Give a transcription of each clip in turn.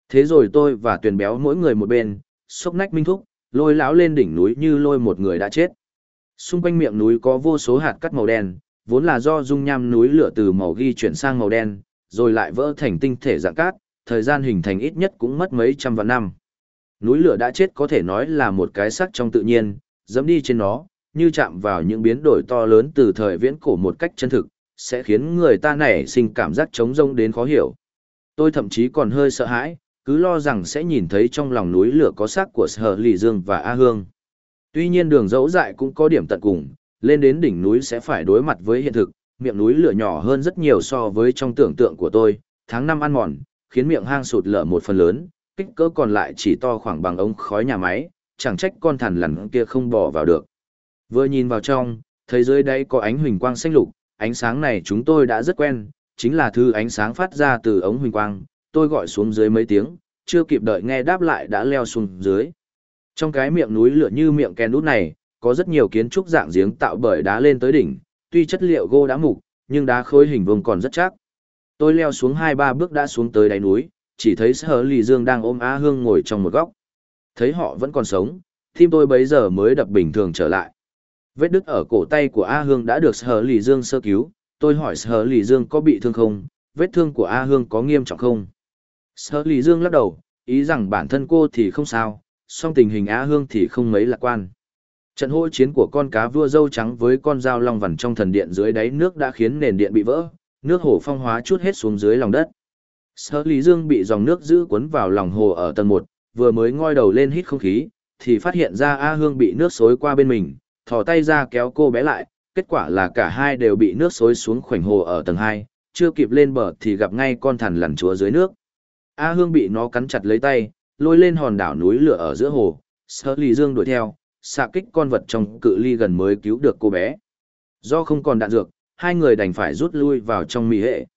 Thế rồi tôi và Tuyền Béo mỗi người một bên, xốc nách Minh Thúc, lôi lão lên đỉnh núi như lôi một người đã chết. Xung quanh miệng núi có vô số hạt cát màu đen, vốn là do dung nham núi lửa từ màu ghi chuyển sang màu đen, rồi lại vỡ thành tinh thể dạng cát, thời gian hình thành ít nhất cũng mất mấy trăm vạn năm. Núi lửa đã chết có thể nói là một cái xác trong tự nhiên, dẫm đi trên nó, như chạm vào những biến đổi to lớn từ thời viễn cổ một cách chân thực, sẽ khiến người ta nảy sinh cảm giác trống rỗng đến khó hiểu. Tôi thậm chí còn hơi sợ hãi, cứ lo rằng sẽ nhìn thấy trong lòng núi lửa có xác của Sở Lì Dương và A Hương. Tuy nhiên đường dẫu dại cũng có điểm tận cùng, lên đến đỉnh núi sẽ phải đối mặt với hiện thực, miệng núi lửa nhỏ hơn rất nhiều so với trong tưởng tượng của tôi, tháng năm ăn mòn, khiến miệng hang sụt lở một phần lớn, kích cỡ còn lại chỉ to khoảng bằng ống khói nhà máy, chẳng trách con thằn lằn kia không bỏ vào được. Vừa nhìn vào trong, thấy dưới đáy có ánh huỳnh quang xanh lục, ánh sáng này chúng tôi đã rất quen, chính là thứ ánh sáng phát ra từ ống huỳnh quang, tôi gọi xuống dưới mấy tiếng, chưa kịp đợi nghe đáp lại đã leo xuống dưới. Trong cái miệng núi lửa như miệng kén nút này, có rất nhiều kiến trúc dạng giếng tạo bởi đá lên tới đỉnh, tuy chất liệu gỗ đã mục, nhưng đá khối hình vuông còn rất chắc. Tôi leo xuống 2-3 bước đã xuống tới đáy núi, chỉ thấy Sở Lì Dương đang ôm A Hương ngồi trong một góc. Thấy họ vẫn còn sống, tim tôi bấy giờ mới đập bình thường trở lại. Vết đứt ở cổ tay của A Hương đã được Sở Lì Dương sơ cứu, tôi hỏi Sở Lì Dương có bị thương không, vết thương của A Hương có nghiêm trọng không. Sở Lì Dương lắc đầu, ý rằng bản thân cô thì không sao, song tình hình A Hương thì không mấy lạc quan. Trận hỗn chiến của con cá vua dâu trắng với con dao long vằn trong thần điện dưới đáy nước đã khiến nền điện bị vỡ, nước hồ phong hóa trút hết xuống dưới lòng đất. Sở Lý Dương bị dòng nước giữ cuốn vào lòng hồ ở tầng 1, vừa mới ngoi đầu lên hít không khí, thì phát hiện ra A Hương bị nước xối qua bên mình, thò tay ra kéo cô bé lại, kết quả là cả hai đều bị nước xối xuống khoảnh hồ ở tầng 2, chưa kịp lên bờ thì gặp ngay con thằn lằn chúa dưới nước. A Hương bị nó cắn chặt lấy tay, lôi lên hòn đảo núi lửa ở giữa hồ, Sở Lý Dương đuổi theo, xạ kích con vật trong cự ly gần mới cứu được cô bé. Do không còn đạn dược, hai người đành phải rút lui vào trong mì hệ.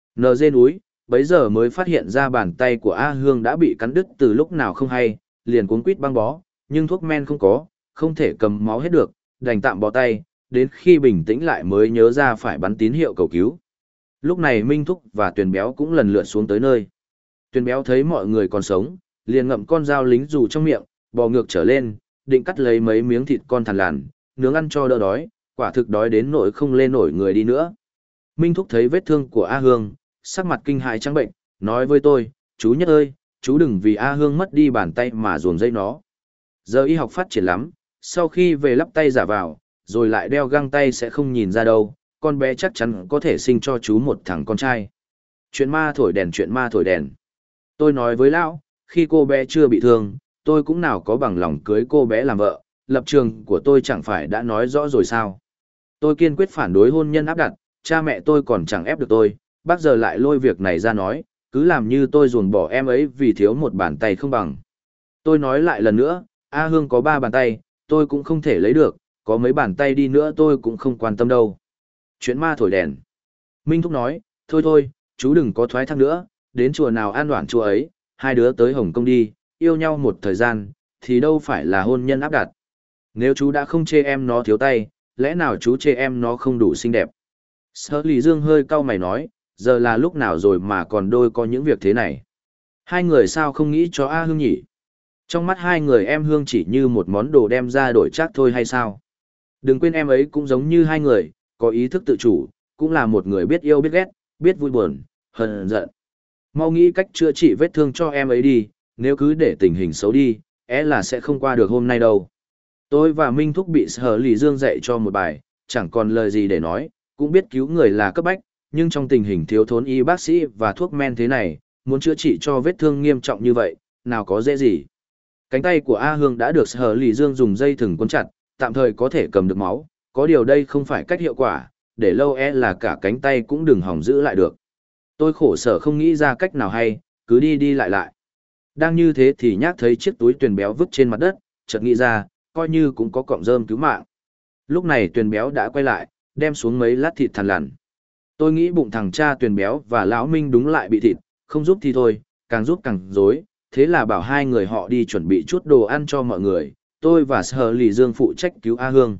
NG núi, bấy giờ mới phát hiện ra bàn tay của A Hương đã bị cắn đứt từ lúc nào không hay, liền cuống quýt băng bó, nhưng thuốc men không có, không thể cầm máu hết được, đành tạm bó tay, đến khi bình tĩnh lại mới nhớ ra phải bắn tín hiệu cầu cứu. Lúc này Minh Thúc và Tuyền Béo cũng lần lượt xuống tới nơi. Tuyền Béo thấy mọi người còn sống, liền ngậm con dao lính dù trong miệng, bò ngược trở lên, định cắt lấy mấy miếng thịt con thằn lằn, nướng ăn cho đỡ đói, quả thực đói đến nỗi không lên nổi người đi nữa. Minh Thúc thấy vết thương của A Hương, sắc mặt kinh hãi trắng bệnh, nói với tôi, chú Nhất ơi, chú đừng vì A Hương mất đi bàn tay mà ruồng dây nó. Giờ y học phát triển lắm, sau khi về lắp tay giả vào, rồi lại đeo găng tay sẽ không nhìn ra đâu, con bé chắc chắn có thể sinh cho chú một thằng con trai. Chuyện ma thổi đèn, chuyện ma thổi đèn. Tôi nói với lão, khi cô bé chưa bị thương, tôi cũng nào có bằng lòng cưới cô bé làm vợ, lập trường của tôi chẳng phải đã nói rõ rồi sao. Tôi kiên quyết phản đối hôn nhân áp đặt, cha mẹ tôi còn chẳng ép được tôi, bác giờ lại lôi việc này ra nói, cứ làm như tôi ruồng bỏ em ấy vì thiếu một bàn tay không bằng. Tôi nói lại lần nữa, A Hương có 3 bàn tay, tôi cũng không thể lấy được, có mấy bàn tay đi nữa tôi cũng không quan tâm đâu. Chuyện ma thổi đèn. Minh Thúc nói, thôi thôi, chú đừng có thoái thác nữa, đến chùa nào an đoản chùa ấy, hai đứa tới Hồng Kông đi, yêu nhau một thời gian, thì đâu phải là hôn nhân áp đặt. Nếu chú đã không chê em nó thiếu tay, lẽ nào chú chê em nó không đủ xinh đẹp? Sở Lý Dương hơi cau mày nói, giờ là lúc nào rồi mà còn đôi có những việc thế này. Hai người sao không nghĩ cho A Hương nhỉ? Trong mắt hai người em Hương chỉ như một món đồ đem ra đổi chắc thôi hay sao? Đừng quên em ấy cũng giống như hai người, có ý thức tự chủ, cũng là một người biết yêu biết ghét, biết vui buồn, hờn giận. Mau nghĩ cách chữa trị vết thương cho em ấy đi, nếu cứ để tình hình xấu đi, là sẽ không qua được hôm nay đâu. Tôi và Minh Thúc bị Sở Lý Dương dạy cho một bài, chẳng còn lời gì để nói, cũng biết cứu người là cấp bách, nhưng trong tình hình thiếu thốn y bác sĩ và thuốc men thế này, muốn chữa trị cho vết thương nghiêm trọng như vậy, nào có dễ gì. Cánh tay của A Hương đã được Sở Lý Dương dùng dây thừng quấn chặt, tạm thời có thể cầm được máu, có điều đây không phải cách hiệu quả, để lâu là cả cánh tay cũng đừng hỏng giữ lại được. Tôi khổ sở không nghĩ ra cách nào hay, cứ đi đi lại lại. Đang như thế thì nhác thấy chiếc túi Tuyền Béo vứt trên mặt đất, chợt nghĩ ra, coi như cũng có cọng rơm cứu mạng. Lúc này Tuyền Béo đã quay lại, đem xuống mấy lát thịt thằn lằn. Tôi nghĩ bụng thằng cha Tuyền Béo và lão Minh đúng lại bị thịt, không giúp thì thôi, càng giúp càng rối. Thế là bảo hai người họ đi chuẩn bị chút đồ ăn cho mọi người, tôi và Sở Lý Dương phụ trách cứu A Hương.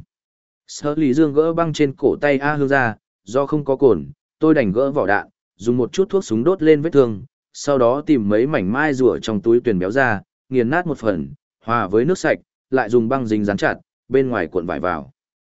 Sở Lý Dương gỡ băng trên cổ tay A Hương ra, do không có cồn, tôi đành gỡ vỏ đạn, dùng một chút thuốc súng đốt lên vết thương, sau đó tìm mấy mảnh mai rùa trong túi tuyển béo ra, nghiền nát một phần, hòa với nước sạch, lại dùng băng dính dán chặt, bên ngoài cuộn vải vào.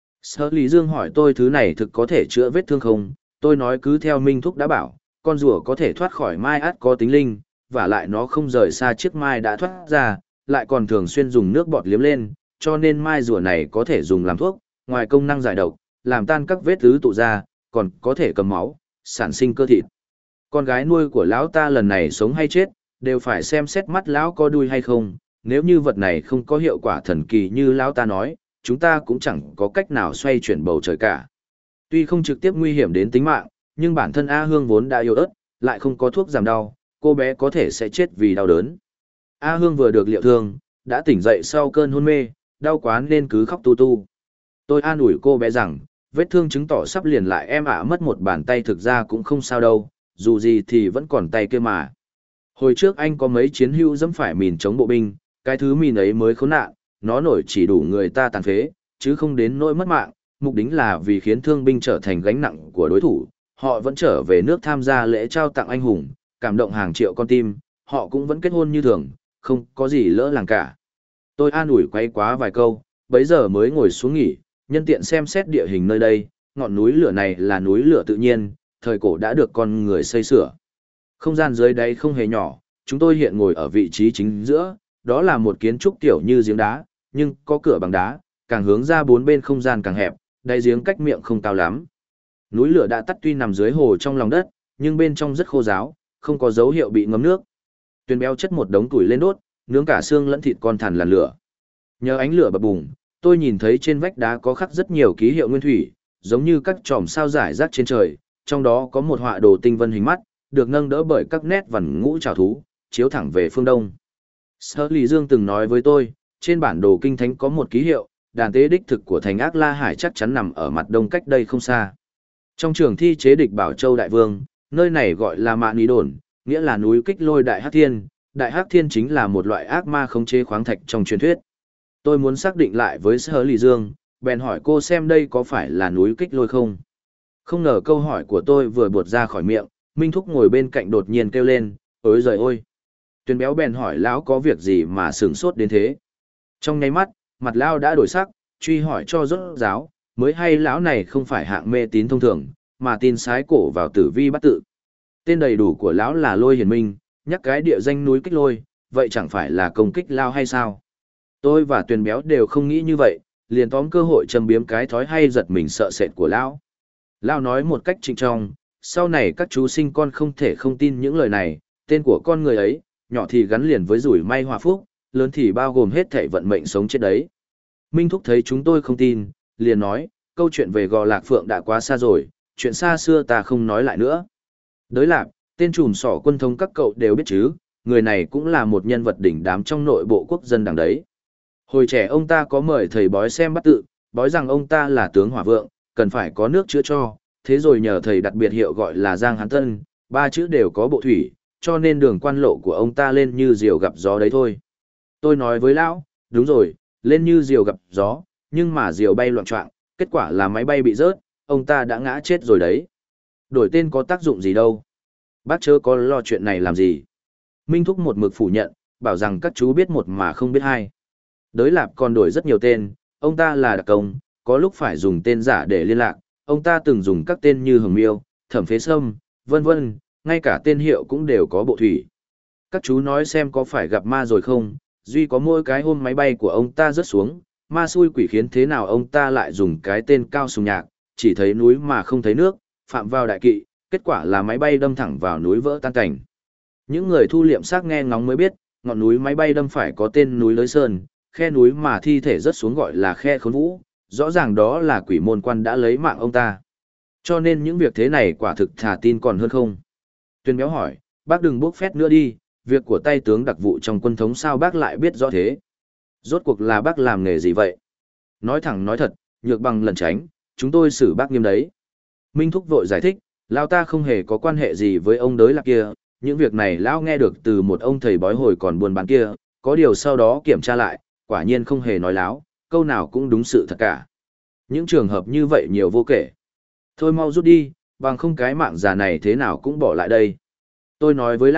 Sở Lý Dương hỏi tôi thứ này thực có thể chữa vết thương không, tôi nói cứ theo Minh Thúc đã bảo, con rùa có thể thoát khỏi mai át có tính linh, và lại nó không rời xa chiếc mai đã thoát ra, lại còn thường xuyên dùng nước bọt liếm lên, cho nên mai rùa này có thể dùng làm thuốc, ngoài công năng giải độc, làm tan các vết ứ tụ ra, còn có thể cầm máu, sản sinh cơ thịt. Con gái nuôi của lão ta lần này sống hay chết, đều phải xem xét mắt lão có đuôi hay không, nếu như vật này không có hiệu quả thần kỳ như lão ta nói, chúng ta cũng chẳng có cách nào xoay chuyển bầu trời cả. Tuy không trực tiếp nguy hiểm đến tính mạng, nhưng bản thân A Hương vốn đã yếu ớt, lại không có thuốc giảm đau, cô bé có thể sẽ chết vì đau đớn. A Hương vừa được liệu thương, đã tỉnh dậy sau cơn hôn mê, đau quá nên cứ khóc tu tu. Tôi an ủi cô bé rằng, vết thương chứng tỏ sắp liền lại em ạ, mất một bàn tay thực ra cũng không sao đâu, dù gì thì vẫn còn tay kia mà. Hồi trước anh có mấy chiến hữu dẫm phải mìn chống bộ binh, cái thứ mìn ấy mới khốn nạn, nó nổi chỉ đủ người ta tàn phế, chứ không đến nỗi mất mạng, mục đích là vì khiến thương binh trở thành gánh nặng của đối thủ. Họ vẫn trở về nước tham gia lễ trao tặng anh hùng, cảm động hàng triệu con tim, họ cũng vẫn kết hôn như thường, không có gì lỡ làng cả. Tôi an ủi quấy quá vài câu, bấy giờ mới ngồi xuống nghỉ, nhân tiện xem xét địa hình nơi đây, ngọn núi lửa này là núi lửa tự nhiên, thời cổ đã được con người xây sửa. Không gian dưới đáy không hề nhỏ, chúng tôi hiện ngồi ở vị trí chính giữa, đó là một kiến trúc kiểu như giếng đá, nhưng có cửa bằng đá, càng hướng ra bốn bên không gian càng hẹp, đáy giếng cách miệng không cao lắm. Núi lửa đã tắt tuy nằm dưới hồ trong lòng đất, nhưng bên trong rất khô ráo, không có dấu hiệu bị ngấm nước. Tuyền béo chất một đống củi lên đốt, nướng cả xương lẫn thịt con thằn làn lửa. Nhờ ánh lửa bập bùng, tôi nhìn thấy trên vách đá có khắc rất nhiều ký hiệu nguyên thủy, giống như các chòm sao rải rác trên trời, trong đó có một họa đồ tinh vân hình mắt, được nâng đỡ bởi các nét vằn ngũ trảo thú, chiếu thẳng về phương đông. Sở Lý Dương từng nói với tôi, trên bản đồ kinh thánh có một ký hiệu, đàn tế đích thực của thành Ác La Hải chắc chắn nằm ở mặt đông cách đây không xa. Trong trường thi chế địch Bảo Châu Đại Vương, nơi này gọi là Mạn Ní Đồn, nghĩa là núi kích lôi Đại Hắc Thiên. Đại Hắc Thiên chính là một loại ác ma khống chế khoáng thạch trong truyền thuyết. Tôi muốn xác định lại với Sở Lý Dương, bèn hỏi cô xem đây có phải là núi kích lôi không. Không ngờ câu hỏi của tôi vừa buột ra khỏi miệng, Minh Thúc ngồi bên cạnh đột nhiên kêu lên, ối giời ôi. Tuyền béo bèn hỏi lão có việc gì mà sửng sốt đến thế. Trong nháy mắt, mặt lão đã đổi sắc, truy hỏi cho rốt ráo, mới hay lão này không phải hạng mê tín thông thường, mà tin sái cổ vào tử vi bắt tự. Tên đầy đủ của lão là Lôi Hiển Minh, nhắc cái địa danh núi kích lôi, vậy chẳng phải là công kích lao hay sao? Tôi và Tuyền béo đều không nghĩ như vậy, liền tóm cơ hội châm biếm cái thói hay giật mình sợ sệt của lão. Lão nói một cách trịnh trọng, sau này các chú sinh con không thể không tin những lời này, tên của con người ấy, nhỏ thì gắn liền với rủi may hòa phúc, lớn thì bao gồm hết thảy vận mệnh sống chết đấy. Minh Thúc thấy chúng tôi không tin, liền nói, câu chuyện về Gò Lạc Phượng đã quá xa rồi, chuyện xa xưa ta không nói lại nữa. Đới Lạc, tên trùm sỏ quân thống các cậu đều biết chứ, người này cũng là một nhân vật đỉnh đám trong nội bộ quốc dân đảng đấy. Hồi trẻ ông ta có mời thầy bói xem bắt tự, bói rằng ông ta là tướng hỏa vượng, cần phải có nước chữa cho, thế rồi nhờ thầy đặt biệt hiệu gọi là Giang Hán Tân, ba chữ đều có bộ thủy, cho nên đường quan lộ của ông ta lên như diều gặp gió đấy thôi. Tôi nói với lão, đúng rồi, lên như diều gặp gió, nhưng mà diều bay loạn choạng, kết quả là máy bay bị rớt, ông ta đã ngã chết rồi đấy. Đổi tên có tác dụng gì đâu. Bác chớ có lo chuyện này làm gì. Minh Thúc một mực phủ nhận, bảo rằng các chú biết một mà không biết hai. Đới Lạp còn đổi rất nhiều tên, ông ta là đặc công, có lúc phải dùng tên giả để liên lạc, ông ta từng dùng các tên như Hồng Miêu, Thẩm Phế Sâm, vân vân, ngay cả tên hiệu cũng đều có bộ thủy. Các chú nói xem có phải gặp ma rồi không, duy có mỗi cái hôm máy bay của ông ta rớt xuống, ma xui quỷ khiến thế nào ông ta lại dùng cái tên Cao Sùng Nhạc, chỉ thấy núi mà không thấy nước, phạm vào đại kỵ, kết quả là máy bay đâm thẳng vào núi vỡ tan cảnh. Những người thu liệm xác nghe ngóng mới biết, ngọn núi máy bay đâm phải có tên núi Lới Sơn, khe núi mà thi thể rớt xuống gọi là khe Khốn Vũ, rõ ràng đó là quỷ môn quan đã lấy mạng ông ta. Cho nên những việc thế này quả thực thà tin còn hơn không. Tuyền béo hỏi, bác đừng bốc phét nữa đi, việc của tay tướng đặc vụ trong quân thống sao bác lại biết rõ thế? Rốt cuộc là bác làm nghề gì vậy? Nói thẳng nói thật, nhược bằng lẩn tránh, chúng tôi xử bác nghiêm đấy. Minh Thúc vội giải thích, lão ta không hề có quan hệ gì với ông Đới Lạc kia, những việc này lão nghe được từ một ông thầy bói hồi còn buôn bán kia, có điều sau đó kiểm tra lại, quả nhiên không hề nói láo, câu nào cũng đúng sự thật cả. Những trường hợp như vậy nhiều vô kể. Thôi mau rút đi, bằng không cái mạng già này thế nào cũng bỏ lại đây. Tôi nói với lão,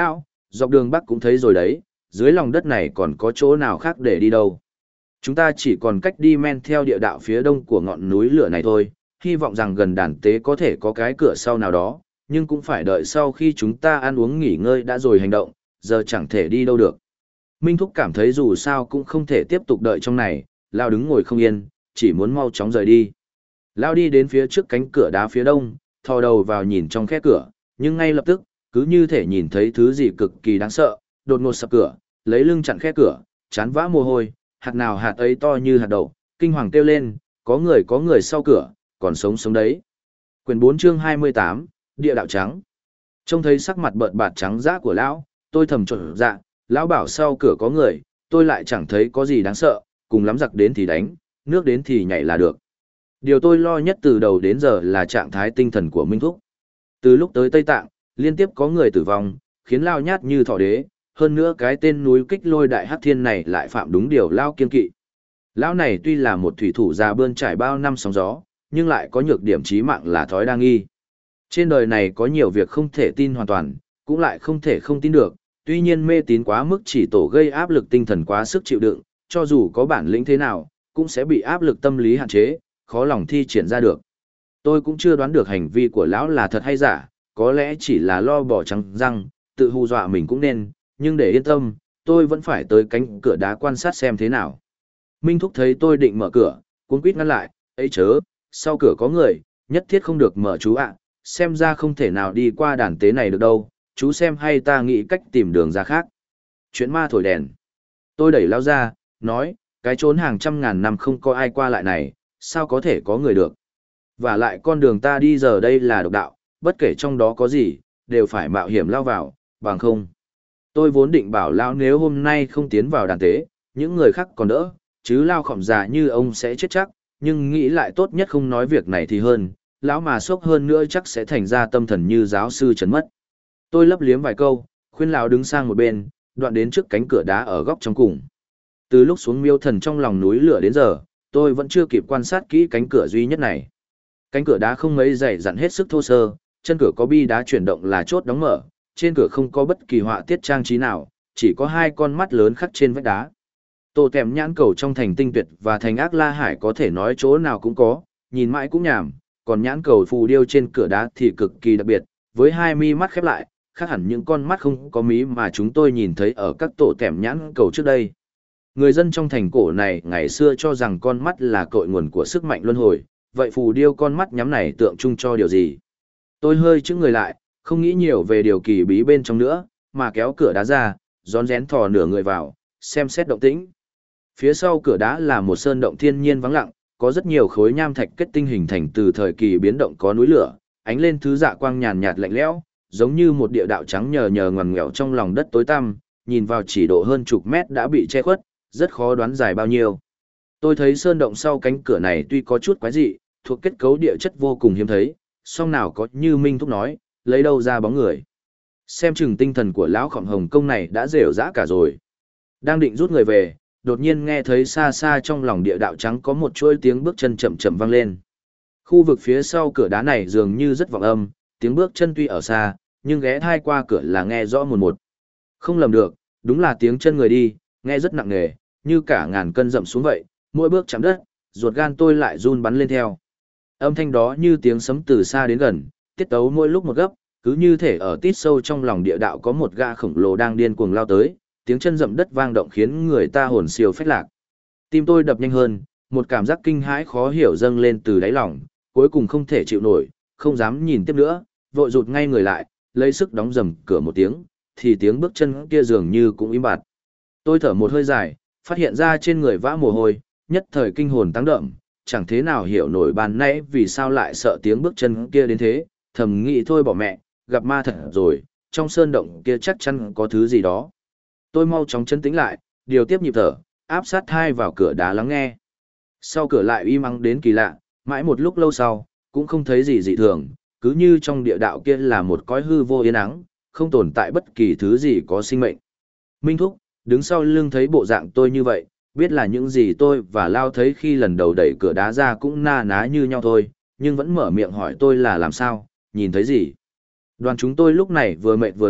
dọc đường Bắc cũng thấy rồi đấy, dưới lòng đất này còn có chỗ nào khác để đi đâu. Chúng ta chỉ còn cách đi men theo địa đạo phía đông của ngọn núi lửa này thôi, hy vọng rằng gần đàn tế có thể có cái cửa sau nào đó, nhưng cũng phải đợi sau khi chúng ta ăn uống nghỉ ngơi đã rồi hành động, giờ chẳng thể đi đâu được. Minh Thúc cảm thấy dù sao cũng không thể tiếp tục đợi trong này, Lao đứng ngồi không yên, chỉ muốn mau chóng rời đi. Lao đi đến phía trước cánh cửa đá phía đông, thò đầu vào nhìn trong khe cửa, nhưng ngay lập tức, cứ như thể nhìn thấy thứ gì cực kỳ đáng sợ, đột ngột sập cửa, lấy lưng chặn khe cửa, chán vã mồ hôi, hạt nào hạt ấy to như hạt đậu, kinh hoàng kêu lên, có người sau cửa, còn sống đấy. Quyển 4 chương 28, Địa đạo trắng. Trông thấy sắc mặt bợn bạt trắng dã của lão, tôi thầm trộn dạ, lão bảo sau cửa có người, tôi lại chẳng thấy có gì đáng sợ, cùng lắm giặc đến thì đánh, nước đến thì nhảy là được. Điều tôi lo nhất từ đầu đến giờ là trạng thái tinh thần của Minh Thúc. Từ lúc tới Tây Tạng, liên tiếp có người tử vong, khiến lao nhát như thỏ đế, hơn nữa cái tên núi Kích Lôi Đại Hắc Thiên này lại phạm đúng điều lao kiên kỵ. Lão này tuy là một thủy thủ già bươn trải bao năm sóng gió, nhưng lại có nhược điểm chí mạng là thói đa nghi. Trên đời này có nhiều việc không thể tin hoàn toàn, cũng lại không thể không tin được, tuy nhiên mê tín quá mức chỉ tổ gây áp lực tinh thần quá sức chịu đựng, cho dù có bản lĩnh thế nào, cũng sẽ bị áp lực tâm lý hạn chế, khó lòng thi triển ra được. Tôi cũng chưa đoán được hành vi của lão là thật hay giả, có lẽ chỉ là lo bỏ trắng răng, tự hù dọa mình cũng nên, nhưng để yên tâm, tôi vẫn phải tới cánh cửa đá quan sát xem thế nào. Minh Thúc thấy tôi định mở cửa, cuống quýt ngăn lại, ấy chớ, sau cửa có người, nhất thiết không được mở chú ạ, xem ra không thể nào đi qua đàn tế này được đâu, chú xem hay ta nghĩ cách tìm đường ra khác. Chuyện ma thổi đèn. Tôi đẩy lão ra, nói, cái chốn hàng trăm ngàn năm không có ai qua lại này, sao có thể có người được. Và lại con đường ta đi giờ đây là độc đạo, bất kể trong đó có gì, đều phải mạo hiểm lao vào, bằng không. Tôi vốn định bảo lão nếu hôm nay không tiến vào đàn tế, những người khác còn đỡ, chứ lao khỏm già như ông sẽ chết chắc, nhưng nghĩ lại tốt nhất không nói việc này thì hơn, lão mà sốc hơn nữa chắc sẽ thành ra tâm thần như giáo sư trấn mất. Tôi lấp liếm vài câu, khuyên lão đứng sang một bên, đoạn đến trước cánh cửa đá ở góc trong cùng. Từ lúc xuống miêu thần trong lòng núi lửa đến giờ, tôi vẫn chưa kịp quan sát kỹ cánh cửa duy nhất này. Cánh cửa đá không mấy dày dặn hết sức thô sơ, chân cửa có bi đá chuyển động là chốt đóng mở, trên cửa không có bất kỳ họa tiết trang trí nào, chỉ có hai con mắt lớn khắc trên vách đá. Tô tèm nhãn cầu trong thành Tinh Tuyệt và thành Ác La Hải có thể nói chỗ nào cũng có, nhìn mãi cũng nhàm, còn nhãn cầu phù điêu trên cửa đá thì cực kỳ đặc biệt, với hai mi mắt khép lại, khác hẳn những con mắt không có mí mà chúng tôi nhìn thấy ở các tổ tèm nhãn cầu trước đây. Người dân trong thành cổ này ngày xưa cho rằng con mắt là cội nguồn của sức mạnh luân hồi, vậy phù điêu con mắt nhắm này tượng trưng cho điều gì? Tôi hơi chững người lại, không nghĩ nhiều về điều kỳ bí bên trong nữa, mà kéo cửa đá ra, rón rén thò nửa người vào, xem xét động tĩnh. Phía sau cửa đá là một sơn động thiên nhiên vắng lặng, có rất nhiều khối nham thạch kết tinh hình thành từ thời kỳ biến động có núi lửa, ánh lên thứ dạ quang nhàn nhạt lạnh lẽo, giống như một địa đạo trắng nhờ nhờ ngoằn ngoèo trong lòng đất tối tăm, nhìn vào chỉ độ hơn chục mét đã bị che khuất, rất khó đoán dài bao nhiêu. Tôi thấy sơn động sau cánh cửa này tuy có chút quái dị, thuộc kết cấu địa chất vô cùng hiếm thấy, song nào có như Minh Thúc nói, lấy đâu ra bóng người. Xem chừng tinh thần của lão khổng hồng công này đã rểu rã cả rồi. Đang định rút người về, đột nhiên nghe thấy xa xa trong lòng địa đạo trắng có một chuỗi tiếng bước chân chậm chậm vang lên. Khu vực phía sau cửa đá này dường như rất vọng âm, tiếng bước chân tuy ở xa, nhưng ghé thai qua cửa là nghe rõ một một. Không lầm được, đúng là tiếng chân người đi, nghe rất nặng nề, như cả ngàn cân dậm xuống vậy, mỗi bước chạm đất, ruột gan tôi lại run bắn lên theo. Âm thanh đó như tiếng sấm từ xa đến gần, tiết tấu mỗi lúc một gấp, cứ như thể ở tít sâu trong lòng địa đạo có một gã khổng lồ đang điên cuồng lao tới, tiếng chân dậm đất vang động khiến người ta hồn siêu phách lạc. Tim tôi đập nhanh hơn, một cảm giác kinh hãi khó hiểu dâng lên từ đáy lòng, cuối cùng không thể chịu nổi, không dám nhìn tiếp nữa, vội rụt ngay người lại, lấy sức đóng rầm cửa một tiếng, thì tiếng bước chân kia dường như cũng im bặt. Tôi thở một hơi dài, phát hiện ra trên người vã mồ hôi, nhất thời kinh hồn tăng đậm, chẳng thế nào hiểu nổi ban nãy vì sao lại sợ tiếng bước chân kia đến thế, thầm nghĩ thôi bỏ mẹ, gặp ma thật rồi, trong sơn động kia chắc chắn có thứ gì đó. Tôi mau chóng chấn tĩnh lại, điều tiếp nhịp thở, áp sát thai vào cửa đá lắng nghe. Sau cửa lại im ắng đến kỳ lạ, mãi một lúc lâu sau, cũng không thấy gì dị thường, cứ như trong địa đạo kia là một cõi hư vô yên ắng, không tồn tại bất kỳ thứ gì có sinh mệnh. Minh Thúc, đứng sau lưng thấy bộ dạng tôi như vậy, biết là những gì tôi và Lao thấy khi lần đầu đẩy cửa đá ra cũng na ná như nhau thôi, nhưng vẫn mở miệng hỏi tôi là làm sao, nhìn thấy gì. Đoàn chúng tôi lúc này vừa mệt vừa đói,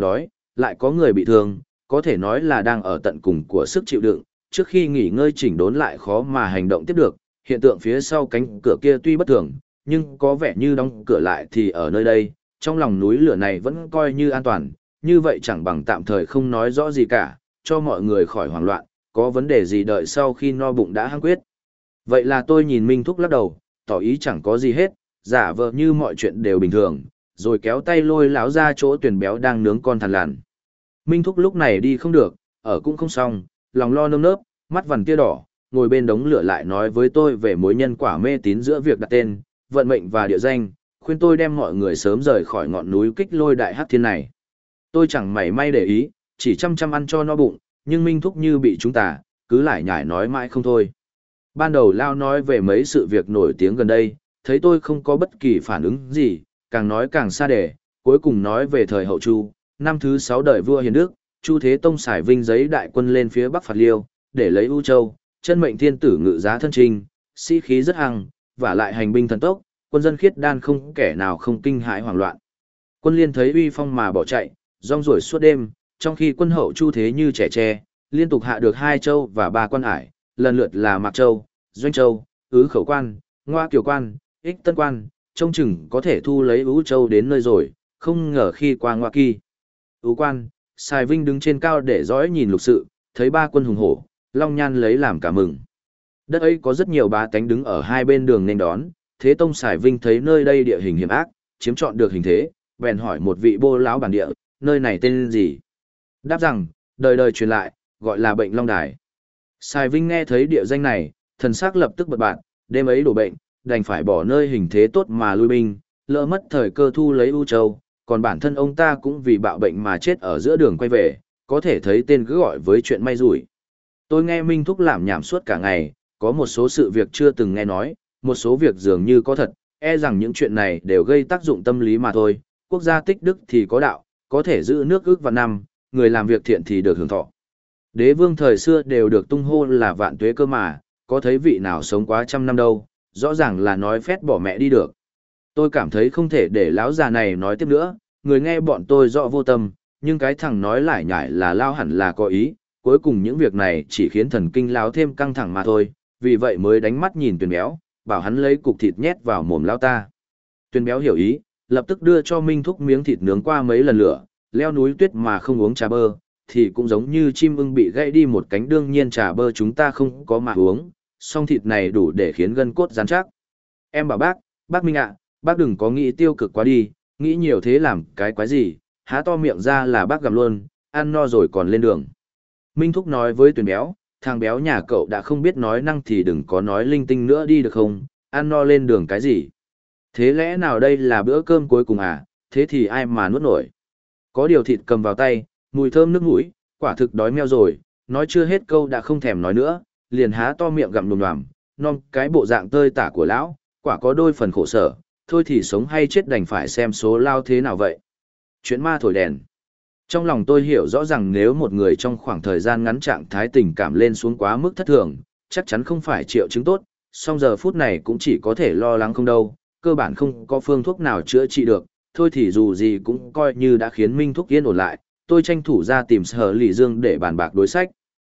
lại có người bị thương, có thể nói là đang ở tận cùng của sức chịu đựng, trước khi nghỉ ngơi chỉnh đốn lại khó mà hành động tiếp được, hiện tượng phía sau cánh cửa kia tuy bất thường, nhưng có vẻ như đóng cửa lại thì ở nơi đây, trong lòng núi lửa này vẫn coi như an toàn, như vậy chẳng bằng tạm thời không nói rõ gì cả, cho mọi người khỏi hoảng loạn, có vấn đề gì đợi sau khi no bụng đã hăng quyết. Vậy là tôi nhìn Minh Thúc lắc đầu, tỏ ý chẳng có gì hết, giả vờ như mọi chuyện đều bình thường, rồi kéo tay lôi lão ra chỗ tuyển béo đang nướng con thằn lằn. Minh Thúc lúc này đi không được, ở cũng không xong, lòng lo nơm nớp, mắt vằn tia đỏ, ngồi bên đống lửa lại nói với tôi về mối nhân quả mê tín giữa việc đặt tên, vận mệnh và địa danh, khuyên tôi đem mọi người sớm rời khỏi ngọn núi Kích Lôi Đại Hắc Thiên này. Tôi chẳng mảy may để ý, chỉ chăm chăm ăn cho no bụng, nhưng Minh Thúc như bị chúng ta, cứ lại nhải nói mãi không thôi. Ban đầu Lao nói về mấy sự việc nổi tiếng gần đây, thấy tôi không có bất kỳ phản ứng gì, càng nói càng xa đề, cuối cùng nói về thời hậu Chu, năm thứ 6 đời vua Hiền Đức, Chu Thế Tông xài vinh giấy đại quân lên phía Bắc phạt Liêu, để lấy U Châu, chân mệnh thiên tử ngự giá thân trinh, sĩ khí rất hăng, và lại hành binh thần tốc, quân dân khiết đan không kẻ nào không kinh hãi hoảng loạn. Quân liên thấy uy phong mà bỏ chạy, rong ruổi suốt đêm, trong khi quân hậu Chu thế như trẻ tre, liên tục hạ được 2 châu và 3 quan ải, lần lượt là Mạc Châu, Doanh Châu, Ứ Khẩu Quan, Ngoa Kiều Quan, Ích Tân Quan, trông chừng có thể thu lấy Ú Châu đến nơi rồi, không ngờ khi qua Ngoa Kỳ. Ú Quan, Sài Vinh đứng trên cao để dõi nhìn lục sự, thấy 3 quân hùng hổ, Long Nhan lấy làm cả mừng. Đất ấy có rất nhiều bá tánh đứng ở hai bên đường nên đón, Thế Tông Sài Vinh thấy nơi đây địa hình hiểm ác, chiếm trọn được hình thế, bèn hỏi một vị bô lão bản địa, nơi này tên gì? Đáp rằng, đời đời truyền lại, gọi là Bệnh Long Đài. Sài Vinh nghe thấy địa danh này, thần sắc lập tức bật bạt, đêm ấy đổ bệnh, đành phải bỏ nơi hình thế tốt mà lui binh, lỡ mất thời cơ thu lấy U Châu, còn bản thân ông ta cũng vì bạo bệnh mà chết ở giữa đường quay về, có thể thấy tên cứ gọi với chuyện may rủi. Tôi nghe Minh Thúc lảm nhảm suốt cả ngày, có một số sự việc chưa từng nghe nói, một số việc dường như có thật, e rằng những chuyện này đều gây tác dụng tâm lý mà thôi. Quốc gia tích đức thì có đạo, có thể giữ nước ước vạn năm, người làm việc thiện thì được hưởng thọ. Đế vương thời xưa đều được tung hô là vạn tuế cơ mà, có thấy vị nào sống quá 100 năm đâu, rõ ràng là nói phét bỏ mẹ đi được. Tôi cảm thấy không thể để lão già này nói tiếp nữa, người nghe bọn tôi rõ vô tâm, nhưng cái thằng nói lải nhải là lao hẳn là có ý, cuối cùng những việc này chỉ khiến thần kinh lão thêm căng thẳng mà thôi, vì vậy mới đánh mắt nhìn Tuyền Béo, bảo hắn lấy cục thịt nhét vào mồm lão ta. Tuyền Béo hiểu ý, lập tức đưa cho Minh Thúc miếng thịt nướng qua mấy lần lửa, leo núi tuyết mà không uống trà bơ, thì cũng giống như chim ưng bị gãy đi một cánh, đương nhiên trà bơ chúng ta không có mà uống, song thịt này đủ để khiến gân cốt rắn chắc. Em bảo bác Minh ạ, bác đừng có nghĩ tiêu cực quá đi, nghĩ nhiều thế làm cái quái gì, há to miệng ra là bác gặm luôn, ăn no rồi còn lên đường. Minh Thúc nói với Tuyền Béo, thằng béo nhà cậu đã không biết nói năng thì đừng có nói linh tinh nữa đi được không, ăn no lên đường cái gì. Thế lẽ nào đây là bữa cơm cuối cùng à, thế thì ai mà nuốt nổi. Có điều thịt cầm vào tay, mùi thơm nước mũi, quả thực đói meo rồi, nói chưa hết câu đã không thèm nói nữa, liền há to miệng gặm nhồm nhòm, non cái bộ dạng tơi tả của lão, quả có đôi phần khổ sở, thôi thì sống hay chết đành phải xem số lao thế nào vậy. Chuyện ma thổi đèn. Trong lòng tôi hiểu rõ rằng nếu một người trong khoảng thời gian ngắn trạng thái tình cảm lên xuống quá mức thất thường, chắc chắn không phải triệu chứng tốt, song giờ phút này cũng chỉ có thể lo lắng không đâu, cơ bản không có phương thuốc nào chữa trị được, thôi thì dù gì cũng coi như đã khiến Minh Thúc yên ổn lại, tôi tranh thủ ra tìm Sở Lý Dương để bàn bạc đối sách.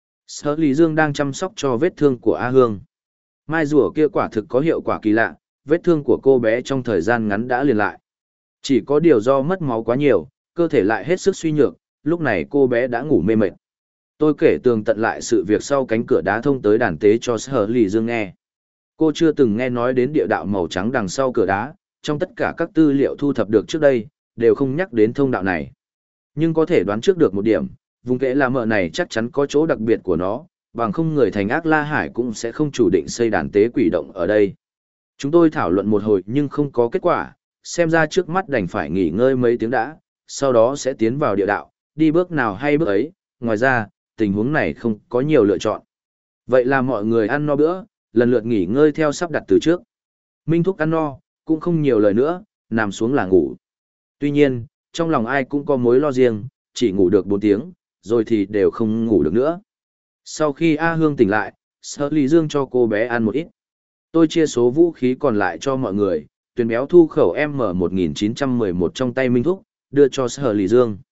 Sở Lý Dương đang chăm sóc cho vết thương của A Hương. Mai rùa kia quả thực có hiệu quả kỳ lạ, vết thương của cô bé trong thời gian ngắn đã liền lại. Chỉ có điều do mất máu quá nhiều, cơ thể lại hết sức suy nhược, lúc này cô bé đã ngủ mê mệt. Tôi kể tường tận lại sự việc sau cánh cửa đá thông tới đàn tế cho Sở Lý Dương nghe. Cô chưa từng nghe nói đến địa đạo màu trắng đằng sau cửa đá, trong tất cả các tư liệu thu thập được trước đây, đều không nhắc đến thông đạo này. Nhưng có thể đoán trước được một điểm, vùng kẽ La Mợ này chắc chắn có chỗ đặc biệt của nó, bằng không người thành Ác La Hải cũng sẽ không chủ định xây đàn tế quỷ động ở đây. Chúng tôi thảo luận một hồi nhưng không có kết quả, xem ra trước mắt đành phải nghỉ ngơi mấy tiếng đã, sau đó sẽ tiến vào địa đạo, đi bước nào hay bước ấy, ngoài ra, tình huống này không có nhiều lựa chọn. Vậy là mọi người ăn no bữa, lần lượt nghỉ ngơi theo sắp đặt từ trước. Minh Thúc ăn no, cũng không nhiều lời nữa, nằm xuống là ngủ. Tuy nhiên, trong lòng ai cũng có mối lo riêng, chỉ ngủ được 4 tiếng, rồi thì đều không ngủ được nữa. Sau khi A Hương tỉnh lại, Sở Lý Dương cho cô bé ăn một ít. Tôi chia số vũ khí còn lại cho mọi người, Tuyền Béo thu khẩu M1911 trong tay Minh Thúc, đưa cho Sở Lý Dương.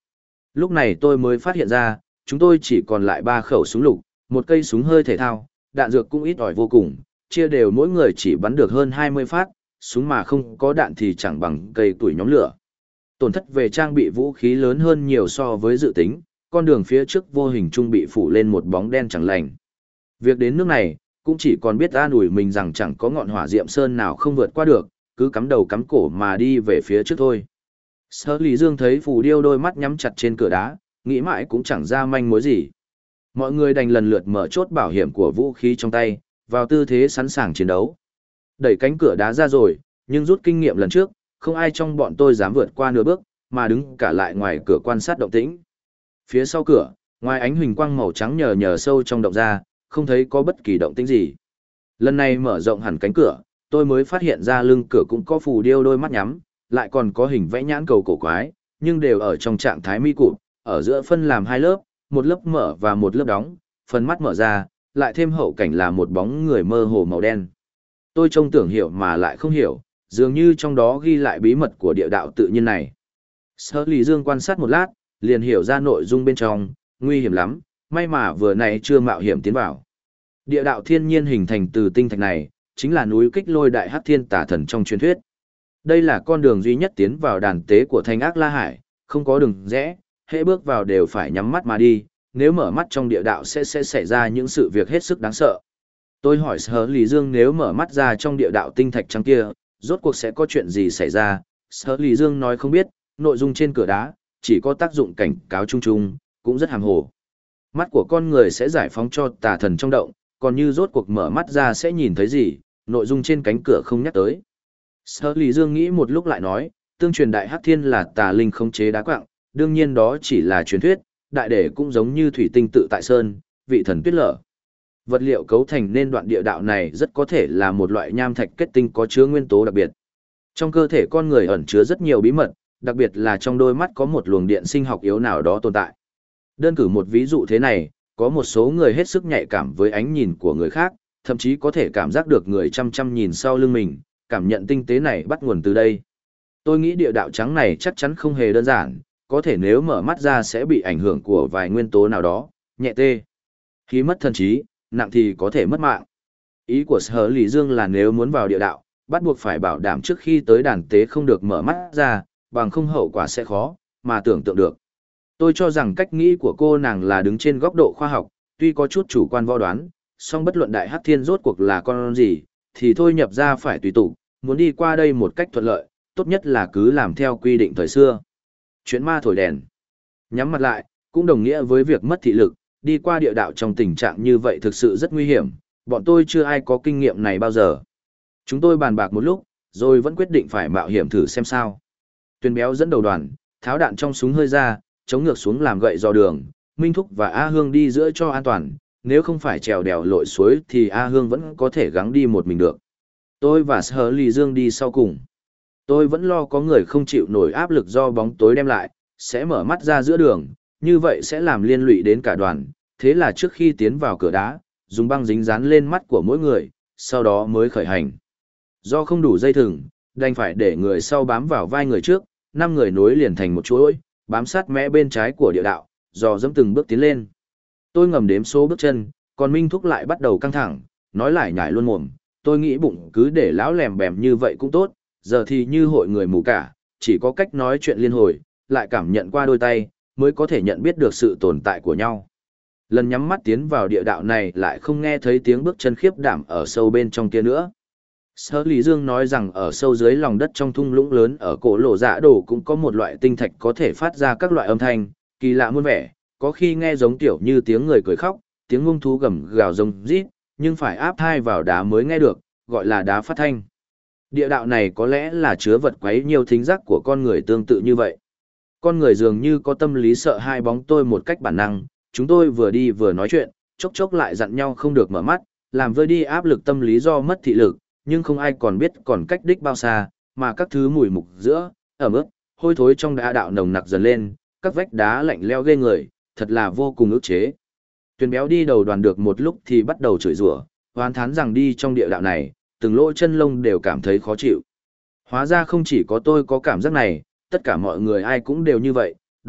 Lúc này tôi mới phát hiện ra, chúng tôi chỉ còn lại 3 khẩu súng lục, một cây súng hơi thể thao, đạn dược cũng ít ỏi vô cùng, chia đều mỗi người chỉ bắn được hơn 20 phát, súng mà không có đạn thì chẳng bằng cây tuổi nhóm lửa. Tổn thất về trang bị vũ khí lớn hơn nhiều so với dự tính, con đường phía trước vô hình trung bị phủ lên một bóng đen chẳng lành. Việc đến nước này, cũng chỉ còn biết an ủi mình rằng chẳng có ngọn hỏa diệm sơn nào không vượt qua được, cứ cắm đầu cắm cổ mà đi về phía trước thôi. Sở Lý Dương thấy phù điêu đôi mắt nhắm chặt trên cửa đá, nghĩ mãi cũng chẳng ra manh mối gì. Mọi người đành lần lượt mở chốt bảo hiểm của vũ khí trong tay, vào tư thế sẵn sàng chiến đấu. Đẩy cánh cửa đá ra rồi, nhưng rút kinh nghiệm lần trước, không ai trong bọn tôi dám vượt qua nửa bước, mà đứng cả lại ngoài cửa quan sát động tĩnh. Phía sau cửa, ngoài ánh huỳnh quang màu trắng nhờ nhờ sâu trong động ra, không thấy có bất kỳ động tĩnh gì. Lần này mở rộng hẳn cánh cửa, tôi mới phát hiện ra lưng cửa cũng có phù điêu đôi mắt nhắm, lại còn có hình vẽ nhãn cầu cổ quái, nhưng đều ở trong trạng thái mi cụp, ở giữa phân làm 2 lớp, một lớp mở và một lớp đóng, phần mắt mở ra, lại thêm hậu cảnh là một bóng người mơ hồ màu đen. Tôi trông tưởng hiểu mà lại không hiểu, dường như trong đó ghi lại bí mật của địa đạo tự nhiên này. Sở Lý Dương quan sát một lát, liền hiểu ra nội dung bên trong, nguy hiểm lắm, may mà vừa nãy chưa mạo hiểm tiến vào. Địa đạo thiên nhiên hình thành từ tinh thạch này, chính là núi Kích Lôi Đại Hắc Thiên Tà Thần trong truyền thuyết. Đây là con đường duy nhất tiến vào đàn tế của Thanh Ác La Hải, không có đường rẽ, hễ bước vào đều phải nhắm mắt mà đi, nếu mở mắt trong địa đạo sẽ xảy ra những sự việc hết sức đáng sợ. Tôi hỏi Sở Lý Dương nếu mở mắt ra trong địa đạo tinh thạch trắng kia, rốt cuộc sẽ có chuyện gì xảy ra. Sở Lý Dương nói không biết, nội dung trên cửa đá, chỉ có tác dụng cảnh cáo chung chung, cũng rất hàm hồ. Mắt của con người sẽ giải phóng cho tà thần trong động, còn như rốt cuộc mở mắt ra sẽ nhìn thấy gì, nội dung trên cánh cửa không nhắc tới. Sở Lý Dương nghĩ một lúc lại nói, tương truyền Đại Hắc Thiên là tà linh khống chế đá quặng, đương nhiên đó chỉ là truyền thuyết, đại để cũng giống như thủy tinh tự tại sơn, vị thần tuyết lở. Vật liệu cấu thành nên đoạn địa đạo này rất có thể là một loại nham thạch kết tinh có chứa nguyên tố đặc biệt. Trong cơ thể con người ẩn chứa rất nhiều bí mật, đặc biệt là trong đôi mắt có một luồng điện sinh học yếu nào đó tồn tại. Đơn cử một ví dụ thế này, có một số người hết sức nhạy cảm với ánh nhìn của người khác, thậm chí có thể cảm giác được người chăm chăm nhìn sau lưng mình, cảm nhận tinh tế này bắt nguồn từ đây. Tôi nghĩ địa đạo trắng này chắc chắn không hề đơn giản, có thể nếu mở mắt ra sẽ bị ảnh hưởng của vài nguyên tố nào đó, nhẹ tê. Khi mất thần trí, nặng thì có thể mất mạng. Ý của Sở Lý Dương là nếu muốn vào địa đạo, bắt buộc phải bảo đảm trước khi tới đàn tế không được mở mắt ra, bằng không hậu quả sẽ khó, mà tưởng tượng được. Tôi cho rằng cách nghĩ của cô nàng là đứng trên góc độ khoa học, tuy có chút chủ quan võ đoán, song bất luận Đại Hắc Thiên rốt cuộc là con gì, thì thôi nhập ra phải tùy tục, muốn đi qua đây một cách thuận lợi, tốt nhất là cứ làm theo quy định thời xưa. Chuyện ma thổi đèn. Nhắm mặt lại, cũng đồng nghĩa với việc mất thị lực, đi qua địa đạo trong tình trạng như vậy thực sự rất nguy hiểm, bọn tôi chưa ai có kinh nghiệm này bao giờ. Chúng tôi bàn bạc một lúc, rồi vẫn quyết định phải mạo hiểm thử xem sao. Tuyền Béo dẫn đầu đoàn, tháo đạn trong súng hơi ra, chống ngược xuống làm gậy dò đường, Minh Thúc và A Hương đi giữa cho an toàn, nếu không phải trèo đèo lội suối thì A Hương vẫn có thể gắng đi một mình được. Tôi và Sở Lý Dương đi sau cùng. Tôi vẫn lo có người không chịu nổi áp lực do bóng tối đem lại, sẽ mở mắt ra giữa đường, như vậy sẽ làm liên lụy đến cả đoàn, thế là trước khi tiến vào cửa đá, dùng băng dính dán lên mắt của mỗi người, sau đó mới khởi hành. Do không đủ dây thừng, đành phải để người sau bám vào vai người trước, 5 người nối liền thành một chuỗi, bám sát mẽ bên trái của địa đạo, dò dẫm từng bước tiến lên. Tôi ngầm đếm số bước chân, còn Minh Thúc lại bắt đầu căng thẳng, nói lại nhải luôn mồm, tôi nghĩ bụng cứ để lão lèm bèm như vậy cũng tốt, giờ thì như hội người mù cả, chỉ có cách nói chuyện liên hồi, lại cảm nhận qua đôi tay, mới có thể nhận biết được sự tồn tại của nhau. Lần nhắm mắt tiến vào địa đạo này lại không nghe thấy tiếng bước chân khiếp đảm ở sâu bên trong kia nữa. Sở Lý Dương nói rằng ở sâu dưới lòng đất trong thung lũng lớn ở cổ lộ dạ đồ cũng có một loại tinh thạch có thể phát ra các loại âm thanh, kỳ lạ muôn vẻ, có khi nghe giống kiểu như tiếng người cười khóc, tiếng ngông thú gầm gào rống rít, nhưng phải áp thai vào đá mới nghe được, gọi là đá phát thanh. Địa đạo này có lẽ là chứa vật quấy nhiều thính giác của con người tương tự như vậy. Con người dường như có tâm lý sợ hai bóng tôi một cách bản năng, chúng tôi vừa đi vừa nói chuyện, chốc chốc lại dặn nhau không được mở mắt, làm vơi đi áp lực tâm lý do mất thị lực, nhưng không ai còn biết còn cách đích bao xa, mà các thứ mùi mục giữa, ẩm ướt, hôi thối trong đá đạo nồng nặc dần lên, các vách đá lạnh leo ghê người, thật là vô cùng ức chế. Tuyền Béo đi đầu đoàn được một lúc thì bắt đầu chửi rủa, oán thán rằng đi trong địa đạo này, từng lỗ chân lông đều cảm thấy khó chịu. Hóa ra không chỉ có tôi có cảm giác này, tất cả mọi người ai cũng đều như vậy,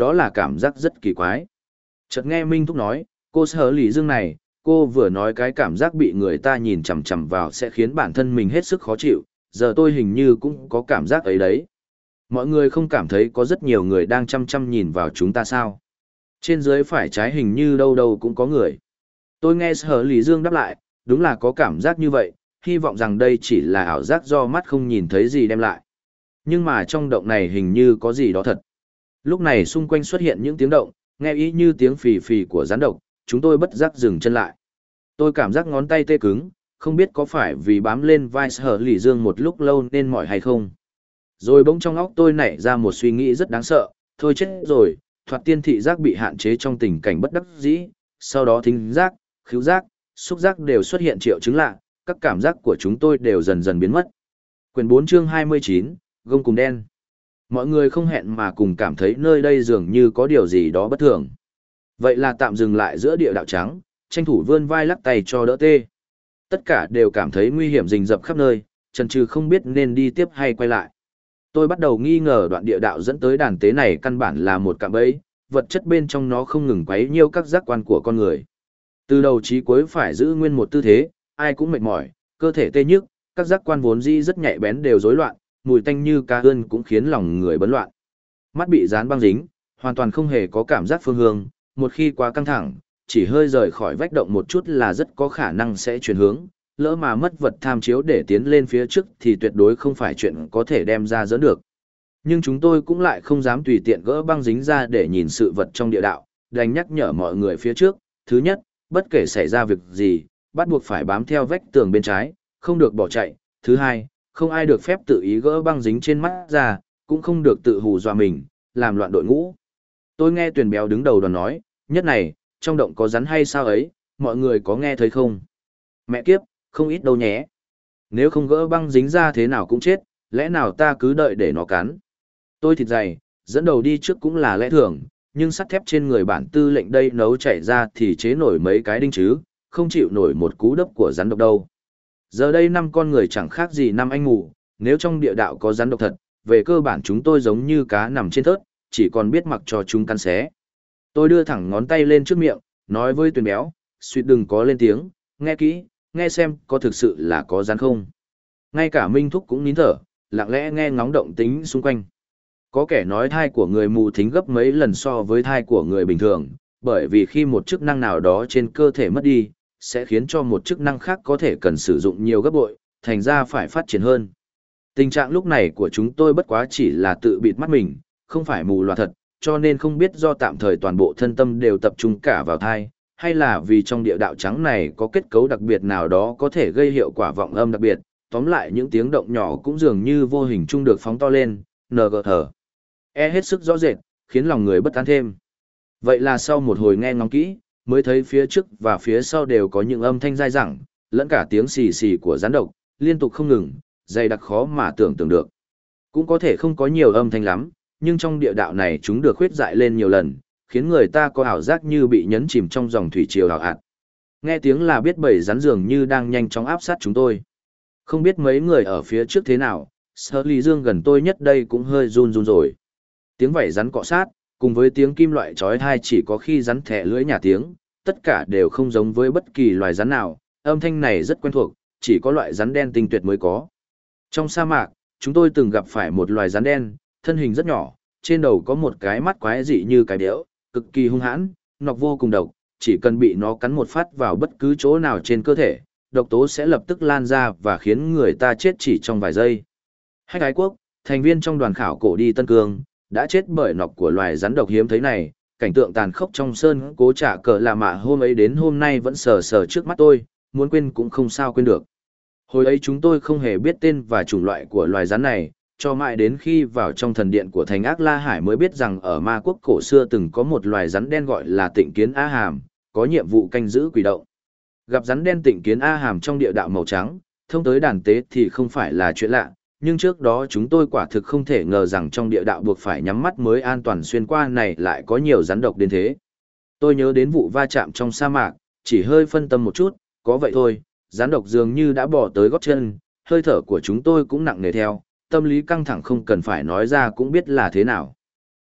đó là cảm giác rất kỳ quái. Chợt nghe Minh Thúc nói, cô Sở Lý Dương này, cô vừa nói cái cảm giác bị người ta nhìn chằm chằm vào sẽ khiến bản thân mình hết sức khó chịu, giờ tôi hình như cũng có cảm giác ấy đấy. Mọi người không cảm thấy có rất nhiều người đang chăm chăm nhìn vào chúng ta sao? Trên dưới phải trái hình như đâu đâu cũng có người. Tôi nghe Sở Lý Dương đáp lại, đúng là có cảm giác như vậy, hy vọng rằng đây chỉ là ảo giác do mắt không nhìn thấy gì đem lại. Nhưng mà trong động này hình như có gì đó thật. Lúc này xung quanh xuất hiện những tiếng động, nghe ý như tiếng phì phì của rắn độc, chúng tôi bất giác dừng chân lại. Tôi cảm giác ngón tay tê cứng, không biết có phải vì bám lên vai Sở Lý Dương một lúc lâu nên mỏi hay không. Rồi bỗng trong óc tôi nảy ra một suy nghĩ rất đáng sợ, thôi chết rồi, thoạt tiên thị giác bị hạn chế trong tình cảnh bất đắc dĩ, sau đó thính giác, khứu giác, xúc giác đều xuất hiện triệu chứng lạ, các cảm giác của chúng tôi đều dần dần biến mất. Quyển 4 chương 29, gông cùng đen. Mọi người không hẹn mà cùng cảm thấy nơi đây dường như có điều gì đó bất thường. Vậy là tạm dừng lại giữa địa đạo trắng, tranh thủ vươn vai lắc tay cho đỡ tê. Tất cả đều cảm thấy nguy hiểm rình rập khắp nơi, chần chừ không biết nên đi tiếp hay quay lại. Tôi bắt đầu nghi ngờ đoạn địa đạo dẫn tới đàn tế này căn bản là một cạm bẫy, vật chất bên trong nó không ngừng quấy nhiễu các giác quan của con người. Từ đầu chí cuối phải giữ nguyên một tư thế, ai cũng mệt mỏi, cơ thể tê nhức, các giác quan vốn dĩ rất nhạy bén đều rối loạn, mùi tanh như cá ươn cũng khiến lòng người bấn loạn. Mắt bị dán băng dính, hoàn toàn không hề có cảm giác phương hướng, một khi quá căng thẳng, chỉ hơi rời khỏi vách động một chút là rất có khả năng sẽ chuyển hướng, lỡ mà mất vật tham chiếu để tiến lên phía trước thì tuyệt đối không phải chuyện có thể đem ra giỡn được. Nhưng chúng tôi cũng lại không dám tùy tiện gỡ băng dính ra để nhìn sự vật trong địa đạo, đành nhắc nhở mọi người phía trước. Thứ nhất, bất kể xảy ra việc gì, bắt buộc phải bám theo vách tường bên trái, không được bỏ chạy. Thứ hai, không ai được phép tự ý gỡ băng dính trên mắt ra, cũng không được tự hù dọa mình, làm loạn đội ngũ. Tôi nghe Tuyền Béo đứng đầu đoàn nói, nhất này, trong động có rắn hay sao ấy, mọi người có nghe thấy không? Mẹ kiếp, không ít đâu nhé. Nếu không gỡ băng dính ra thế nào cũng chết, lẽ nào ta cứ đợi để nó cắn? Tôi thịt dày, dẫn đầu đi trước cũng là lẽ thường, nhưng sắt thép trên người bản tư lệnh đây nấu chảy ra thì chế nổi mấy cái đinh chứ, không chịu nổi một cú đấm của rắn độc đâu. Giờ đây 5 con người chẳng khác gì 5 anh mù, nếu trong địa đạo có rắn độc thật, về cơ bản chúng tôi giống như cá nằm trên thớt, chỉ còn biết mặc cho chúng cắn xé. Tôi đưa thẳng ngón tay lên trước miệng, nói với Tuyền Béo, suýt đừng có lên tiếng, nghe kỹ, nghe xem có thực sự là có rắn không. Ngay cả Minh Thúc cũng nín thở, lặng lẽ nghe ngóng động tĩnh xung quanh. Có kẻ nói thai của người mù thính gấp mấy lần so với thai của người bình thường, bởi vì khi một chức năng nào đó trên cơ thể mất đi, sẽ khiến cho một chức năng khác có thể cần sử dụng nhiều gấp bội, thành ra phải phát triển hơn. Tình trạng lúc này của chúng tôi bất quá chỉ là tự bịt mắt mình, không phải mù loà thật, cho nên không biết do tạm thời toàn bộ thân tâm đều tập trung cả vào thai, hay là vì trong địa đạo trắng này có kết cấu đặc biệt nào đó có thể gây hiệu quả vọng âm đặc biệt, tóm lại những tiếng động nhỏ cũng dường như vô hình chung được phóng to lên, ngờ thở. Hết sức rõ rệt, khiến lòng người bất an thêm. Vậy là sau một hồi nghe ngóng kỹ, mới thấy phía trước và phía sau đều có những âm thanh dai dẳng, lẫn cả tiếng xì xì của rắn độc, liên tục không ngừng, dày đặc khó mà tưởng tượng được. Cũng có thể không có nhiều âm thanh lắm, nhưng trong địa đạo này chúng được khuyết dại lên nhiều lần, khiến người ta có ảo giác như bị nhấn chìm trong dòng thủy triều ảo ạt. Nghe tiếng là biết bầy rắn dường như đang nhanh chóng áp sát chúng tôi. Không biết mấy người ở phía trước thế nào, Sở Lý Dương gần tôi nhất đây cũng hơi run run rồi. Tiếng vảy rắn cọ sát, cùng với tiếng kim loại chói tai chỉ có khi rắn thẻ lưỡi nhà tiếng, tất cả đều không giống với bất kỳ loài rắn nào, âm thanh này rất quen thuộc, chỉ có loại rắn đen tinh tuyệt mới có. Trong sa mạc, chúng tôi từng gặp phải một loài rắn đen, thân hình rất nhỏ, trên đầu có một cái mắt quái dị như cái đẽo, cực kỳ hung hãn, nọc vô cùng độc, chỉ cần bị nó cắn một phát vào bất cứ chỗ nào trên cơ thể, độc tố sẽ lập tức lan ra và khiến người ta chết chỉ trong vài giây. Hách Ái Quốc, thành viên trong đoàn khảo cổ đi Tân Cương, đã chết bởi nọc của loài rắn độc hiếm thấy này, cảnh tượng tàn khốc trong sơn cố trả cờ là mạ hôm ấy đến hôm nay vẫn sờ sờ trước mắt tôi, muốn quên cũng không sao quên được. Hồi ấy chúng tôi không hề biết tên và chủng loại của loài rắn này, cho mãi đến khi vào trong thần điện của thành Ác La Hải mới biết rằng ở ma quốc cổ xưa từng có một loài rắn đen gọi là Tịnh Kiến A Hàm, có nhiệm vụ canh giữ quỷ động. Gặp rắn đen Tịnh Kiến A Hàm trong địa đạo màu trắng, thông tới đàn tế thì không phải là chuyện lạ, nhưng trước đó chúng tôi quả thực không thể ngờ rằng trong địa đạo buộc phải nhắm mắt mới an toàn xuyên qua này lại có nhiều rắn độc đến thế. Tôi nhớ đến vụ va chạm trong sa mạc, chỉ hơi phân tâm một chút, có vậy thôi, rắn độc dường như đã bỏ tới gót chân, hơi thở của chúng tôi cũng nặng nề theo, tâm lý căng thẳng không cần phải nói ra cũng biết là thế nào.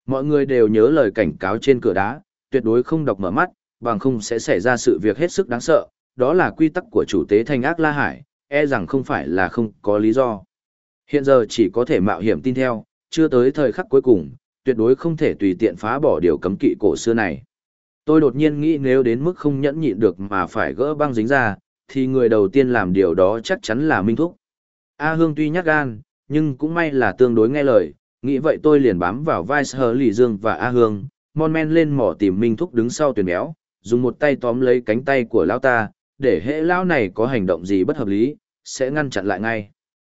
Mọi người đều nhớ lời cảnh cáo trên cửa đá, tuyệt đối không đọc mở mắt, bằng không sẽ xảy ra sự việc hết sức đáng sợ, đó là quy tắc của chủ tế Thanh Ác La Hải, e rằng không phải là không có lý do. Hiện giờ chỉ có thể mạo hiểm tin theo, chưa tới thời khắc cuối cùng, tuyệt đối không thể tùy tiện phá bỏ điều cấm kỵ cổ xưa này. Tôi đột nhiên nghĩ nếu đến mức không nhẫn nhịn được mà phải gỡ băng dính ra, thì người đầu tiên làm điều đó chắc chắn là Minh Thúc. A Hương tuy nhát gan, nhưng cũng may là tương đối nghe lời, nghĩ vậy tôi liền bám vào vai Sở Lì Dương và A Hương, mon men lên mỏ tìm Minh Thúc đứng sau Tuyền Béo, dùng một tay tóm lấy cánh tay của lão ta, để hễ lão này có hành động gì bất hợp lý, sẽ ngăn chặn lại ngay.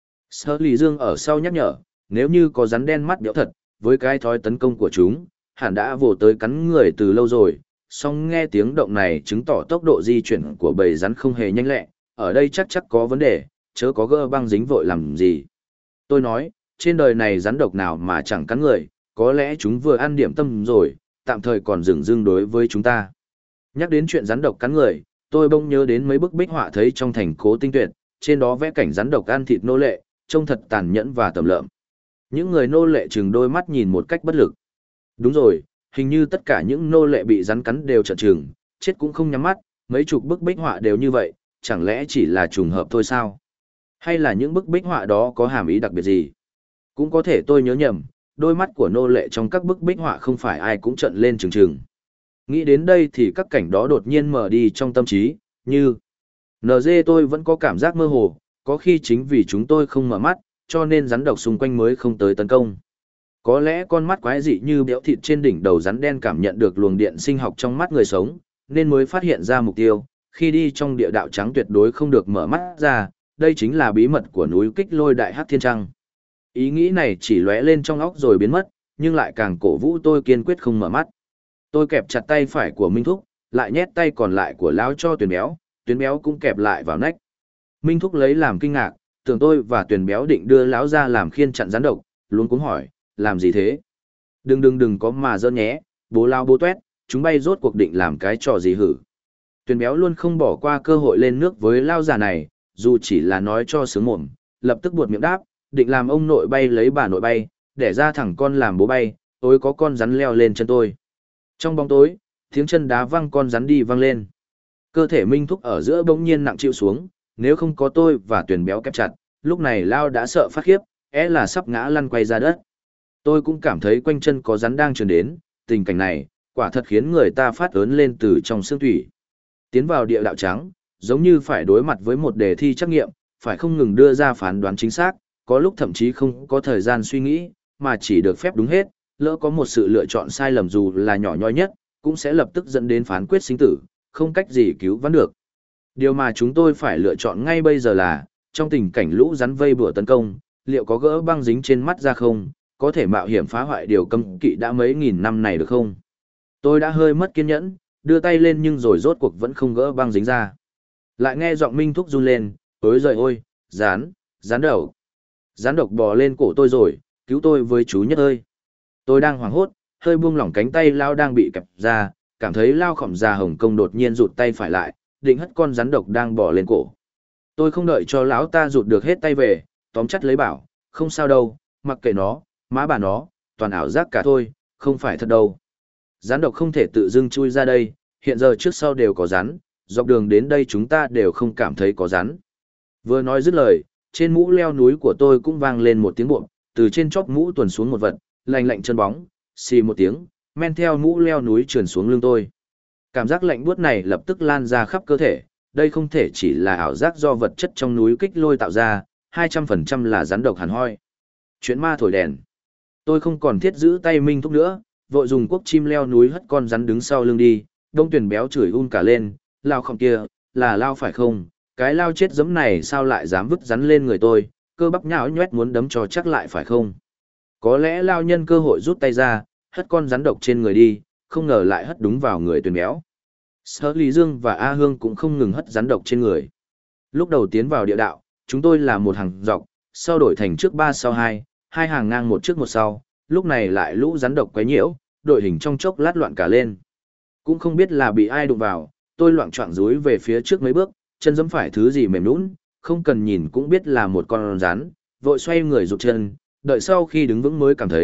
Sở Lì Dương ở sau nhắc nhở, nếu như có rắn đen mắt đẽo thật, với cái thói tấn công của chúng, hẳn đã vồ tới cắn người từ lâu rồi, song nghe tiếng động này chứng tỏ tốc độ di chuyển của bầy rắn không hề nhanh lẹ, ở đây chắc có vấn đề, chớ có gỡ băng dính vội làm gì. Tôi nói, trên đời này rắn độc nào mà chẳng cắn người, có lẽ chúng vừa ăn điểm tâm rồi, tạm thời còn dửng dưng đối với chúng ta. Nhắc đến chuyện rắn độc cắn người, tôi bỗng nhớ đến mấy bức bích họa thấy trong thành Cố Tinh Tuyệt, trên đó vẽ cảnh rắn độc ăn thịt nô lệ, trông thật tàn nhẫn và tầm lợm. Những người nô lệ trừng đôi mắt nhìn một cách bất lực. Đúng rồi, hình như tất cả những nô lệ bị rắn cắn đều trợn trừng, chết cũng không nhắm mắt, mấy chục bức bích họa đều như vậy, chẳng lẽ chỉ là trùng hợp thôi sao? Hay là những bức bích họa đó có hàm ý đặc biệt gì? Cũng có thể tôi nhớ nhầm, đôi mắt của nô lệ trong các bức bích họa không phải ai cũng trợn lên trừng trừng. Nghĩ đến đây thì các cảnh đó đột nhiên mở đi trong tâm trí, như NG tôi vẫn có cảm giác mơ hồ, có khi chính vì chúng tôi không mở mắt, cho nên rắn độc xung quanh mới không tới tấn công. Có lẽ con mắt quái dị như béo thịt trên đỉnh đầu rắn đen cảm nhận được luồng điện sinh học trong mắt người sống, nên mới phát hiện ra mục tiêu, khi đi trong địa đạo trắng tuyệt đối không được mở mắt ra, đây chính là bí mật của núi Kích Lôi Đại Hắc Thiên Trăng. Ý nghĩ này chỉ lóe lên trong óc rồi biến mất, nhưng lại càng cổ vũ tôi kiên quyết không mở mắt. Tôi kẹp chặt tay phải của Minh Thúc, lại nhét tay còn lại của lão cho Tuyền Béo cũng kẹp lại vào nách. Minh Thúc lấy làm kinh ngạc, tưởng tôi và Tuyền Béo định đưa lão ra làm khiên chặn rắn độc, luống cuống hỏi, làm gì thế? Đừng có mà giỡn nhé, bố lao bố tuét, chúng bay rốt cuộc định làm cái trò gì hử? Tuyền Béo luôn không bỏ qua cơ hội lên nước với lao già này, dù chỉ là nói cho sướng mồm, lập tức buột miệng đáp, định làm ông nội bay lấy bà nội bay, để ra thẳng con làm bố bay, tối có con rắn leo lên chân tôi. Trong bóng tối, tiếng chân đá văng con rắn đi văng lên. Cơ thể Minh Thúc ở giữa bỗng nhiên nặng chịu xuống, nếu không có tôi và Tuyền Béo kẹp chặt, lúc này lao đã sợ phát khiếp, là sắp ngã lăn quay ra đất. Tôi cũng cảm thấy quanh chân có rắn đang trườn đến, tình cảnh này, quả thật khiến người ta phát ớn lên từ trong xương thủy. Tiến vào địa đạo trắng, giống như phải đối mặt với một đề thi trắc nghiệm, phải không ngừng đưa ra phán đoán chính xác, có lúc thậm chí không có thời gian suy nghĩ, mà chỉ được phép đúng hết, lỡ có một sự lựa chọn sai lầm dù là nhỏ nhoi nhất, cũng sẽ lập tức dẫn đến phán quyết sinh tử, không cách gì cứu vãn được. Điều mà chúng tôi phải lựa chọn ngay bây giờ là, trong tình cảnh lũ rắn vây bủa tấn công, liệu có gỡ băng dính trên mắt ra không, có thể mạo hiểm phá hoại điều cấm kỵ đã mấy nghìn năm này được không? Tôi đã hơi mất kiên nhẫn, đưa tay lên nhưng rồi rốt cuộc vẫn không gỡ băng dính ra. Lại nghe giọng Minh Thúc run lên, ối giời ôi, rắn đầu. Rắn độc bò lên cổ tôi rồi, cứu tôi với chú Nhất ơi. Tôi đang hoảng hốt, hơi buông lỏng cánh tay lao đang bị kẹp ra, cảm thấy lao khỏm già Hồng Công đột nhiên rụt tay phải lại, định hất con rắn độc đang bò lên cổ. Tôi không đợi cho lão ta rụt được hết tay về, tóm chặt lấy bảo, không sao đâu, mặc kệ nó, má bà nó, toàn ảo giác cả thôi, không phải thật đâu. Rắn độc không thể tự dưng chui ra đây, hiện giờ trước sau đều có rắn, dọc đường đến đây chúng ta đều không cảm thấy có rắn. Vừa nói dứt lời, trên mũ leo núi của tôi cũng vang lên một tiếng buộm, từ trên chóp mũ tuồn xuống một vật, lạnh lạnh chân bóng, xì một tiếng, men theo mũ leo núi trườn xuống lưng tôi. Cảm giác lạnh buốt này lập tức lan ra khắp cơ thể, đây không thể chỉ là ảo giác do vật chất trong núi Kích Lôi tạo ra, 200% là rắn độc hẳn hoi. Chuyện ma thổi đèn. Tôi không còn thiết giữ tay Minh Thúc nữa, vội dùng cuốc chim leo núi hất con rắn đứng sau lưng đi, Đông Tuyền Béo chửi cả lên, lao không kia, là lao phải không? Cái lao chết giấm này sao lại dám vứt rắn lên người tôi, cơ bắp nhão nhoét muốn đấm cho chắc lại phải không? Có lẽ lao nhân cơ hội rút tay ra, hất con rắn độc trên người đi, không ngờ lại hất đúng vào người Tuyền Béo. Sở Lý Dương và A Hương cũng không ngừng hất rắn độc trên người. Lúc đầu tiến vào địa đạo, chúng tôi là một hàng dọc, sau đổi thành trước 3 sau 2, hai hàng ngang một trước một sau, lúc này lại lũ rắn độc quấy nhiễu, đội hình trong chốc lát loạn cả lên. Cũng không biết là bị ai đụng vào, tôi loạng choạng rúi về phía trước mấy bước, chân giẫm phải thứ gì mềm nhũn, không cần nhìn cũng biết là một con rắn, vội xoay người rụt chân, đợi sau khi đứng vững mới cảm thấy,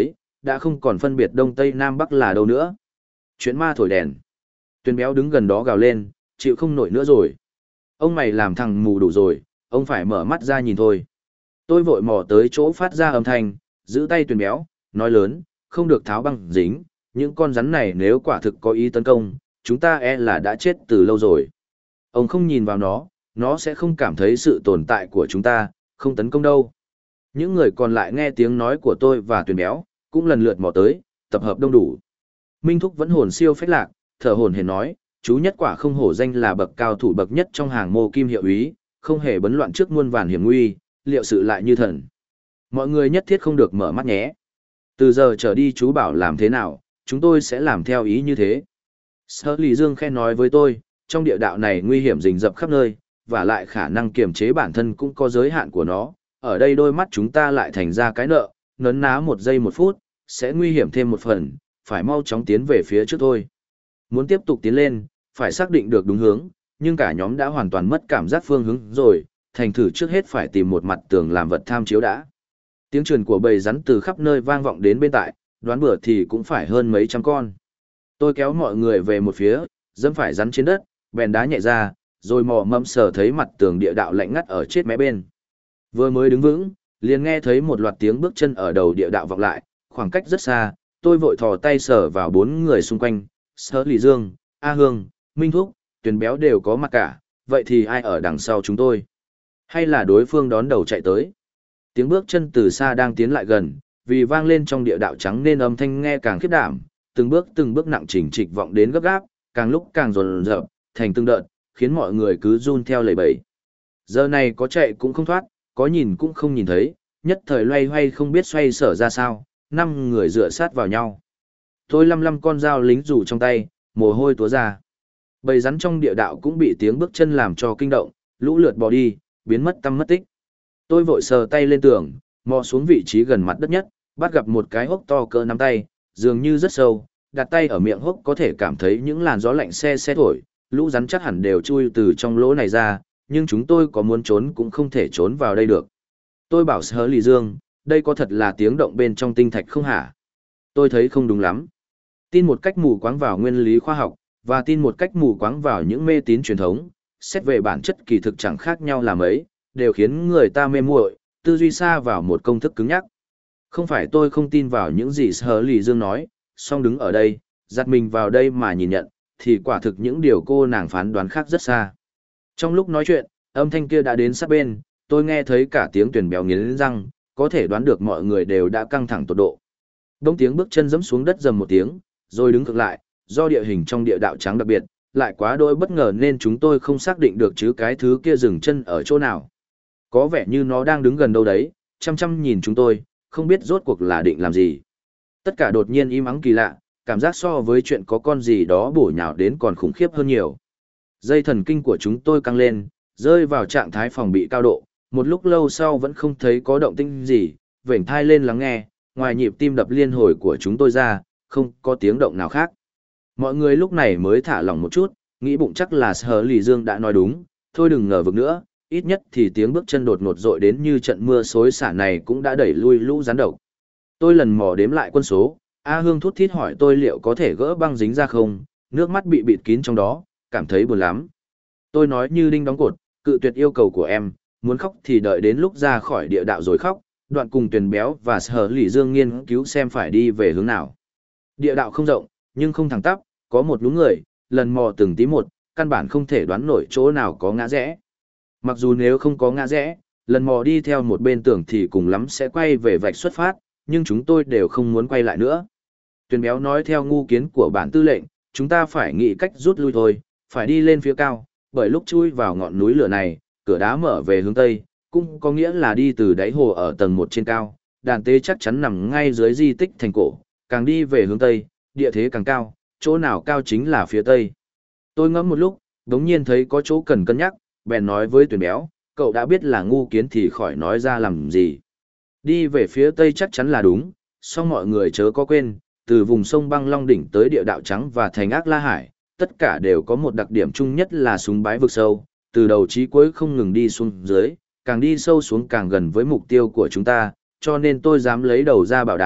đã không còn phân biệt đông tây nam bắc là đâu nữa. Chuyện ma thổi đèn. Tuyền béo đứng gần đó gào lên, chịu không nổi nữa rồi. Ông mày làm thằng mù đủ rồi, ông phải mở mắt ra nhìn thôi. Tôi vội mò tới chỗ phát ra âm thanh, giữ tay Tuyền béo, nói lớn, không được tháo băng dính, những con rắn này nếu quả thực có ý tấn công, chúng ta là đã chết từ lâu rồi. Ông không nhìn vào nó sẽ không cảm thấy sự tồn tại của chúng ta, không tấn công đâu. Những người còn lại nghe tiếng nói của tôi và Tuyền béo, cũng lần lượt mò tới, tập hợp đông đủ. Minh Thúc vẫn hồn siêu phách lạc, thở hổn hển nói, chú nhất quả không hổ danh là bậc cao thủ bậc nhất trong hàng mô kim hiệu úy, không hề bấn loạn trước muôn vàn hiểm nguy, liệu sự lại như thần. Mọi người nhất thiết không được mở mắt nhé. Từ giờ trở đi chú bảo làm thế nào, chúng tôi sẽ làm theo ý như thế. Sở Lý Dương khen nói với tôi, trong địa đạo này nguy hiểm rình rập khắp nơi, và lại khả năng kiềm chế bản thân cũng có giới hạn của nó. Ở đây đôi mắt chúng ta lại thành ra cái nợ, nấn ná 1 giây 1 phút, sẽ nguy hiểm thêm một phần, phải mau chóng tiến về phía trước thôi. Muốn tiếp tục tiến lên, phải xác định được đúng hướng, nhưng cả nhóm đã hoàn toàn mất cảm giác phương hướng rồi, thành thử trước hết phải tìm một mặt tường làm vật tham chiếu đã. Tiếng truyền của bầy rắn từ khắp nơi vang vọng đến bên tại, đoán bữa thì cũng phải hơn mấy trăm con. Tôi kéo mọi người về một phía, dẫm phải rắn trên đất, bèn đá nhẹ ra, rồi mò mẫm sờ thấy mặt tường địa đạo lạnh ngắt ở chết mé bên. Vừa mới đứng vững, liền nghe thấy một loạt tiếng bước chân ở đầu địa đạo vọng lại, khoảng cách rất xa, tôi vội thò tay sờ vào 4 người xung quanh, Sở Lý Dương, A Hương, Minh Thúc, Tuyền béo đều có mặt cả, vậy thì ai ở đằng sau chúng tôi? Hay là đối phương đón đầu chạy tới? Tiếng bước chân từ xa đang tiến lại gần, vì vang lên trong địa đạo trắng nên âm thanh nghe càng khiếp đảm, từng bước nặng chỉnh trịch vọng đến gấp gáp, càng lúc càng dồn dập, thành từng đợt, khiến mọi người cứ run theo lẩy bẩy. Giờ này có chạy cũng không thoát, có nhìn cũng không nhìn thấy, nhất thời loay hoay không biết xoay sở ra sao, 5 người dựa sát vào nhau. Tôi lăm con dao lính rủ trong tay, mồ hôi túa ra. Bầy rắn trong địa đạo cũng bị tiếng bước chân làm cho kinh động, lũ lượt bỏ đi, biến mất tăm mất tích. Tôi vội sờ tay lên tường, mò xuống vị trí gần mặt đất nhất, bắt gặp một cái hốc to cỡ nắm tay, dường như rất sâu, đặt tay ở miệng hốc có thể cảm thấy những làn gió lạnh se se thổi, lũ rắn chắc hẳn đều chui từ trong lỗ này ra, nhưng chúng tôi có muốn trốn cũng không thể trốn vào đây được. Tôi bảo Sở Lý Dương, đây có thật là tiếng động bên trong tinh thạch không hả? Tôi thấy không đúng lắm. Tin một cách mù quáng vào nguyên lý khoa học, và tin một cách mù quáng vào những mê tín truyền thống, xét về bản chất kỳ thực chẳng khác nhau là mấy, đều khiến người ta mê muội, tư duy xa vào một công thức cứng nhắc. Không phải tôi không tin vào những gì Sở Lý Dương nói, song đứng ở đây, giặt mình vào đây mà nhìn nhận, thì quả thực những điều cô nàng phán đoán khác rất xa. Trong lúc nói chuyện, âm thanh kia đã đến sát bên, tôi nghe thấy cả tiếng Tuyền béo nghiến răng, có thể đoán được mọi người đều đã căng thẳng tột độ. Đông tiếng bước chân giẫm xuống đất rầm một tiếng, rồi đứng cực lại, do địa hình trong địa đạo trắng đặc biệt, lại quá đỗi bất ngờ nên chúng tôi không xác định được chứ cái thứ kia dừng chân ở chỗ nào. Có vẻ như nó đang đứng gần đâu đấy, chăm chăm nhìn chúng tôi, không biết rốt cuộc là định làm gì. Tất cả đột nhiên im ắng kỳ lạ, cảm giác so với chuyện có con gì đó bổ nhào đến còn khủng khiếp hơn nhiều. Dây thần kinh của chúng tôi căng lên, rơi vào trạng thái phòng bị cao độ, một lúc lâu sau vẫn không thấy có động tĩnh gì, vểnh thai lên lắng nghe, ngoài nhịp tim đập liên hồi của chúng tôi ra, không có tiếng động nào khác. Mọi người lúc này mới thả lỏng một chút, nghĩ bụng chắc là Sở Lý Dương đã nói đúng, thôi đừng ngờ vực nữa, ít nhất thì tiếng bước chân đột ngột dội đến như trận mưa xối xả này cũng đã đẩy lui lũ rắn độc. Tôi lần mò đếm lại quân số, A Hương thút thít hỏi tôi liệu có thể gỡ băng dính ra không, nước mắt bị bịt kín trong đó, cảm thấy buồn lắm. Tôi nói như đinh đóng cột, cự tuyệt yêu cầu của em, muốn khóc thì đợi đến lúc ra khỏi địa đạo rồi khóc, đoạn cùng Tuyền béo và Sở Lý Dương nghiên cứu xem phải đi về hướng nào. Địa đạo không rộng, nhưng không thẳng tắp, có một lúng người, lần mò từng tí một, căn bản không thể đoán nổi chỗ nào có ngã rẽ. Mặc dù nếu không có ngã rẽ, lần mò đi theo một bên tường thì cùng lắm sẽ quay về vạch xuất phát, nhưng chúng tôi đều không muốn quay lại nữa. Tuyền béo nói theo ngu kiến của bản tư lệnh, chúng ta phải nghĩ cách rút lui thôi, phải đi lên phía cao, bởi lúc chui vào ngọn núi lửa này, cửa đá mở về hướng Tây, cũng có nghĩa là đi từ đáy hồ ở tầng 1 trên cao, đàn tế chắc chắn nằm ngay dưới di tích thành cổ, càng đi về hướng Tây, địa thế càng cao, chỗ nào cao chính là phía Tây. Tôi ngẫm một lúc, đống nhiên thấy có chỗ cần cân nhắc, bèn nói với Tuyền béo, cậu đã biết là ngu kiến thì khỏi nói ra làm gì. Đi về phía Tây chắc chắn là đúng, song mọi người chớ có quên, từ vùng sông Băng Long đỉnh tới địa đạo trắng và thành Ác La Hải, tất cả đều có một đặc điểm chung nhất là súng bái vực sâu, từ đầu chí cuối không ngừng đi xuống dưới, càng đi sâu xuống càng gần với mục tiêu của chúng ta, cho nên tôi dám lấy đầu ra bảo đảm,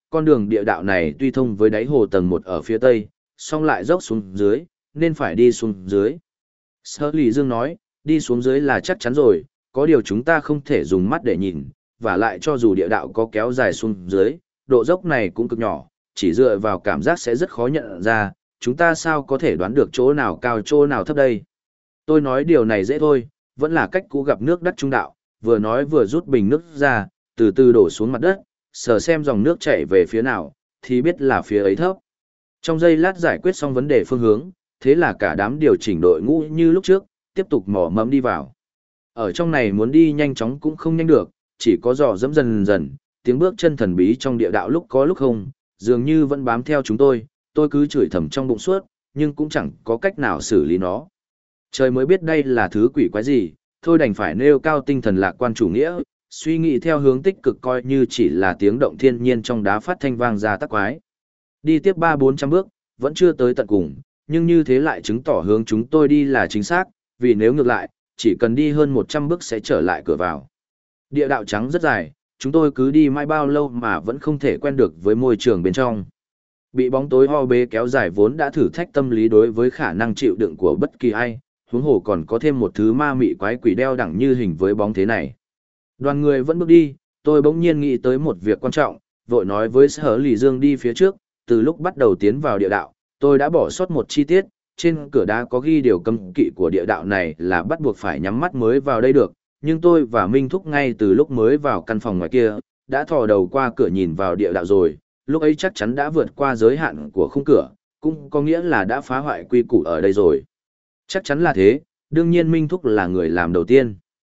con đường địa đạo này tuy thông với đáy hồ tầng 1 ở phía tây, song lại dốc xuống dưới, nên phải đi xuống dưới. Sở Lý Dương nói, đi xuống dưới là chắc chắn rồi, có điều chúng ta không thể dùng mắt để nhìn, và lại cho dù địa đạo có kéo dài xuống dưới, độ dốc này cũng cực nhỏ, chỉ dựa vào cảm giác sẽ rất khó nhận ra, chúng ta sao có thể đoán được chỗ nào cao chỗ nào thấp đây. Tôi nói điều này dễ thôi, vẫn là cách cũ gặp nước đắc trung đạo, vừa nói vừa rút bình nước ra, từ từ đổ xuống mặt đất, sờ xem dòng nước chảy về phía nào, thì biết là phía ấy thấp. Trong giây lát giải quyết xong vấn đề phương hướng, thế là cả đám điều chỉnh đội ngũ như lúc trước, tiếp tục mò mẫm đi vào. Ở trong này muốn đi nhanh chóng cũng không nhanh được, chỉ có dò dẫm dần dần, tiếng bước chân thần bí trong địa đạo lúc có lúc không, dường như vẫn bám theo chúng tôi cứ chửi thầm trong bụng suốt, nhưng cũng chẳng có cách nào xử lý nó. Trời mới biết đây là thứ quỷ quái gì, thôi đành phải nêu cao tinh thần lạc quan chủ nghĩa, suy nghĩ theo hướng tích cực coi như chỉ là tiếng động thiên nhiên trong đá phát thanh vang ra tắc quái. Đi tiếp 300-400 bước, vẫn chưa tới tận cùng, nhưng như thế lại chứng tỏ hướng chúng tôi đi là chính xác, vì nếu ngược lại, chỉ cần đi hơn 100 bước sẽ trở lại cửa vào. Địa đạo trắng rất dài, chúng tôi cứ đi mãi bao lâu mà vẫn không thể quen được với môi trường bên trong. Bị bóng tối ho bế kéo dài vốn đã thử thách tâm lý đối với khả năng chịu đựng của bất kỳ ai, huống hồ còn có thêm một thứ ma mị quái quỷ đeo đẳng như hình với bóng thế này. Đoàn người vẫn bước đi, tôi bỗng nhiên nghĩ tới một việc quan trọng, vội nói với Sở Lý Dương đi phía trước, từ lúc bắt đầu tiến vào địa đạo, tôi đã bỏ sót một chi tiết, trên cửa đá có ghi điều cấm kỵ của địa đạo này là bắt buộc phải nhắm mắt mới vào đây được, nhưng tôi và Minh Thúc ngay từ lúc mới vào căn phòng ngoài kia, đã thò đầu qua cửa nhìn vào địa đạo rồi, lúc ấy chắc chắn đã vượt qua giới hạn của khung cửa, cũng có nghĩa là đã phá hoại quy củ ở đây rồi. Chắc chắn là thế, đương nhiên Minh Thúc là người làm đầu tiên.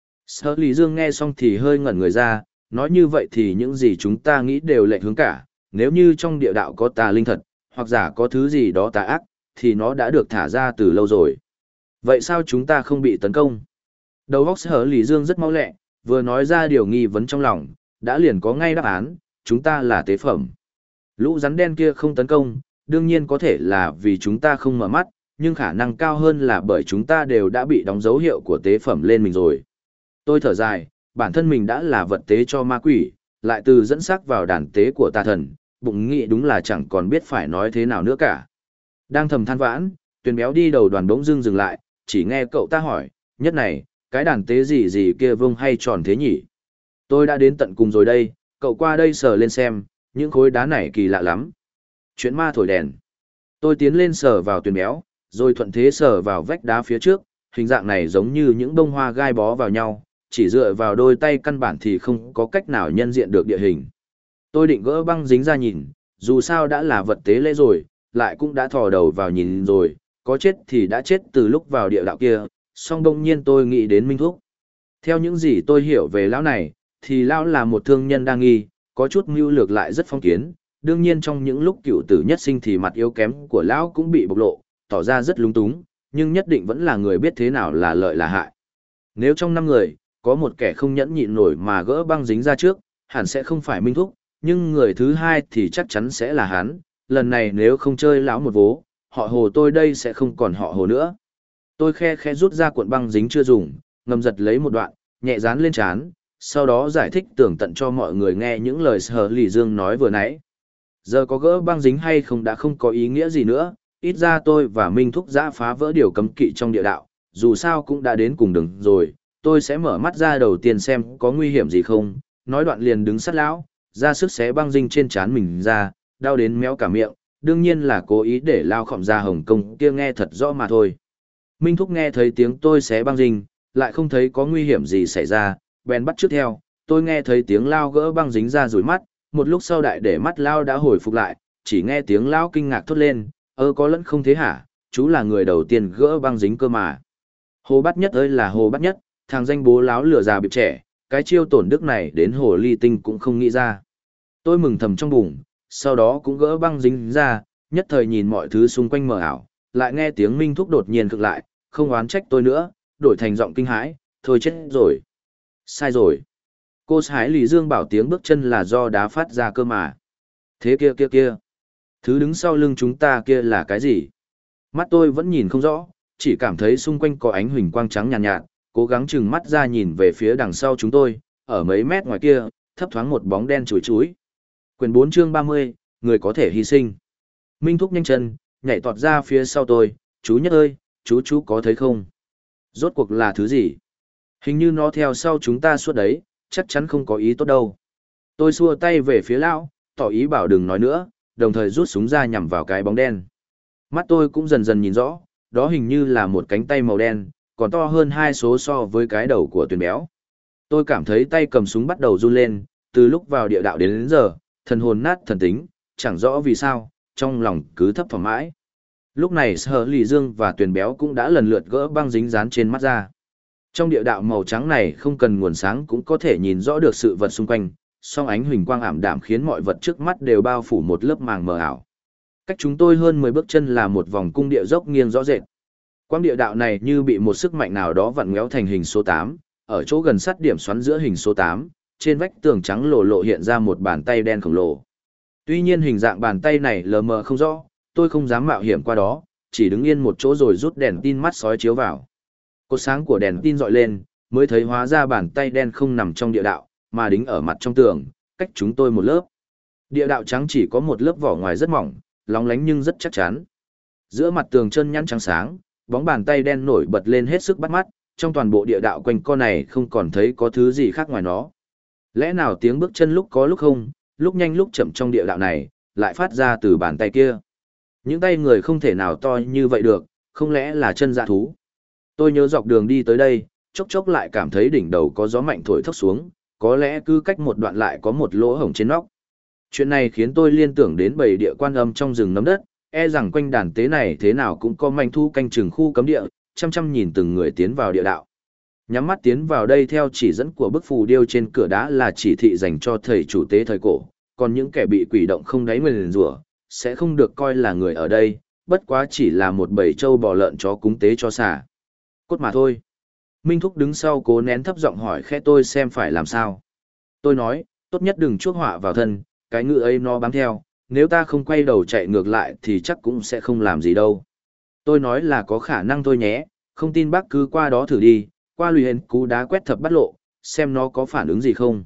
Sở Lý Dương nghe xong thì hơi ngẩn người ra, nói như vậy thì những gì chúng ta nghĩ đều lệch hướng cả, nếu như trong địa đạo có tà linh thật, hoặc giả có thứ gì đó tà ác, thì nó đã được thả ra từ lâu rồi. Vậy sao chúng ta không bị tấn công? Đầu óc Sở Lý Dương rất mau lẹ, vừa nói ra điều nghi vấn trong lòng, đã liền có ngay đáp án, chúng ta là tế phẩm. Lũ rắn đen kia không tấn công, đương nhiên có thể là vì chúng ta không mở mắt, nhưng khả năng cao hơn là bởi chúng ta đều đã bị đóng dấu hiệu của tế phẩm lên mình rồi. Tôi thở dài, bản thân mình đã là vật tế cho ma quỷ, lại từ dẫn sắc vào đàn tế của tà thần, bụng nghĩ đúng là chẳng còn biết phải nói thế nào nữa cả. Đang thầm than vãn, Tuyền Béo đi đầu đoàn bỗng dưng dừng lại, chỉ nghe cậu ta hỏi, nhất này, cái đàn tế gì gì kia vông hay tròn thế nhỉ? Tôi đã đến tận cùng rồi đây, cậu qua đây sờ lên xem, những khối đá này kỳ lạ lắm. Chuyện ma thổi đèn. Tôi tiến lên sờ vào Tuyền Béo, rồi thuận thế sờ vào vách đá phía trước, hình dạng này giống như những bông hoa gai bó vào nhau, chỉ dựa vào đôi tay căn bản thì không có cách nào nhân diện được địa hình. Tôi định gỡ băng dính ra nhìn, dù sao đã là vật tế lễ rồi, lại cũng đã thò đầu vào nhìn rồi, có chết thì đã chết từ lúc vào địa đạo kia, song đông nhiên tôi nghĩ đến Minh Thúc. Theo những gì tôi hiểu về lão này, thì lão là một thương nhân đa nghi, có chút mưu lược lại rất phong kiến, đương nhiên trong những lúc cựu tử nhất sinh thì mặt yếu kém của lão cũng bị bộc lộ, tỏ ra rất lúng túng, nhưng nhất định vẫn là người biết thế nào là lợi là hại. Nếu trong 5 người, có một kẻ không nhẫn nhịn nổi mà gỡ băng dính ra trước, hẳn sẽ không phải Minh Thúc, nhưng người thứ hai thì chắc chắn sẽ là hắn, lần này nếu không chơi lão một vố, họ Hồ tôi đây sẽ không còn họ Hồ nữa. Tôi khe rút ra cuộn băng dính chưa dùng, ngầm giật lấy một đoạn, nhẹ dán lên trán, sau đó giải thích tường tận cho mọi người nghe những lời Sở Lý Dương nói vừa nãy. Giờ có gỡ băng dính hay không đã không có ý nghĩa gì nữa, ít ra tôi và Minh Thúc đã phá vỡ điều cấm kỵ trong địa đạo, dù sao cũng đã đến cùng đường rồi, tôi sẽ mở mắt ra đầu tiên xem có nguy hiểm gì không, nói đoạn liền đứng sát lão, ra sức xé băng dính trên trán mình ra, đau đến méo cả miệng, đương nhiên là cố ý để lao khọm ra Hồng Kông kia nghe thật rõ mà thôi. Minh Thúc nghe thấy tiếng tôi xé băng dính, lại không thấy có nguy hiểm gì xảy ra, bèn bắt trước theo, tôi nghe thấy tiếng lao gỡ băng dính ra rủi mắt, một lúc sau đại để mắt lao đã hồi phục lại, chỉ nghe tiếng lao kinh ngạc thốt lên, có lẫn không thế hả, chú là người đầu tiên gỡ băng dính cơ mà. Hồ Bát Nhất ơi là Hồ Bát Nhất, thằng danh bố láo lừa già bịp trẻ, cái chiêu tổn đức này đến hồ ly tinh cũng không nghĩ ra. Tôi mừng thầm trong bụng, sau đó cũng gỡ băng dính ra, nhất thời nhìn mọi thứ xung quanh mờ ảo, lại nghe tiếng Minh Thúc đột nhiên cực lại, không oán trách tôi nữa, đổi thành giọng kinh hãi, thôi chết rồi. Sai rồi. Cô Hải Lý Dương bảo tiếng bước chân là do đá phát ra cơ mà. Thế kia. Thứ đứng sau lưng chúng ta kia là cái gì? Mắt tôi vẫn nhìn không rõ, chỉ cảm thấy xung quanh có ánh huỳnh quang trắng nhàn nhạt, cố gắng chừng mắt ra nhìn về phía đằng sau chúng tôi, ở mấy mét ngoài kia, thấp thoáng một bóng đen chùi chúi. Quyển 4 chương 30, người có thể hy sinh. Minh Thúc nhanh chân, nhảy tọt ra phía sau tôi, chú Nhất ơi, chú có thấy không? Rốt cuộc là thứ gì? Hình như nó theo sau chúng ta suốt đấy, chắc chắn không có ý tốt đâu. Tôi xua tay về phía lão, tỏ ý bảo đừng nói nữa, đồng thời rút súng ra nhằm vào cái bóng đen. Mắt tôi cũng dần dần nhìn rõ, đó hình như là một cánh tay màu đen, còn to hơn 2 số so với cái đầu của Tuyền béo. Tôi cảm thấy tay cầm súng bắt đầu run lên, từ lúc vào địa đạo đến giờ, thần hồn nát thần tính, chẳng rõ vì sao, trong lòng cứ thấp thỏm mãi. Lúc này Sở Lì Dương và Tuyền béo cũng đã lần lượt gỡ băng dính dán trên mắt ra. Trong địa đạo màu trắng này không cần nguồn sáng cũng có thể nhìn rõ được sự vật xung quanh, song ánh huỳnh quang ảm đạm khiến mọi vật trước mắt đều bao phủ một lớp màng mờ ảo. Cách chúng tôi hơn 10 bước chân là một vòng cung địa dốc nghiêng rõ rệt. Quang địa đạo này như bị một sức mạnh nào đó vặn méo thành hình số 8, ở chỗ gần sát điểm xoắn giữa hình số 8, trên vách tường trắng lộ hiện ra một bàn tay đen khổng lồ. Tuy nhiên hình dạng bàn tay này lờ mờ không rõ, tôi không dám mạo hiểm qua đó, chỉ đứng yên một chỗ rồi rút đèn tin mắt sói chiếu vào. Cột sáng của đèn tin dọi lên, mới thấy hóa ra bàn tay đen không nằm trong địa đạo, mà đính ở mặt trong tường, cách chúng tôi một lớp. Địa đạo trắng chỉ có một lớp vỏ ngoài rất mỏng, lóng lánh nhưng rất chắc chắn. Giữa mặt tường chân nhẵn trắng sáng, bóng bàn tay đen nổi bật lên hết sức bắt mắt, trong toàn bộ địa đạo quanh co này không còn thấy có thứ gì khác ngoài nó. Lẽ nào tiếng bước chân lúc có lúc không, lúc nhanh lúc chậm trong địa đạo này, lại phát ra từ bàn tay kia. Những tay người không thể nào to như vậy được, không lẽ là chân dạ thú. Tôi nhớ dọc đường đi tới đây, chốc chốc lại cảm thấy đỉnh đầu có gió mạnh thổi thốc xuống, có lẽ cứ cách một đoạn lại có một lỗ hổng trên nóc. Chuyện này khiến tôi liên tưởng đến bầy địa quan âm trong rừng nấm đất, e rằng quanh đàn tế này thế nào cũng có manh thu canh chừng khu cấm địa, chăm chăm nhìn từng người tiến vào địa đạo. Nhắm mắt tiến vào đây theo chỉ dẫn của bức phù điêu trên cửa đá là chỉ thị dành cho thầy chủ tế thời cổ, còn những kẻ bị quỷ động không đáy nguyền rủa sẽ không được coi là người ở đây, bất quá chỉ là một bầy trâu bò lợn chó cúng tế cho xả cốt mà thôi. Minh Thúc đứng sau cố nén thấp giọng hỏi khẽ tôi xem phải làm sao. Tôi nói, tốt nhất đừng chuốc họa vào thân, cái ngựa ấy nó bám theo, nếu ta không quay đầu chạy ngược lại thì chắc cũng sẽ không làm gì đâu. Tôi nói là có khả năng thôi nhé, không tin bác cứ qua đó thử đi, qua lùi hên cú đá quét thập bắt lộ, xem nó có phản ứng gì không.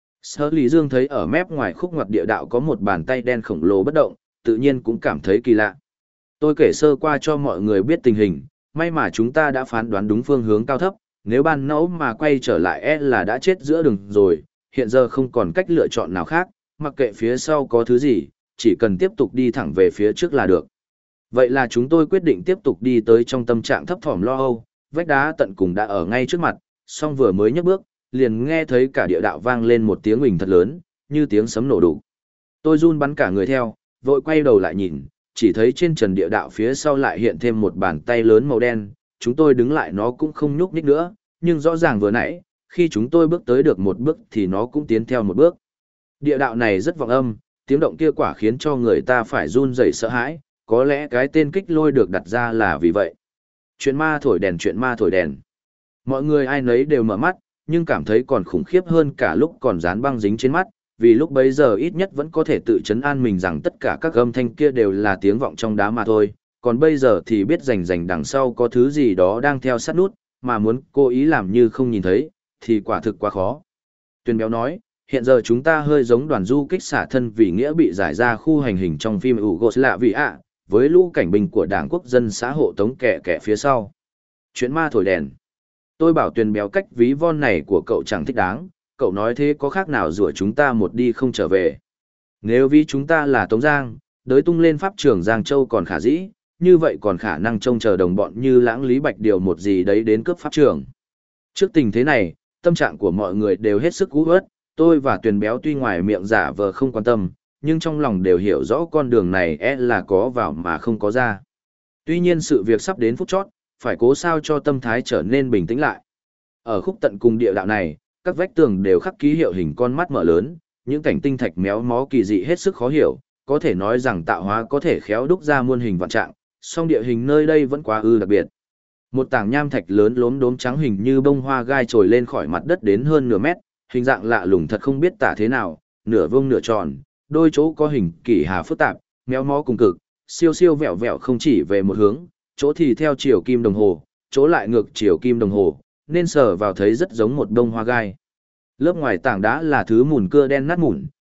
Sở Lý Dương thấy ở mép ngoài khúc ngoặt địa đạo có một bàn tay đen khổng lồ bất động, tự nhiên cũng cảm thấy kỳ lạ. Tôi kể sơ qua cho mọi người biết tình hình, may mà chúng ta đã phán đoán đúng phương hướng cao thấp, nếu ban nẫu mà quay trở lại là đã chết giữa đường rồi, hiện giờ không còn cách lựa chọn nào khác, mặc kệ phía sau có thứ gì, chỉ cần tiếp tục đi thẳng về phía trước là được. Vậy là chúng tôi quyết định tiếp tục đi tới trong tâm trạng thấp thỏm lo âu, vách đá tận cùng đã ở ngay trước mặt, song vừa mới nhấc bước, liền nghe thấy cả địa đạo vang lên một tiếng huỳnh thật lớn, như tiếng sấm nổ đùng. Tôi run bắn cả người theo, vội quay đầu lại nhìn, chỉ thấy trên trần địa đạo phía sau lại hiện thêm một bàn tay lớn màu đen, chúng tôi đứng lại nó cũng không nhúc nhích nữa, nhưng rõ ràng vừa nãy, khi chúng tôi bước tới được một bước thì nó cũng tiến theo một bước. Địa đạo này rất vọng âm, tiếng động kia quả khiến cho người ta phải run rẩy sợ hãi, có lẽ cái tên kích lôi được đặt ra là vì vậy. Chuyện ma thổi đèn, chuyện ma thổi đèn. Mọi người ai nấy đều mở mắt, nhưng cảm thấy còn khủng khiếp hơn cả lúc còn dán băng dính trên mắt, vì lúc bấy giờ ít nhất vẫn có thể tự chấn an mình rằng tất cả các âm thanh kia đều là tiếng vọng trong đá mà thôi, còn bây giờ thì biết rành đằng sau có thứ gì đó đang theo sát nút, mà muốn cố ý làm như không nhìn thấy, thì quả thực quá khó. Tuyền béo nói, hiện giờ chúng ta hơi giống đoàn du kích xả thân vì nghĩa bị giải ra khu hành hình trong phim Yugoslavia, với lũ cảnh binh của Đảng Quốc dân xã hộ tống kẻ phía sau. Chuyện ma thổi đèn. Tôi bảo Tuyền béo cách ví von này của cậu chẳng thích đáng, cậu nói thế có khác nào rủa chúng ta một đi không trở về. Nếu ví chúng ta là Tống Giang, đới tung lên pháp trường Giang Châu còn khả dĩ, như vậy còn khả năng trông chờ đồng bọn như Lãng Lý Bạch Điều một gì đấy đến cướp pháp trường. Trước tình thế này, tâm trạng của mọi người đều hết sức cú ớt, tôi và Tuyền béo tuy ngoài miệng giả vờ không quan tâm, nhưng trong lòng đều hiểu rõ con đường này là có vào mà không có ra. Tuy nhiên sự việc sắp đến phút chót, phải cố sao cho tâm thái trở nên bình tĩnh lại. Ở khúc tận cùng địa đạo này, các vách tường đều khắc ký hiệu hình con mắt mở lớn, những cảnh tinh thạch méo mó kỳ dị hết sức khó hiểu, có thể nói rằng tạo hóa có thể khéo đúc ra muôn hình vạn trạng, song địa hình nơi đây vẫn quá đặc biệt. Một tảng nham thạch lớn lốm đốm trắng hình như bông hoa gai trồi lên khỏi mặt đất đến hơn nửa mét, hình dạng lạ lùng thật không biết tả thế nào, nửa vuông nửa tròn, đôi chỗ có hình kỷ hà phức tạp, méo mó cùng cực, siêu siêu vẹo vẹo không chỉ về một hướng, chỗ thì theo chiều kim đồng hồ, chỗ lại ngược chiều kim đồng hồ, nên sờ vào thấy rất giống một bông hoa gai. Lớp ngoài tảng đá là thứ mùn cưa đen nát mủn,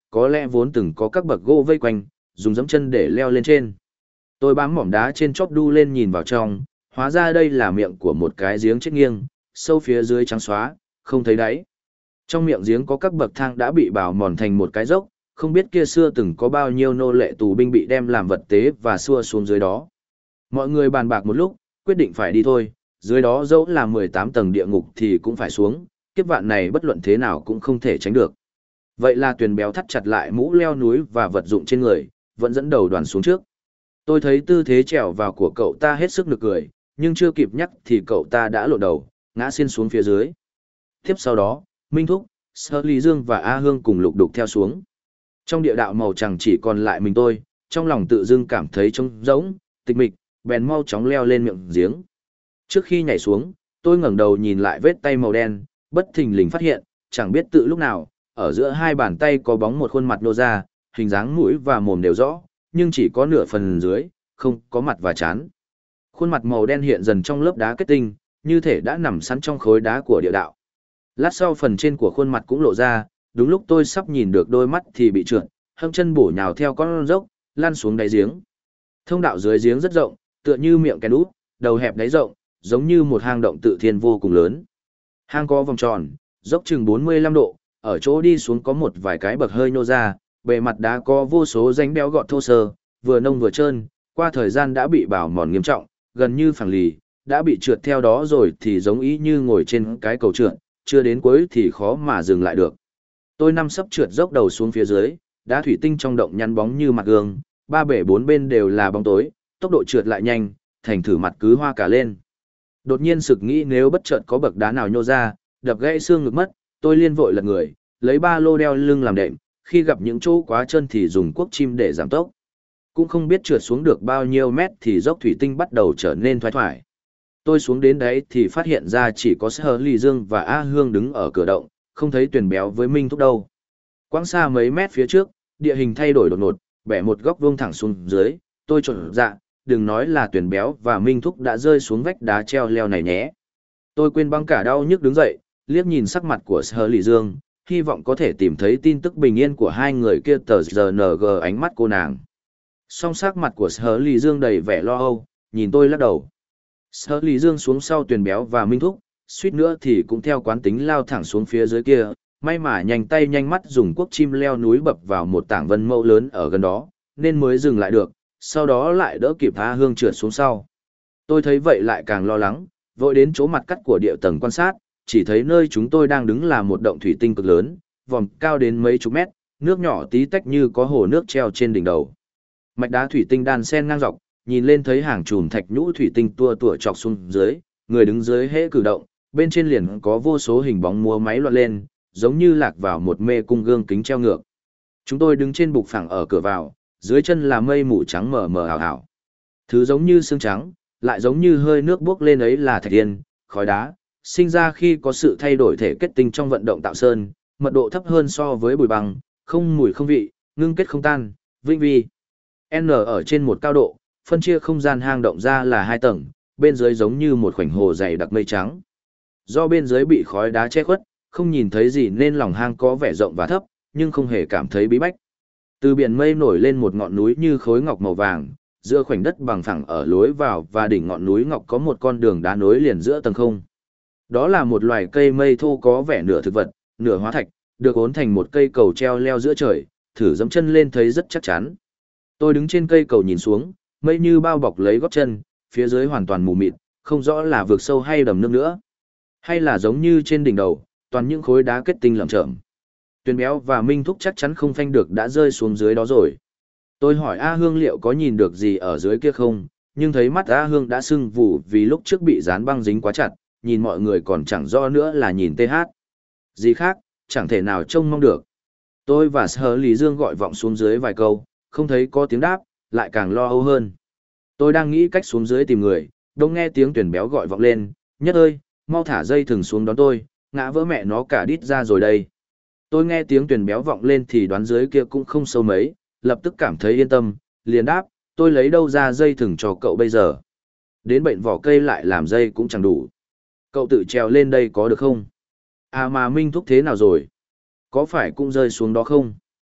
có lẽ vốn từng có các bậc gỗ vây quanh, dùng giẫm chân để leo lên trên. Tôi bám mỏm đá trên chóp đu lên nhìn vào trong, hóa ra đây là miệng của một cái giếng chết nghiêng, sâu phía dưới trắng xóa, không thấy đáy. Trong miệng giếng có các bậc thang đã bị bào mòn thành một cái dốc, không biết kia xưa từng có bao nhiêu nô lệ tù binh bị đem làm vật tế và xua xuống dưới đó. Mọi người bàn bạc một lúc, quyết định phải đi thôi, dưới đó dẫu là 18 tầng địa ngục thì cũng phải xuống, kiếp vạn này bất luận thế nào cũng không thể tránh được. Vậy là Tuyền Béo thắt chặt lại mũ leo núi và vật dụng trên người, vẫn dẫn đầu đoàn xuống trước. Tôi thấy tư thế trèo vào của cậu ta hết sức nực cười, nhưng chưa kịp nhắc thì cậu ta đã lộ đầu, ngã xiên xuống phía dưới. Tiếp sau đó, Minh Thúc, Sở Lý Dương và A Hương cùng lục đục theo xuống. Trong địa đạo màu trắng chỉ còn lại mình tôi, trong lòng tự dưng cảm thấy trống rỗng, tịch mịch, bèn mau chóng leo lên miệng giếng. Trước khi nhảy xuống, tôi ngẩng đầu nhìn lại vết tay màu đen, bất thình lình phát hiện, chẳng biết tự lúc nào, ở giữa hai bàn tay có bóng một khuôn mặt nô ra, hình dáng mũi và mồm đều rõ, nhưng chỉ có nửa phần dưới, không có mặt và trán. Khuôn mặt màu đen hiện dần trong lớp đá kết tinh, như thể đã nằm sẵn trong khối đá của địa đạo. Lát sau phần trên của khuôn mặt cũng lộ ra, đúng lúc tôi sắp nhìn được đôi mắt thì bị trượt, hâm chân bổ nhào theo con dốc, lăn xuống đáy giếng. Thông đạo dưới giếng rất rộng, tựa như miệng kén út, đầu hẹp đáy rộng, giống như một hang động tự thiên vô cùng lớn. Hang có vòng tròn, dốc chừng 45 độ, ở chỗ đi xuống có một vài cái bậc hơi nhô ra, bề mặt đá có vô số rãnh béo gọt thô sơ, vừa nông vừa trơn, qua thời gian đã bị bào mòn nghiêm trọng, gần như phẳng lì, đã bị trượt theo đó rồi thì giống ý như ngồi trên cái cầu trượt, chưa đến cuối thì khó mà dừng lại được. Tôi nằm sấp trượt dốc đầu xuống phía dưới, đá thủy tinh trong động nhăn bóng như mặt gương, ba bể bốn bên đều là bóng tối, tốc độ trượt lại nhanh, thành thử mặt cứ hoa cả lên. Đột nhiên sực nghĩ nếu bất chợt có bậc đá nào nhô ra, đập gãy xương ngực mất, tôi liên vội lật người, lấy ba lô đeo lưng làm đệm, khi gặp những chỗ quá chân thì dùng cuốc chim để giảm tốc. Cũng không biết trượt xuống được bao nhiêu mét thì dốc thủy tinh bắt đầu trở nên thoái thoải. Tôi xuống đến đấy thì phát hiện ra chỉ có Sở Lý Dương và A Hương đứng ở cửa động, không thấy Tuyền Béo với Minh Thúc đâu. Quãng xa mấy mét phía trước, địa hình thay đổi đột ngột, bẻ một góc vuông thẳng xuống dưới, tôi trộn dạ, đừng nói là Tuyền Béo và Minh Thúc đã rơi xuống vách đá treo leo này nhé. Tôi quên băng cả đau nhức đứng dậy, liếc nhìn sắc mặt của Sở Lý Dương, hy vọng có thể tìm thấy tin tức bình yên của hai người kia tờ GNG ánh mắt cô nàng. Song sắc mặt của Sở Lý Dương đầy vẻ lo âu, nhìn tôi lắc đầu. Sở Lý Dương xuống sau Tuyền Béo và Minh Thúc, suýt nữa thì cũng theo quán tính lao thẳng xuống phía dưới kia, may mà nhanh tay nhanh mắt dùng cuốc chim leo núi bập vào một tảng vân mẫu lớn ở gần đó, nên mới dừng lại được, sau đó lại đỡ kịp A Hương trượt xuống sau. Tôi thấy vậy lại càng lo lắng, vội đến chỗ mặt cắt của địa tầng quan sát, chỉ thấy nơi chúng tôi đang đứng là một động thủy tinh cực lớn, vòm cao đến mấy chục mét, nước nhỏ tí tách như có hồ nước treo trên đỉnh đầu. Mạch đá thủy tinh đan xen ngang dọc, nhìn lên thấy hàng chùm thạch nhũ thủy tinh tua tủa chọc xuống dưới, người đứng dưới hễ cử động, bên trên liền có vô số hình bóng múa máy loạn lên, giống như lạc vào một mê cung gương kính treo ngược. Chúng tôi đứng trên bục phẳng ở cửa vào, dưới chân là mây mù trắng mờ mờ ảo ảo. Thứ giống như xương trắng, lại giống như hơi nước bốc lên ấy là thạch yên, khói đá, sinh ra khi có sự thay đổi thể kết tinh trong vận động tạo sơn, mật độ thấp hơn so với bụi băng, không mùi không vị, ngưng kết không tan, vĩnh vi. N ở trên một cao độ, phân chia không gian hang động ra là hai tầng, bên dưới giống như một khoảnh hồ dày đặc mây trắng. Do bên dưới bị khói đá che khuất, không nhìn thấy gì nên lòng hang có vẻ rộng và thấp, nhưng không hề cảm thấy bí bách. Từ biển mây nổi lên một ngọn núi như khối ngọc màu vàng, giữa khoảnh đất bằng phẳng ở lối vào và đỉnh ngọn núi ngọc có một con đường đá nối liền giữa tầng không. Đó là một loài cây mây thô có vẻ nửa thực vật, nửa hóa thạch, được ốn thành một cây cầu treo leo giữa trời, thử dẫm chân lên thấy rất chắc chắn. Tôi đứng trên cây cầu nhìn xuống, mây như bao bọc lấy gót chân, phía dưới hoàn toàn mù mịt, không rõ là vực sâu hay đầm nước nữa. Hay là giống như trên đỉnh đầu, toàn những khối đá kết tinh lởm chởm. Tuyền Béo và Minh Thúc chắc chắn không phanh được đã rơi xuống dưới đó rồi. Tôi hỏi A Hương liệu có nhìn được gì ở dưới kia không, nhưng thấy mắt A Hương đã sưng vù vì lúc trước bị dán băng dính quá chặt, nhìn mọi người còn chẳng rõ nữa là nhìn TH. Gì khác, chẳng thể nào trông mong được. Tôi và Sở Lý Dương gọi vọng xuống dưới vài câu, không thấy có tiếng đáp, lại càng lo âu hơn. Tôi đang nghĩ cách xuống dưới tìm người, đông nghe tiếng Tuyền Béo gọi vọng lên, Nhất ơi, mau thả dây thừng xuống đón tôi, ngã vỡ mẹ nó cả đít ra rồi đây. Tôi nghe tiếng Tuyền Béo vọng lên thì đoán dưới kia cũng không sâu mấy, lập tức cảm thấy yên tâm, liền đáp, tôi lấy đâu ra dây thừng cho cậu bây giờ. Đến bệnh vỏ cây lại làm dây cũng chẳng đủ. Cậu tự trèo lên đây có được không? À mà Minh Thúc thế nào rồi? Có phải cũng rơi xuống đó không?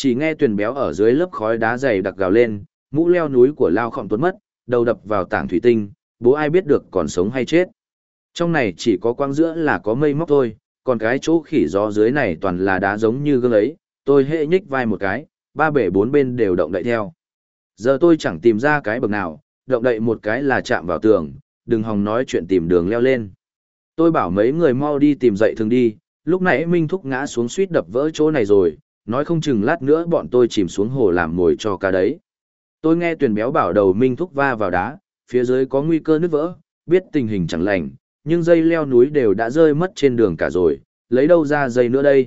Chỉ nghe Tuyền Béo ở dưới lớp khói đá dày đặc gào lên, mũ leo núi của Lao Khổng tuột mất, đầu đập vào tảng thủy tinh, bố ai biết được còn sống hay chết. Trong này chỉ có quang giữa là có mây móc thôi, còn cái chỗ khỉ gió dưới này toàn là đá giống như gương ấy, tôi hệ nhích vai một cái, ba bể bốn bên đều động đậy theo. Giờ tôi chẳng tìm ra cái bậc nào, động đậy một cái là chạm vào tường, đừng hòng nói chuyện tìm đường leo lên. Tôi bảo mấy người mau đi tìm dậy thường đi, lúc nãy Minh Thúc ngã xuống suýt đập vỡ chỗ này rồi, nói không chừng lát nữa bọn tôi chìm xuống hồ làm mồi cho cá đấy. Tôi nghe Tuyền Béo bảo đầu Minh Thúc va vào đá, phía dưới có nguy cơ nứt vỡ, biết tình hình chẳng lành, nhưng dây leo núi đều đã rơi mất trên đường cả rồi, lấy đâu ra dây nữa đây.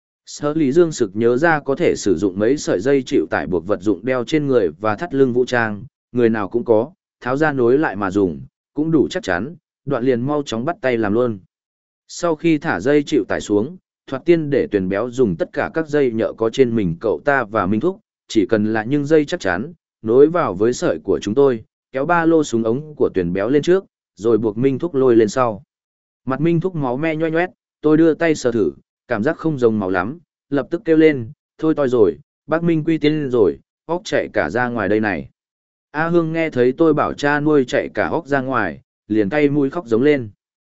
Sở Lý Dương sực nhớ ra có thể sử dụng mấy sợi dây chịu tải buộc vật dụng đeo trên người và thắt lưng vũ trang, người nào cũng có, tháo ra nối lại mà dùng, cũng đủ chắc chắn, Đoạn liền mau chóng bắt tay làm luôn. Sau khi thả dây chịu tải xuống, Thoạt Tiên để Tuyền Béo dùng tất cả các dây nhợ có trên mình cậu ta và Minh Thúc, chỉ cần là những dây chắc chắn, nối vào với sợi của chúng tôi, kéo ba lô súng ống của Tuyền Béo lên trước, rồi buộc Minh Thúc lôi lên sau. Mặt Minh Thúc máu me nhoe nhoét, tôi đưa tay sờ thử, cảm giác không giống máu lắm, lập tức kêu lên, thôi toi rồi, bác Minh Quy tiên rồi, óc chạy cả ra ngoài đây này. A Hương nghe thấy tôi bảo cha nuôi chạy cả óc ra ngoài, liền cay mũi khóc giống lên.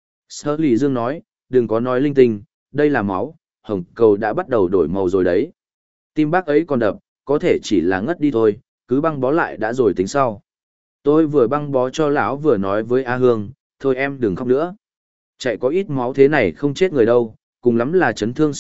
Sở Lý Dương nói, đừng có nói linh tinh, đây là máu, hồng cầu đã bắt đầu đổi màu rồi đấy. Tim bác ấy còn đập, có thể chỉ là ngất đi thôi, cứ băng bó lại đã rồi tính sau. Tôi vừa băng bó cho lão vừa nói với A Hương, thôi em đừng khóc nữa. Chạy có ít máu thế này không chết người đâu, cùng lắm là chấn thương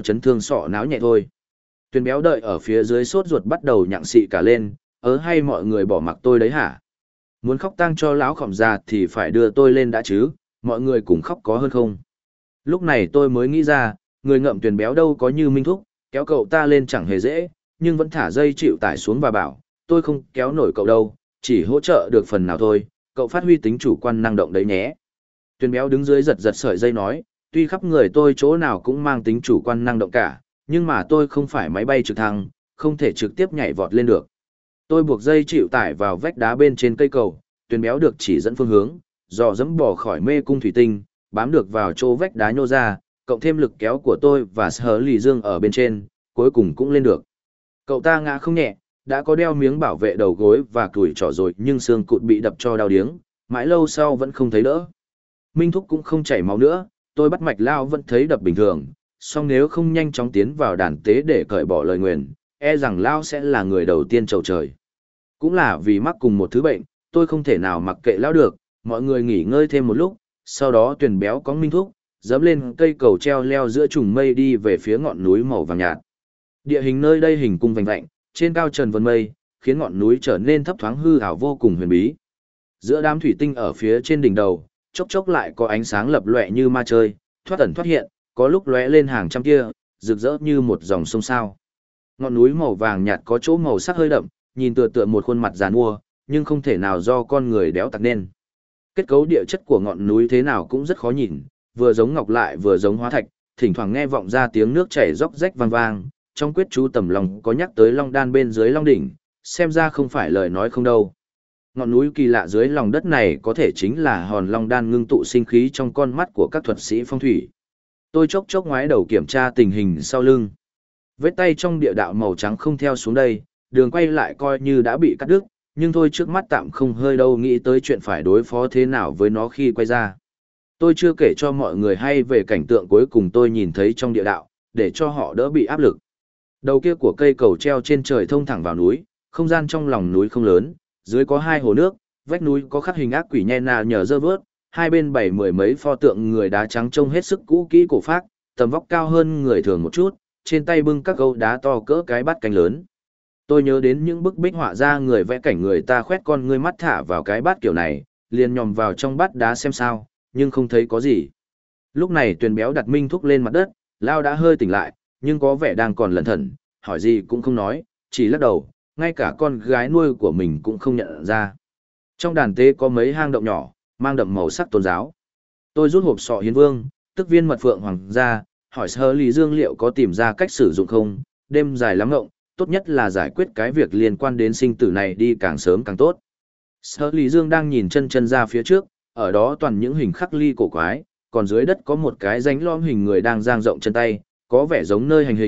sọ não nhẹ thôi. Tuyền Béo đợi ở phía dưới sốt ruột bắt đầu nhặng xị cả lên, hay mọi người bỏ mặc tôi đấy hả? Muốn khóc tang cho lão Khổng già thì phải đưa tôi lên đã chứ, mọi người cùng khóc có hơn không? Lúc này tôi mới nghĩ ra, người ngậm Tuyền Béo đâu có như Minh Thúc, kéo cậu ta lên chẳng hề dễ, nhưng vẫn thả dây chịu tải xuống và bảo, tôi không kéo nổi cậu đâu, chỉ hỗ trợ được phần nào thôi, cậu phát huy tính chủ quan năng động đấy nhé. Tuyền Béo đứng dưới giật giật sợi dây nói, tuy khắp người tôi chỗ nào cũng mang tính chủ quan năng động cả, nhưng mà tôi không phải máy bay trực thăng, không thể trực tiếp nhảy vọt lên được. Tôi buộc dây chịu tải vào vách đá bên trên cây cầu, Tuyền Béo được chỉ dẫn phương hướng, dò dẫm bỏ khỏi mê cung thủy tinh, bám được vào chỗ vách đá nhô ra, cộng thêm lực kéo của tôi và Sở Lý Dương ở bên trên, cuối cùng cũng lên được. Cậu ta ngã không nhẹ, đã có đeo miếng bảo vệ đầu gối và cùi trỏ rồi nhưng xương cụt bị đập cho đau điếng, mãi lâu sau vẫn không thấy đỡ. Minh Thúc cũng không chảy máu nữa, tôi bắt mạch lao vẫn thấy đập bình thường, song nếu không nhanh chóng tiến vào đàn tế để cởi bỏ lời nguyền, e rằng lao sẽ là người đầu tiên chầu trời. Cũng là vì mắc cùng một thứ bệnh, tôi không thể nào mặc kệ lao được, mọi người nghỉ ngơi thêm một lúc, sau đó Tuyền Béo có Minh Thúc, dẫm lên cây cầu treo leo giữa trùng mây đi về phía ngọn núi màu vàng nhạt. Địa hình nơi đây hình cung vành vạnh, trên cao trần vân mây, khiến ngọn núi trở nên thấp thoáng hư ảo vô cùng huyền bí. Giữa đám thủy tinh ở phía trên đỉnh đầu, chốc chốc lại có ánh sáng lập lòe như ma chơi, thoát ẩn thoát hiện, có lúc lóe lên hàng trăm kia, rực rỡ như một dòng sông sao. Ngọn núi màu vàng nhạt có chỗ màu sắc hơi đậm, nhìn tựa tựa một khuôn mặt giàn mua, nhưng không thể nào do con người đéo tặc nên. Kết cấu địa chất của ngọn núi thế nào cũng rất khó nhìn, vừa giống ngọc lại vừa giống hóa thạch, thỉnh thoảng nghe vọng ra tiếng nước chảy róc rách vang vang, trong quyết chú tầm lòng có nhắc tới long đan bên dưới long đỉnh, xem ra không phải lời nói không đâu. Ngọn núi kỳ lạ dưới lòng đất này có thể chính là hòn long đan ngưng tụ sinh khí trong con mắt của các thuật sĩ phong thủy. Tôi chốc chốc ngoái đầu kiểm tra tình hình sau lưng. Vết tay trong địa đạo màu trắng không theo xuống đây, đường quay lại coi như đã bị cắt đứt, nhưng thôi trước mắt tạm không hơi đâu nghĩ tới chuyện phải đối phó thế nào với nó khi quay ra. Tôi chưa kể cho mọi người hay về cảnh tượng cuối cùng tôi nhìn thấy trong địa đạo, để cho họ đỡ bị áp lực. Đầu kia của cây cầu treo trên trời thông thẳng vào núi, không gian trong lòng núi không lớn, dưới có hai hồ nước, vách núi có khắc hình ác quỷ nhe nà nhờ dơ vớt, hai bên bày mười mấy pho tượng người đá trắng trông hết sức cũ kỹ cổ phác, tầm vóc cao hơn người thường một chút, trên tay bưng các gấu đá to cỡ cái bát canh lớn. Tôi nhớ đến những bức bích họa ra người vẽ cảnh người ta khoét con ngươi mắt thả vào cái bát kiểu này, liền nhòm vào trong bát đá xem sao, nhưng không thấy có gì. Lúc này Tuyền Béo đặt Minh Thúc lên mặt đất, Lao đã hơi tỉnh lại, nhưng có vẻ đang còn lẩn thẩn, hỏi gì cũng không nói, chỉ lắc đầu, ngay cả con gái nuôi của mình cũng không nhận ra. Trong đàn tế có mấy hang động nhỏ, mang đậm màu sắc tôn giáo. Tôi rút hộp sọ hiến vương, tức viên mật phượng hoàng ra, hỏi Sở Lý Dương liệu có tìm ra cách sử dụng không, đêm dài lắm ngộng, tốt nhất là giải quyết cái việc liên quan đến sinh tử này đi càng sớm càng tốt. Sở Lý Dương đang nhìn chân chân ra phía trước, ở đó toàn những hình khắc ly cổ quái, còn dưới đất có một cái rãnh lõm hình người đang dang rộng chân tay, có vẻ giống nơi hành hình,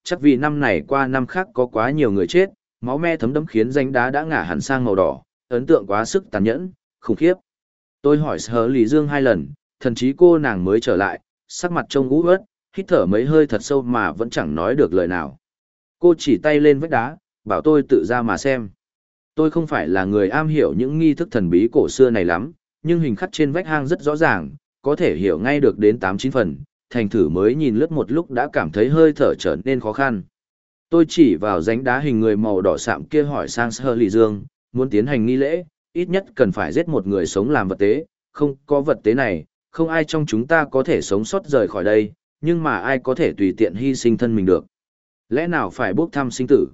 Chắc vì năm này qua năm khác có quá nhiều người chết, máu me thấm đẫm khiến danh đá đã ngả hẳn sang màu đỏ, ấn tượng quá sức tàn nhẫn, khủng khiếp. Tôi hỏi Sở Lý Dương 2 lần, thậm chí cô nàng mới trở lại, sắc mặt trông ú uất, hít thở mấy hơi thật sâu mà vẫn chẳng nói được lời nào. Cô chỉ tay lên vách đá, bảo tôi tự ra mà xem. Tôi không phải là người am hiểu những nghi thức thần bí cổ xưa này lắm, nhưng hình khắc trên vách hang rất rõ ràng, có thể hiểu ngay được đến 8-9 phần, thành thử mới nhìn lướt một lúc đã cảm thấy hơi thở trở nên khó khăn. Tôi chỉ vào rãnh đá hình người màu đỏ sạm kia hỏi sang Sở Lý Dương, muốn tiến hành nghi lễ, ít nhất cần phải giết một người sống làm vật tế, không có vật tế này, không ai trong chúng ta có thể sống sót rời khỏi đây, nhưng mà ai có thể tùy tiện hy sinh thân mình được. Lẽ nào phải bốc thăm sinh tử?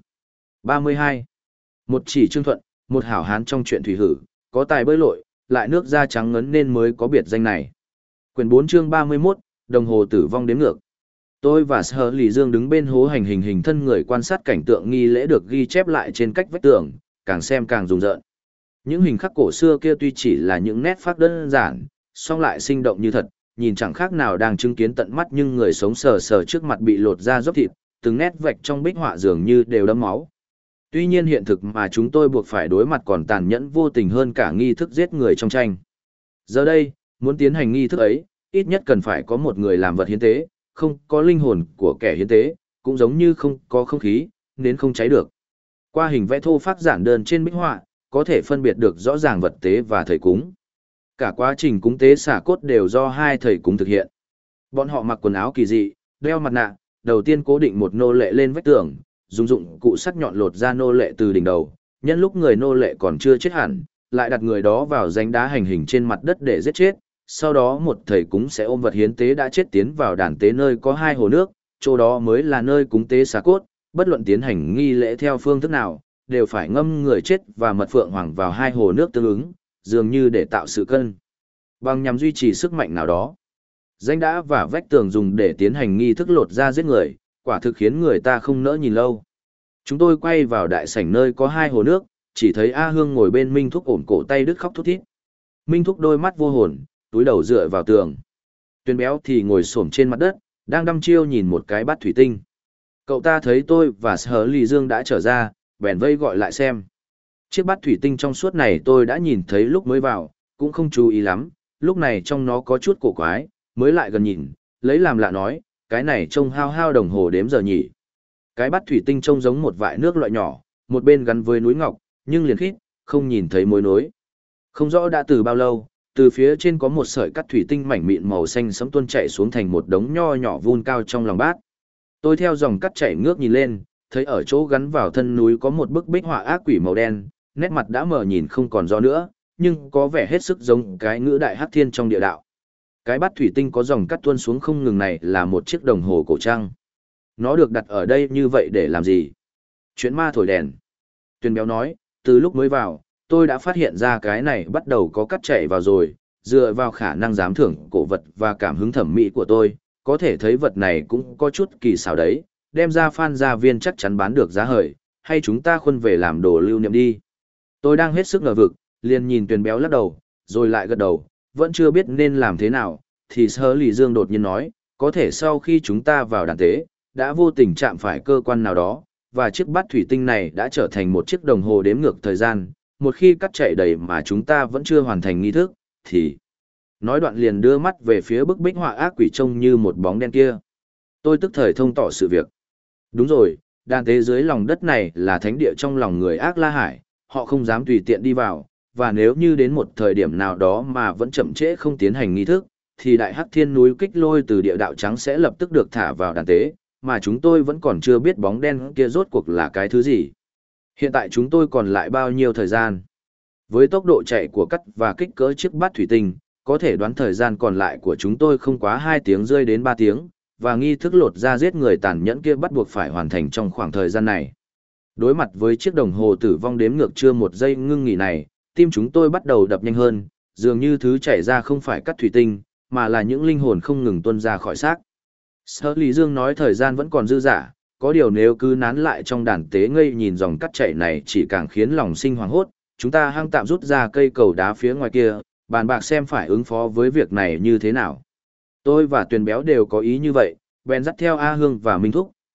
32. Một chỉ Trương Thuận, một hảo hán trong chuyện thủy hử, có tài bơi lội, lại nước da trắng ngấn nên mới có biệt danh này. Quyển 4 chương 31, đồng hồ tử vong đếm ngược. Tôi và Sở Lý Dương đứng bên hố hành hình thân người quan sát cảnh tượng nghi lễ được ghi chép lại trên cách vách tường, càng xem càng rùng rợn. Những hình khắc cổ xưa kia tuy chỉ là những nét phác đơn giản, song lại sinh động như thật, nhìn chẳng khác nào đang chứng kiến tận mắt, nhưng người sống sờ sờ trước mặt bị lột da dốc thịt, từng nét vạch trong bích họa dường như đều đẫm máu. Tuy nhiên hiện thực mà chúng tôi buộc phải đối mặt còn tàn nhẫn vô tình hơn cả nghi thức giết người trong tranh. Giờ đây, muốn tiến hành nghi thức ấy, ít nhất cần phải có một người làm vật hiến tế, không có linh hồn của kẻ hiến tế, cũng giống như không có không khí, nên không cháy được. Qua hình vẽ thô phác giản đơn trên bích họa, có thể phân biệt được rõ ràng vật tế và thầy cúng. Cả quá trình cúng tế xả cốt đều do 2 thầy cúng thực hiện. Bọn họ mặc quần áo kỳ dị, đeo mặt nạ, đầu tiên cố định một nô lệ lên vách tường, dùng dụng cụ sắc nhọn lột ra nô lệ từ đỉnh đầu, nhân lúc người nô lệ còn chưa chết hẳn, lại đặt người đó vào rãnh đá hành hình trên mặt đất để giết chết. Sau đó một thầy cúng sẽ ôm vật hiến tế đã chết tiến vào đàn tế nơi có 2 hồ nước, chỗ đó mới là nơi cúng tế xả cốt, bất luận tiến hành nghi lễ theo phương thức nào, đều phải ngâm người chết và mật phượng hoàng vào 2 hồ nước tương ứng, dường như để tạo sự cân bằng nhằm duy trì sức mạnh nào đó. Rãnh đá và vách tường dùng để tiến hành nghi thức lột da giết người, quả thực khiến người ta không nỡ nhìn lâu. Chúng tôi quay vào đại sảnh nơi có 2 hồ nước, chỉ thấy A Hương ngồi bên Minh Thúc ổn cổ tay đứt khóc thút thít. Minh Thúc đôi mắt vô hồn, túi đầu dựa vào tường. Tuyền Béo thì ngồi xổm trên mặt đất, đang đăm chiêu nhìn một cái bát thủy tinh. Cậu ta thấy tôi và Sở Lý Dương đã trở ra, bèn vây gọi lại xem. Chiếc bát thủy tinh trong suốt này tôi đã nhìn thấy lúc mới vào, cũng không chú ý lắm, lúc này trong nó có chút cổ quái, mới lại gần nhìn, lấy làm lạ nói, cái này trông hao hao đồng hồ đếm giờ nhỉ. Cái bát thủy tinh trông giống một vại nước loại nhỏ, một bên gắn với núi ngọc, nhưng liền khít, không nhìn thấy mối nối. Không rõ đã từ bao lâu, từ phía trên có một sợi cắt thủy tinh mảnh mịn màu xanh sẫm tuôn chảy xuống thành một đống nho nhỏ vun cao trong lòng bát. Tôi theo dòng cắt chảy ngước nhìn lên, thấy ở chỗ gắn vào thân núi có một bức bích họa ác quỷ màu đen, nét mặt đã mờ nhìn không còn rõ nữa, nhưng có vẻ hết sức giống cái ngữ đại hắc thiên trong địa đạo. Cái bát thủy tinh có dòng cắt tuôn xuống không ngừng này là một chiếc đồng hồ cổ trang. Nó được đặt ở đây như vậy để làm gì? Chuyện ma thổi đèn. Tuyền Béo nói, từ lúc mới vào, tôi đã phát hiện ra cái này bắt đầu có cắt chảy vào rồi, dựa vào khả năng giám thưởng cổ vật và cảm hứng thẩm mỹ của tôi, có thể thấy vật này cũng có chút kỳ xảo đấy, đem ra Phan Gia Viên chắc chắn bán được giá hời, hay chúng ta khuân về làm đồ lưu niệm đi. Tôi đang hết sức ngờ vực, liền nhìn Tuyền Béo lắc đầu, rồi lại gật đầu, vẫn chưa biết nên làm thế nào, thì Sở Lý Dương đột nhiên nói, có thể sau khi chúng ta vào đàn tế, đã vô tình chạm phải cơ quan nào đó, và chiếc bát thủy tinh này đã trở thành một chiếc đồng hồ đếm ngược thời gian, một khi cắt chạy đầy mà chúng ta vẫn chưa hoàn thành nghi thức, thì... Nói đoạn liền đưa mắt về phía bức bích họa ác quỷ trông như một bóng đen kia. Tôi tức thời thông tỏ sự việc. Đúng rồi, đàn tế dưới lòng đất này là thánh địa trong lòng người ác La Hải, họ không dám tùy tiện đi vào, và nếu như đến một thời điểm nào đó mà vẫn chậm trễ không tiến hành nghi thức, thì đại hắc thiên núi kích lôi từ địa đạo trắng sẽ lập tức được thả vào đàn tế, mà chúng tôi vẫn còn chưa biết bóng đen kia rốt cuộc là cái thứ gì. Hiện tại chúng tôi còn lại bao nhiêu thời gian? Với tốc độ chạy của cắt và kích cỡ chiếc bát thủy tinh, có thể đoán thời gian còn lại của chúng tôi không quá 2 tiếng rơi đến 3 tiếng, và nghi thức lột da giết người tàn nhẫn kia bắt buộc phải hoàn thành trong khoảng thời gian này. Đối mặt với chiếc đồng hồ tử vong đếm ngược chưa một giây ngưng nghỉ này, tim chúng tôi bắt đầu đập nhanh hơn, dường như thứ chảy ra không phải cắt thủy tinh, mà là những linh hồn không ngừng tuôn ra khỏi xác. Sở Lý Dương nói thời gian vẫn còn dư dả, có điều nếu cứ nán lại trong đàn tế ngây nhìn dòng cắt chảy này chỉ càng khiến lòng sinh hoảng hốt, chúng ta hăng tạm rút ra cây cầu đá phía ngoài kia, bàn bạc xem phải ứng phó với việc này như thế nào. Tôi và Tuyền Béo đều có ý như vậy, bèn dắt theo A Hương và Minh Thúc,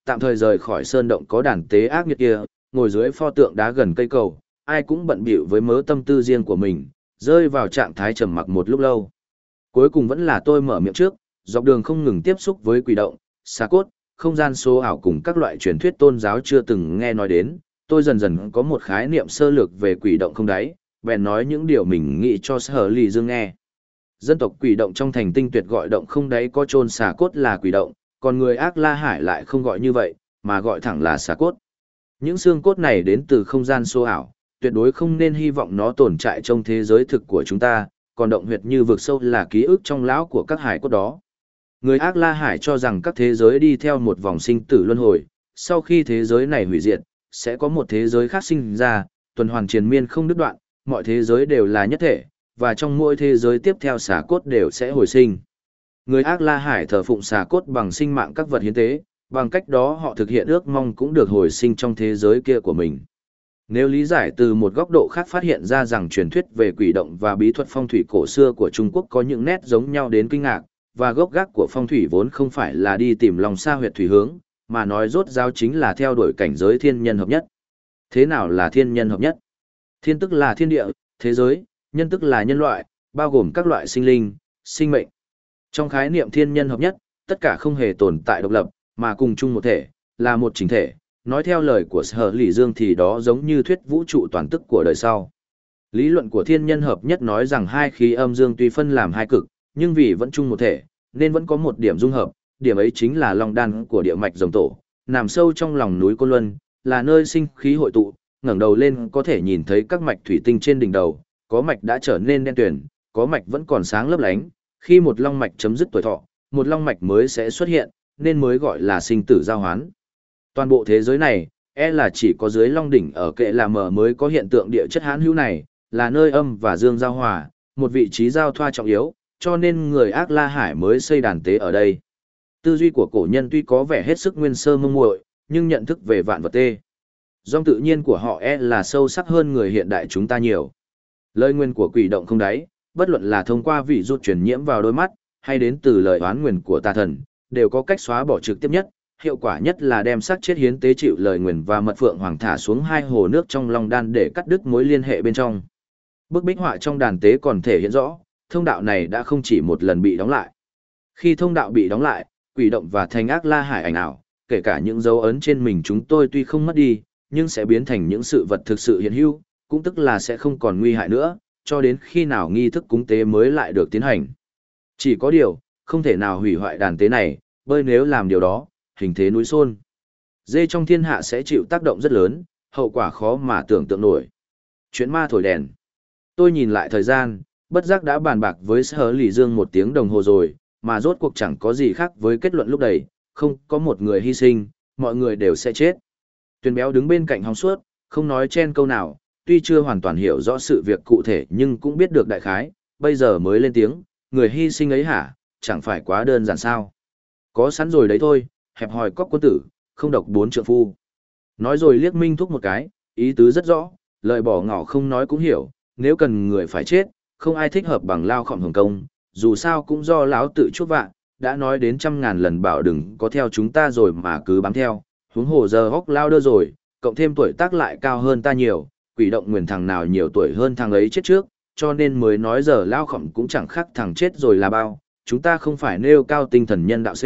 tạm thời rời khỏi sơn động có đàn tế ác nghiệt kia, ngồi dưới pho tượng đá gần cây cầu, ai cũng bận bịu với mớ tâm tư riêng của mình, rơi vào trạng thái trầm mặc một lúc lâu. Cuối cùng vẫn là tôi mở miệng trước, dọc đường không ngừng tiếp xúc với quỷ động, xà cốt, không gian số ảo cùng các loại truyền thuyết tôn giáo chưa từng nghe nói đến, tôi dần dần có một khái niệm sơ lược về quỷ động không đáy, bèn nói những điều mình nghĩ cho Sở Lì Dương nghe. Dân tộc quỷ động trong thành tinh tuyệt gọi động không đáy có chôn xà cốt là quỷ động, còn người Ác La Hải lại không gọi như vậy, mà gọi thẳng là xà cốt. Những xương cốt này đến từ không gian số ảo, tuyệt đối không nên hy vọng nó tồn tại trong thế giới thực của chúng ta, còn động huyệt như vực sâu là ký ức trong lão của các hải cốt đó. Người Ác La Hải cho rằng các thế giới đi theo một vòng sinh tử luân hồi, sau khi thế giới này hủy diệt, sẽ có một thế giới khác sinh ra, tuần hoàn triền miên không đứt đoạn, mọi thế giới đều là nhất thể, và trong mỗi thế giới tiếp theo xà cốt đều sẽ hồi sinh. Người Ác La Hải thờ phụng xà cốt bằng sinh mạng các vật hiến tế, bằng cách đó họ thực hiện ước mong cũng được hồi sinh trong thế giới kia của mình. Nếu lý giải từ một góc độ khác phát hiện ra rằng truyền thuyết về quỷ động và bí thuật phong thủy cổ xưa của Trung Quốc có những nét giống nhau đến kinh ngạc, và gốc gác của phong thủy vốn không phải là đi tìm lòng sa huyệt thủy hướng, mà nói rốt ráo chính là theo đuổi cảnh giới thiên nhân hợp nhất. Thế nào là thiên nhân hợp nhất? Thiên tức là thiên địa, thế giới, nhân tức là nhân loại, bao gồm các loại sinh linh, sinh mệnh. Trong khái niệm thiên nhân hợp nhất, tất cả không hề tồn tại độc lập, mà cùng chung một thể, là một chỉnh thể. Nói theo lời của Sở Lỷ Dương thì đó giống như thuyết vũ trụ toàn tức của đời sau. Lý luận của thiên nhân hợp nhất nói rằng hai khí âm dương tuy phân làm hai cực, nhưng vì vẫn chung một thể, nên vẫn có một điểm dung hợp, điểm ấy chính là long đan của địa mạch rồng tổ, nằm sâu trong lòng núi Côn Luân, là nơi sinh khí hội tụ, ngẩng đầu lên có thể nhìn thấy các mạch thủy tinh trên đỉnh đầu, có mạch đã trở nên đen tuyền, có mạch vẫn còn sáng lấp lánh, khi một long mạch chấm dứt tuổi thọ, một long mạch mới sẽ xuất hiện, nên mới gọi là sinh tử giao hoán. Toàn bộ thế giới này, là chỉ có dưới long đỉnh ở kệ là mở mới có hiện tượng địa chất hãn hữu này, là nơi âm và dương giao hòa, một vị trí giao thoa trọng yếu, cho nên người Ác La Hải mới xây đàn tế ở đây. Tư duy của cổ nhân tuy có vẻ hết sức nguyên sơ mông muội, nhưng nhận thức về vạn vật dòng tự nhiên của họ là sâu sắc hơn người hiện đại chúng ta nhiều. Lời nguyền của quỷ động không đáy, bất luận là thông qua vị rút truyền nhiễm vào đôi mắt, hay đến từ lời oán nguyền của tà thần, đều có cách xóa bỏ trực tiếp nhất, hiệu quả nhất là đem xác chết hiến tế chịu lời nguyền và mật phượng hoàng thả xuống hai hồ nước trong long đan để cắt đứt mối liên hệ bên trong. Bức bích họa trong đàn tế còn thể hiện rõ, thông đạo này đã không chỉ một lần bị đóng lại. Khi thông đạo bị đóng lại, quỷ động và thành Ác La Hải ảnh ảo, kể cả những dấu ấn trên mình chúng tôi tuy không mất đi, nhưng sẽ biến thành những sự vật thực sự hiện hữu, cũng tức là sẽ không còn nguy hại nữa, cho đến khi nào nghi thức cúng tế mới lại được tiến hành. Chỉ có điều, không thể nào hủy hoại đàn tế này, bởi nếu làm điều đó, hình thế núi xôn dê trong thiên hạ sẽ chịu tác động rất lớn, hậu quả khó mà tưởng tượng nổi. Chuyện ma thổi đèn. Tôi nhìn lại thời gian, bất giác đã bàn bạc với Sở Lỷ Dương 1 tiếng đồng hồ rồi, mà rốt cuộc chẳng có gì khác với kết luận lúc đấy, không có một người hy sinh, mọi người đều sẽ chết. Tuyền béo đứng bên cạnh hóng suốt, không nói chen câu nào, tuy chưa hoàn toàn hiểu rõ sự việc cụ thể nhưng cũng biết được đại khái, bây giờ mới lên tiếng, người hy sinh ấy hả, chẳng phải quá đơn giản sao. Có sẵn rồi đấy thôi, hẹp hòi cóc quân tử, không độc 4 trượng phu. Nói rồi liếc Minh Thúc một cái, ý tứ rất rõ, lời bỏ ngỏ không nói cũng hiểu, nếu cần người phải chết, không ai thích hợp bằng lao khọm hồng công, dù sao cũng do lão tự chuốc vạ, đã nói đến 100.000 lần bảo đừng có theo chúng ta rồi mà cứ bám theo, huống hồ giờ hóc lao đơ rồi, cộng thêm tuổi tác lại cao hơn ta nhiều, quỷ động nguyền thằng nào nhiều tuổi hơn thằng ấy chết trước, cho nên mới nói giờ lao khọm cũng chẳng khác thằng chết rồi là bao, chúng ta không phải nêu cao tinh thần nhân đạo C.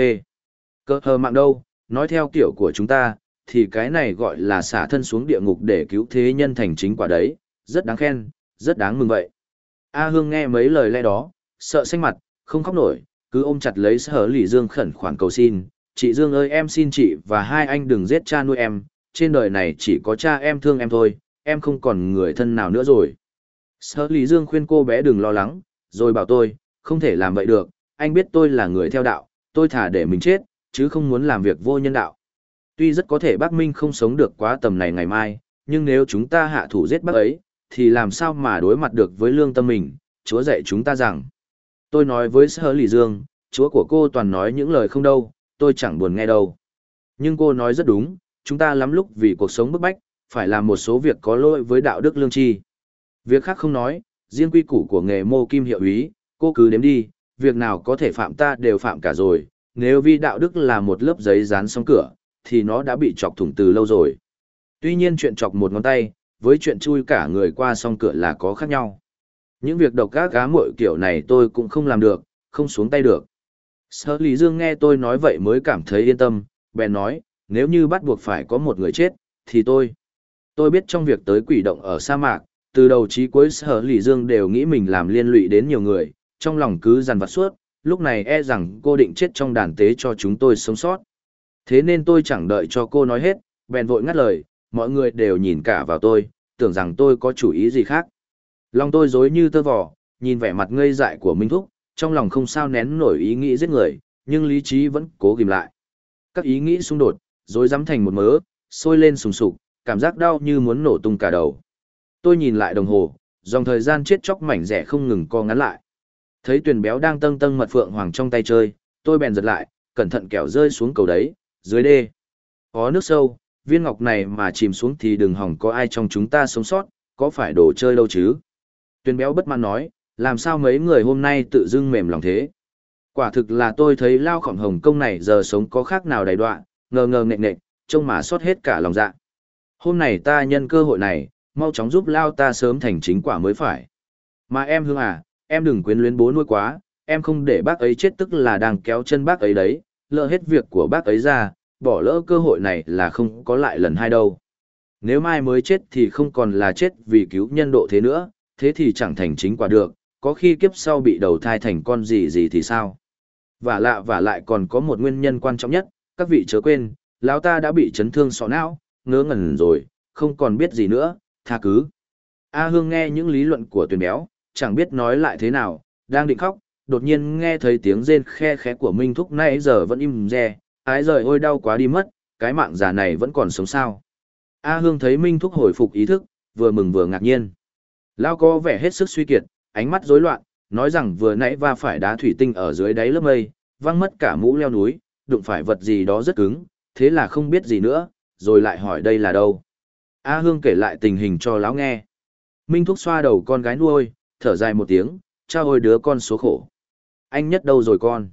Cơ hờ mạng đâu, nói theo kiểu của chúng ta, thì cái này gọi là xả thân xuống địa ngục để cứu thế nhân thành chính quả đấy, rất đáng khen, rất đáng mừng vậy. A Hương nghe mấy lời lẽ đó, sợ xanh mặt, không khóc nổi, cứ ôm chặt lấy Sở Lỷ Dương khẩn khoản cầu xin, chị Dương ơi em xin chị và hai anh đừng giết cha nuôi em, trên đời này chỉ có cha em thương em thôi, em không còn người thân nào nữa rồi. Sở Lỷ Dương khuyên cô bé đừng lo lắng, rồi bảo tôi, không thể làm vậy được, anh biết tôi là người theo đạo, tôi thả để mình chết, chứ không muốn làm việc vô nhân đạo. Tuy rất có thể bác Minh không sống được quá tầm này ngày mai, nhưng nếu chúng ta hạ thủ giết bác ấy, thì làm sao mà đối mặt được với lương tâm mình, Chúa dạy chúng ta rằng. Tôi nói với Sở Lỷ Dương, Chúa của cô toàn nói những lời không đâu, tôi chẳng buồn nghe đâu. Nhưng cô nói rất đúng, chúng ta lắm lúc vì cuộc sống bức bách, phải làm một số việc có lỗi với đạo đức lương tri. Việc khác không nói, riêng quy củ của nghề mô kim hiệu úy, cô cứ đếm đi, việc nào có thể phạm ta đều phạm cả rồi, nếu vi đạo đức là một lớp giấy dán xong cửa, thì nó đã bị chọc thủng từ lâu rồi. Tuy nhiên chuyện chọc một ngón tay, với chuyện chui cả người qua song cửa là có khác nhau. Những việc độc ác cá muội kiểu này tôi cũng không làm được, không xuống tay được. Sở Lý Dương nghe tôi nói vậy mới cảm thấy yên tâm, bèn nói, nếu như bắt buộc phải có một người chết, thì tôi biết trong việc tới quỷ động ở sa mạc, từ đầu chí cuối Sở Lý Dương đều nghĩ mình làm liên lụy đến nhiều người, trong lòng cứ dằn vặt suốt, lúc này e rằng cô định chết trong đàn tế cho chúng tôi sống sót. Thế nên tôi chẳng đợi cho cô nói hết, bèn vội ngắt lời, mọi người đều nhìn cả vào tôi, tưởng rằng tôi có chủ ý gì khác. Lòng tôi rối như tơ vò, nhìn vẻ mặt ngây dại của Minh Thúc, trong lòng không sao nén nổi ý nghĩ giết người, nhưng lý trí vẫn cố ghim lại. Các ý nghĩ xung đột, rối rắm thành một mớ, sôi lên sùng sục, cảm giác đau như muốn nổ tung cả đầu. Tôi nhìn lại đồng hồ, dòng thời gian chết chóc mảnh rẻ không ngừng co ngắn lại. Thấy Tuyền Béo đang tâng tâng mật phượng hoàng trong tay chơi, tôi bèn giật lại, cẩn thận kẻo rơi xuống cầu đấy, dưới đê. Có nước sâu, viên ngọc này mà chìm xuống thì đừng hỏng có ai trong chúng ta sống sót, có phải đồ chơi đâu chứ. Tuyền Béo bất mãn nói, làm sao mấy người hôm nay tự dưng mềm lòng thế. Quả thực là tôi thấy Lao Khổng Hồng Công này giờ sống có khác nào đầy đoạn, ngờ ngờ nghệch nghệch, trông mà xót hết cả lòng dạ. Hôm nay ta nhân cơ hội này, mau chóng giúp Lao ta sớm thành chính quả mới phải. Mà em Hương à, em đừng quyến luyến bố nuôi quá, em không để bác ấy chết tức là đang kéo chân bác ấy đấy, lỡ hết việc của bác ấy ra, bỏ lỡ cơ hội này là không có lại lần hai đâu. Nếu mai mới chết thì không còn là chết vì cứu nhân độ thế nữa, thế thì chẳng thành chính quả được, có khi kiếp sau bị đầu thai thành con gì gì thì sao. Và lại còn có một nguyên nhân quan trọng nhất, các vị chớ quên, lão ta đã bị chấn thương sọ não, ngớ ngẩn rồi, không còn biết gì nữa, tha cứ. A Hương nghe những lý luận của Tuyền Béo, chẳng biết nói lại thế nào, đang định khóc, đột nhiên nghe thấy tiếng rên khe khẽ của Minh Thúc nãy giờ vẫn im re, ái giời ôi đau quá đi mất, cái mạng già này vẫn còn sống sao. A Hương thấy Minh Thúc hồi phục ý thức, vừa mừng vừa ngạc nhiên. Lão có vẻ hết sức suy kiệt, ánh mắt rối loạn, nói rằng vừa nãy va phải đá thủy tinh ở dưới đáy lớp mây, văng mất cả mũ leo núi, đụng phải vật gì đó rất cứng, thế là không biết gì nữa, rồi lại hỏi đây là đâu. A Hương kể lại tình hình cho lão nghe. Minh Thúc xoa đầu con gái nuôi, thở dài một tiếng, cha ôi đứa con số khổ. Anh Nhất đâu rồi con?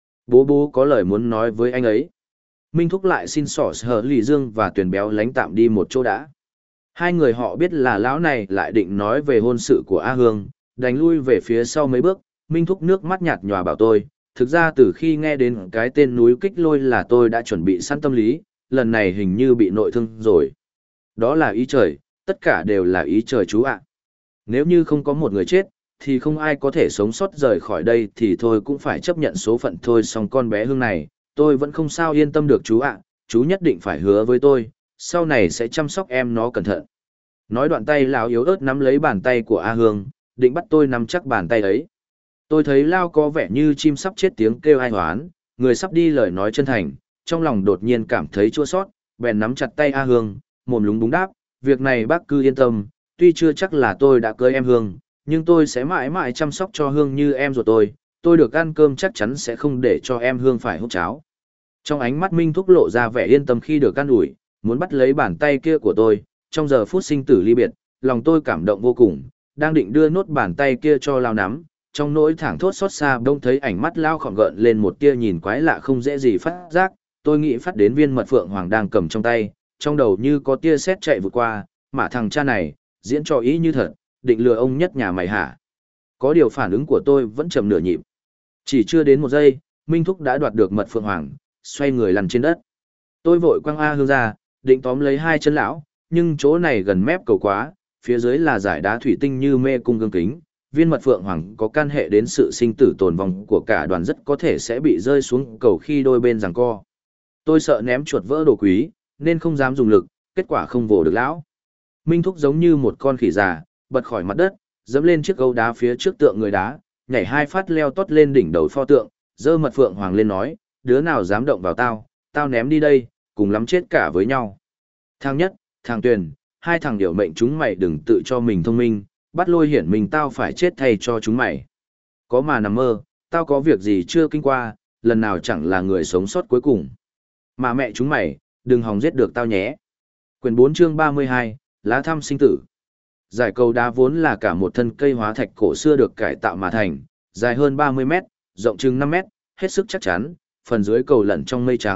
Bố có lời muốn nói với anh ấy. Minh Thúc lại xin xỏ Sở Lý Dương và Tuyền Béo lánh tạm đi một chỗ đã. Hai người họ biết là lão này lại định nói về hôn sự của A Hương, đành lui về phía sau mấy bước. Minh Thúc nước mắt nhạt nhòa bảo tôi, thực ra từ khi nghe đến cái tên núi Kích Lôi là tôi đã chuẩn bị sẵn tâm lý, lần này hình như bị nội thương rồi. Đó là ý trời, tất cả đều là ý trời chú ạ. Nếu như không có một người chết, thì không ai có thể sống sót rời khỏi đây thì thôi cũng phải chấp nhận số phận thôi. Song con bé Hương này, tôi vẫn không sao yên tâm được chú ạ, chú nhất định phải hứa với tôi, sau này sẽ chăm sóc em nó cẩn thận. Nói đoạn tay lão yếu ớt nắm lấy bàn tay của A Hương, định bắt tôi nắm chắc bàn tay ấy. Tôi thấy Lao có vẻ như chim sắp chết tiếng kêu ai hoán, người sắp đi lời nói chân thành, trong lòng đột nhiên cảm thấy chua sót, bèn nắm chặt tay A Hương, mồm lúng búng đáp, việc này bác cứ yên tâm, tuy chưa chắc là tôi đã cưới em Hương, nhưng tôi sẽ mãi mãi chăm sóc cho Hương như em ruột tôi được ăn cơm chắc chắn sẽ không để cho em Hương phải hút cháo. Trong ánh mắt Minh Thúc lộ ra vẻ yên tâm khi được ăn ủi, muốn bắt lấy bàn tay kia của tôi, trong giờ phút sinh tử ly biệt, lòng tôi cảm động vô cùng, đang định đưa nốt bàn tay kia cho Lao nắm, trong nỗi thảng thốt xót xa bỗng thấy ảnh mắt Lao khỏng gợn lên một tia nhìn quái lạ không dễ gì phát giác, tôi nghĩ phát đến viên mật phượng hoàng đang cầm trong tay, trong đầu như có tia sét chạy vụt qua, mà thằng cha này, diễn trò ý như thật, định lừa ông Nhất nhà mày hả? Có điều phản ứng của tôi vẫn chậm nửa nhịp. Chỉ chưa đến một giây, Minh Thúc đã đoạt được mật phượng hoàng, xoay người lăn trên đất. Tôi vội quăng A Hương ra, định tóm lấy hai chân lão, nhưng chỗ này gần mép cầu quá, phía dưới là dải đá thủy tinh như mê cung gương kính, viên mật phượng hoàng có can hệ đến sự sinh tử tồn vong của cả đoàn rất có thể sẽ bị rơi xuống cầu khi đôi bên giằng co. Tôi sợ ném chuột vỡ đồ quý, nên không dám dùng lực, kết quả không vồ được lão. Minh Thúc giống như một con khỉ già, bật khỏi mặt đất, dẫm lên chiếc gấu đá phía trước tượng người đá, nhảy hai phát leo tót lên đỉnh đầu pho tượng, giơ mật phượng hoàng lên nói, đứa nào dám động vào tao ném đi đây, cùng lắm chết cả với nhau. Thằng Nhất, thằng Tuyền, hai thằng điểu mệnh chúng mày đừng tự cho mình thông minh, bắt Lôi Hiển mình tao phải chết thay cho chúng mày. Có mà nằm mơ, tao có việc gì chưa kinh qua, lần nào chẳng là người sống sót cuối cùng. Mà mẹ chúng mày, đừng hòng giết được tao nhé. Quyển 4 chương 32, lá thăm sinh tử. Giải cầu đá vốn là cả một thân cây hóa thạch cổ xưa được cải tạo mà thành, dài hơn 30 mét, rộng chừng 5 mét, hết sức chắc chắn, phần dưới cầu lẩn trong mây trắng,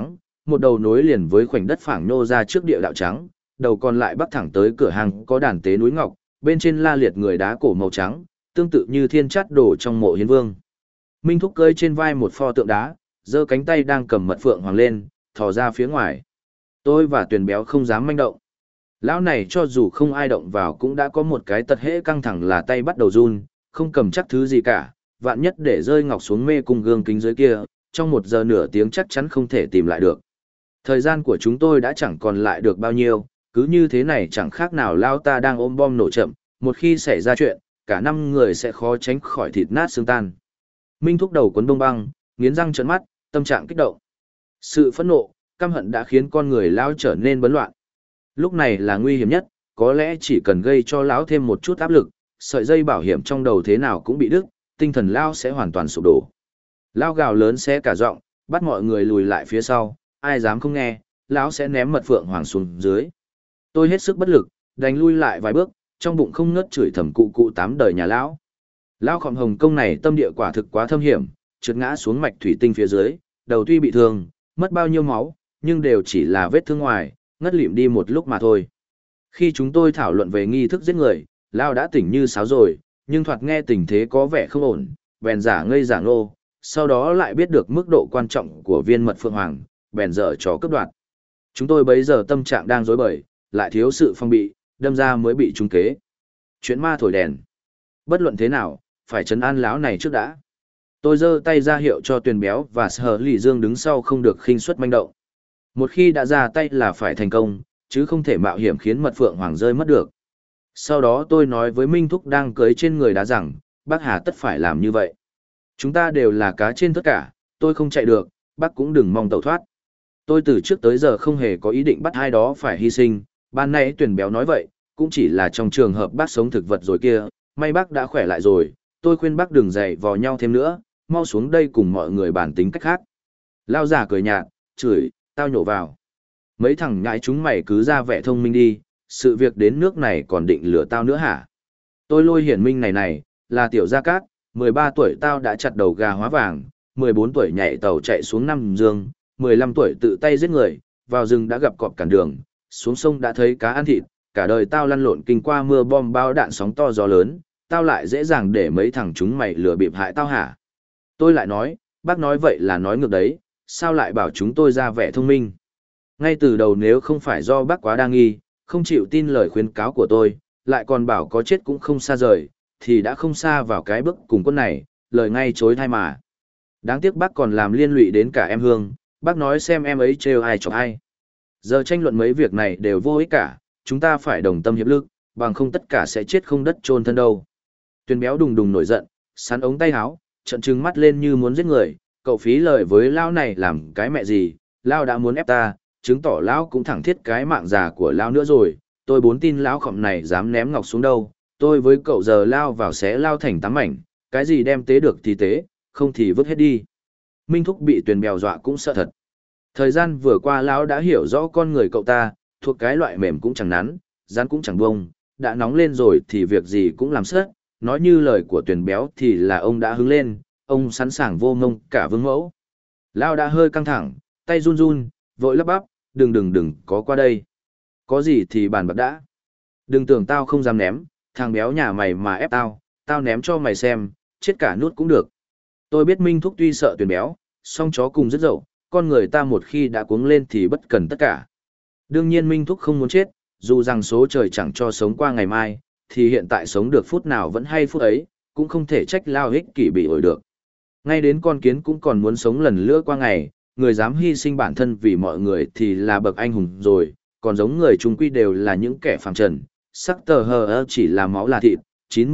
một đầu nối liền với khoảnh đất phẳng nhô ra trước địa đạo trắng, đầu còn lại bắc thẳng tới cửa hàng có đàn tế núi ngọc, bên trên la liệt người đá cổ màu trắng, tương tự như thiên chát đổ trong mộ hiến vương. Minh Thúc cơi trên vai một pho tượng đá, giơ cánh tay đang cầm mật phượng hoàng lên, thò ra phía ngoài. Tôi và Tuyền Béo không dám manh động. Lão này cho dù không ai động vào cũng đã có một cái tật hễ căng thẳng là tay bắt đầu run, không cầm chắc thứ gì cả, vạn nhất để rơi ngọc xuống mê cung gương kính dưới kia, trong 1 giờ nửa tiếng chắc chắn không thể tìm lại được. Thời gian của chúng tôi đã chẳng còn lại được bao nhiêu, cứ như thế này chẳng khác nào lao ta đang ôm bom nổ chậm, một khi xảy ra chuyện, cả 5 người sẽ khó tránh khỏi thịt nát xương tan. Minh Thúc đầu quấn bông băng, nghiến răng trợn mắt, tâm trạng kích động. Sự phẫn nộ, căm hận đã khiến con người lão trở nên bấn loạn. Lúc này là nguy hiểm nhất, có lẽ chỉ cần gây cho lão thêm một chút áp lực, sợi dây bảo hiểm trong đầu thế nào cũng bị đứt, tinh thần lão sẽ hoàn toàn sụp đổ. Lão gào lớn xé cả giọng, bắt mọi người lùi lại phía sau, ai dám không nghe, lão sẽ ném mật phượng hoàng xuống dưới. Tôi hết sức bất lực, đành lui lại vài bước, trong bụng không ngớt chửi thầm cụ cụ 8 đời nhà lão. Lão khổng Hồng Công này tâm địa quả thực quá thâm hiểm, trượt ngã xuống mạch thủy tinh phía dưới, đầu tuy bị thương, mất bao nhiêu máu, nhưng đều chỉ là vết thương ngoài, ngất lịm đi một lúc mà thôi. Khi chúng tôi thảo luận về nghi thức giết người, lão đã tỉnh như sáo rồi, nhưng thoạt nghe tình thế có vẻ không ổn, bèn giả ngây giả ngô, sau đó lại biết được mức độ quan trọng của viên mật phượng hoàng, bèn dở trò cướp đoạt. Chúng tôi bấy giờ tâm trạng đang rối bời, lại thiếu sự phong bị, đâm ra mới bị trúng kế. Chuyện ma thổi đèn. Bất luận thế nào, phải trấn an lão này trước đã. Tôi giơ tay ra hiệu cho Tuyền Béo và Sở Lỷ Dương đứng sau không được khinh suất manh động. Một khi đã ra tay là phải thành công, chứ không thể mạo hiểm khiến mật phượng hoàng rơi mất được. Sau đó tôi nói với Minh Thúc đang cưới trên người đá rằng, bác hà tất phải làm như vậy. Chúng ta đều là cá trên tất cả, tôi không chạy được, bác cũng đừng mong tẩu thoát. Tôi từ trước tới giờ không hề có ý định bắt ai đó phải hy sinh, ban nãy Tuyền Béo nói vậy, cũng chỉ là trong trường hợp bác sống thực vật rồi kia, may bác đã khỏe lại rồi, tôi khuyên bác đừng dày vò nhau thêm nữa, mau xuống đây cùng mọi người bàn tính cách khác. Lao giả cười nhạt, chửi, tao nhổ vào. Mấy thằng nhãi chúng mày cứ ra vẻ thông minh đi, sự việc đến nước này còn định lừa tao nữa hả? Tôi lôi hiển minh này, là tiểu gia cát, 13 tuổi tao đã chặt đầu gà hóa vàng, 14 tuổi nhảy tàu chạy xuống Nam Dương, 15 tuổi tự tay giết người, vào rừng đã gặp cọp cản đường, xuống sông đã thấy cá ăn thịt, cả đời tao lăn lộn kinh qua mưa bom bao đạn sóng to gió lớn, tao lại dễ dàng để mấy thằng chúng mày lừa bịp hại tao hả? Tôi lại nói, bác nói vậy là nói ngược đấy, sao lại bảo chúng tôi ra vẻ thông minh? Ngay từ đầu nếu không phải do bác quá đa nghi, không chịu tin lời khuyến cáo của tôi, lại còn bảo có chết cũng không xa rời, thì đã không xa vào cái bước cùng quân này, lời ngay chối thai mà. Đáng tiếc bác còn làm liên lụy đến cả em Hương, bác nói xem em ấy trêu ai chọc ai. Giờ tranh luận mấy việc này đều vô ích cả, chúng ta phải đồng tâm hiệp lực, bằng không tất cả sẽ chết không đất chôn thân đâu. Tuyền Béo đùng đùng nổi giận, sắn ống tay áo, trận trừng mắt lên như muốn giết người, cậu phí lời với Lao này làm cái mẹ gì, Lao đã muốn ép ta, chứng tỏ Lão cũng thẳng thiết cái mạng già của Lao nữa rồi, tôi bốn tin Lão khọm này dám ném ngọc xuống đâu, tôi với cậu giờ lao vào xé Lao thành 8 mảnh, cái gì đem tế được thì tế, không thì vứt hết đi. Minh Thúc bị Tuyền Bèo dọa cũng sợ thật. Thời gian vừa qua Lão đã hiểu rõ con người cậu ta, thuộc cái loại mềm cũng chẳng nắn, rắn cũng chẳng bông, đã nóng lên rồi thì việc gì cũng làm sớt, nói như lời của Tuyền Béo thì là ông đã hứng lên, ông sẵn sàng vô ngông cả vương mẫu. Lao đã hơi căng thẳng, tay run run, vội lắp bắp, đừng có qua đây. Có gì thì bàn bạc đã. Đừng tưởng tao không dám ném, thằng béo nhà mày mà ép tao ném cho mày xem, chết cả nút cũng được. Tôi biết Minh Thúc tuy sợ Tuyền Béo, song chó cùng rất dậu, con người ta một khi đã cuống lên thì bất cần tất cả. Đương nhiên Minh Thúc không muốn chết, dù rằng số trời chẳng cho sống qua ngày mai, thì hiện tại sống được phút nào vẫn hay phút ấy, cũng không thể trách Lao ích kỷ bị ổi được. Ngay đến con kiến cũng còn muốn sống lần nữa qua ngày, người dám hy sinh bản thân vì mọi người thì là bậc anh hùng rồi, còn giống người chúng quy đều là những kẻ phàm trần, sắc tờ hờ chỉ là máu là thịt,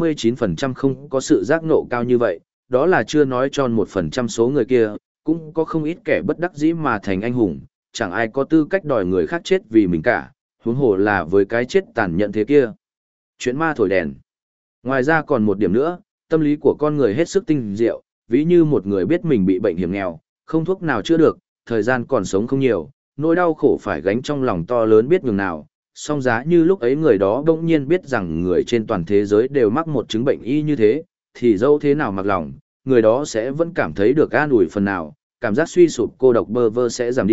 99% không có sự giác ngộ cao như vậy, đó là chưa nói tròn 1% số người kia, cũng có không ít kẻ bất đắc dĩ mà thành anh hùng, chẳng ai có tư cách đòi người khác chết vì mình cả, huống hồ là với cái chết tàn nhẫn thế kia. Chuyện ma thổi đèn. Ngoài ra còn một điểm nữa, tâm lý của con người hết sức tinh diệu, ví như một người biết mình bị bệnh hiểm nghèo, không thuốc nào chữa được, thời gian còn sống không nhiều, nỗi đau khổ phải gánh trong lòng to lớn biết nhường nào, song giá như lúc ấy người đó bỗng nhiên biết rằng người trên toàn thế giới đều mắc một chứng bệnh y như thế, thì dẫu thế nào mặc lòng, người đó sẽ vẫn cảm thấy được an ủi phần nào, cảm giác suy sụp cô độc bơ vơ sẽ giảm đi,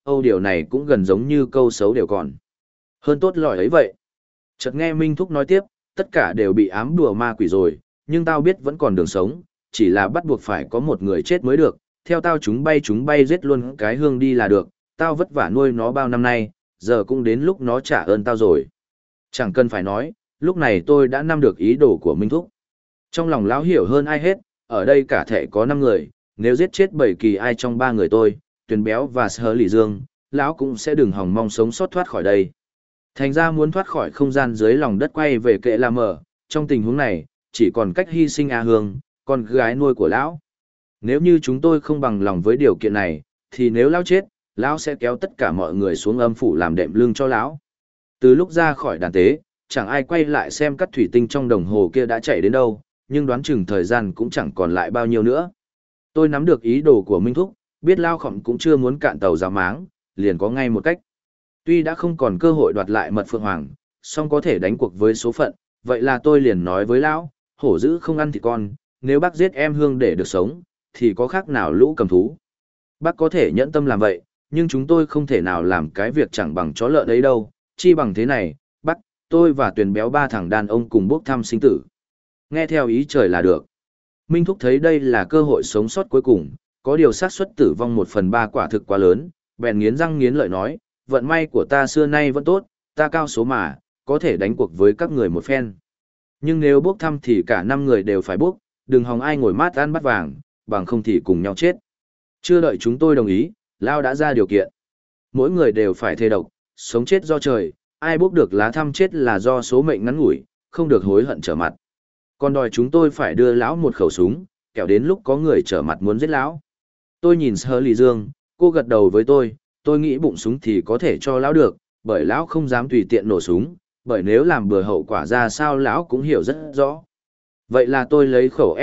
Âu điều này cũng gần giống như câu xấu đều còn. Hơn tốt lòi ấy vậy. Chợt nghe Minh Thúc nói tiếp, tất cả đều bị ám đùa ma quỷ rồi, nhưng tao biết vẫn còn đường sống, chỉ là bắt buộc phải có một người chết mới được, theo tao chúng bay giết luôn cái hương đi là được, tao vất vả nuôi nó bao năm nay, giờ cũng đến lúc nó trả ơn tao rồi. Chẳng cần phải nói, lúc này tôi đã nắm được ý đồ của Minh Thúc. Trong lòng lão hiểu hơn ai hết, ở đây cả thể có 5 người, nếu giết chết 7 kỳ ai trong 3 người tôi, Tuyền Béo và Sở Lỷ Dương, lão cũng sẽ đừng hòng mong sống sót thoát khỏi đây. Thành ra muốn thoát khỏi không gian dưới lòng đất quay về kệ là mở, trong tình huống này, chỉ còn cách hy sinh A Hương, con gái nuôi của lão. Nếu như chúng tôi không bằng lòng với điều kiện này, thì nếu lão chết, lão sẽ kéo tất cả mọi người xuống âm phủ làm đệm lưng cho lão. Từ lúc ra khỏi đàn tế, chẳng ai quay lại xem các thủy tinh trong đồng hồ kia đã chạy đến đâu, nhưng đoán chừng thời gian cũng chẳng còn lại bao nhiêu nữa. Tôi nắm được ý đồ của Minh Thúc, biết Lao Khổng cũng chưa muốn cạn tàu giáo máng, liền có ngay một cách. Tuy đã không còn cơ hội đoạt lại mật Phượng Hoàng, song có thể đánh cuộc với số phận, vậy là tôi liền nói với Lão, hổ dữ không ăn thịt con, nếu bác giết em Hương để được sống, thì có khác nào lũ cầm thú. Bác có thể nhẫn tâm làm vậy, nhưng chúng tôi không thể nào làm cái việc chẳng bằng chó lợn ấy đâu, chi bằng thế này, bác, tôi và Tuyền Béo 3 thằng đàn ông cùng bốc thăm sinh tử. Nghe theo ý trời là được. Minh Thúc thấy đây là cơ hội sống sót cuối cùng, có điều xác suất tử vong 1/3 quả thực quá lớn, bèn nghiến răng nghiến lợi nói, vận may của ta xưa nay vẫn tốt, ta cao số mà, có thể đánh cuộc với các người một phen. Nhưng nếu bốc thăm thì cả 5 người đều phải bốc, đừng hòng ai ngồi mát ăn bát vàng, bằng không thì cùng nhau chết. Chưa đợi chúng tôi đồng ý, Lao đã ra điều kiện. Mỗi người đều phải thề độc, sống chết do trời, ai bốc được lá thăm chết là do số mệnh ngắn ngủi, không được hối hận trở mặt. Còn đòi chúng tôi phải đưa lão một khẩu súng, kẻo đến lúc có người trở mặt muốn giết lão. Tôi nhìn Sở Lỷ Dương, cô gật đầu với tôi nghĩ bụng súng thì có thể cho lão được, bởi lão không dám tùy tiện nổ súng, bởi nếu làm bừa hậu quả ra sao lão cũng hiểu rất rõ. Vậy là tôi lấy khẩu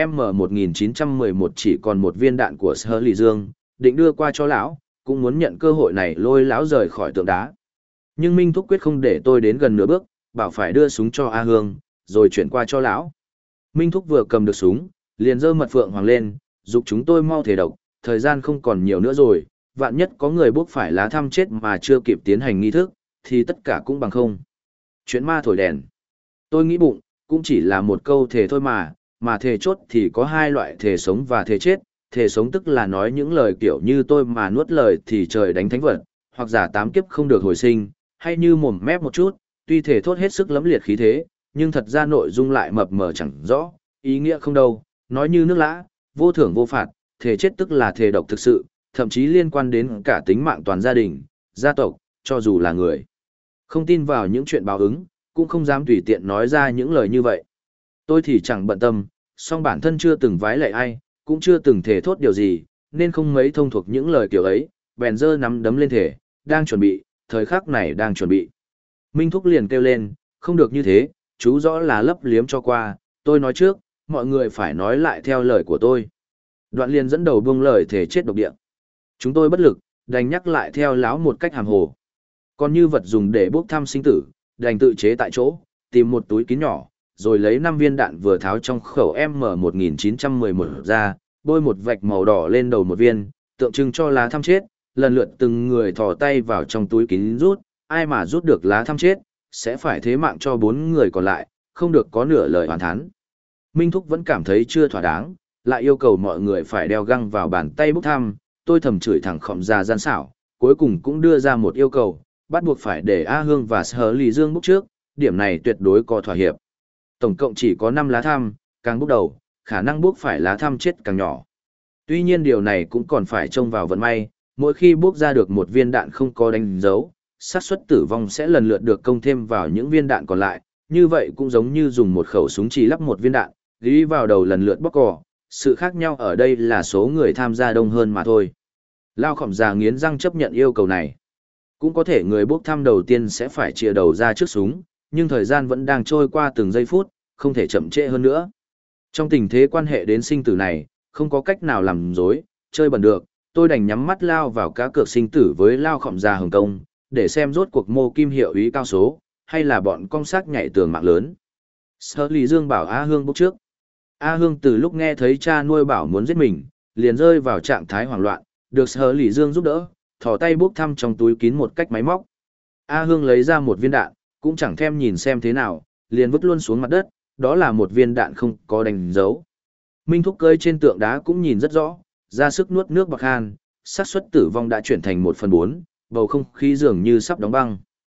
M1911 chỉ còn một viên đạn của Sở Lỷ Dương, định đưa qua cho lão, cũng muốn nhận cơ hội này lôi lão rời khỏi tượng đá. Nhưng Minh Thúc quyết không để tôi đến gần nửa bước, bảo phải đưa súng cho A Hương, rồi chuyển qua cho lão. Minh Thúc vừa cầm được súng, liền giơ mật Phượng Hoàng lên, dục chúng tôi mau thể độc, thời gian không còn nhiều nữa rồi, vạn nhất có người bốc phải lá thăm chết mà chưa kịp tiến hành nghi thức, thì tất cả cũng bằng không. Chuyện ma thổi đèn. Tôi nghĩ bụng, cũng chỉ là một câu thề thôi mà thề chốt thì có 2 loại thề sống và thề chết. Thề sống tức là nói những lời kiểu như tôi mà nuốt lời thì trời đánh thánh vật, hoặc giả 8 kiếp không được hồi sinh, hay như mồm mép một chút, tuy thề thốt hết sức lẫm liệt khí thế, nhưng thật ra nội dung lại mập mờ chẳng rõ, ý nghĩa không đâu, nói như nước lã, vô thưởng vô phạt, thề chết tức là thề độc thực sự, thậm chí liên quan đến cả tính mạng toàn gia đình, gia tộc, cho dù là người. Không tin vào những chuyện báo ứng, cũng không dám tùy tiện nói ra những lời như vậy. Tôi thì chẳng bận tâm, song bản thân chưa từng vái lạy ai, cũng chưa từng thề thốt điều gì, nên không mấy thông thuộc những lời kiểu ấy, bèn giơ nắm đấm lên thề, đang chuẩn bị, thời khắc này đang chuẩn bị. Minh Thúc liền kêu lên, không được như thế, chú rõ là lấp liếm cho qua, tôi nói trước, mọi người phải nói lại theo lời của tôi. Đoạn liền dẫn đầu buông lời thể chết độc địa. Chúng tôi bất lực, đành nhắc lại theo láo một cách hàm hồ. Còn như vật dùng để bốc thăm sinh tử, đành tự chế tại chỗ, tìm một túi kín nhỏ, rồi lấy 5 viên đạn vừa tháo trong khẩu M1911 ra, bôi một vạch màu đỏ lên đầu một viên, tượng trưng cho lá thăm chết, lần lượt từng người thò tay vào trong túi kín rút, ai mà rút được lá thăm chết, sẽ phải thế mạng cho 4 người còn lại, không được có nửa lời hoàn thán. Minh Thúc vẫn cảm thấy chưa thỏa đáng, lại yêu cầu mọi người phải đeo găng vào bàn tay bốc thăm, tôi thầm chửi thẳng khọm ra gian xảo, cuối cùng cũng đưa ra một yêu cầu, bắt buộc phải để A Hương và Sở Lỷ Dương bốc trước, điểm này tuyệt đối có thỏa hiệp. Tổng cộng chỉ có 5 lá thăm, càng bốc đầu, khả năng bốc phải lá thăm chết càng nhỏ. Tuy nhiên điều này cũng còn phải trông vào vận may, mỗi khi bốc ra được một viên đạn không có đánh dấu, xác suất tử vong sẽ lần lượt được công thêm vào những viên đạn còn lại, như vậy cũng giống như dùng một khẩu súng chỉ lắp một viên đạn, ghi vào đầu lần lượt bóc cò, sự khác nhau ở đây là số người tham gia đông hơn mà thôi. Lao Khổng già nghiến răng chấp nhận yêu cầu này. Cũng có thể người bốc thăm đầu tiên sẽ phải chìa đầu ra trước súng, nhưng thời gian vẫn đang trôi qua từng giây phút, không thể chậm trễ hơn nữa. Trong tình thế quan hệ đến sinh tử này, không có cách nào làm dối, chơi bẩn được, tôi đành nhắm mắt lao vào cá cược sinh tử với Lao Khổng già Hồng Kông, để xem rốt cuộc Mô Kim hiệu ý cao số, hay là bọn cong xác nhảy tường mạng lớn. Sở Lỷ Dương bảo A Hương bốc trước. A Hương từ lúc nghe thấy cha nuôi bảo muốn giết mình, liền rơi vào trạng thái hoảng loạn, được Sở Lỷ Dương giúp đỡ, thò tay bốc thăm trong túi kín một cách máy móc. A Hương lấy ra một viên đạn, cũng chẳng thèm nhìn xem thế nào, liền vứt luôn xuống mặt đất, đó là một viên đạn không có đánh dấu. Minh Thúc cơi trên tượng đá cũng nhìn rất rõ, ra sức nuốt nước bạc khan, xác suất tử vong đã chuyển thành 1/4, bầu không khí dường như sắp đóng băng.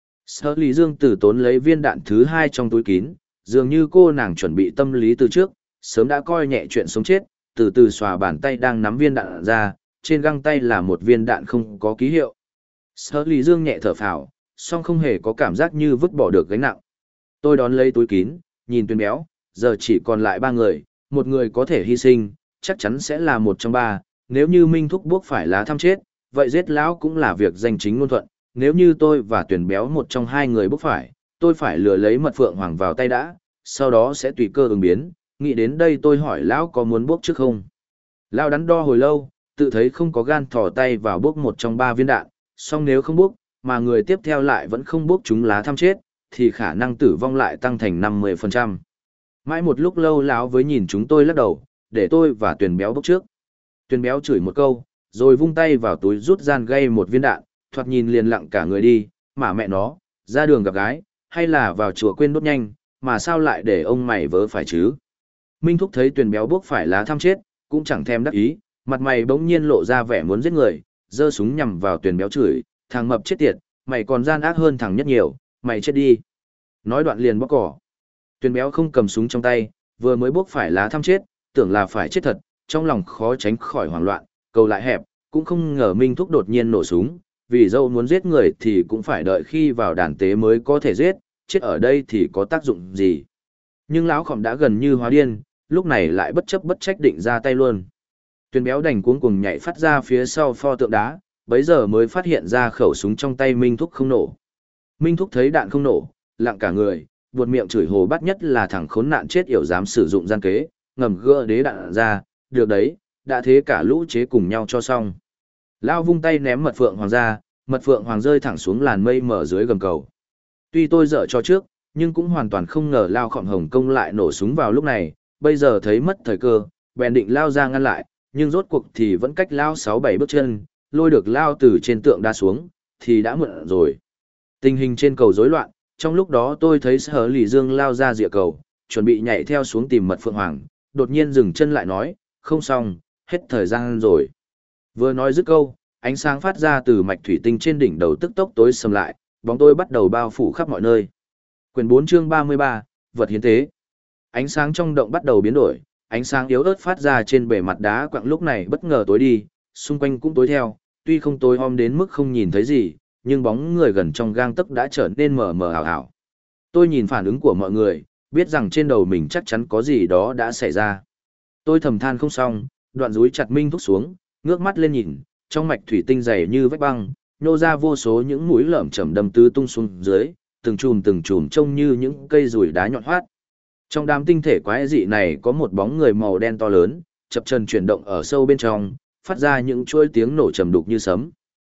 Sở Lý Dương Tử tốn lấy viên đạn thứ 2 trong túi kín, dường như cô nàng chuẩn bị tâm lý từ trước, sớm đã coi nhẹ chuyện sống chết, từ từ xòa bàn tay đang nắm viên đạn ra, trên găng tay là một viên đạn không có ký hiệu. Sở Lý Dương nhẹ thở phào, song không hề có cảm giác như vứt bỏ được gánh nặng. Tôi đón lấy túi kín, nhìn Tuyền Béo, giờ chỉ còn lại 3 người, một người có thể hy sinh, chắc chắn sẽ là một trong 3, nếu như Minh Thúc buộc phải lá thăm chết, vậy giết lão cũng là việc danh chính ngôn thuận, nếu như tôi và Tuyền Béo một trong 2 người buộc phải, tôi phải lừa lấy mật phượng hoàng vào tay đã, sau đó sẽ tùy cơ ứng biến, nghĩ đến đây tôi hỏi lão có muốn buộc trước không. Lão đắn đo hồi lâu, tự thấy không có gan thò tay vào buộc một trong 3 viên đạn, song nếu không buộc, mà người tiếp theo lại vẫn không buộc chúng lá thăm chết, thì khả năng tử vong lại tăng thành 50%. Mãi một lúc lâu lão với nhìn chúng tôi lắc đầu, để tôi và Tuyền Béo bốc trước. Tuyền Béo chửi một câu, rồi vung tay vào túi rút gian gây một viên đạn, thoạt nhìn liền lặng cả người đi, mà mẹ nó, ra đường gặp gái, hay là vào chùa quên đốt nhanh, mà sao lại để ông mày vớ phải chứ. Minh Thúc thấy Tuyền Béo bốc phải lá thăm chết, cũng chẳng thèm đắc ý, mặt mày bỗng nhiên lộ ra vẻ muốn giết người, giơ súng nhằm vào Tuyền Béo chửi, thằng mập chết tiệt, mày còn gian ác hơn thằng Nhất nhiều, mày chết đi. Nói đoạn liền bóc cỏ. Tuyền Béo không cầm súng trong tay, vừa mới bốc phải lá thăm chết, tưởng là phải chết thật, trong lòng khó tránh khỏi hoảng loạn, cầu lại hẹp, cũng không ngờ Minh Thúc đột nhiên nổ súng, vì dâu muốn giết người thì cũng phải đợi khi vào đàn tế mới có thể giết, chết ở đây thì có tác dụng gì. Nhưng lão khổng đã gần như hóa điên, lúc này lại bất chấp bất trách định ra tay luôn. Tuyền Béo đành cuống cuồng nhảy phát ra phía sau pho tượng đá, bấy giờ mới phát hiện ra khẩu súng trong tay Minh Thúc không nổ. Minh Thúc thấy đạn không nổ, lặng cả người, buột miệng chửi hồ bắt nhất là thằng khốn nạn chết yểu dám sử dụng gian kế, ngầm gỡ đế đạn ra, được đấy, đã thế cả lũ chế cùng nhau cho xong. Lao vung tay ném mật phượng hoàng ra, mật phượng hoàng rơi thẳng xuống làn mây mở dưới gầm cầu. Tuy tôi dở cho trước, nhưng cũng hoàn toàn không ngờ Lao Khổng Hồng Công lại nổ súng vào lúc này, bây giờ thấy mất thời cơ, bèn định lao ra ngăn lại, nhưng rốt cuộc thì vẫn cách Lao 6-7 bước chân, lôi được Lao từ trên tượng đá xuống, thì đã muộn rồi. Tình hình trên cầu rối loạn, trong lúc đó tôi thấy Sở Lý Dương lao ra rìa cầu, chuẩn bị nhảy theo xuống tìm mật phượng hoàng, đột nhiên dừng chân lại nói, không xong, hết thời gian rồi. Vừa nói dứt câu, ánh sáng phát ra từ mạch thủy tinh trên đỉnh đầu tức tốc tối sầm lại, bóng tôi bắt đầu bao phủ khắp mọi nơi. Quyển 4 chương 33, vật hiến tế. Ánh sáng trong động bắt đầu biến đổi, ánh sáng yếu ớt phát ra trên bề mặt đá quặng lúc này bất ngờ tối đi, xung quanh cũng tối theo, tuy không tối om đến mức không nhìn thấy gì, nhưng bóng người gần trong gang tấc đã trở nên mờ mờ ảo ảo. Tôi nhìn phản ứng của mọi người, biết rằng trên đầu mình chắc chắn có gì đó đã xảy ra. Tôi thầm than không xong, đoạn dúi chặt Minh Thúc xuống, ngước mắt lên nhìn, trong mạch thủy tinh dày như vách băng, nhô ra vô số những mũi lởm chởm đâm tứ tung xuống dưới, từng chùm trông như những cây rùi đá nhọn hoắt. Trong đám tinh thể quái dị này có một bóng người màu đen to lớn, chập chờn chuyển động ở sâu bên trong, phát ra những chuỗi tiếng nổ trầm đục như sấm.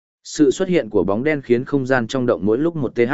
Sự xuất hiện của bóng đen khiến không gian trong động mỗi lúc một th.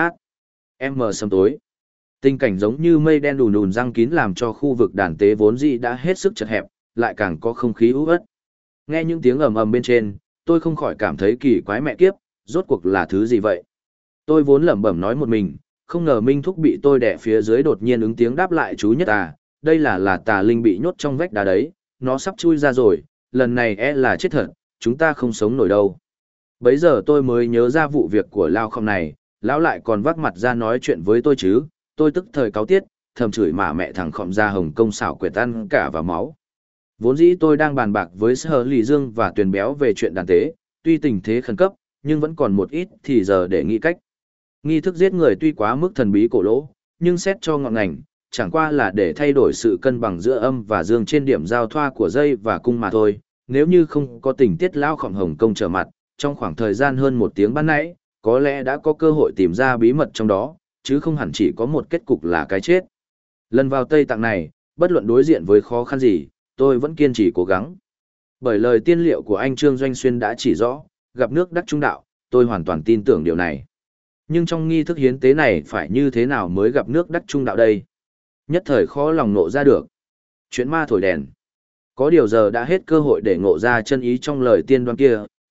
Sầm tối. Tình cảnh giống như mây đen đùn đùn răng kín làm cho khu vực đàn tế vốn dĩ đã hết sức chật hẹp, lại càng có không khí u uất. Nghe những tiếng ầm ầm bên trên, tôi không khỏi cảm thấy kỳ quái mẹ kiếp, rốt cuộc là thứ gì vậy? Tôi vốn lẩm bẩm nói một mình, không ngờ Minh Thúc bị tôi đè phía dưới đột nhiên ứng tiếng đáp lại chú nhất à, đây là tà linh bị nhốt trong vách đá đấy, nó sắp chui ra rồi, lần này là chết thật, chúng ta không sống nổi đâu. Bấy giờ tôi mới nhớ ra vụ việc của Lao Khổng này, lão lại còn vác mặt ra nói chuyện với tôi chứ, tôi tức thời cáu tiết, thầm chửi mà mẹ thằng Khổng ra Hồng Công xảo quyệt ăn cả vào máu. Vốn dĩ tôi đang bàn bạc với Sở Lý Dương và Tuyền Béo về chuyện đàn tế, tuy tình thế khẩn cấp, nhưng vẫn còn một ít thì giờ để nghĩ cách. Nghi thức giết người tuy quá mức thần bí cổ lỗ, nhưng xét cho ngọn ngành, chẳng qua là để thay đổi sự cân bằng giữa âm và dương trên điểm giao thoa của dây và cung mà thôi. Nếu như không có tình tiết Lao Khổng Hồng Công trở mặt, trong khoảng thời gian hơn 1 tiếng ban nãy, có lẽ đã có cơ hội tìm ra bí mật trong đó, chứ không hẳn chỉ có một kết cục là cái chết. Lần vào Tây Tạng này, bất luận đối diện với khó khăn gì, tôi vẫn kiên trì cố gắng. Bởi lời tiên liệu của anh Trương Doanh Xuyên đã chỉ rõ, gặp nước đắc trung đạo, tôi hoàn toàn tin tưởng điều này. Nhưng trong nghi thức hiến tế này phải như thế nào mới gặp nước đắc trung đạo đây? Nhất thời khó lòng nộ ra được. Chuyện ma thổi đèn. Có điều giờ đã hết cơ hội để ngộ ra chân ý trong lời tiên đoán kia,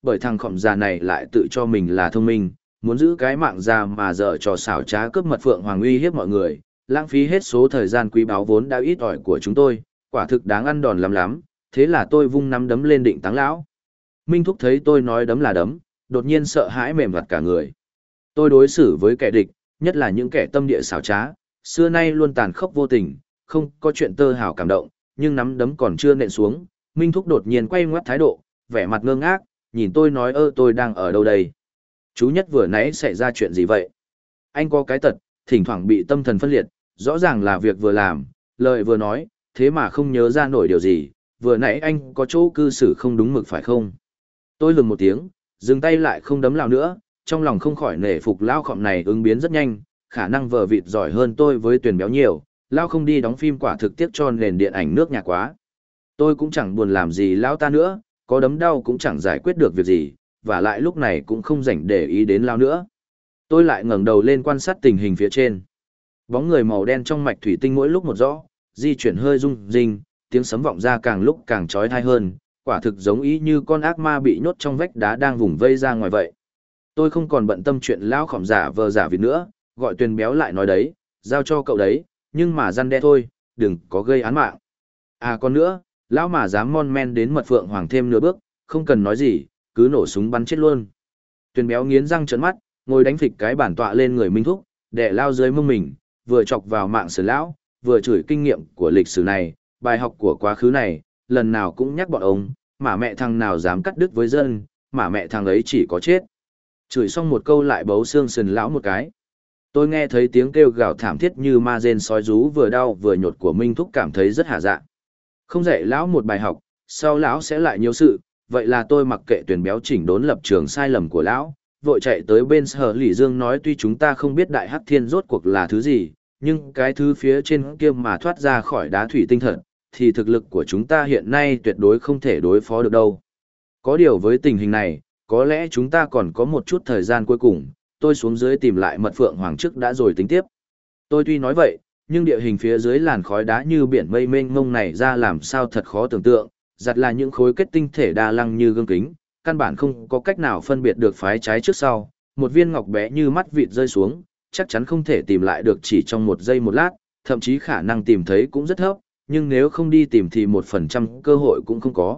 bởi thằng khọm già này lại tự cho mình là thông minh, muốn giữ cái mạng già mà dở trò xảo trá cướp mật phượng hoàng uy hiếp mọi người, lãng phí hết số thời gian quý báu vốn đã ít ỏi của chúng tôi, quả thực đáng ăn đòn lắm lắm, thế là tôi vung nắm đấm lên định táng lão. Minh Thúc thấy tôi nói đấm là đấm, đột nhiên sợ hãi mềm vặt cả người. Tôi đối xử với kẻ địch, nhất là những kẻ tâm địa xảo trá, xưa nay luôn tàn khốc vô tình, không có chuyện tơ hào cảm động, nhưng nắm đấm còn chưa nện xuống, Minh Thúc đột nhiên quay ngoắt thái độ, vẻ mặt ngơ ngác, nhìn tôi nói tôi đang ở đâu đây? Chú Nhất vừa nãy xảy ra chuyện gì vậy? Anh có cái tật, thỉnh thoảng bị tâm thần phân liệt, rõ ràng là việc vừa làm, lời vừa nói, thế mà không nhớ ra nổi điều gì, vừa nãy anh có chỗ cư xử không đúng mực phải không? Tôi lườm một tiếng, dừng tay lại không đấm lao nữa, trong lòng không khỏi nể phục lao khọm này ứng biến rất nhanh, khả năng vờ vịt giỏi hơn tôi với Tuyền béo nhiều, lao không đi đóng phim quả thực tiếc cho nền điện ảnh nước nhà quá. Tôi cũng chẳng buồn làm gì lao ta nữa, có đấm đau cũng chẳng giải quyết được việc gì, và lại lúc này cũng không rảnh để ý đến lao nữa. Tôi lại ngẩng đầu lên quan sát tình hình phía trên. Bóng người màu đen trong mạch thủy tinh mỗi lúc một rõ, di chuyển hơi rung rinh, tiếng sấm vọng ra càng lúc càng chói tai hơn, quả thực giống ý như con ác ma bị nhốt trong vách đá đang vùng vây ra ngoài vậy. Tôi không còn bận tâm chuyện lão khỏm giả vờ giả vịt nữa, gọi Tuyền béo lại nói đấy, giao cho cậu đấy, nhưng mà răn đe thôi, đừng có gây án mạng. À còn nữa, lão mà dám mon men đến mật phượng hoàng thêm nửa bước, không cần nói gì, cứ nổ súng bắn chết luôn. Tuyền béo nghiến răng trợn mắt, ngồi đánh phịch cái bản tọa lên người Minh Thúc, đè lao dưới mông mình, vừa chọc vào mạng sử lão, vừa chửi kinh nghiệm của lịch sử này, bài học của quá khứ này, lần nào cũng nhắc bọn ông, mà mẹ thằng nào dám cắt đứt với dân, mà mẹ thằng ấy chỉ có chết. Chửi xong một câu lại bấu xương sườn lão một cái. Tôi nghe thấy tiếng kêu gào thảm thiết như ma rên sói rú vừa đau vừa nhột của Minh Thúc, cảm thấy rất hả dạ. Không dạy lão một bài học, sau lão sẽ lại nhiều sự, vậy là tôi mặc kệ Tuyền béo chỉnh đốn lập trường sai lầm của lão, vội chạy tới bên Sở Lỷ Dương nói tuy chúng ta không biết Đại Hắc Thiên rốt cuộc là thứ gì, nhưng cái thứ phía trên kia mà thoát ra khỏi đá thủy tinh thật, thì thực lực của chúng ta hiện nay tuyệt đối không thể đối phó được đâu. Có điều với tình hình này, có lẽ chúng ta còn có một chút thời gian cuối cùng, tôi xuống dưới tìm lại mật phượng hoàng trước đã rồi tính tiếp. Tôi tuy nói vậy, nhưng địa hình phía dưới làn khói đá như biển mây mênh mông này ra làm sao thật khó tưởng tượng, giặt là những khối kết tinh thể đa lăng như gương kính, căn bản không có cách nào phân biệt được phái trái trước sau, một viên ngọc bé như mắt vịt rơi xuống, chắc chắn không thể tìm lại được chỉ trong một giây một lát, thậm chí khả năng tìm thấy cũng rất thấp, nhưng nếu không đi tìm thì 1% cơ hội cũng không có.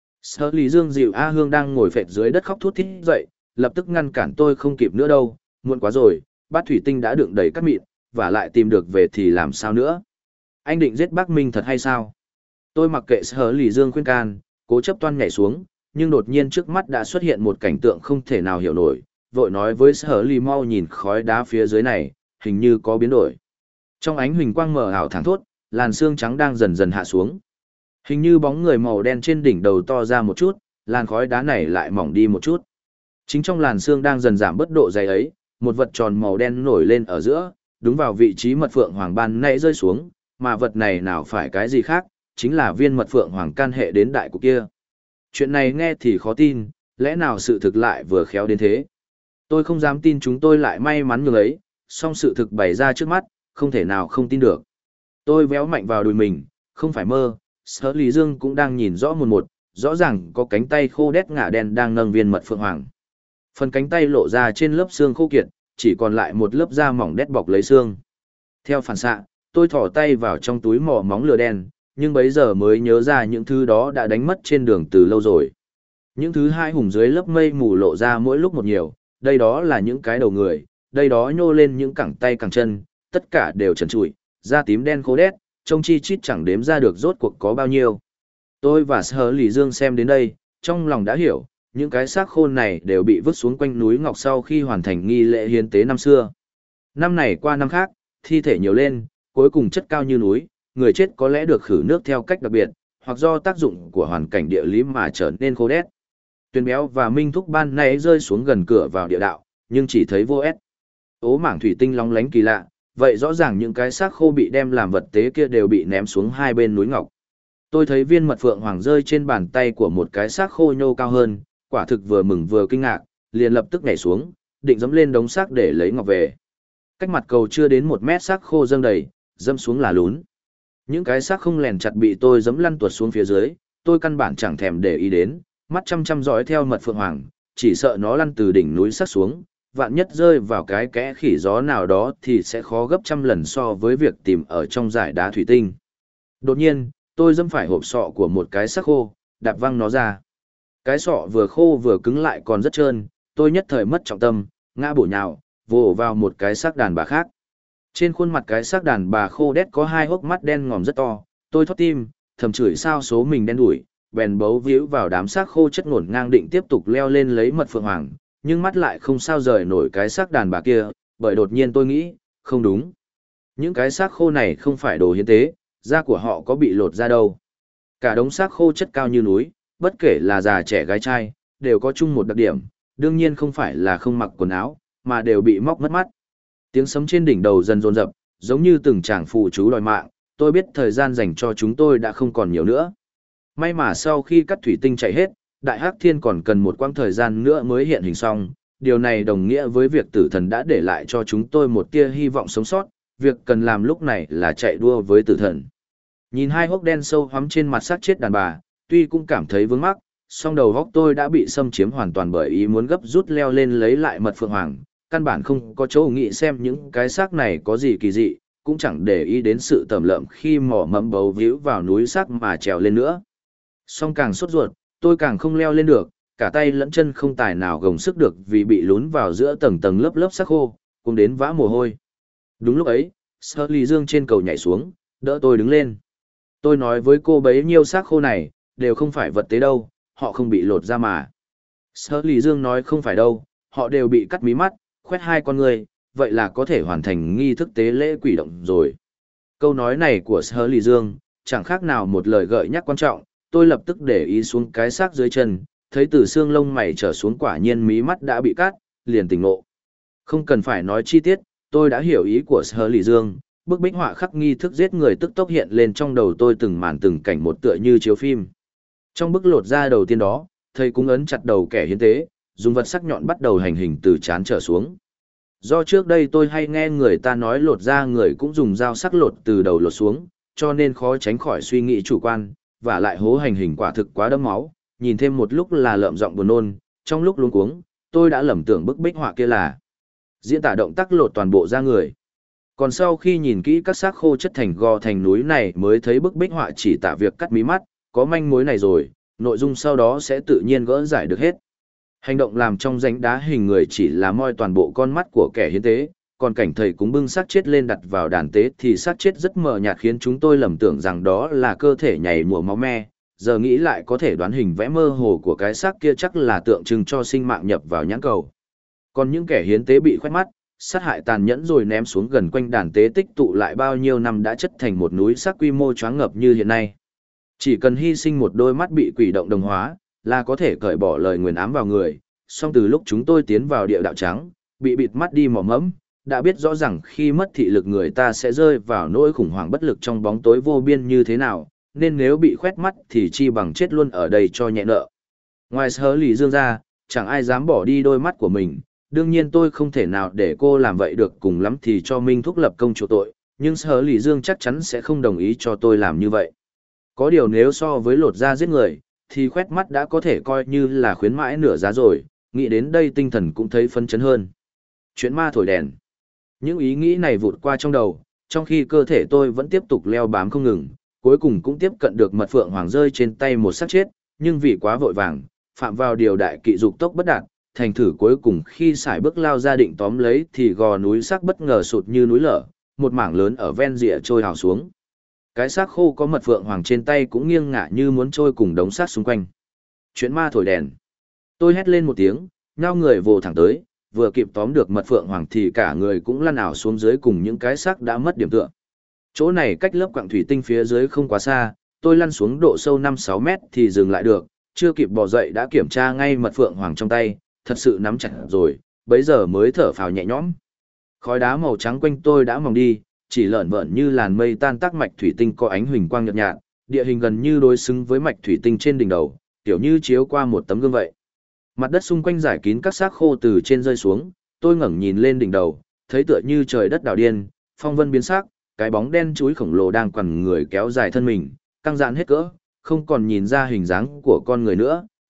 Sở Lý Dương dịu A Hương đang ngồi phệt dưới đất khóc thút thít dậy, lập tức ngăn cản tôi không kịp nữa đâu, muộn quá rồi, bát thủy tinh đã đựng đầy cát mịn, và lại tìm được về thì làm sao nữa. Anh định giết bác Minh thật hay sao? Tôi mặc kệ Sở Lý Dương khuyên can, cố chấp toan nhảy xuống, nhưng đột nhiên trước mắt đã xuất hiện một cảnh tượng không thể nào hiểu nổi, vội nói với Sở Lý mau nhìn khói đá phía dưới này, hình như có biến đổi. Trong ánh huỳnh quang mờ ảo thẳng thốt, làn sương trắng đang dần dần hạ xuống. Hình như bóng người màu đen trên đỉnh đầu to ra một chút, làn khói đá này lại mỏng đi một chút. Chính trong làn sương đang dần giảm bất độ dày ấy, một vật tròn màu đen nổi lên ở giữa, đúng vào vị trí mật phượng hoàng ban nãy rơi xuống, mà vật này nào phải cái gì khác, chính là viên mật phượng hoàng can hệ đến đại cục kia. Chuyện này nghe thì khó tin, lẽ nào sự thực lại vừa khéo đến thế? Tôi không dám tin chúng tôi lại may mắn nhường ấy, song sự thực bày ra trước mắt, không thể nào không tin được. Tôi véo mạnh vào đùi mình, không phải mơ, Sở Lý Dương cũng đang nhìn rõ một, rõ ràng có cánh tay khô đét ngả đen đang nâng viên mật phượng hoàng. Phần cánh tay lộ ra trên lớp xương khô kiệt, chỉ còn lại một lớp da mỏng đét bọc lấy xương. Theo phản xạ, tôi thỏ tay vào trong túi mỏ móng lửa đen, nhưng bấy giờ mới nhớ ra những thứ đó đã đánh mất trên đường từ lâu rồi. Những thứ hai hùng dưới lớp mây mù lộ ra mỗi lúc một nhiều, đây đó là những cái đầu người, đây đó nhô lên những cẳng tay cẳng chân, tất cả đều trần trụi, da tím đen khô đét, trông chi chít chẳng đếm ra được rốt cuộc có bao nhiêu. Tôi và Sở Lý Dương xem đến đây, trong lòng đã hiểu, những cái xác khôn này đều bị vứt xuống quanh núi Ngọc sau khi hoàn thành nghi lễ hiến tế năm xưa. Năm này qua năm khác, thi thể nhiều lên, cuối cùng chất cao như núi, người chết có lẽ được khử nước theo cách đặc biệt, hoặc do tác dụng của hoàn cảnh địa lý mà trở nên khô đét. Tuyền béo và Minh Thúc ban nãy rơi xuống gần cửa vào địa đạo, nhưng chỉ thấy vô ép. Ố mảng thủy tinh lóng lánh kỳ lạ, vậy rõ ràng những cái xác khô bị đem làm vật tế kia đều bị ném xuống hai bên núi Ngọc. Tôi thấy viên mật phượng hoàng rơi trên bàn tay của một cái xác khô nhô cao hơn, quả thực vừa mừng vừa kinh ngạc, liền lập tức nhảy xuống, định dẫm lên đống xác để lấy ngọc về. Cách mặt cầu chưa đến 1 mét xác khô dâng đầy, dẫm xuống là lún. Những cái xác không lèn chặt bị tôi dẫm lăn tuột xuống phía dưới, tôi căn bản chẳng thèm để ý đến, mắt chăm chăm dõi theo mật phượng hoàng, chỉ sợ nó lăn từ đỉnh núi sắt xuống, vạn nhất rơi vào cái kẽ khỉ gió nào đó thì sẽ khó gấp trăm lần so với việc tìm ở trong dải đá thủy tinh. Đột nhiên, tôi dẫm phải hộp sọ của một cái xác khô, đạp văng nó ra. Cái sọ vừa khô vừa cứng lại còn rất trơn, tôi nhất thời mất trọng tâm, ngã bổ nhào, vồ vào một cái xác đàn bà khác. Trên khuôn mặt cái xác đàn bà khô đét có hai hốc mắt đen ngòm rất to, tôi thót tim, thầm chửi sao số mình đen đủi, bèn bấu víu vào đám xác khô chất ngổn ngang định tiếp tục leo lên lấy mật phượng hoàng, nhưng mắt lại không sao rời nổi cái xác đàn bà kia, bởi đột nhiên tôi nghĩ, không đúng. Những cái xác khô này không phải đồ hiến tế, da của họ có bị lột ra đâu. Cả đống xác khô chất cao như núi, bất kể là già trẻ gái trai, đều có chung một đặc điểm, đương nhiên không phải là không mặc quần áo, mà đều bị móc mất mắt. Tiếng sấm trên đỉnh đầu dần dồn dập, giống như từng chàng phù chú đòi mạng, tôi biết thời gian dành cho chúng tôi đã không còn nhiều nữa. May mà sau khi cắt thủy tinh chạy hết, Đại Hắc Thiên còn cần một quãng thời gian nữa mới hiện hình xong, điều này đồng nghĩa với việc tử thần đã để lại cho chúng tôi một tia hy vọng sống sót, việc cần làm lúc này là chạy đua với tử thần. Nhìn hai hốc đen sâu hoắm trên mặt xác chết đàn bà, tuy cũng cảm thấy vướng mắc, song đầu góc tôi đã bị xâm chiếm hoàn toàn bởi ý muốn gấp rút leo lên lấy lại mật phượng hoàng, căn bản không có chỗ nghĩ xem những cái xác này có gì kỳ dị, cũng chẳng để ý đến sự tẩm lợm khi mỏ mẫm bấu víu vào núi xác mà trèo lên nữa. Song càng sốt ruột, tôi càng không leo lên được, cả tay lẫn chân không tài nào gồng sức được vì bị lún vào giữa tầng tầng lớp lớp xác khô, cũng đến vã mồ hôi. Đúng lúc ấy, Shirley Dương trên cầu nhảy xuống, đỡ tôi đứng lên. Tôi nói với cô bấy nhiêu xác khô này, đều không phải vật tế đâu, họ không bị lột ra mà. Shirley Dương nói không phải đâu, họ đều bị cắt mí mắt, khoét hai con người, vậy là có thể hoàn thành nghi thức tế lễ quỷ động rồi. Câu nói này của Shirley Dương, chẳng khác nào một lời gợi nhắc quan trọng, tôi lập tức để ý xuống cái xác dưới chân, thấy từ xương lông mày trở xuống quả nhiên mí mắt đã bị cắt, liền tỉnh ngộ. Không cần phải nói chi tiết, tôi đã hiểu ý của Shirley Dương, bức bích họa khắc nghi thức giết người tức tốc hiện lên trong đầu tôi từng màn từng cảnh một tựa như chiếu phim. Trong bức lột da đầu tiên đó, thầy cũng ấn chặt đầu kẻ hiến tế, dùng vật sắc nhọn bắt đầu hành hình từ trán trở xuống. Do trước đây tôi hay nghe người ta nói lột da người cũng dùng dao sắc lột từ đầu lột xuống, cho nên khó tránh khỏi suy nghĩ chủ quan, và lại hố hành hình quả thực quá đẫm máu, nhìn thêm một lúc là lợm giọng buồn nôn, trong lúc luống cuống, tôi đã lầm tưởng bức bích họa kia là diễn tả động tác lột toàn bộ da người. Còn sau khi nhìn kỹ các xác khô chất thành gò thành núi này mới thấy bức bích họa chỉ tả việc cắt mí mắt, có manh mối này rồi, nội dung sau đó sẽ tự nhiên gỡ giải được hết. Hành động làm trong rãnh đá hình người chỉ là moi toàn bộ con mắt của kẻ hiến tế, còn cảnh thầy cúng bưng xác chết lên đặt vào đàn tế thì xác chết rất mờ nhạt khiến chúng tôi lầm tưởng rằng đó là cơ thể nhảy mùa máu me, giờ nghĩ lại có thể đoán hình vẽ mơ hồ của cái xác kia chắc là tượng trưng cho sinh mạng nhập vào nhãn cầu. Còn những kẻ hiến tế bị khoét mắt, sát hại tàn nhẫn rồi ném xuống gần quanh đàn tế tích tụ lại bao nhiêu năm đã chất thành một núi xác quy mô choáng ngập như hiện nay. Chỉ cần hy sinh một đôi mắt bị quỷ động đồng hóa, là có thể cởi bỏ lời nguyền ám vào người. Song từ lúc chúng tôi tiến vào địa đạo trắng, bị bịt mắt đi mò mẫm, đã biết rõ rằng khi mất thị lực người ta sẽ rơi vào nỗi khủng hoảng bất lực trong bóng tối vô biên như thế nào, nên nếu bị khoét mắt thì chi bằng chết luôn ở đây cho nhẹ nợ. Ngoài Shirley Dương ra, chẳng ai dám bỏ đi đôi mắt của mình. Đương nhiên tôi không thể nào để cô làm vậy được, cùng lắm thì cho Minh Thúc lập công chuộc tội, nhưng Shirley Dương chắc chắn sẽ không đồng ý cho tôi làm như vậy. Có điều nếu so với lột da giết người, thì khoét mắt đã có thể coi như là khuyến mãi nửa giá rồi, nghĩ đến đây tinh thần cũng thấy phấn chấn hơn. Chuyện ma thổi đèn. Những ý nghĩ này vụt qua trong đầu, trong khi cơ thể tôi vẫn tiếp tục leo bám không ngừng, cuối cùng cũng tiếp cận được mật phượng hoàng rơi trên tay một xác chết, nhưng vì quá vội vàng, phạm vào điều đại kỵ dục tốc bất đạt, thành thử cuối cùng khi sải bước lao ra định tóm lấy thì gò núi xác bất ngờ sụt như núi lở, một mảng lớn ở ven rìa trôi hào xuống. Cái xác khô có mật phượng hoàng trên tay cũng nghiêng ngả như muốn trôi cùng đống xác xung quanh. Chuyện ma thổi đèn. Tôi hét lên một tiếng, nhao người vồ thẳng tới, vừa kịp tóm được mật phượng hoàng thì cả người cũng lăn ảo xuống dưới cùng những cái xác đã mất điểm tựa. Chỗ này cách lớp quặng thủy tinh phía dưới không quá xa, tôi lăn xuống độ sâu 5-6 mét thì dừng lại được, chưa kịp bò dậy đã kiểm tra ngay mật phượng hoàng trong tay, thật sự nắm chặt rồi, bấy giờ mới thở phào nhẹ nhõm. Khói đá màu trắng quanh tôi đã mỏng đi, chỉ lởn vởn như làn mây tan tác mạch thủy tinh có ánh huỳnh quang nhợt nhạt, địa hình gần như đối xứng với mạch thủy tinh trên đỉnh đầu, kiểu như chiếu qua một tấm gương vậy. Mặt đất xung quanh giải kín các xác khô từ trên rơi xuống, tôi ngẩng nhìn lên đỉnh đầu, thấy tựa như trời đất đảo điên, phong vân biến sắc, cái bóng đen chúi khổng lồ đang quằn người kéo dài thân mình, căng dạn hết cỡ, không còn nhìn ra hình dáng của con người nữa,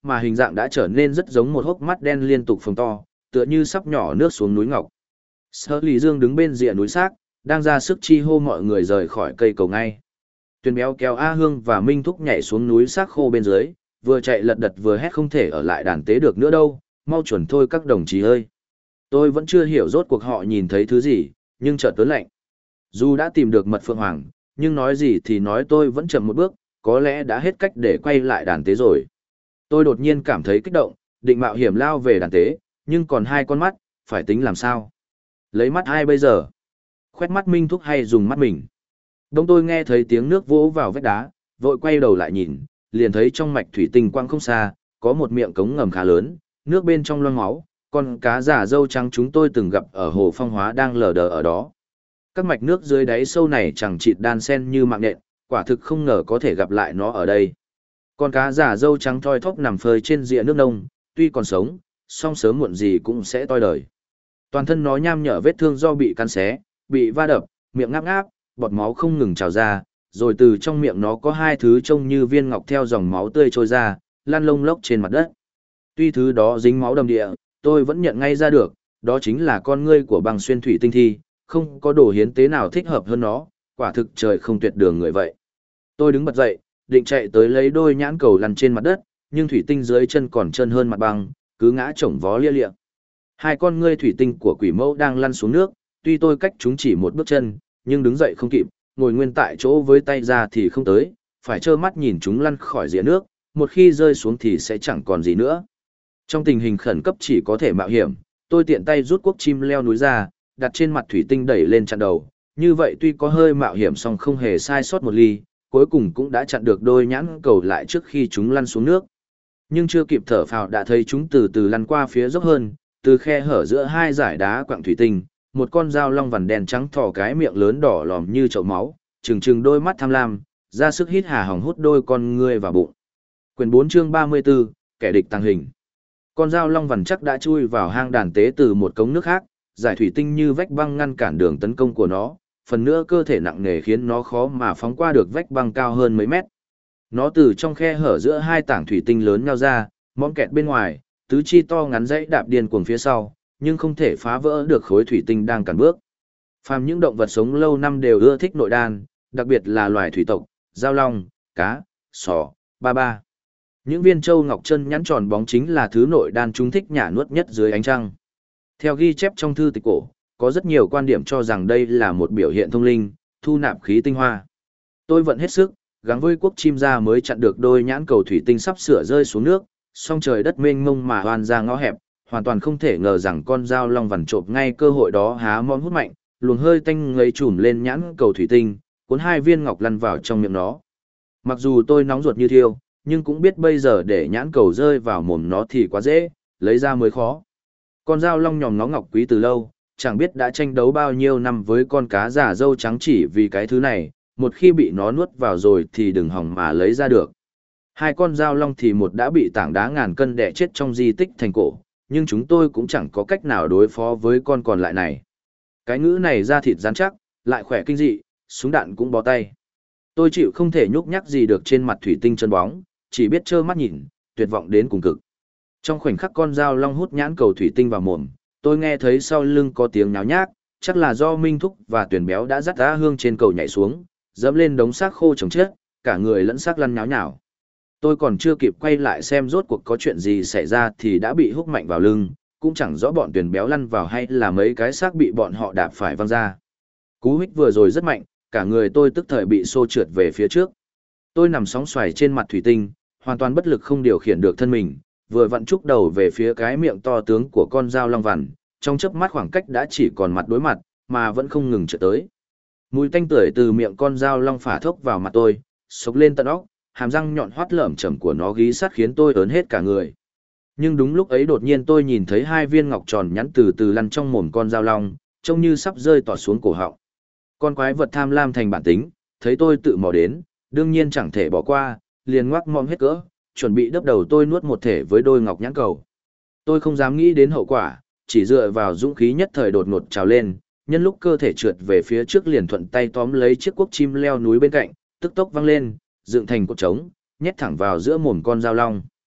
mà hình dạng đã trở nên rất giống một hốc mắt đen liên tục phồng to, tựa như sắp nhỏ nước xuống núi ngọc. Sở Lý Dương đứng bên rìa núi xác, đang ra sức chi hô mọi người rời khỏi cây cầu ngay. Tuyền béo kéo A Hương và Minh Thúc nhảy xuống núi xác khô bên dưới, vừa chạy lật đật vừa hét không thể ở lại đàn tế được nữa đâu, mau chuẩn thôi các đồng chí ơi. Tôi vẫn chưa hiểu rốt cuộc họ nhìn thấy thứ gì, nhưng chợt tớn lạnh. Dù đã tìm được mật phượng hoàng, nhưng nói gì thì nói tôi vẫn chậm một bước, có lẽ đã hết cách để quay lại đàn tế rồi. Tôi đột nhiên cảm thấy kích động, định mạo hiểm lao về đàn tế, nhưng còn hai con mắt, phải tính làm sao? Lấy mắt ai bây giờ? Khoét mắt Minh Thúc hay dùng mắt mình? Đông tôi nghe thấy tiếng nước vỗ vào vách đá, vội quay đầu lại nhìn, liền thấy trong mạch thủy tinh quang không xa, có một miệng cống ngầm khá lớn, nước bên trong loang máu, con cá giả dâu trắng chúng tôi từng gặp ở hồ Phong Hóa đang lờ đờ ở đó. Các mạch nước dưới đáy sâu này chẳng chịt đan sen như mạng nhện, quả thực không ngờ có thể gặp lại nó ở đây. Con cá giả dâu trắng thoi thóp nằm phơi trên rìa nước nông, tuy còn sống, song sớm muộn gì cũng sẽ toi đời. Toàn thân nó nham nhở vết thương do bị cắn xé, bị va đập, miệng ngáp ngáp, bọt máu không ngừng trào ra, rồi từ trong miệng nó có hai thứ trông như viên ngọc theo dòng máu tươi trôi ra, lan lông lốc trên mặt đất. Tuy thứ đó dính máu đầm địa, tôi vẫn nhận ngay ra được, đó chính là con ngươi của băng xuyên thủy tinh thi, không có đồ hiến tế nào thích hợp hơn nó, quả thực trời không tuyệt đường người vậy. Tôi đứng bật dậy, định chạy tới lấy đôi nhãn cầu lăn trên mặt đất, nhưng thủy tinh dưới chân còn trơn hơn mặt băng, cứ ngã chổng vó lia lịa. Hai con ngươi thủy tinh của quỷ mẫu đang lăn xuống nước, tuy tôi cách chúng chỉ một bước chân, nhưng đứng dậy không kịp, ngồi nguyên tại chỗ với tay ra thì không tới, phải trơ mắt nhìn chúng lăn khỏi rìa nước, một khi rơi xuống thì sẽ chẳng còn gì nữa. Trong tình hình khẩn cấp chỉ có thể mạo hiểm, tôi tiện tay rút cuốc chim leo núi ra, đặt trên mặt thủy tinh đẩy lên chặn đầu, như vậy tuy có hơi mạo hiểm song không hề sai sót một ly, cuối cùng cũng đã chặn được đôi nhãn cầu lại trước khi chúng lăn xuống nước. Nhưng chưa kịp thở phào đã thấy chúng từ từ lăn qua phía dốc hơn, từ khe hở giữa hai dải đá quặng thủy tinh, một con dao long vằn đen trắng thò cái miệng lớn đỏ lòm như chậu máu, trừng đôi mắt tham lam, ra sức hít hà hỏng hút đôi con ngươi vào bụng. Quyển 4 chương 34, kẻ địch tàng hình. Con dao long vằn chắc đã chui vào hang đàn tế từ một cống nước khác, giải thủy tinh như vách băng ngăn cản đường tấn công của nó, phần nữa cơ thể nặng nề khiến nó khó mà phóng qua được vách băng cao hơn mấy mét. Nó từ trong khe hở giữa hai tảng thủy tinh lớn nhau ra, mõm kẹt bên ngoài, tứ chi to ngắn dãy đạp điên cuồng phía sau, nhưng không thể phá vỡ được khối thủy tinh đang cản bước. Phàm những động vật sống lâu năm đều ưa thích nội đan, đặc biệt là loài thủy tộc, dao long, cá, sò, ba ba. Những viên châu ngọc chân nhắn tròn bóng chính là thứ nội đan chúng thích nhả nuốt nhất dưới ánh trăng. Theo ghi chép trong thư tịch cổ, có rất nhiều quan điểm cho rằng đây là một biểu hiện thông linh, thu nạp khí tinh hoa. Tôi vẫn hết sức, gắng với cuốc chim ra mới chặn được đôi nhãn cầu thủy tinh sắp sửa rơi xuống nước, song trời đất mênh mông mà oan ra ngõ hẹp, hoàn toàn không thể ngờ rằng con dao long vằn trộm ngay cơ hội đó há móm hút mạnh, luồng hơi tanh ngấy trùm lên nhãn cầu thủy tinh, cuốn hai viên ngọc lăn vào trong miệng nó. Mặc dù tôi nóng ruột như thiêu, nhưng cũng biết bây giờ để nhãn cầu rơi vào mồm nó thì quá dễ, lấy ra mới khó. Con dao long nhòm nó ngọc quý từ lâu, chẳng biết đã tranh đấu bao nhiêu năm với con cá giả dâu trắng chỉ vì cái thứ này, một khi bị nó nuốt vào rồi thì đừng hòng mà lấy ra được. Hai con dao long thì một đã bị tảng đá ngàn cân đè chết trong di tích thành cổ, nhưng chúng tôi cũng chẳng có cách nào đối phó với con còn lại này. Cái ngữ này da thịt rắn chắc, lại khỏe kinh dị, súng đạn cũng bó tay. Tôi chịu không thể nhúc nhắc gì được trên mặt thủy tinh chân bóng, chỉ biết trơ mắt nhìn, tuyệt vọng đến cùng cực. Trong khoảnh khắc con dao long hút nhãn cầu thủy tinh vào mồm, tôi nghe thấy sau lưng có tiếng nháo nhác, chắc là do Minh Thúc và Tuyền Béo đã dắt A Hương trên cầu nhảy xuống, dẫm lên đống xác khô chồng chết, cả người lẫn xác lăn nháo nhào. Tôi còn chưa kịp quay lại xem rốt cuộc có chuyện gì xảy ra thì đã bị húc mạnh vào lưng, cũng chẳng rõ bọn Tuyền Béo lăn vào hay là mấy cái xác bị bọn họ đạp phải văng ra. Cú hích vừa rồi rất mạnh, cả người tôi tức thời bị xô trượt về phía trước. Tôi nằm sóng xoài trên mặt thủy tinh, hoàn toàn bất lực không điều khiển được thân mình, vừa vặn trúc đầu về phía cái miệng to tướng của con dao long vằn, trong chớp mắt khoảng cách đã chỉ còn mặt đối mặt, mà vẫn không ngừng trở tới. Mùi tanh tưởi từ miệng con dao long phả thốc vào mặt tôi, xộc lên tận óc, hàm răng nhọn hoắt lởm chởm của nó gí sát khiến tôi ớn hết cả người. Nhưng đúng lúc ấy đột nhiên tôi nhìn thấy hai viên ngọc tròn nhắn từ từ lăn trong mồm con dao long, trông như sắp rơi tọt xuống cổ họng. Con quái vật tham lam thành bản tính, thấy tôi tự mò đến, đương nhiên chẳng thể bỏ qua, liền ngoác mõm hết cỡ, chuẩn bị đấp đầu tôi nuốt một thể với đôi ngọc nhãn cầu. Tôi không dám nghĩ đến hậu quả, chỉ dựa vào dũng khí nhất thời đột ngột trào lên, nhân lúc cơ thể trượt về phía trước liền thuận tay tóm lấy chiếc cuốc chim leo núi bên cạnh, tức tốc văng lên, dựng thành cột trống, nhét thẳng vào giữa mồm con dao long.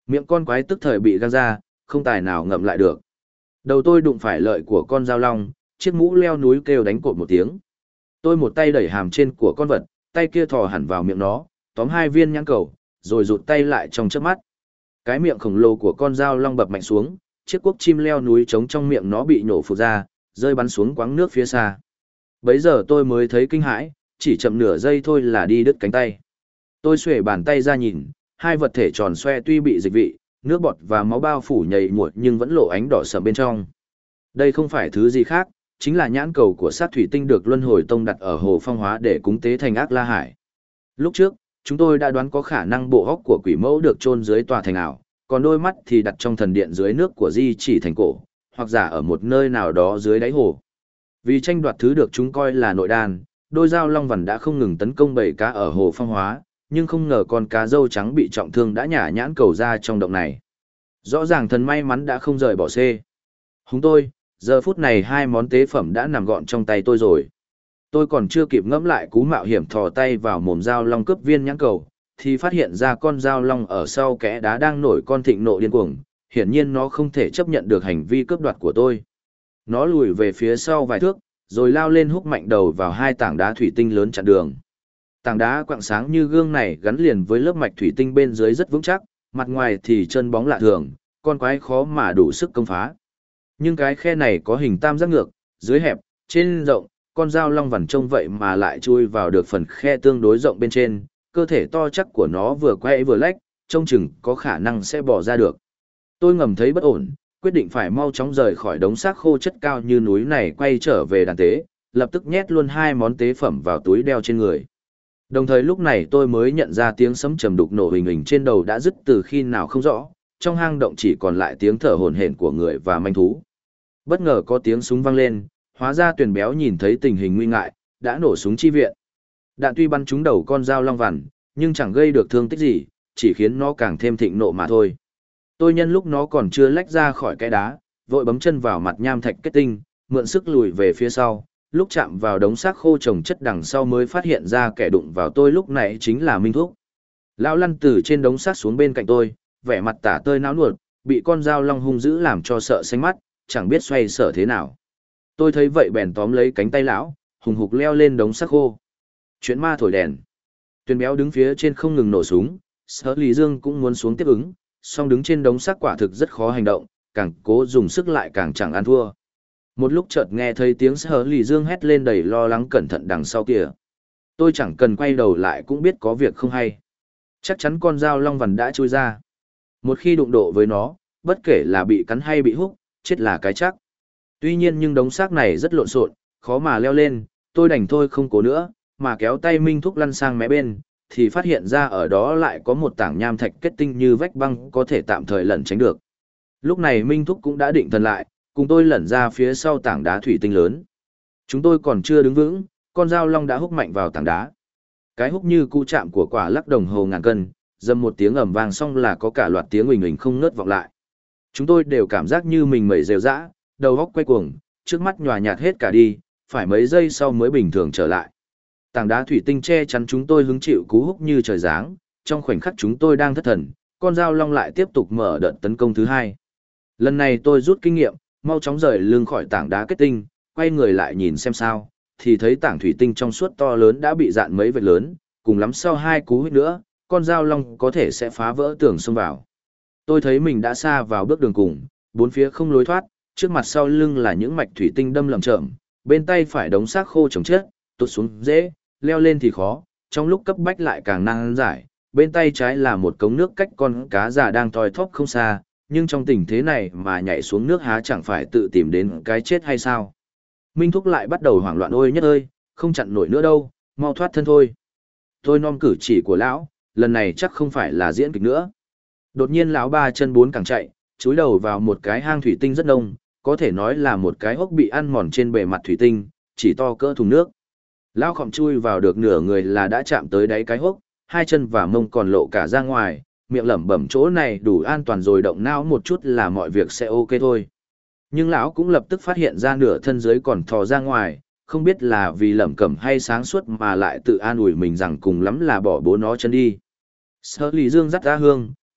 Miệng con quái tức thời bị găng ra, không tài nào ngậm lại được. Đầu tôi đụng phải lợi của con dao long, chiếc mũ leo núi kêu đánh cột một tiếng. Tôi một tay đẩy hàm trên của con vật, tay kia thò hẳn vào miệng nó, tóm 2 viên nhãn cầu, rồi rụt tay lại trong chớp mắt. Cái miệng khổng lồ của con dao long bập mạnh xuống, chiếc cuốc chim leo núi trống trong miệng nó bị nổ phụt ra, rơi bắn xuống quãng nước phía xa. Bấy giờ tôi mới thấy kinh hãi, chỉ chậm nửa giây thôi là đi đứt cánh tay. Tôi xuề bàn tay ra nhìn, 2 vật thể tròn xoe tuy bị dịch vị, nước bọt và máu bao phủ nhầy muột nhưng vẫn lộ ánh đỏ sẫm bên trong. Đây không phải thứ gì khác, chính là nhãn cầu của sát thủy tinh được Luân Hồi Tông đặt ở hồ Phong Hóa để cúng tế thành Ác La Hải. Lúc trước, chúng tôi đã đoán có khả năng bộ óc của quỷ mẫu được chôn dưới tòa thành ảo, còn đôi mắt thì đặt trong thần điện dưới nước của Di Chỉ Thành Cổ, hoặc giả ở một nơi nào đó dưới đáy hồ. Vì tranh đoạt thứ được chúng coi là nội đan, đôi dao long vằn đã không ngừng tấn công bầy cá ở hồ Phong Hóa, nhưng không ngờ con cá râu trắng bị trọng thương đã nhả nhãn cầu ra trong động này. Rõ ràng thần may mắn đã không rời bỏ xê. Húng tôi, giờ phút này 2 món tế phẩm đã nằm gọn trong tay tôi rồi. Tôi còn chưa kịp ngẫm lại cú mạo hiểm thò tay vào mồm dao long cướp viên nhãn cầu, thì phát hiện ra con dao long ở sau kẽ đá đang nổi con thịnh nộ điên cuồng, hiển nhiên nó không thể chấp nhận được hành vi cướp đoạt của tôi. Nó lùi về phía sau vài thước, rồi lao lên húc mạnh đầu vào 2 tảng đá thủy tinh lớn chặn đường. Tảng đá quặng sáng như gương này gắn liền với lớp mạch thủy tinh bên dưới rất vững chắc, mặt ngoài thì chân bóng lạ thường, con quái khó mà đủ sức công phá. Nhưng cái khe này có hình tam giác ngược, dưới hẹp, trên rộng, con dao long vằn trông vậy mà lại chui vào được phần khe tương đối rộng bên trên, cơ thể to chắc của nó vừa quay vừa lách, trông chừng có khả năng sẽ bỏ ra được. Tôi ngầm thấy bất ổn, quyết định phải mau chóng rời khỏi đống xác khô chất cao như núi này quay trở về đàn tế, lập tức nhét luôn 2 món tế phẩm vào túi đeo trên người. Đồng thời lúc này tôi mới nhận ra tiếng sấm trầm đục nổ hình hình trên đầu đã dứt từ khi nào không rõ, trong hang động chỉ còn lại tiếng thở hổn hển của người và manh thú. Bất ngờ có tiếng súng vang lên, hóa ra Tuyền Béo nhìn thấy tình hình nguy ngại, đã nổ súng chi viện. Đạn tuy bắn trúng đầu con dao long vằn, nhưng chẳng gây được thương tích gì, chỉ khiến nó càng thêm thịnh nộ mà thôi. Tôi nhân lúc nó còn chưa lách ra khỏi cái đá, vội bấm chân vào mặt nham thạch kết tinh, mượn sức lùi về phía sau, lúc chạm vào đống xác khô chồng chất đằng sau mới phát hiện ra kẻ đụng vào tôi lúc nãy chính là Minh Thúc. Lão lăn từ trên đống xác xuống bên cạnh tôi, vẻ mặt tả tơi náo nuột, bị con dao long hung dữ làm cho sợ xanh mắt, chẳng biết xoay sở thế nào. Tôi thấy vậy bèn tóm lấy cánh tay lão, hùng hục leo lên đống xác khô. Chuyện ma thổi đèn. Tuyền Béo đứng phía trên không ngừng nổ súng, Sở Lý Dương cũng muốn xuống tiếp ứng, song đứng trên đống xác quả thực rất khó hành động, càng cố dùng sức lại càng chẳng ăn thua. Một lúc chợt nghe thấy tiếng Sở Lý Dương hét lên đầy lo lắng cẩn thận đằng sau kia. Tôi chẳng cần quay đầu lại cũng biết có việc không hay. Chắc chắn con dao long vằn đã chui ra. Một khi đụng độ với nó, bất kể là bị cắn hay bị húc, chết là cái chắc. Tuy nhiên nhưng đống xác này rất lộn xộn, khó mà leo lên, tôi đành thôi không cố nữa, mà kéo tay Minh Thúc lăn sang mé bên, thì phát hiện ra ở đó lại có một tảng nham thạch kết tinh như vách băng có thể tạm thời lẩn tránh được. Lúc này Minh Thúc cũng đã định thần lại, cùng tôi lẩn ra phía sau tảng đá thủy tinh lớn. Chúng tôi còn chưa đứng vững, con dao long đã húc mạnh vào tảng đá. Cái húc như cú chạm của quả lắc đồng hồ ngàn cân, dầm một tiếng ầm vang xong là có cả loạt tiếng uỳnh uỳnh không ngớt vọng lại. Chúng tôi đều cảm giác như mình mẩy rêu rã, đầu óc quay cuồng, trước mắt nhòa nhạt hết cả đi, phải mấy giây sau mới bình thường trở lại. Tảng đá thủy tinh che chắn chúng tôi hứng chịu cú húc như trời giáng, trong khoảnh khắc chúng tôi đang thất thần, con dao long lại tiếp tục mở đợt tấn công thứ 2. Lần này tôi rút kinh nghiệm, mau chóng rời lưng khỏi tảng đá kết tinh, quay người lại nhìn xem sao, thì thấy tảng thủy tinh trong suốt to lớn đã bị dạn mấy vệt lớn, cùng lắm sau 2 cú hích nữa, con dao long có thể sẽ phá vỡ tường xông vào. Tôi thấy mình đã xa vào bước đường cùng, bốn phía không lối thoát, trước mặt sau lưng là những mạch thủy tinh đâm lầm chởm, bên tay phải đống xác khô chồng chết, tụt xuống dễ, leo lên thì khó, trong lúc cấp bách lại càng nan giải, bên tay trái là một cống nước cách con cá già đang thoi thóp không xa, nhưng trong tình thế này mà nhảy xuống nước há chẳng phải tự tìm đến cái chết hay sao. Minh Thúc lại bắt đầu hoảng loạn, ôi nhất ơi, không chặn nổi nữa đâu, mau thoát thân thôi. Tôi nom cử chỉ của lão, lần này chắc không phải là diễn kịch nữa. Đột nhiên lão 3 chân 4 càng chạy, chúi đầu vào một cái hang thủy tinh rất đông, có thể nói là một cái hốc bị ăn mòn trên bề mặt thủy tinh, chỉ to cỡ thùng nước. Lão khom chui vào được nửa người là đã chạm tới đáy cái hốc, 2 chân và mông còn lộ cả ra ngoài, miệng lẩm bẩm chỗ này đủ an toàn rồi, động não một chút là mọi việc sẽ ok thôi. Nhưng lão cũng lập tức phát hiện ra nửa thân dưới còn thò ra ngoài, không biết là vì lẩm cẩm hay sáng suốt mà lại tự an ủi mình rằng cùng lắm là bỏ bố nó chân đi. Sở Lý Dương dắt ra hương,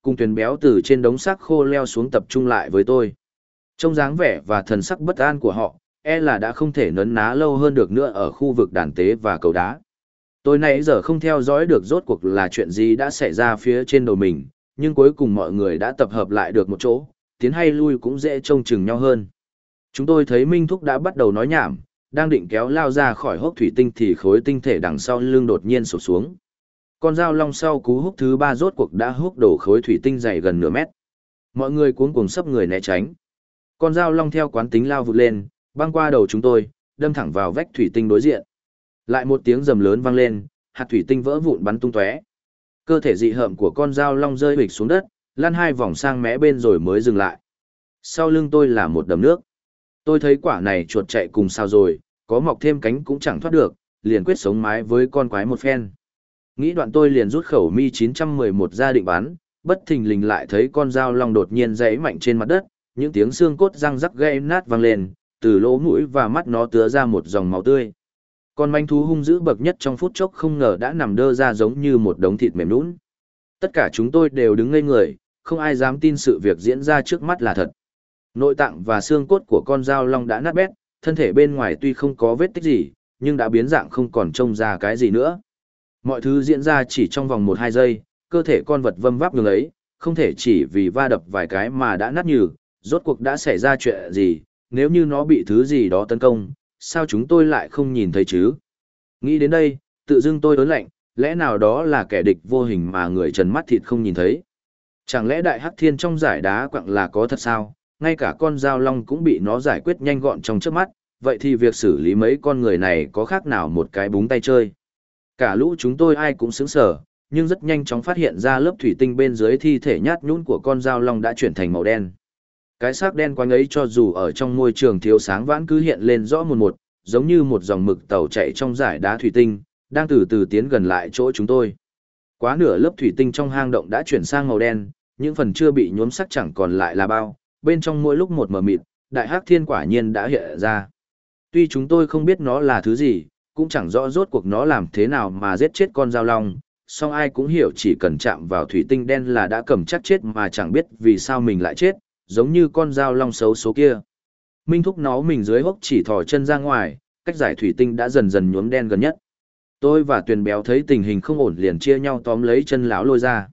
cùng Tuyền Béo từ trên đống xác khô leo xuống tập trung lại với tôi. Trong dáng vẻ và thần sắc bất an của họ, là đã không thể nấn ná lâu hơn được nữa ở khu vực đàn tế và cầu đá. Tôi nãy giờ không theo dõi được rốt cuộc là chuyện gì đã xảy ra phía trên đầu mình, nhưng cuối cùng mọi người đã tập hợp lại được một chỗ, tiến hay lui cũng dễ trông chừng nhau hơn. Chúng tôi thấy Minh Thúc đã bắt đầu nói nhảm, đang định kéo lao ra khỏi hốc thủy tinh thì khối tinh thể đằng sau lưng đột nhiên sụp xuống. Con dao long sau cú húc thứ 3 rốt cuộc đã húc đổ khối thủy tinh dày gần nửa mét. Mọi người cuống cuồng sấp người né tránh. Con dao long theo quán tính lao vụt lên, băng qua đầu chúng tôi, đâm thẳng vào vách thủy tinh đối diện. Lại một tiếng rầm lớn vang lên, hạt thủy tinh vỡ vụn bắn tung tóe. Cơ thể dị hợm của con dao long rơi hịch xuống đất, lăn 2 vòng sang mé bên rồi mới dừng lại. Sau lưng tôi là một đầm nước. Tôi thấy quả này chuột chạy cùng sao rồi, có mọc thêm cánh cũng chẳng thoát được, liền quyết sống mái với con quái một phen. Nghĩ đoạn tôi liền rút khẩu Mi 911 ra định bắn, bất thình lình lại thấy con dao long đột nhiên giãy mạnh trên mặt đất, những tiếng xương cốt răng rắc gãy nát vang lên, từ lỗ mũi và mắt nó tứa ra một dòng máu tươi. Con manh thú hung dữ bậc nhất trong phút chốc không ngờ đã nằm đơ ra giống như một đống thịt mềm nhũn. Tất cả chúng tôi đều đứng ngây người, không ai dám tin sự việc diễn ra trước mắt là thật. Nội tạng và xương cốt của con dao long đã nát bét, thân thể bên ngoài tuy không có vết tích gì, nhưng đã biến dạng không còn trông ra cái gì nữa. Mọi thứ diễn ra chỉ trong vòng 1-2 giây, cơ thể con vật vâm váp ngừng ấy, không thể chỉ vì va đập vài cái mà đã nát nhừ, rốt cuộc đã xảy ra chuyện gì, nếu như nó bị thứ gì đó tấn công, sao chúng tôi lại không nhìn thấy chứ? Nghĩ đến đây, tự dưng tôi ớn lạnh, lẽ nào đó là kẻ địch vô hình mà người trần mắt thịt không nhìn thấy? Chẳng lẽ đại hắc thiên trong giải đá quặng là có thật sao? Ngay cả con dao long cũng bị nó giải quyết nhanh gọn trong chớp mắt, vậy thì việc xử lý mấy con người này có khác nào một cái búng tay chơi? Cả lũ chúng tôi ai cũng sững sờ, nhưng rất nhanh chóng phát hiện ra lớp thủy tinh bên dưới thi thể nhát nhũn của con dao long đã chuyển thành màu đen. Cái xác đen quanh ấy cho dù ở trong môi trường thiếu sáng vãn cứ hiện lên rõ một, giống như một dòng mực tàu chạy trong dải đá thủy tinh, đang từ từ tiến gần lại chỗ chúng tôi. Quá nửa lớp thủy tinh trong hang động đã chuyển sang màu đen, những phần chưa bị nhuốm sắc chẳng còn lại là bao, bên trong mỗi lúc một mờ mịt, đại hắc thiên quả nhiên đã hiện ra. Tuy chúng tôi không biết nó là thứ gì, cũng chẳng rõ rốt cuộc nó làm thế nào mà giết chết con dao long, song ai cũng hiểu chỉ cần chạm vào thủy tinh đen là đã cầm chắc chết mà chẳng biết vì sao mình lại chết, giống như con dao long xấu số kia. Minh Thúc nó mình dưới hốc chỉ thò chân ra ngoài, cách giải thủy tinh đã dần dần nhuốm đen gần nhất. Tôi và Tuyền Béo thấy tình hình không ổn liền chia nhau tóm lấy chân lão lôi ra.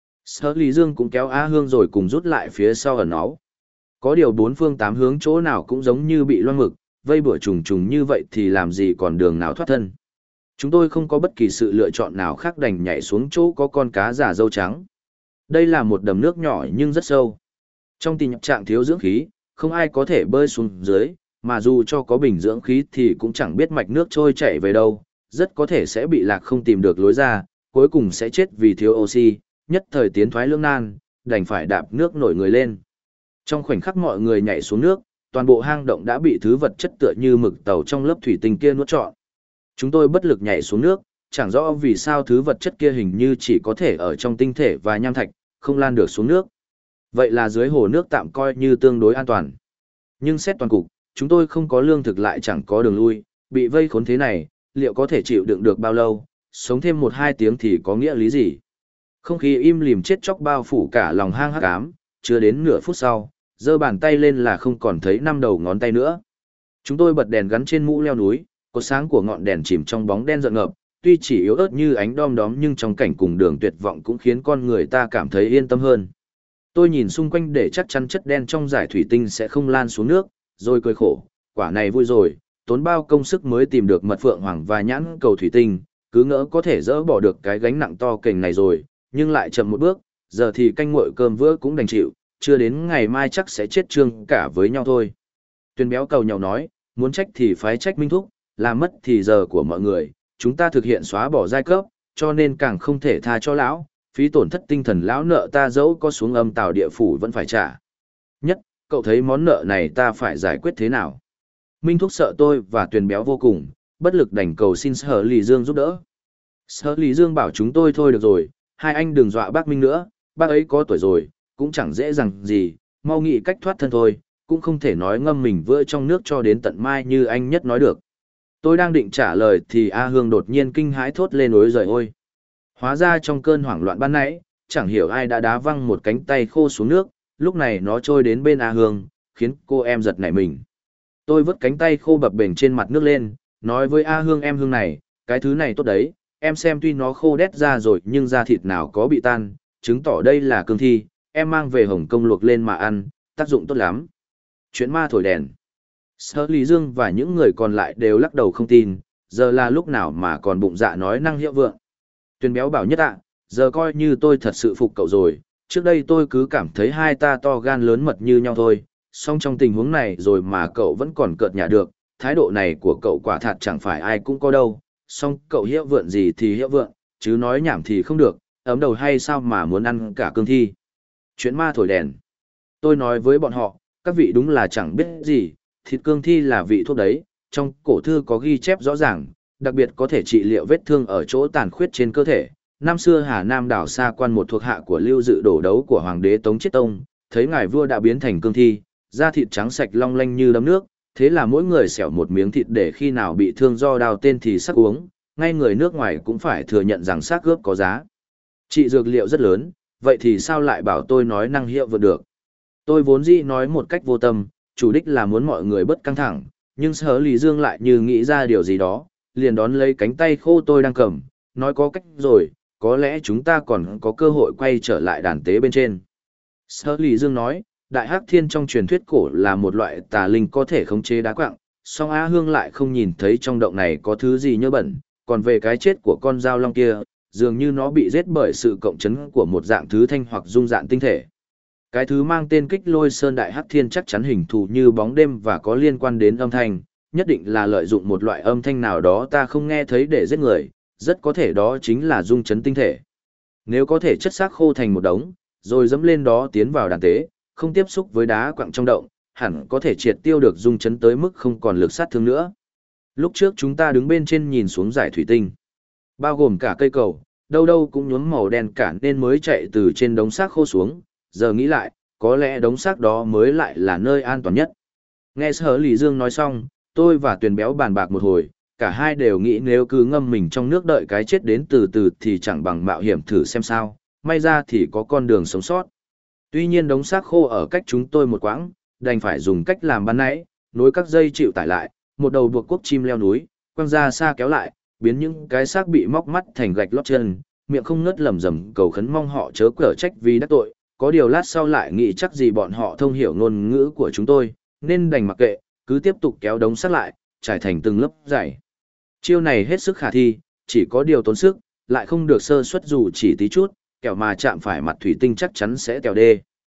Sở Lý Dương cũng kéo A Hương rồi cùng rút lại phía sau ẩn náu. Có điều 4 phương 8 hướng chỗ nào cũng giống như bị loang mực, vây bủa trùng trùng như vậy thì làm gì còn đường nào thoát thân. Chúng tôi không có bất kỳ sự lựa chọn nào khác đành nhảy xuống chỗ có con cá giả râu trắng. Đây là một đầm nước nhỏ nhưng rất sâu. Trong tình trạng thiếu dưỡng khí, không ai có thể bơi xuống dưới, mà dù cho có bình dưỡng khí thì cũng chẳng biết mạch nước trôi chảy về đâu, rất có thể sẽ bị lạc không tìm được lối ra, cuối cùng sẽ chết vì thiếu oxy, nhất thời tiến thoái lưỡng nan, đành phải đạp nước nổi người lên. Trong khoảnh khắc mọi người nhảy xuống nước, toàn bộ hang động đã bị thứ vật chất tựa như mực tàu trong lớp thủy tinh kia nuốt trọn. Chúng tôi bất lực nhảy xuống nước, chẳng rõ vì sao thứ vật chất kia hình như chỉ có thể ở trong tinh thể và nham thạch, không lan được xuống nước. Vậy là dưới hồ nước tạm coi như tương đối an toàn. Nhưng xét toàn cục, chúng tôi không có lương thực lại chẳng có đường lui, bị vây khốn thế này, liệu có thể chịu đựng được bao lâu, sống thêm 1-2 tiếng thì có nghĩa lý gì? Không khí im lìm chết chóc bao phủ cả lòng hang hắc ám, chưa đến nửa phút sau, giơ bàn tay lên là không còn thấy 5 đầu ngón tay nữa. Chúng tôi bật đèn gắn trên mũ leo núi, cột sáng của ngọn đèn chìm trong bóng đen rợn ngập, tuy chỉ yếu ớt như ánh đom đóm nhưng trong cảnh cùng đường tuyệt vọng cũng khiến con người ta cảm thấy yên tâm hơn. Tôi nhìn xung quanh để chắc chắn chất đen trong giải thủy tinh sẽ không lan xuống nước, rồi cười khổ, quả này vui rồi, tốn bao công sức mới tìm được mật phượng hoàng và nhãn cầu thủy tinh, cứ ngỡ có thể dỡ bỏ được cái gánh nặng to kềnh này rồi, nhưng lại chậm một bước, giờ thì canh nguội cơm vữa cũng đành chịu, chưa đến ngày mai chắc sẽ chết trương cả với nhau thôi. Tuyền Béo cầu nhau nói, muốn trách thì phái trách Minh Thúc, làm mất thì giờ của mọi người, chúng ta thực hiện xóa bỏ giai cấp, cho nên càng không thể tha cho lão, phí tổn thất tinh thần lão nợ ta dẫu có xuống âm tào địa phủ vẫn phải trả. Nhất, cậu thấy món nợ này ta phải giải quyết thế nào? Minh Thúc sợ tôi và Tuyền Béo vô cùng, bất lực đành cầu xin Sở Lý Dương giúp đỡ. Sở Lý Dương bảo chúng tôi thôi được rồi, hai anh đừng dọa bác Minh nữa, bác ấy có tuổi rồi, cũng chẳng dễ dàng gì, mau nghĩ cách thoát thân thôi, cũng không thể nói ngâm mình vữa trong nước cho đến tận mai như anh Nhất nói được. Tôi đang định trả lời thì A Hương đột nhiên kinh hãi thốt lên ối giời ôi. Hóa ra trong cơn hoảng loạn ban nãy, chẳng hiểu ai đã đá văng một cánh tay khô xuống nước, lúc này nó trôi đến bên A Hương, khiến cô em giật nảy mình. Tôi vứt cánh tay khô bập bềnh trên mặt nước lên, nói với A Hương, em Hương này, cái thứ này tốt đấy, em xem tuy nó khô đét ra rồi nhưng da thịt nào có bị tan, chứng tỏ đây là cương thi, em mang về Hồng Kông luộc lên mà ăn, tác dụng tốt lắm. Chuyện ma thổi đèn. Sở Lý Dương và những người còn lại đều lắc đầu không tin, giờ là lúc nào mà còn bụng dạ nói năng hiệu vượng. Tuyền béo bảo Nhất ạ, giờ coi như tôi thật sự phục cậu rồi, trước đây tôi cứ cảm thấy hai ta to gan lớn mật như nhau thôi, song trong tình huống này rồi mà cậu vẫn còn cợt nhả được, thái độ này của cậu quả thật chẳng phải ai cũng có đâu, song cậu hiệu vượn gì thì hiệu vượn, chứ nói nhảm thì không được, ấm đầu hay sao mà muốn ăn cả cương thi. Chuyện ma thổi đèn. Tôi nói với bọn họ, các vị đúng là chẳng biết gì, thịt cương thi là vị thuốc đấy, trong cổ thư có ghi chép rõ ràng, đặc biệt có thể trị liệu vết thương ở chỗ tàn khuyết trên cơ thể. Năm xưa Hà Nam đảo Sa Quan, một thuộc hạ của Lưu Dự đổ đấu của Hoàng đế Tống Chiết Tông, thấy ngài vua đã biến thành cương thi, da thịt trắng sạch long lanh như đấm nước, thế là mỗi người xẻo một miếng thịt để khi nào bị thương do đào tên thì sắc uống, ngay người nước ngoài cũng phải thừa nhận rằng xác gớp có giá trị dược liệu rất lớn, vậy thì sao lại bảo tôi nói năng hiệu vượt được. Tôi vốn dĩ nói một cách vô tâm, chủ đích là muốn mọi người bớt căng thẳng, nhưng Sở Lý Dương lại như nghĩ ra điều gì đó, liền đón lấy cánh tay khô tôi đang cầm, nói có cách rồi, có lẽ chúng ta còn có cơ hội quay trở lại đàn tế bên trên. Sở Lý Dương nói, Đại Hắc Thiên trong truyền thuyết cổ là một loại tà linh có thể khống chế đá quặng, song Á Hương lại không nhìn thấy trong động này có thứ gì nhơ bẩn, còn về cái chết của con dao long kia, dường như nó bị giết bởi sự cộng chấn của một dạng thứ thanh hoặc dung dạng tinh thể. Cái thứ mang tên Kích Lôi Sơn Đại Hắc Thiên chắc chắn hình thù như bóng đêm và có liên quan đến âm thanh, nhất định là lợi dụng một loại âm thanh nào đó ta không nghe thấy để giết người, rất có thể đó chính là dung chấn tinh thể. Nếu có thể chất xác khô thành một đống, rồi dẫm lên đó tiến vào đàn tế, không tiếp xúc với đá quặng trong động, hẳn có thể triệt tiêu được dung chấn tới mức không còn lực sát thương nữa. Lúc trước chúng ta đứng bên trên nhìn xuống dải thủy tinh, bao gồm cả cây cầu, đâu đâu cũng nhuốm màu đen cả nên mới chạy từ trên đống xác khô xuống, giờ nghĩ lại, có lẽ đống xác đó mới lại là nơi an toàn nhất. Nghe Sở Lý Dương nói xong, tôi và Tuyền béo bàn bạc một hồi, cả hai đều nghĩ nếu cứ ngâm mình trong nước đợi cái chết đến từ từ thì chẳng bằng mạo hiểm thử xem sao, may ra thì có con đường sống sót. Tuy nhiên đống xác khô ở cách chúng tôi một quãng, đành phải dùng cách làm ban nãy, nối các dây chịu tải lại, một đầu buộc cuốc chim leo núi, quăng ra xa kéo lại, biến những cái xác bị móc mắt thành gạch lót chân, miệng không ngớt lẩm rẩm cầu khấn mong họ chớ quở trách vì đắc tội. Có điều lát sau lại nghĩ chắc gì bọn họ thông hiểu ngôn ngữ của chúng tôi, nên đành mặc kệ, cứ tiếp tục kéo đống xác lại, trải thành từng lớp dày. Chiêu này hết sức khả thi, chỉ có điều tốn sức, lại không được sơ suất dù chỉ tí chút, kẻo mà chạm phải mặt thủy tinh chắc chắn sẽ tèo đê.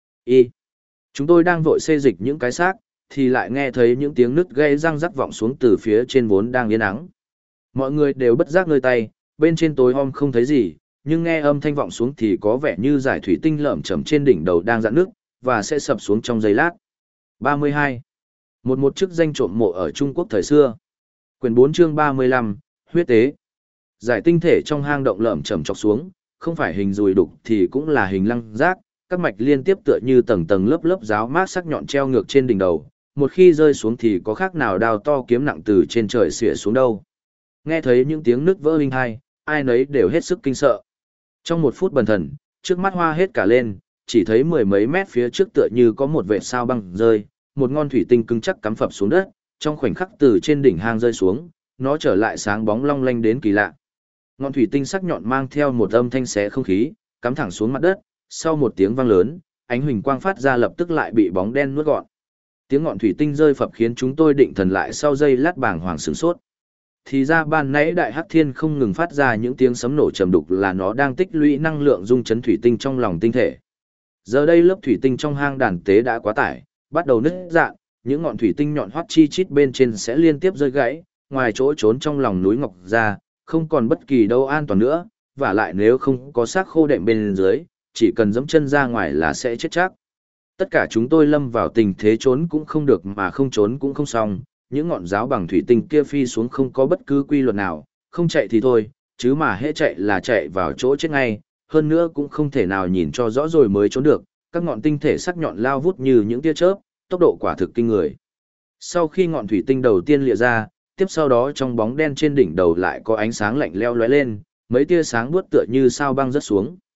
Chúng tôi đang vội xê dịch những cái xác, thì lại nghe thấy những tiếng nứt gây răng rắc vọng xuống từ phía trên vốn đang yên ắng. Mọi người đều bất giác ngơi tay, bên trên tối om không thấy gì, nhưng nghe âm thanh vọng xuống thì có vẻ như dải thủy tinh lởm chởm trên đỉnh đầu đang rạn nước, và sẽ sập xuống trong giây lát. 32. Một chức danh trộm mộ ở Trung Quốc thời xưa. Quyển 4 chương 35, huyết tế. Dải tinh thể trong hang động lởm chởm chọc xuống, không phải hình dùi đục thì cũng là hình lăng rác, các mạch liên tiếp tựa như tầng tầng lớp lớp giáo mát sắc nhọn treo ngược trên đỉnh đầu, một khi rơi xuống thì có khác nào đao to kiếm nặng từ trên trời xỉa xuống đâu. Nghe thấy những tiếng nứt vỡ linh hai, ai nấy đều hết sức kinh sợ. Trong một phút bần thần, trước mắt hoa hết cả lên, chỉ thấy mười mấy mét phía trước tựa như có một vệt sao băng rơi, một ngọn thủy tinh cứng chắc cắm phập xuống đất, trong khoảnh khắc từ trên đỉnh hang rơi xuống, nó trở lại sáng bóng long lanh đến kỳ lạ. Ngọn thủy tinh sắc nhọn mang theo một âm thanh xé không khí, cắm thẳng xuống mặt đất, sau một tiếng vang lớn, ánh huỳnh quang phát ra lập tức lại bị bóng đen nuốt gọn. Tiếng ngọn thủy tinh rơi phập khiến chúng tôi định thần lại sau giây lát bàng hoàng sửng sốt. Thì ra ban nãy Đại Hắc Thiên không ngừng phát ra những tiếng sấm nổ trầm đục là nó đang tích lũy năng lượng dung chấn thủy tinh trong lòng tinh thể. Giờ đây lớp thủy tinh trong hang đàn tế đã quá tải, bắt đầu nứt rạn, những ngọn thủy tinh nhọn hoắt chi chít bên trên sẽ liên tiếp rơi gãy, ngoài chỗ trốn trong lòng núi ngọc ra, không còn bất kỳ đâu an toàn nữa, và lại nếu không có xác khô đệm bên dưới, chỉ cần giẫm chân ra ngoài là sẽ chết chắc. Tất cả chúng tôi lâm vào tình thế trốn cũng không được mà không trốn cũng không xong, những ngọn giáo bằng thủy tinh kia phi xuống không có bất cứ quy luật nào, không chạy thì thôi, chứ mà hễ chạy là chạy vào chỗ chết ngay, hơn nữa cũng không thể nào nhìn cho rõ rồi mới trốn được, các ngọn tinh thể sắc nhọn lao vút như những tia chớp, tốc độ quả thực kinh người. Sau khi ngọn thủy tinh đầu tiên lịa ra, tiếp sau đó trong bóng đen trên đỉnh đầu lại có ánh sáng lạnh leo lóe lên, mấy tia sáng buốt tựa như sao băng rớt xuống.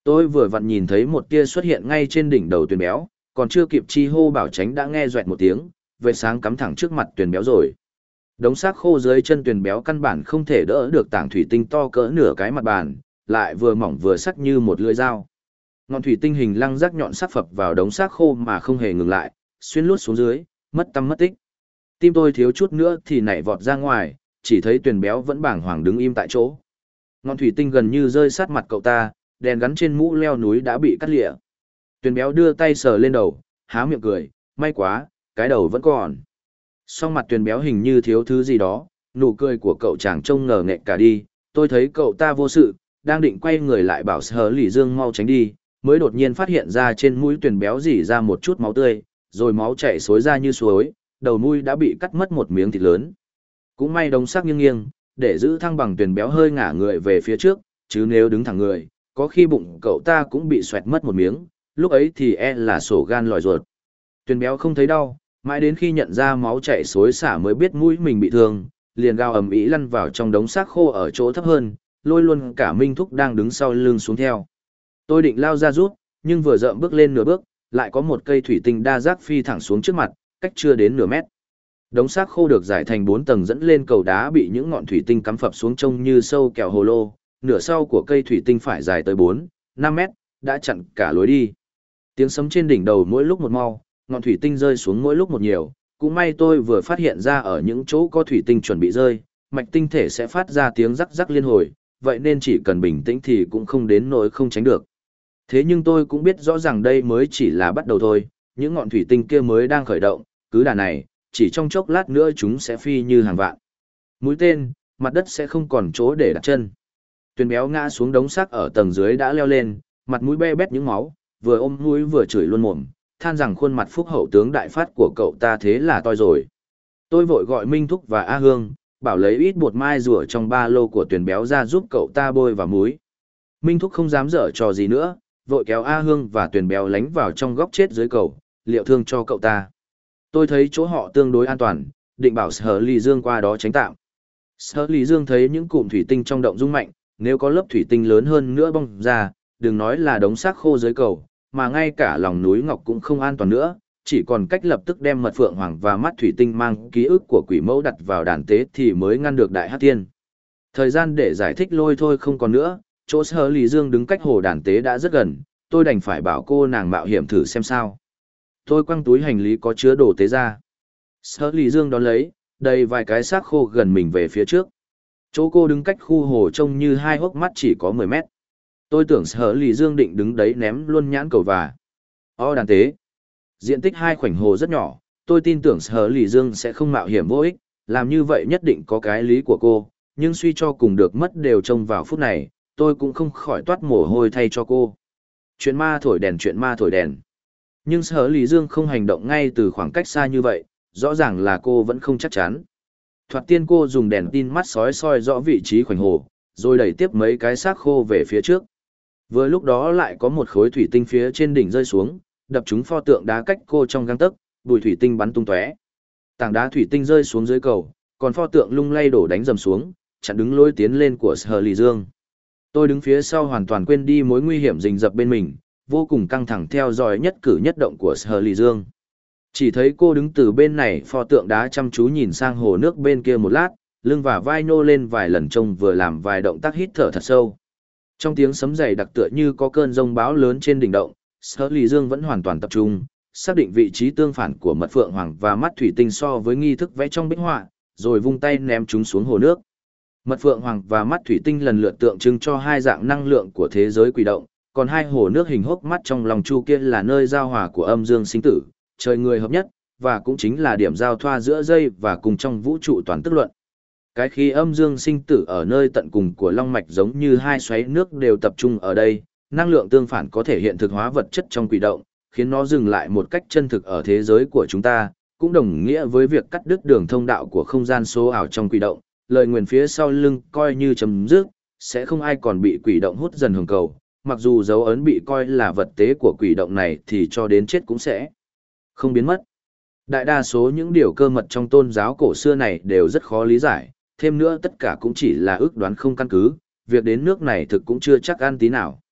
Tôi vừa vặn nhìn thấy một tia xuất hiện ngay trên đỉnh đầu tuyền béo, còn chưa kịp chi hô bảo tránh đã nghe doẹt một tiếng, vệt sáng cắm thẳng trước mặt tuyền béo rồi. Đống xác khô dưới chân tuyền béo căn bản không thể đỡ được tảng thủy tinh to cỡ nửa cái mặt bàn, lại vừa mỏng vừa sắc như một lưỡi dao. Ngọn thủy tinh hình lăng rác nhọn sắc phập vào đống xác khô mà không hề ngừng lại, xuyên lút xuống dưới, mất tăm mất tích. Tim tôi thiếu chút nữa thì nảy vọt ra ngoài, chỉ thấy tuyền béo vẫn bàng hoàng đứng im tại chỗ. Ngọn thủy tinh gần như rơi sát mặt cậu ta, đèn gắn trên mũ leo núi đã bị cắt lịa. Tuyền béo đưa tay sờ lên đầu, há miệng cười, may quá, cái đầu vẫn còn. Song mặt tuyền béo hình như thiếu thứ gì đó, nụ cười của cậu chàng trông ngờ nghệch cả đi. Tôi thấy cậu ta vô sự, đang định quay người lại bảo Sở Lỷ Dương mau tránh đi, mới đột nhiên phát hiện ra trên mũi tuyền béo rỉ ra một chút máu tươi, rồi máu chảy xối ra như suối, đầu mũi đã bị cắt mất một miếng thịt lớn. Cũng may đống xác nghiêng nghiêng, để giữ thăng bằng tuyền béo hơi ngả người về phía trước, chứ nếu đứng thẳng người, có khi bụng cậu ta cũng bị xoẹt mất một miếng, lúc ấy thì là sổ gan lòi ruột. Tuyền béo không thấy đau, mãi đến khi nhận ra máu chảy xối xả mới biết mũi mình bị thương, liền gào ầm ĩ lăn vào trong đống xác khô ở chỗ thấp hơn, lôi luôn cả Minh Thúc đang đứng sau lưng xuống theo. Tôi định lao ra rút, nhưng vừa dậm bước lên nửa bước, lại có một cây thủy tinh đa giác phi thẳng xuống trước mặt, cách chưa đến nửa mét. Đống xác khô được giải thành 4 tầng dẫn lên cầu đá bị những ngọn thủy tinh cắm phập xuống trông như sâu kẹo hồ lô, nửa sau của cây thủy tinh phải dài tới 4-5 mét, đã chặn cả lối đi. Tiếng sấm trên đỉnh đầu mỗi lúc một mau, ngọn thủy tinh rơi xuống mỗi lúc một nhiều, cũng may tôi vừa phát hiện ra ở những chỗ có thủy tinh chuẩn bị rơi, mạch tinh thể sẽ phát ra tiếng rắc rắc liên hồi, vậy nên chỉ cần bình tĩnh thì cũng không đến nỗi không tránh được. Thế nhưng tôi cũng biết rõ ràng đây mới chỉ là bắt đầu thôi, những ngọn thủy tinh kia mới đang khởi động, cứ đà này, chỉ trong chốc lát nữa chúng sẽ phi như hàng vạn. Mũi tên, mặt đất sẽ không còn chỗ để đặt chân. Tuyền béo ngã xuống đống xác ở tầng dưới đã leo lên, mặt mũi be bét những máu, vừa ôm mũi vừa chửi luôn mồm, than rằng khuôn mặt phúc hậu tướng đại phát của cậu ta thế là toi rồi. Tôi vội gọi Minh Thúc và A Hương, bảo lấy ít bột mai rùa trong ba lô của Tuyền béo ra giúp cậu ta bôi vào mũi. Minh Thúc không dám dở trò gì nữa, vội kéo A Hương và Tuyền béo lánh vào trong góc chết dưới cầu, liệu thương cho cậu ta. Tôi thấy chỗ họ tương đối an toàn, định bảo Sở Lỷ Dương qua đó tránh tạm. Sở Lỷ Dương thấy những cụm thủy tinh trong động rung mạnh, nếu có lớp thủy tinh lớn hơn nữa bong ra, đừng nói là đống xác khô dưới cầu, mà ngay cả lòng núi ngọc cũng không an toàn nữa, chỉ còn cách lập tức đem mật phượng hoàng và mắt thủy tinh mang ký ức của quỷ mẫu đặt vào đàn tế thì mới ngăn được đại hắc tiên. Thời gian để giải thích lôi thôi không còn nữa, chỗ Sở Lỷ Dương đứng cách hồ đàn tế đã rất gần, tôi đành phải bảo cô nàng mạo hiểm thử xem sao. Tôi quăng túi hành lý có chứa đồ tế ra. Sở Lỷ Dương đón lấy, đầy vài cái xác khô gần mình về phía trước. Chỗ cô đứng cách khu hồ trông như hai hốc mắt chỉ có 10 mét. Tôi tưởng Sở Lỷ Dương định đứng đấy ném luôn nhãn cầu và đàn tế. Diện tích hai khoảnh hồ rất nhỏ, tôi tin tưởng Sở Lỷ Dương sẽ không mạo hiểm vô ích, làm như vậy nhất định có cái lý của cô, nhưng suy cho cùng được mất đều trông vào phút này, tôi cũng không khỏi toát mồ hôi thay cho cô. Chuyện ma thổi đèn. Nhưng Sở Lỷ Dương không hành động ngay từ khoảng cách xa như vậy, rõ ràng là cô vẫn không chắc chắn. Thoạt tiên cô dùng đèn tin mắt soi rõ vị trí khoảnh hồ, rồi đẩy tiếp mấy cái xác khô về phía trước. Vừa lúc đó lại có một khối thủy tinh phía trên đỉnh rơi xuống, đập trúng pho tượng đá cách cô trong gang tấc, bụi thủy tinh bắn tung tóe. Tảng đá thủy tinh rơi xuống dưới cầu, còn pho tượng lung lay đổ đánh dầm xuống, chặn đứng lối tiến lên của Sở Lỷ Dương. Tôi đứng phía sau hoàn toàn quên đi mối nguy hiểm rình rập bên mình, vô cùng căng thẳng theo dõi nhất cử nhất động của Sở Lỷ Dương. Chỉ thấy cô đứng từ bên này pho tượng đá chăm chú nhìn sang hồ nước bên kia một lát, lưng và vai nô lên vài lần trông vừa làm vài động tác hít thở thật sâu. Trong tiếng sấm dày đặc tựa như có cơn rông bão lớn trên đỉnh động, Sở Lỷ Dương vẫn hoàn toàn tập trung, xác định vị trí tương phản của mật phượng hoàng và mắt thủy tinh so với nghi thức vẽ trong bích họa, rồi vung tay ném chúng xuống hồ nước. Mật phượng hoàng và mắt thủy tinh lần lượt tượng trưng cho hai dạng năng lượng của thế giới quỷ động, còn hai hồ nước hình hốc mắt trong lòng chu kia là nơi giao hòa của âm dương sinh tử, trời người hợp nhất, và cũng chính là điểm giao thoa giữa dây và cùng trong vũ trụ toàn tức luận. Cái khí âm dương sinh tử ở nơi tận cùng của long mạch giống như hai xoáy nước đều tập trung ở đây, năng lượng tương phản có thể hiện thực hóa vật chất trong quỷ động, khiến nó dừng lại một cách chân thực ở thế giới của chúng ta, cũng đồng nghĩa với việc cắt đứt đường thông đạo của không gian số ảo trong quỷ động, lời nguyền phía sau lưng coi như chấm dứt, sẽ không ai còn bị quỷ động hút dần hồng cầu, mặc dù dấu ấn bị coi là vật tế của quỷ động này thì cho đến chết cũng sẽ không biến mất. Đại đa số những điều cơ mật trong tôn giáo cổ xưa này đều rất khó lý giải, thêm nữa tất cả cũng chỉ là ước đoán không căn cứ, việc đến nước này thực cũng chưa chắc ăn tí nào.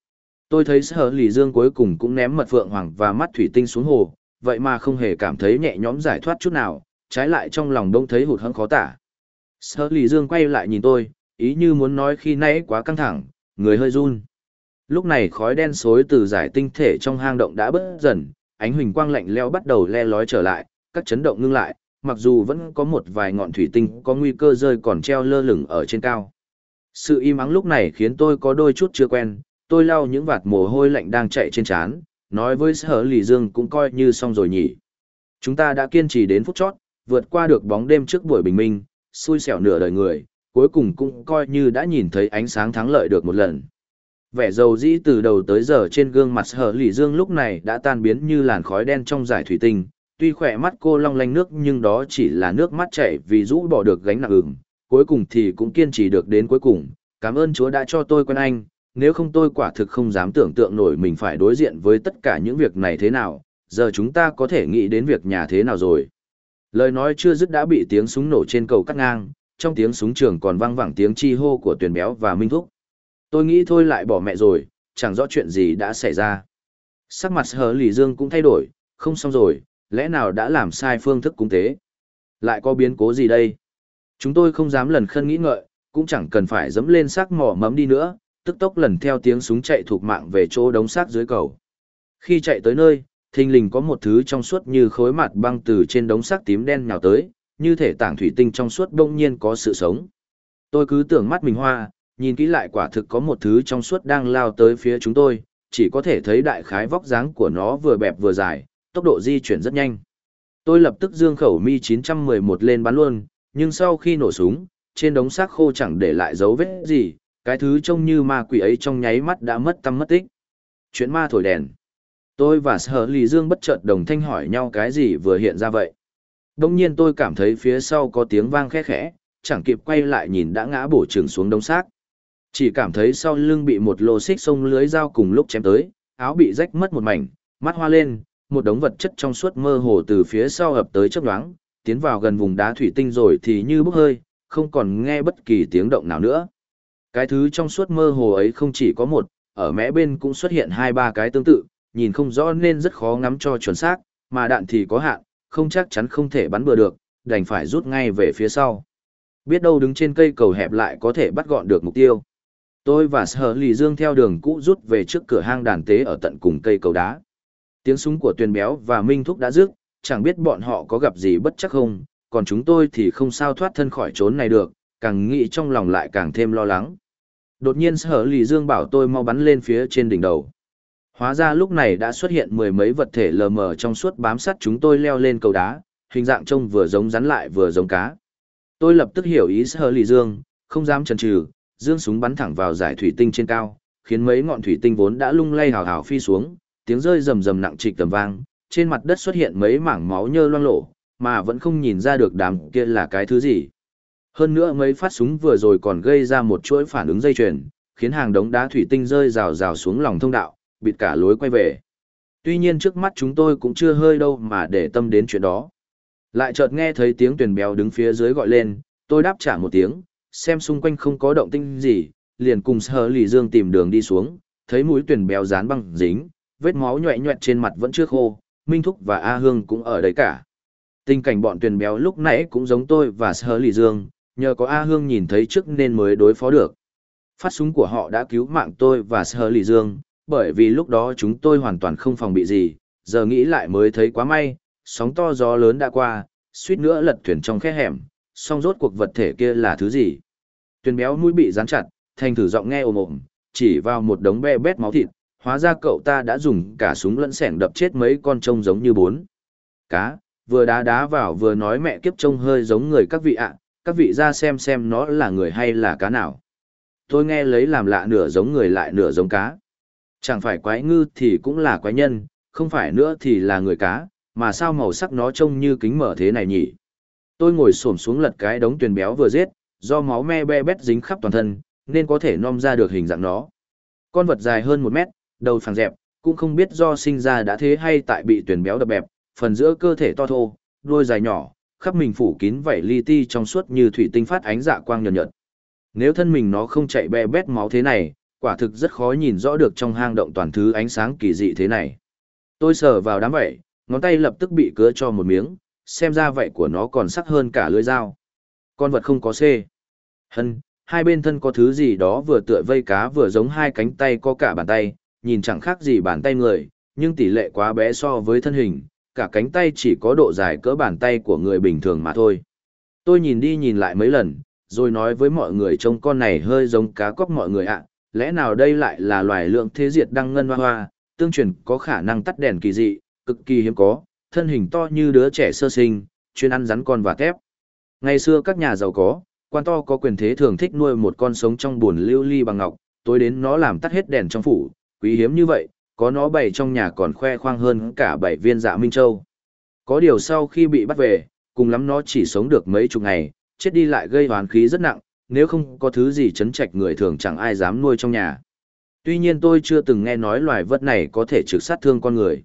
Tôi thấy Sở Lì Dương cuối cùng cũng ném mật phượng hoàng và mắt thủy tinh xuống hồ, vậy mà không hề cảm thấy nhẹ nhõm giải thoát chút nào, trái lại trong lòng đông thấy hụt hẫng khó tả. Sở Lì Dương quay lại nhìn tôi, ý như muốn nói khi nãy quá căng thẳng, người hơi run. Lúc này khói đen xối từ giải tinh thể trong hang động đã bớt dần, ánh huỳnh quang lạnh lẽo bắt đầu le lói trở lại, các chấn động ngưng lại, mặc dù vẫn có một vài ngọn thủy tinh có nguy cơ rơi còn treo lơ lửng ở trên cao. Sự im ắng lúc này khiến tôi có đôi chút chưa quen, tôi lau những vạt mồ hôi lạnh đang chạy trên trán, nói với Sở Lì Dương cũng coi như xong rồi nhỉ. Chúng ta đã kiên trì đến phút chót, vượt qua được bóng đêm trước buổi bình minh, xui xẻo nửa đời người, cuối cùng cũng coi như đã nhìn thấy ánh sáng thắng lợi được một lần. Vẻ dầu dĩ từ đầu tới giờ trên gương mặt Sở Lì Dương lúc này đã tan biến như làn khói đen trong dải thủy tinh, tuy khỏe mắt cô long lanh nước nhưng đó chỉ là nước mắt chảy vì rũ bỏ được gánh nặng cuối cùng thì cũng kiên trì được đến cuối cùng. Cảm ơn Chúa đã cho tôi quen anh, nếu không tôi quả thực không dám tưởng tượng nổi mình phải đối diện với tất cả những việc này thế nào, giờ chúng ta có thể nghĩ đến việc nhà thế nào rồi. Lời nói chưa dứt đã bị tiếng súng nổ trên cầu cắt ngang, trong tiếng súng trường còn vang vẳng tiếng chi hô của Tuyền Béo và Minh Thúc. Tôi nghĩ thôi lại bỏ mẹ rồi, chẳng rõ chuyện gì đã xảy ra. Sắc mặt Sở Lì Dương cũng thay đổi, không xong rồi, lẽ nào đã làm sai phương thức cúng tế? Lại có biến cố gì đây? Chúng tôi không dám lần khân nghĩ ngợi, cũng chẳng cần phải dẫm lên xác mỏ mẫm đi nữa, tức tốc lần theo tiếng súng chạy thục mạng về chỗ đống xác dưới cầu. Khi chạy tới nơi, thình lình có một thứ trong suốt như khối mặt băng từ trên đống xác tím đen nhào tới, như thể tảng thủy tinh trong suốt bỗng nhiên có sự sống. Tôi cứ tưởng mắt mình hoa, nhìn kỹ lại quả thực có một thứ trong suốt đang lao tới phía chúng tôi, chỉ có thể thấy đại khái vóc dáng của nó vừa bẹp vừa dài, tốc độ di chuyển rất nhanh. Tôi lập tức giương khẩu Mi 911 lên bắn luôn, nhưng sau khi nổ súng, trên đống xác khô chẳng để lại dấu vết gì, cái thứ trông như ma quỷ ấy trong nháy mắt đã mất tăm mất tích. Chuyện ma thổi đèn. Tôi và Sở Lì Dương bất chợt đồng thanh hỏi nhau cái gì vừa hiện ra vậy. Đông nhiên tôi cảm thấy phía sau có tiếng vang khẽ khẽ, chẳng kịp quay lại nhìn đã ngã bổ chừng xuống đống xác. Chỉ cảm thấy sau lưng bị một lô xích xông lưới dao cùng lúc chém tới, áo bị rách mất một mảnh, mắt hoa lên, một đống vật chất trong suốt mơ hồ từ phía sau ập tới chớp nhoáng, tiến vào gần vùng đá thủy tinh rồi thì như bốc hơi, không còn nghe bất kỳ tiếng động nào nữa. Cái thứ trong suốt mơ hồ ấy không chỉ có một, ở mé bên cũng xuất hiện 2-3 cái tương tự, nhìn không rõ nên rất khó ngắm cho chuẩn xác, mà đạn thì có hạn, không chắc chắn không thể bắn bừa được, đành phải rút ngay về phía sau. Biết đâu đứng trên cây cầu hẹp lại có thể bắt gọn được mục tiêu. Tôi và Sở Lì Dương theo đường cũ rút về trước cửa hang đàn tế ở tận cùng cây cầu đá. Tiếng súng của Tuyền Béo và Minh Thúc đã dứt, chẳng biết bọn họ có gặp gì bất chắc không, còn chúng tôi thì không sao thoát thân khỏi chốn này được, càng nghĩ trong lòng lại càng thêm lo lắng. Đột nhiên Sở Lì Dương bảo tôi mau bắn lên phía trên đỉnh đầu. Hóa ra lúc này đã xuất hiện mười mấy vật thể lờ mờ trong suốt bám sát chúng tôi leo lên cầu đá, hình dạng trông vừa giống rắn lại vừa giống cá. Tôi lập tức hiểu ý Sở Lì Dương, không dám chần chừ, dương súng bắn thẳng vào dải thủy tinh trên cao, khiến mấy ngọn thủy tinh vốn đã lung lay hào hào phi xuống, tiếng rơi rầm rầm nặng trịch tầm vang, trên mặt đất xuất hiện mấy mảng máu nhơ loang lổ, mà vẫn không nhìn ra được đám kia là cái thứ gì. Hơn nữa mấy phát súng vừa rồi còn gây ra một chuỗi phản ứng dây chuyền, khiến hàng đống đá thủy tinh rơi rào rào xuống lòng thông đạo, bịt cả lối quay về. Tuy nhiên trước mắt chúng tôi cũng chưa hơi đâu mà để tâm đến chuyện đó. Lại chợt nghe thấy tiếng Tuyền Béo đứng phía dưới gọi lên, tôi đáp trả một tiếng, xem xung quanh không có động tĩnh gì, liền cùng Sở Lì Dương tìm đường đi xuống, thấy mũi Tuyền Béo dán băng dính, vết máu nhoẹ nhoẹt trên mặt vẫn chưa khô, Minh Thúc và A Hương cũng ở đấy cả. Tình cảnh bọn Tuyền Béo lúc nãy cũng giống tôi và Sở Lì Dương, nhờ có A Hương nhìn thấy trước nên mới đối phó được. Phát súng của họ đã cứu mạng tôi và Sở Lì Dương, bởi vì lúc đó chúng tôi hoàn toàn không phòng bị gì, giờ nghĩ lại mới thấy quá may, sóng to gió lớn đã qua, suýt nữa lật thuyền trong khe hẻm, song rốt cuộc vật thể kia là thứ gì. Tuyền Béo mũi bị dán chặt, thành thử giọng nghe ồm ồm, chỉ vào một đống be bét máu thịt, hóa ra cậu ta đã dùng cả súng lẫn sẻng đập chết mấy con trông giống như bốn cá, vừa đá đá vào vừa nói mẹ kiếp trông hơi giống người các vị ạ, các vị ra xem nó là người hay là cá nào. Tôi nghe lấy làm lạ, nửa giống người lại nửa giống cá. Chẳng phải quái ngư thì cũng là quái nhân, không phải nữa thì là người cá, mà sao màu sắc nó trông như kính mở thế này nhỉ? Tôi ngồi xổm xuống lật cái đống Tuyền Béo vừa giết, do máu me be bét dính khắp toàn thân, nên có thể nom ra được hình dạng nó. Con vật dài hơn 1 mét, đầu phẳng dẹp, cũng không biết do sinh ra đã thế hay tại bị Tuyền Béo đập bẹp, phần giữa cơ thể to thô, đuôi dài nhỏ, khắp mình phủ kín vảy li ti trong suốt như thủy tinh phát ánh dạ quang nhợt nhợt. Nếu thân mình nó không chạy be bét máu thế này, quả thực rất khó nhìn rõ được trong hang động toàn thứ ánh sáng kỳ dị thế này. Tôi sờ vào đám vảy, ngón tay lập tức bị cứa cho một miếng, xem ra vảy của nó còn sắc hơn cả lưỡi dao. Con vật không có C. Hân, hai bên thân có thứ gì đó vừa tựa vây cá vừa giống hai cánh tay có cả bàn tay, nhìn chẳng khác gì bàn tay người, nhưng tỷ lệ quá bé so với thân hình, cả cánh tay chỉ có độ dài cỡ bàn tay của người bình thường mà thôi. Tôi nhìn đi nhìn lại mấy lần, rồi nói với mọi người trông con này hơi giống cá cóc mọi người ạ, lẽ nào đây lại là loài lượng thế diệt đăng ngân hoa hoa, tương truyền có khả năng tắt đèn kỳ dị, cực kỳ hiếm có, thân hình to như đứa trẻ sơ sinh, chuyên ăn rắn con và tép. Ngày xưa các nhà giàu có, quan to có quyền thế thường thích nuôi một con sống trong buồn lưu ly bằng ngọc, tối đến nó làm tắt hết đèn trong phủ, quý hiếm như vậy, có nó bày trong nhà còn khoe khoang hơn cả 7 viên dạ Minh Châu. Có điều sau khi bị bắt về, cùng lắm nó chỉ sống được mấy chục ngày, chết đi lại gây oán khí rất nặng, nếu không có thứ gì chấn trạch người thường chẳng ai dám nuôi trong nhà. Tuy nhiên tôi chưa từng nghe nói loài vật này có thể trực sát thương con người.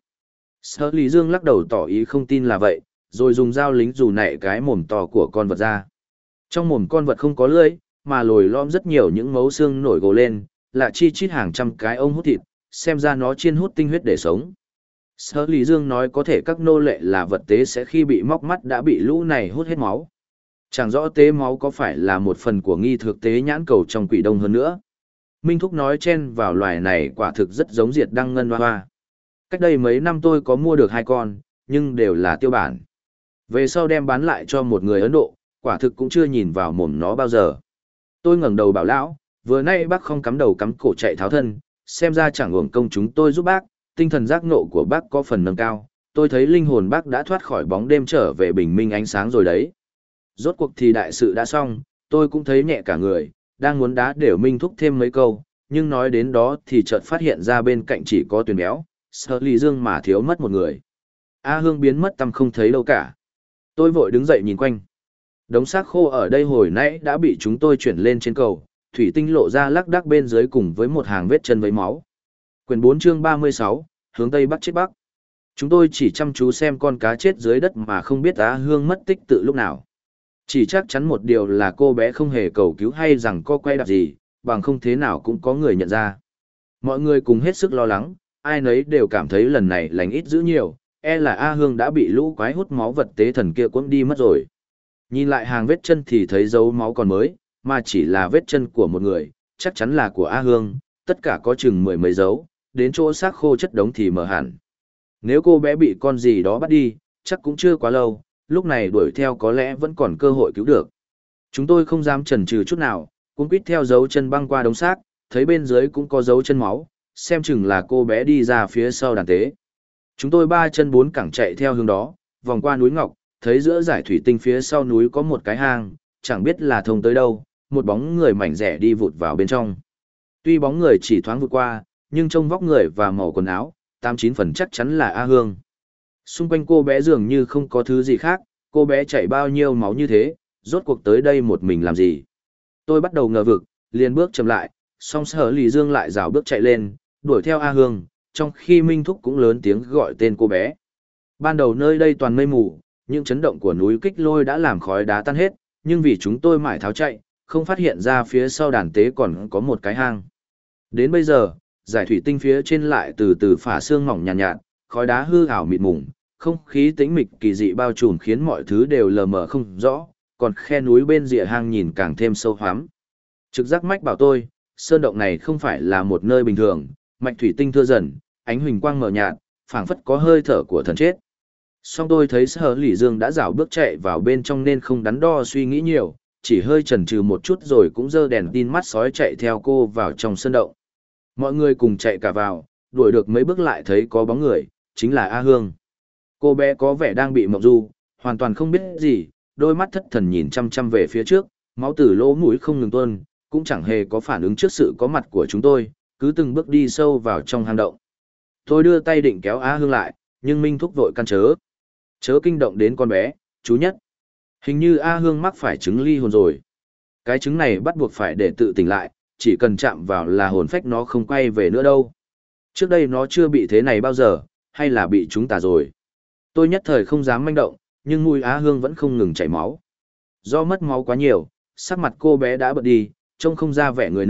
Sở Lý Dương lắc đầu tỏ ý không tin là vậy, rồi dùng dao lính dù nạy cái mồm to của con vật ra. Trong mồm con vật không có lưỡi, mà lồi lõm rất nhiều những mấu xương nổi gồ lên, là chi chít hàng trăm cái ống hút thịt, xem ra nó chiên hút tinh huyết để sống. Sở Lý Dương nói có thể các nô lệ là vật tế sẽ khi bị móc mắt đã bị lũ này hút hết máu. Chẳng rõ tế máu có phải là một phần của nghi thức tế nhãn cầu trong Quỷ Đông hơn nữa. Minh Thúc nói chen vào loài này quả thực rất giống diệt đăng ngân hoa hoa. Cách đây mấy năm tôi có mua được 2 con, nhưng đều là tiêu bản. Về sau đem bán lại cho một người Ấn Độ, quả thực cũng chưa nhìn vào mồm nó bao giờ. Tôi ngẩng đầu bảo lão, vừa nay bác không cắm đầu cắm cổ chạy tháo thân, xem ra chẳng uổng công chúng tôi giúp bác, tinh thần giác ngộ của bác có phần nâng cao, tôi thấy linh hồn bác đã thoát khỏi bóng đêm trở về bình minh ánh sáng rồi đấy. Rốt cuộc thì đại sự đã xong, tôi cũng thấy nhẹ cả người, đang muốn đá đều Minh Thúc thêm mấy câu, nhưng nói đến đó thì chợt phát hiện ra bên cạnh chỉ có Tuyền Béo, Sở Lý Dương mà thiếu mất một người. A Hương biến mất tăm không thấy đâu cả. Tôi vội đứng dậy nhìn quanh. Đống xác khô ở đây hồi nãy đã bị chúng tôi chuyển lên trên cầu, thủy tinh lộ ra lác đác bên dưới cùng với một hàng vết chân với máu. Quyển 4 chương 36, hướng Tây Bắc chết Bắc. Chúng tôi chỉ chăm chú xem con cá chết dưới đất mà không biết A Hương mất tích từ lúc nào. Chỉ chắc chắn một điều là cô bé không hề cầu cứu hay rằng có quay đạp gì, bằng không thế nào cũng có người nhận ra. Mọi người cùng hết sức lo lắng, ai nấy đều cảm thấy lần này lành ít dữ nhiều, e là A Hương đã bị lũ quái hút máu vật tế thần kia cuốn đi mất rồi. Nhìn lại hàng vết chân thì thấy dấu máu còn mới, mà chỉ là vết chân của một người, chắc chắn là của A Hương, tất cả có chừng 10 mấy dấu, đến chỗ xác khô chất đống thì mở hẳn. Nếu cô bé bị con gì đó bắt đi, chắc cũng chưa quá lâu, lúc này đuổi theo có lẽ vẫn còn cơ hội cứu được. Chúng tôi không dám chần chừ chút nào, cũng quýt theo dấu chân băng qua đống xác, thấy bên dưới cũng có dấu chân máu, xem chừng là cô bé đi ra phía sau đàn tế. Chúng tôi 3 chân 4 cẳng chạy theo hướng đó, vòng qua núi Ngọc, thấy giữa dải thủy tinh phía sau núi có một cái hang, chẳng biết là thông tới đâu, một bóng người mảnh rẻ đi vụt vào bên trong. Tuy bóng người chỉ thoáng vụt qua, nhưng trông vóc người và màu quần áo, 89% chắc chắn là A Hương. Xung quanh cô bé dường như không có thứ gì khác, cô bé chảy bao nhiêu máu như thế, rốt cuộc tới đây một mình làm gì. Tôi bắt đầu ngờ vực, liền bước chậm lại, song Sở Lý Dương lại rảo bước chạy lên, đuổi theo A Hương, trong khi Minh Thúc cũng lớn tiếng gọi tên cô bé. Ban đầu nơi đây toàn mây mù, những chấn động của núi Kích Lôi đã làm khói đá tan hết, nhưng vì chúng tôi mải tháo chạy, không phát hiện ra phía sau đàn tế còn có một cái hang. Đến bây giờ, dải thủy tinh phía trên lại từ từ phả sương mỏng nhàn nhạt, khói đá hư ảo mịt mùng, không khí tĩnh mịch kỳ dị bao trùm khiến mọi thứ đều lờ mờ không rõ, còn khe núi bên rìa hang nhìn càng thêm sâu hoắm. Trực giác mách bảo tôi, sơn động này không phải là một nơi bình thường, mạch thủy tinh thưa dần, ánh huỳnh quang mờ nhạt, phảng phất có hơi thở của thần chết. Song tôi thấy Sở Lý Dương đã rảo bước chạy vào bên trong nên không đắn đo suy nghĩ nhiều, chỉ hơi chần chừ một chút rồi cũng giơ đèn tin mắt sói chạy theo cô vào trong sơn động. Mọi người cùng chạy cả vào, đuổi được mấy bước lại thấy có bóng người, chính là A Hương. Cô bé có vẻ đang bị mộng du, hoàn toàn không biết gì, đôi mắt thất thần nhìn chăm chăm về phía trước, máu từ lỗ mũi không ngừng tuôn, cũng chẳng hề có phản ứng trước sự có mặt của chúng tôi, cứ từng bước đi sâu vào trong hang động. Tôi đưa tay định kéo A Hương lại, nhưng Minh Thúc vội căn chớ. Chớ kinh động đến con bé, chú nhất. Hình như A Hương mắc phải chứng ly hồn rồi. Cái chứng này bắt buộc phải để tự tỉnh lại, chỉ cần chạm vào là hồn phách nó không quay về nữa đâu. Trước đây nó chưa bị thế này bao giờ, hay là bị chúng ta rồi. Tôi nhất thời không dám manh động, nhưng mũi Á Hương vẫn không ngừng chảy máu. Do mất máu quá nhiều, sắc mặt cô bé đã bật đi, trông không ra vẻ người nữa,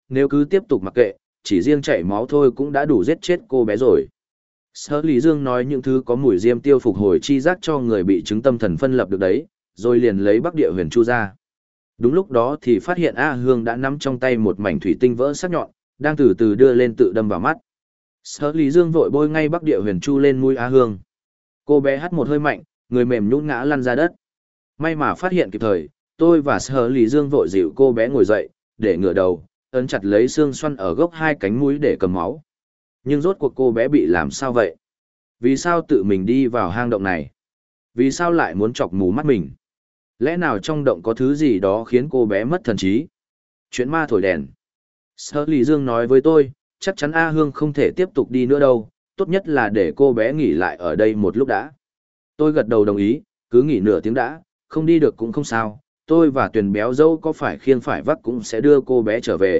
nếu cứ tiếp tục mặc kệ, chỉ riêng chảy máu thôi cũng đã đủ giết chết cô bé rồi. Sở Lý Dương nói những thứ có mùi diêm tiêu phục hồi chi giác cho người bị chứng tâm thần phân lập được đấy, rồi liền lấy Bắc Địa Huyền Chu ra. Đúng lúc đó thì phát hiện A Hương đã nắm trong tay một mảnh thủy tinh vỡ sắc nhọn, đang từ từ đưa lên tự đâm vào mắt. Sở Lý Dương vội bôi ngay Bắc Địa Huyền Chu lên mũi A Hương. Cô bé hắt một hơi mạnh, người mềm nhũn ngã lăn ra đất. May mà phát hiện kịp thời, tôi và Sở Lý Dương vội dịu cô bé ngồi dậy, để ngửa đầu, ấn chặt lấy xương xoăn ở gốc hai cánh mũi để cầm máu. Nhưng rốt cuộc cô bé bị làm sao vậy? Vì sao tự mình đi vào hang động này? Vì sao lại muốn chọc mù mắt mình? Lẽ nào trong động có thứ gì đó khiến cô bé mất thần trí? Chuyện ma thổi đèn. Sở Lý Dương nói với tôi, chắc chắn A Hương không thể tiếp tục đi nữa đâu, tốt nhất là để cô bé nghỉ lại ở đây một lúc đã. Tôi gật đầu đồng ý, cứ nghỉ nửa tiếng đã, không đi được cũng không sao, tôi và Tuyền béo dâu có phải khiêng phải vác cũng sẽ đưa cô bé trở về.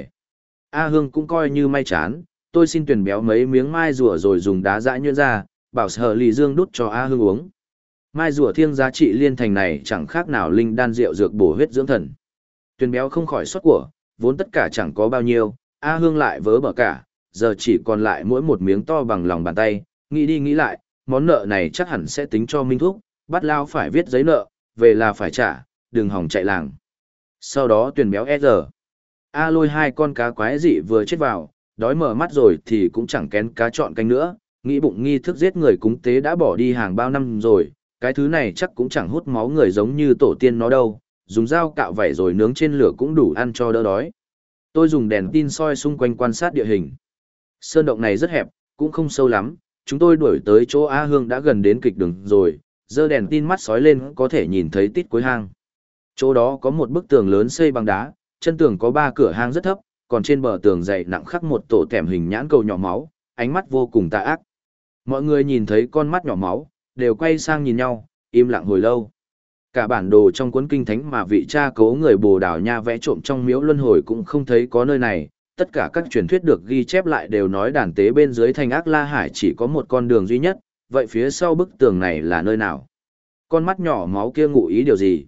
A Hương cũng coi như may chán, tôi xin Tuyền béo mấy miếng mai rùa rồi dùng đá dã nhuyễn ra, bảo Sở Lý Dương đút cho A Hương uống. Mai rùa thiêng giá trị liên thành này chẳng khác nào linh đan rượu dược bổ huyết dưỡng thần. Tuyền béo không khỏi sót của, vốn tất cả chẳng có bao nhiêu, A Hương lại vớ bở cả, giờ chỉ còn lại mỗi một miếng to bằng lòng bàn tay, nghĩ đi nghĩ lại, món nợ này chắc hẳn sẽ tính cho Minh Thúc, bắt lao phải viết giấy nợ, về là phải trả, đừng hòng chạy làng. Sau đó Tuyền béo giờ. A lôi hai con cá quái dị vừa chết vào, đói mở mắt rồi thì cũng chẳng kén cá chọn canh nữa, nghĩ bụng nghi thức giết người cúng tế đã bỏ đi hàng bao năm rồi, cái thứ này chắc cũng chẳng hút máu người giống như tổ tiên nó đâu, dùng dao cạo vảy rồi nướng trên lửa cũng đủ ăn cho đỡ đói. Tôi dùng đèn tin soi xung quanh quan sát địa hình. Sơn động này rất hẹp, cũng không sâu lắm, chúng tôi đuổi tới chỗ A Hương đã gần đến kịch đường rồi, giơ đèn tin mắt sói lên có thể nhìn thấy tít cuối hang. Chỗ đó có một bức tường lớn xây bằng đá, chân tường có 3 cửa hang rất thấp, còn trên bờ tường dày nặng khắc một tổ tẻm hình nhãn cầu nhỏ máu, ánh mắt vô cùng tà ác. Mọi người nhìn thấy con mắt nhỏ máu, đều quay sang nhìn nhau, im lặng hồi lâu. Cả bản đồ trong cuốn kinh thánh mà vị cha cố người Bồ Đào Nha vẽ trộm trong miếu luân hồi cũng không thấy có nơi này, tất cả các truyền thuyết được ghi chép lại đều nói đàn tế bên dưới thành Ác La Hải chỉ có một con đường duy nhất, vậy phía sau bức tường này là nơi nào? Con mắt nhỏ máu kia ngụ ý điều gì?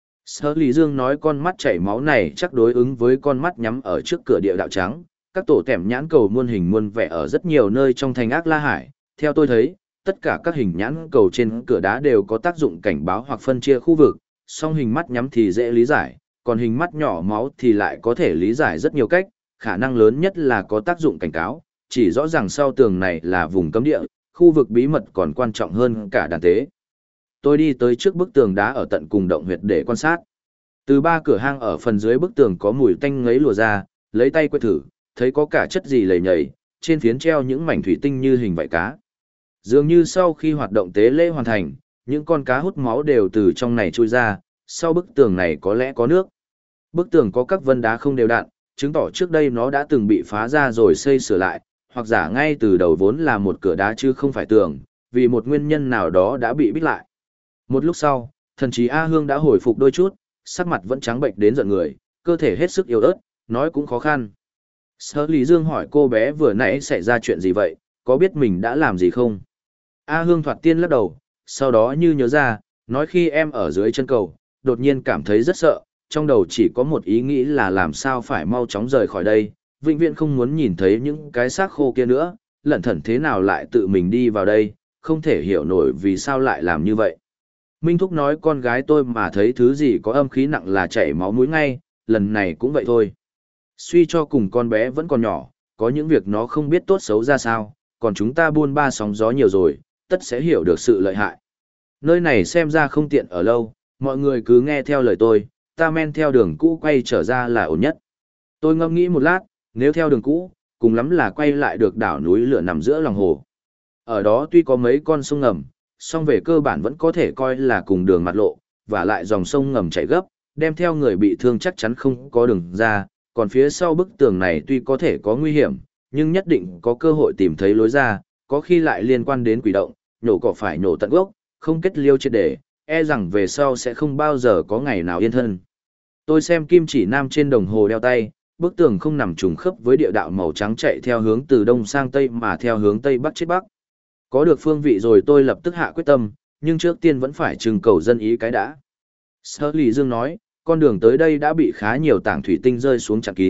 Sở Lý Dương nói con mắt chảy máu này chắc đối ứng với con mắt nhắm ở trước cửa địa đạo trắng, các tổ tẻm nhãn cầu muôn hình muôn vẻ ở rất nhiều nơi trong thành Ác La Hải, theo tôi thấy, tất cả các hình nhãn cầu trên cửa đá đều có tác dụng cảnh báo hoặc phân chia khu vực, song hình mắt nhắm thì dễ lý giải, còn hình mắt nhỏ máu thì lại có thể lý giải rất nhiều cách, khả năng lớn nhất là có tác dụng cảnh cáo, chỉ rõ ràng sau tường này là vùng cấm địa, khu vực bí mật còn quan trọng hơn cả đàn tế. Tôi đi tới trước bức tường đá ở tận cùng động huyệt để quan sát. Từ 3 cửa hang ở phần dưới bức tường có mùi tanh ngấy lùa ra, lấy tay quét thử, thấy có cả chất gì lầy nhầy, trên phiến treo những mảnh thủy tinh như hình vảy cá. Dường như sau khi hoạt động tế lễ hoàn thành, những con cá hút máu đều từ trong này trôi ra, sau bức tường này có lẽ có nước. Bức tường có các vân đá không đều đặn, chứng tỏ trước đây nó đã từng bị phá ra rồi xây sửa lại, hoặc giả ngay từ đầu vốn là một cửa đá chứ không phải tường, vì một nguyên nhân nào đó đã bị bít lại. Một lúc sau, thần trí A Hương đã hồi phục đôi chút, sắc mặt vẫn trắng bệch đến giận người, cơ thể hết sức yếu ớt, nói cũng khó khăn. Sở Lý Dương hỏi cô bé vừa nãy xảy ra chuyện gì vậy, có biết mình đã làm gì không? A Hương thoạt tiên lắc đầu, sau đó như nhớ ra, nói khi em ở dưới chân cầu, đột nhiên cảm thấy rất sợ, trong đầu chỉ có một ý nghĩ là làm sao phải mau chóng rời khỏi đây, vĩnh viễn không muốn nhìn thấy những cái xác khô kia nữa, lẩn thẩn thế nào lại tự mình đi vào đây, không thể hiểu nổi vì sao lại làm như vậy. Minh Thúc nói con gái tôi mà thấy thứ gì có âm khí nặng là chảy máu mũi ngay, lần này cũng vậy thôi. Suy cho cùng con bé vẫn còn nhỏ, có những việc nó không biết tốt xấu ra sao, còn chúng ta buôn ba sóng gió nhiều rồi, tất sẽ hiểu được sự lợi hại. Nơi này xem ra không tiện ở lâu, mọi người cứ nghe theo lời tôi, ta men theo đường cũ quay trở ra là ổn nhất. Tôi ngẫm nghĩ một lát, nếu theo đường cũ, cùng lắm là quay lại được đảo núi lửa nằm giữa lòng hồ. Ở đó tuy có mấy con sông ngầm, song về cơ bản vẫn có thể coi là cùng đường mặt lộ, và lại dòng sông ngầm chảy gấp, đem theo người bị thương chắc chắn không có đường ra, còn phía sau bức tường này tuy có thể có nguy hiểm, nhưng nhất định có cơ hội tìm thấy lối ra, có khi lại liên quan đến quỷ động, nhổ cỏ phải nhổ tận gốc, không kết liêu triệt để, e rằng về sau sẽ không bao giờ có ngày nào yên thân. Tôi xem kim chỉ nam trên đồng hồ đeo tay, bức tường không nằm trùng khớp với địa đạo màu trắng chạy theo hướng từ đông sang tây mà theo hướng tây bắc chết bắc. Có được phương vị rồi tôi lập tức hạ quyết tâm, nhưng trước tiên vẫn phải trưng cầu dân ý cái đã. Sở Lý Dương nói, con đường tới đây đã bị khá nhiều tảng thủy tinh rơi xuống chặn kín,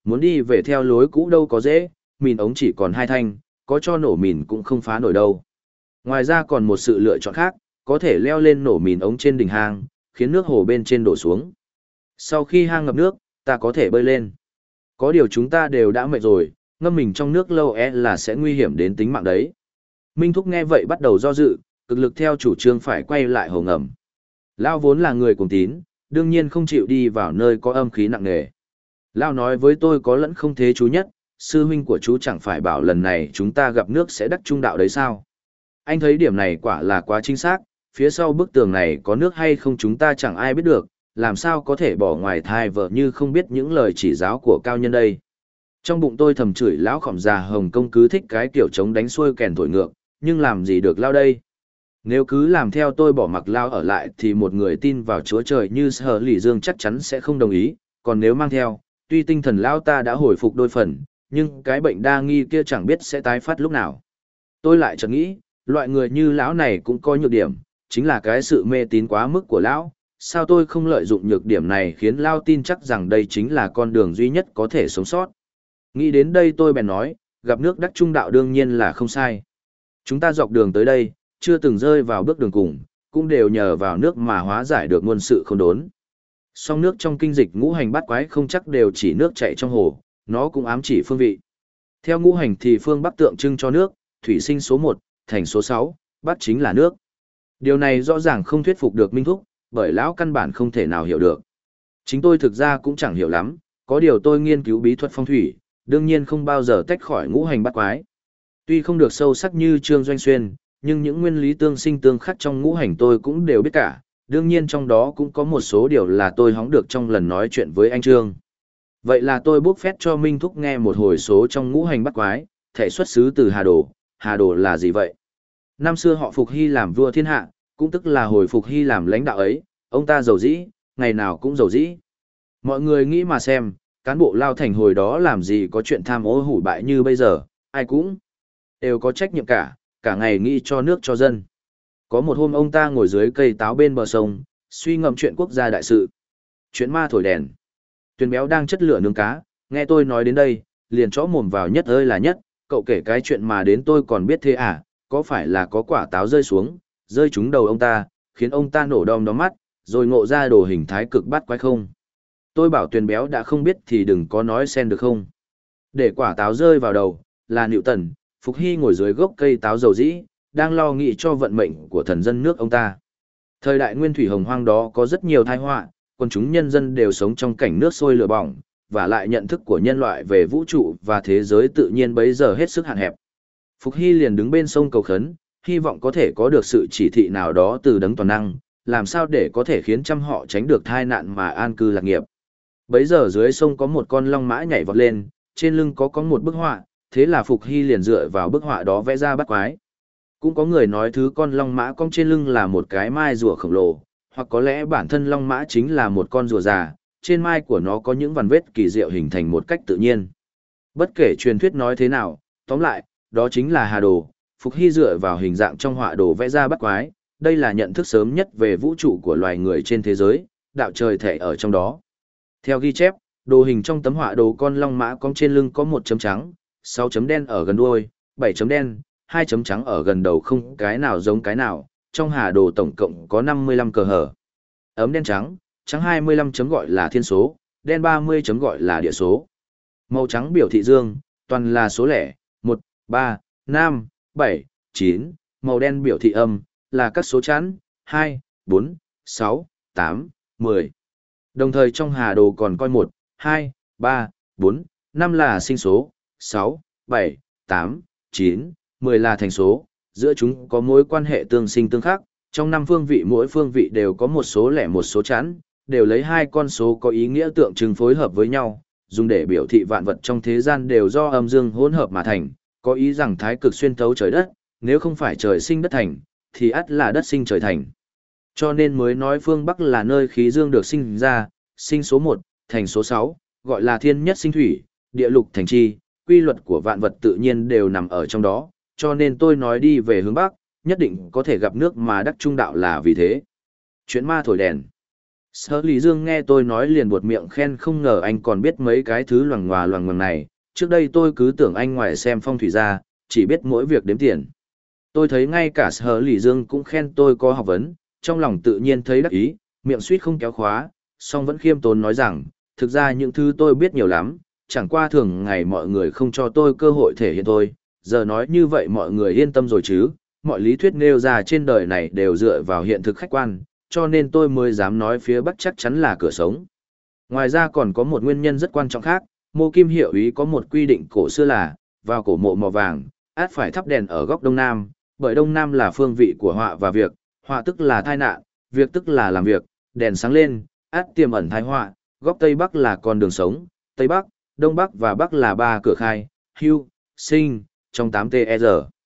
muốn đi về theo lối cũ đâu có dễ, mìn ống chỉ còn 2 thanh, có cho nổ mìn cũng không phá nổi đâu. Ngoài ra còn một sự lựa chọn khác, có thể leo lên nổ mìn ống trên đỉnh hang, khiến nước hồ bên trên đổ xuống. Sau khi hang ngập nước, ta có thể bơi lên. Có điều chúng ta đều đã mệt rồi, ngâm mình trong nước lâu là sẽ nguy hiểm đến tính mạng đấy. Minh Thúc nghe vậy bắt đầu do dự, cực lực theo chủ trương phải quay lại hồ ngầm. Lao vốn là người cuồng tín, đương nhiên không chịu đi vào nơi có âm khí nặng nề. Lao nói với tôi có lẫn không thế chú nhất, sư huynh của chú chẳng phải bảo lần này chúng ta gặp nước sẽ đắc trung đạo đấy sao? Anh thấy điểm này quả là quá chính xác, phía sau bức tường này có nước hay không chúng ta chẳng ai biết được, làm sao có thể bỏ ngoài thai vợ như không biết những lời chỉ giáo của cao nhân đây. Trong bụng tôi thầm chửi lão khổng già Hồng Công cứ thích cái kiểu trống đánh xuôi kèn thổi ngược, nhưng làm gì được Lao đây? Nếu cứ làm theo tôi bỏ mặc Lao ở lại thì một người tin vào Chúa Trời như Sở Lỷ Dương chắc chắn sẽ không đồng ý, còn nếu mang theo, tuy tinh thần Lao ta đã hồi phục đôi phần, nhưng cái bệnh đa nghi kia chẳng biết sẽ tái phát lúc nào. Tôi lại chợt nghĩ, loại người như lão này cũng có nhược điểm, chính là cái sự mê tín quá mức của lão. Sao tôi không lợi dụng nhược điểm này khiến Lao tin chắc rằng đây chính là con đường duy nhất có thể sống sót. Nghĩ đến đây tôi bèn nói, gặp nước đắc trung đạo đương nhiên là không sai. Chúng ta dọc đường tới đây, chưa từng rơi vào bước đường cùng, cũng đều nhờ vào nước mà hóa giải được muôn sự không đốn. Song nước trong kinh dịch ngũ hành bát quái không chắc đều chỉ nước chảy trong hồ, nó cũng ám chỉ phương vị. Theo ngũ hành thì phương Bắc tượng trưng cho nước, thủy sinh số 1, thành số 6, Bắc chính là nước. Điều này rõ ràng không thuyết phục được Minh Thúc, bởi lão căn bản không thể nào hiểu được. Chính tôi thực ra cũng chẳng hiểu lắm, có điều tôi nghiên cứu bí thuật phong thủy, đương nhiên không bao giờ tách khỏi ngũ hành bát quái. Tuy không được sâu sắc như Trương Doanh Xuyên, nhưng những nguyên lý tương sinh tương khắc trong ngũ hành tôi cũng đều biết cả, đương nhiên trong đó cũng có một số điều là tôi hóng được trong lần nói chuyện với anh Trương. Vậy là tôi bốc phét cho Minh Thúc nghe một hồi số trong ngũ hành bát quái, thể xuất xứ từ Hà Đồ là gì vậy? Năm xưa họ Phục Hy làm vua thiên hạ, cũng tức là hồi Phục Hy làm lãnh đạo ấy, ông ta giàu dĩ, ngày nào cũng giàu dĩ. Mọi người nghĩ mà xem, cán bộ Lao Thành hồi đó làm gì có chuyện tham ô hủ bại như bây giờ, ai cũng đều có trách nhiệm cả ngày nghĩ cho nước cho dân. Có một hôm ông ta ngồi dưới cây táo bên bờ sông, suy ngẫm chuyện quốc gia đại sự. Chuyện ma thổi đèn. Tuyền béo đang chất lửa nướng cá, nghe tôi nói đến đây, liền chõ mồm vào nhất ơi là nhất, cậu kể cái chuyện mà đến tôi còn biết thế à, có phải là có quả táo rơi xuống, rơi trúng đầu ông ta, khiến ông ta nổ đom đóm mắt, rồi ngộ ra đồ hình thái cực bát quái không? Tôi bảo Tuyền béo đã không biết thì đừng có nói xen được không? Để quả táo rơi vào đầu, là Newton, Phục Hy ngồi dưới gốc cây táo dầu dĩ, đang lo nghĩ cho vận mệnh của thần dân nước ông ta. Thời đại nguyên thủy hồng hoang đó có rất nhiều tai họa, quần chúng nhân dân đều sống trong cảnh nước sôi lửa bỏng, và lại nhận thức của nhân loại về vũ trụ và thế giới tự nhiên bấy giờ hết sức hạn hẹp. Phục Hy liền đứng bên sông cầu khấn, hy vọng có thể có được sự chỉ thị nào đó từ đấng toàn năng, làm sao để có thể khiến trăm họ tránh được tai nạn mà an cư lạc nghiệp. Bấy giờ dưới sông có một con long mã nhảy vọt lên, trên lưng có một bức họa, thế là Phục Hy liền dựa vào bức họa đó vẽ ra bát quái. Cũng có người nói thứ con long mã cong trên lưng là một cái mai rùa khổng lồ, hoặc có lẽ bản thân long mã chính là một con rùa già, trên mai của nó có những vằn vết kỳ diệu hình thành một cách tự nhiên. Bất kể truyền thuyết nói thế nào, tóm lại, đó chính là Hà Đồ, Phục Hy dựa vào hình dạng trong họa đồ vẽ ra bát quái, đây là nhận thức sớm nhất về vũ trụ của loài người trên thế giới, đạo trời thể ở trong đó. Theo ghi chép, đồ hình trong tấm họa đồ con long mã cong trên lưng có một chấm trắng, 6 chấm đen ở gần đuôi, 7 chấm đen, 2 chấm trắng ở gần đầu không cái nào giống cái nào, trong hà đồ tổng cộng có 55 cờ hở. Ấm đen trắng, trắng 25 chấm gọi là thiên số, đen 30 chấm gọi là địa số. Màu trắng biểu thị dương, toàn là số lẻ, 1, 3, 5, 7, 9, màu đen biểu thị âm, là các số chẵn, 2, 4, 6, 8, 10. Đồng thời trong hà đồ còn coi 1, 2, 3, 4, 5 là sinh số, 6, 7, 8, 9, 10 là thành số, giữa chúng có mối quan hệ tương sinh tương khắc, trong 5 phương vị mỗi phương vị đều có một số lẻ một số chẵn, đều lấy hai con số có ý nghĩa tượng trưng phối hợp với nhau, dùng để biểu thị vạn vật trong thế gian đều do âm dương hỗn hợp mà thành, có ý rằng thái cực xuyên thấu trời đất, nếu không phải trời sinh đất thành, thì ắt là đất sinh trời thành. Cho nên mới nói phương Bắc là nơi khí dương được sinh ra, sinh số 1, thành số 6, gọi là thiên nhất sinh thủy, địa lục thành chi, quy luật của vạn vật tự nhiên đều nằm ở trong đó, cho nên tôi nói đi về hướng Bắc, nhất định có thể gặp nước mà đắc trung đạo là vì thế. Chuyện ma thổi đèn. Sở Lý Dương nghe tôi nói liền buột miệng khen, không ngờ anh còn biết mấy cái thứ loằng ngoằng này, trước đây tôi cứ tưởng anh ngoài xem phong thủy ra, chỉ biết mỗi việc đếm tiền. Tôi thấy ngay cả Sở Lý Dương cũng khen tôi có học vấn, trong lòng tự nhiên thấy đắc ý, miệng suýt không kéo khóa, song vẫn khiêm tốn nói rằng, thực ra những thứ tôi biết nhiều lắm, chẳng qua thường ngày mọi người không cho tôi cơ hội thể hiện thôi, giờ nói như vậy mọi người yên tâm rồi chứ, mọi lý thuyết nêu ra trên đời này đều dựa vào hiện thực khách quan, cho nên tôi mới dám nói phía Bắc chắc chắn là cửa sống. Ngoài ra còn có một nguyên nhân rất quan trọng khác, Mộ Kim Hiệu Ý có một quy định cổ xưa là, vào cổ mộ màu vàng, át phải thắp đèn ở góc Đông Nam, bởi Đông Nam là phương vị của họa và việc, họa tức là tai nạn, việc tức là làm việc, đèn sáng lên, át tiềm ẩn tai họa, góc Tây Bắc là con đường sống, Tây Bắc, Đông Bắc và Bắc là ba cửa khai, hưu, sinh, trong 8TR.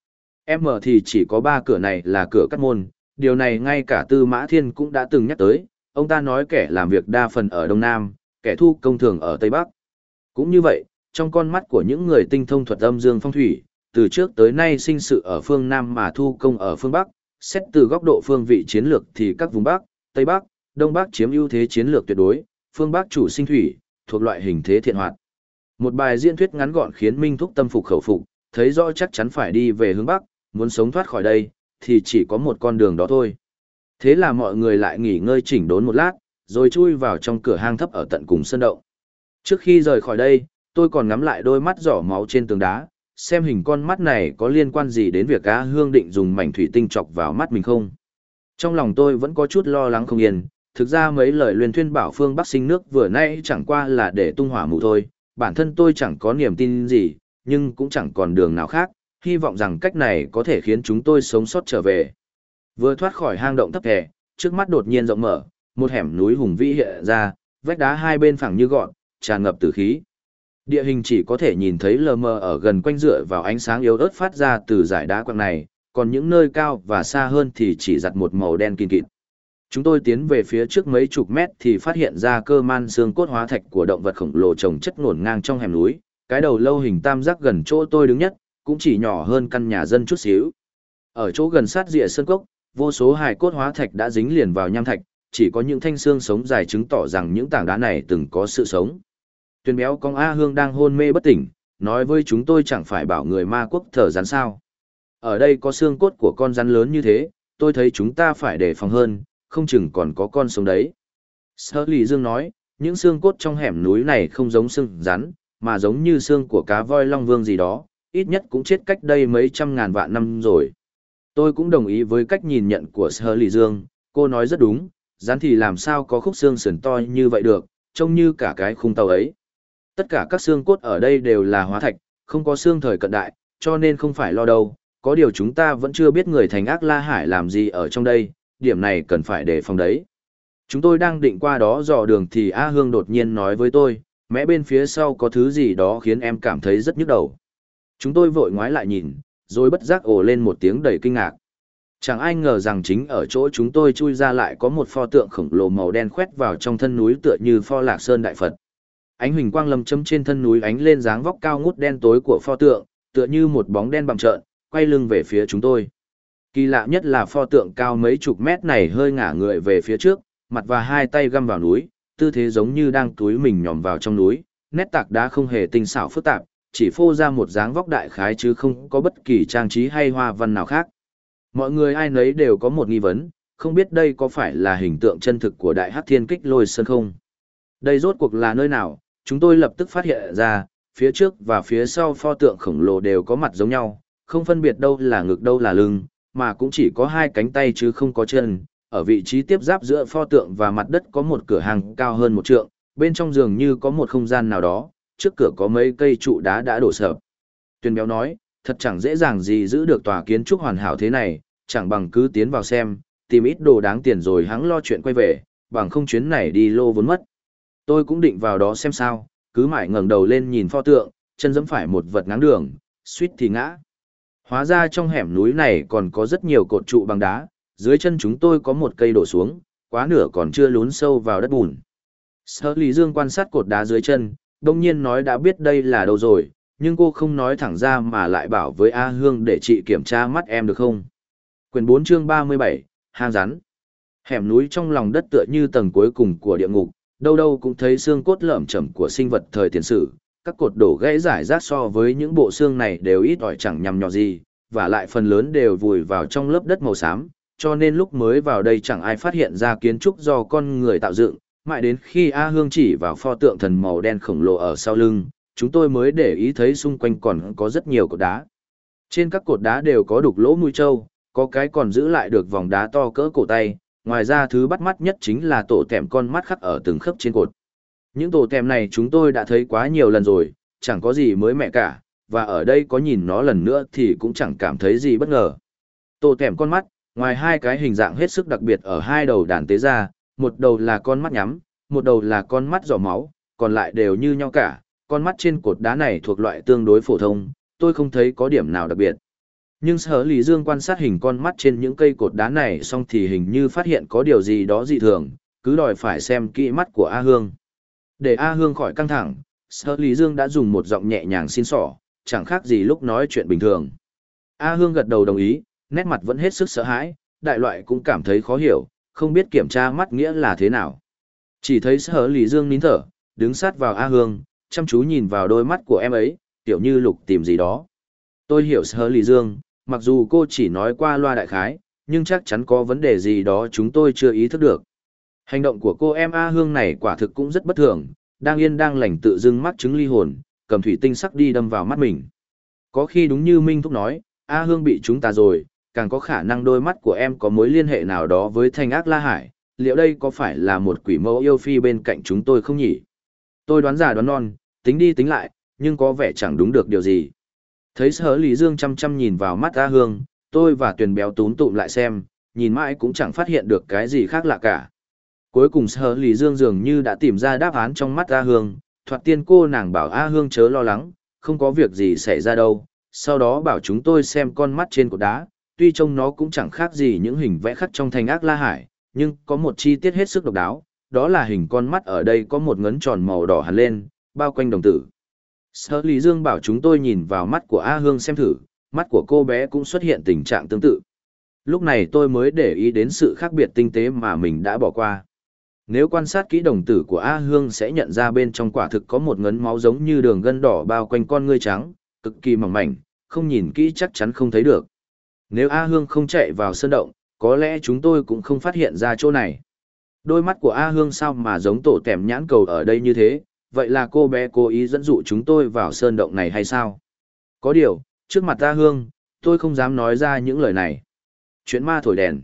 M thì chỉ có ba cửa này là cửa cắt môn, điều này ngay cả Tư Mã Thiên cũng đã từng nhắc tới, ông ta nói kẻ làm việc đa phần ở Đông Nam, kẻ thu công thường ở Tây Bắc. Cũng như vậy, trong con mắt của những người tinh thông thuật âm dương phong thủy, từ trước tới nay sinh sự ở phương Nam mà thu công ở phương Bắc, xét từ góc độ phương vị chiến lược thì các vùng Bắc, Tây Bắc, Đông Bắc chiếm ưu thế chiến lược tuyệt đối, phương Bắc chủ sinh thủy, thuộc loại hình thế thiện hoạt. Một bài diễn thuyết ngắn gọn khiến Minh Thúc tâm phục khẩu phục, thấy rõ chắc chắn phải đi về hướng Bắc, muốn sống thoát khỏi đây, thì chỉ có một con đường đó thôi. Thế là mọi người lại nghỉ ngơi chỉnh đốn một lát, rồi chui vào trong cửa hang thấp ở tận cùng sân động. Trước khi rời khỏi đây, tôi còn ngắm lại đôi mắt giỏ máu trên tường đá, xem hình con mắt này có liên quan gì đến việc Á Hương định dùng mảnh thủy tinh chọc vào mắt mình không. Trong lòng tôi vẫn có chút lo lắng không yên, thực ra mấy lời luyên thuyên bảo phương Bắc sinh nước vừa nãy chẳng qua là để tung hỏa mù thôi, bản thân tôi chẳng có niềm tin gì, nhưng cũng chẳng còn đường nào khác, hy vọng rằng cách này có thể khiến chúng tôi sống sót trở về. Vừa thoát khỏi hang động thấp thẻ, trước mắt đột nhiên rộng mở, một hẻm núi hùng vĩ hiện ra, vách đá hai bên phẳng như gọn, tràn ngập tử khí. Địa hình chỉ có thể nhìn thấy lờ mờ ở gần quanh dựa vào ánh sáng yếu ớt phát ra từ dải đá quặng này, còn những nơi cao và xa hơn thì chỉ giặt một màu đen kín kịt. Chúng tôi tiến về phía trước mấy chục mét thì phát hiện ra cơ man xương cốt hóa thạch của động vật khổng lồ chồng chất ngổn ngang trong hẻm núi, cái đầu lâu hình tam giác gần chỗ tôi đứng nhất, cũng chỉ nhỏ hơn căn nhà dân chút xíu. Ở chỗ gần sát rìa sơn cốc, vô số hài cốt hóa thạch đã dính liền vào nham thạch, chỉ có những thanh xương sống dài chứng tỏ rằng những tảng đá này từng có sự sống. Tuyền béo con A Hương đang hôn mê bất tỉnh, nói với chúng tôi chẳng phải bảo người ma quốc thở rắn sao. Ở đây có xương cốt của con rắn lớn như thế, tôi thấy chúng ta phải đề phòng hơn, không chừng còn có con sống đấy. Sở Lý Dương nói, những xương cốt trong hẻm núi này không giống xương rắn, mà giống như xương của cá voi long vương gì đó, ít nhất cũng chết cách đây mấy trăm ngàn vạn năm rồi. Tôi cũng đồng ý với cách nhìn nhận của Sở Lý Dương, cô nói rất đúng, rắn thì làm sao có khúc xương sườn to như vậy được, trông như cả cái khung tàu ấy. Tất cả các xương cốt ở đây đều là hóa thạch, không có xương thời cận đại, cho nên không phải lo đâu, có điều chúng ta vẫn chưa biết người thành ác La Hải làm gì ở trong đây, điểm này cần phải đề phòng đấy. Chúng tôi đang định qua đó dò đường thì A Hương đột nhiên nói với tôi, mẹ bên phía sau có thứ gì đó khiến em cảm thấy rất nhức đầu. Chúng tôi vội ngoái lại nhìn, rồi bất giác ồ lên một tiếng đầy kinh ngạc. Chẳng ai ngờ rằng chính ở chỗ chúng tôi chui ra lại có một pho tượng khổng lồ màu đen khoét vào trong thân núi tựa như pho Lạc Sơn Đại Phật. Ánh huỳnh quang lấm chấm trên thân núi ánh lên dáng vóc cao ngút đen tối của pho tượng, tựa như một bóng đen bằng trợn, quay lưng về phía chúng tôi. Kỳ lạ nhất là pho tượng cao mấy chục mét này hơi ngả người về phía trước, mặt và hai tay găm vào núi, tư thế giống như đang túi mình nhòm vào trong núi, nét tạc đá không hề tinh xảo phức tạp, chỉ phô ra một dáng vóc đại khái chứ không có bất kỳ trang trí hay hoa văn nào khác. Mọi người ai nấy đều có một nghi vấn, không biết đây có phải là hình tượng chân thực của Đại Hắc Thiên Kích Lôi Sơn không? Đây rốt cuộc là nơi nào? Chúng tôi lập tức phát hiện ra, phía trước và phía sau pho tượng khổng lồ đều có mặt giống nhau, không phân biệt đâu là ngực đâu là lưng, mà cũng chỉ có hai cánh tay chứ không có chân. Ở vị trí tiếp giáp giữa pho tượng và mặt đất có một cửa hàng cao hơn một trượng, bên trong dường như có một không gian nào đó, trước cửa có mấy cây trụ đá đã đổ sập. Tuyền béo nói, thật chẳng dễ dàng gì giữ được tòa kiến trúc hoàn hảo thế này, chẳng bằng cứ tiến vào xem, tìm ít đồ đáng tiền rồi hẵng lo chuyện quay về, bằng không chuyến này đi lô vốn mất. Tôi cũng định vào đó xem sao, cứ mãi ngẩng đầu lên nhìn pho tượng, chân giẫm phải một vật ngáng đường, suýt thì ngã. Hóa ra trong hẻm núi này còn có rất nhiều cột trụ bằng đá, dưới chân chúng tôi có một cây đổ xuống, quá nửa còn chưa lún sâu vào đất bùn. Sở Lý Dương quan sát cột đá dưới chân, đông nhiên nói đã biết đây là đâu rồi, nhưng cô không nói thẳng ra mà lại bảo với A Hương để chị kiểm tra mắt em được không? Quyển 4 chương 37, hang rắn. Hẻm núi trong lòng đất tựa như tầng cuối cùng của địa ngục, đâu đâu cũng thấy xương cốt lởm chởm của sinh vật thời tiền sử, các cột đổ gãy rải rác so với những bộ xương này đều ít ỏi chẳng nhằm nhò gì, và lại phần lớn đều vùi vào trong lớp đất màu xám, cho nên lúc mới vào đây chẳng ai phát hiện ra kiến trúc do con người tạo dựng, mãi đến khi A Hương chỉ vào pho tượng thần màu đen khổng lồ ở sau lưng, chúng tôi mới để ý thấy xung quanh còn có rất nhiều cột đá. Trên các cột đá đều có đục lỗ mũi trâu, có cái còn giữ lại được vòng đá to cỡ cổ tay, ngoài ra thứ bắt mắt nhất chính là tổ tèm con mắt khắc ở từng khớp trên cột. Những tổ tèm này chúng tôi đã thấy quá nhiều lần rồi, chẳng có gì mới mẻ cả, và ở đây có nhìn nó lần nữa thì cũng chẳng cảm thấy gì bất ngờ. Tổ tèm con mắt, ngoài hai cái hình dạng hết sức đặc biệt ở hai đầu đàn tế ra, một đầu là con mắt nhắm, một đầu là con mắt giỏ máu, còn lại đều như nhau cả. Con mắt trên cột đá này thuộc loại tương đối phổ thông, tôi không thấy có điểm nào đặc biệt. Nhưng Sở Lý Dương quan sát hình con mắt trên những cây cột đá này xong thì hình như phát hiện có điều gì đó dị thường, cứ đòi phải xem kỹ mắt của A Hương. Để A Hương khỏi căng thẳng, Sở Lý Dương đã dùng một giọng nhẹ nhàng xin xỏ, chẳng khác gì lúc nói chuyện bình thường. A Hương gật đầu đồng ý, nét mặt vẫn hết sức sợ hãi, đại loại cũng cảm thấy khó hiểu, không biết kiểm tra mắt nghĩa là thế nào. Chỉ thấy Sở Lý Dương nín thở, đứng sát vào A Hương, chăm chú nhìn vào đôi mắt của em ấy, kiểu như lục tìm gì đó. Tôi hiểu Sở Lý Dương, mặc dù cô chỉ nói qua loa đại khái, nhưng chắc chắn có vấn đề gì đó chúng tôi chưa ý thức được. Hành động của cô em A Hương này quả thực cũng rất bất thường, đang yên đang lành tự dưng mắc chứng ly hồn, cầm thủy tinh sắc đi đâm vào mắt mình. Có khi đúng như Minh Thúc nói, A Hương bị chúng ta rồi, càng có khả năng đôi mắt của em có mối liên hệ nào đó với Thanh Ác La Hải, liệu đây có phải là một quỷ mẫu yêu phi bên cạnh chúng tôi không nhỉ? Tôi đoán già đoán non, tính đi tính lại, nhưng có vẻ chẳng đúng được điều gì. Thấy Sở Lý Dương chăm chăm nhìn vào mắt A Hương, tôi và Tuyền Béo túm tụm lại xem, nhìn mãi cũng chẳng phát hiện được cái gì khác lạ cả. Cuối cùng Sở Lý Dương dường như đã tìm ra đáp án trong mắt A Hương, thoạt tiên cô nàng bảo A Hương chớ lo lắng, không có việc gì xảy ra đâu, sau đó bảo chúng tôi xem con mắt trên cột đá, tuy trông nó cũng chẳng khác gì những hình vẽ khắc trong Thanh Ác La Hải, nhưng có một chi tiết hết sức độc đáo, đó là hình con mắt ở đây có một ngấn tròn màu đỏ hẳn lên, bao quanh đồng tử. Sở Lý Dương bảo chúng tôi nhìn vào mắt của A Hương xem thử, mắt của cô bé cũng xuất hiện tình trạng tương tự. Lúc này tôi mới để ý đến sự khác biệt tinh tế mà mình đã bỏ qua. Nếu quan sát kỹ đồng tử của A Hương sẽ nhận ra bên trong quả thực có một ngấn máu giống như đường gân đỏ bao quanh con ngươi trắng, cực kỳ mỏng mảnh, không nhìn kỹ chắc chắn không thấy được. Nếu A Hương không chạy vào sơn động, có lẽ chúng tôi cũng không phát hiện ra chỗ này. Đôi mắt của A Hương sao mà giống tổ tèm nhãn cầu ở đây như thế, vậy là cô bé cố ý dẫn dụ chúng tôi vào sơn động này hay sao? Có điều, trước mặt A Hương, tôi không dám nói ra những lời này. Chuyện ma thổi đèn.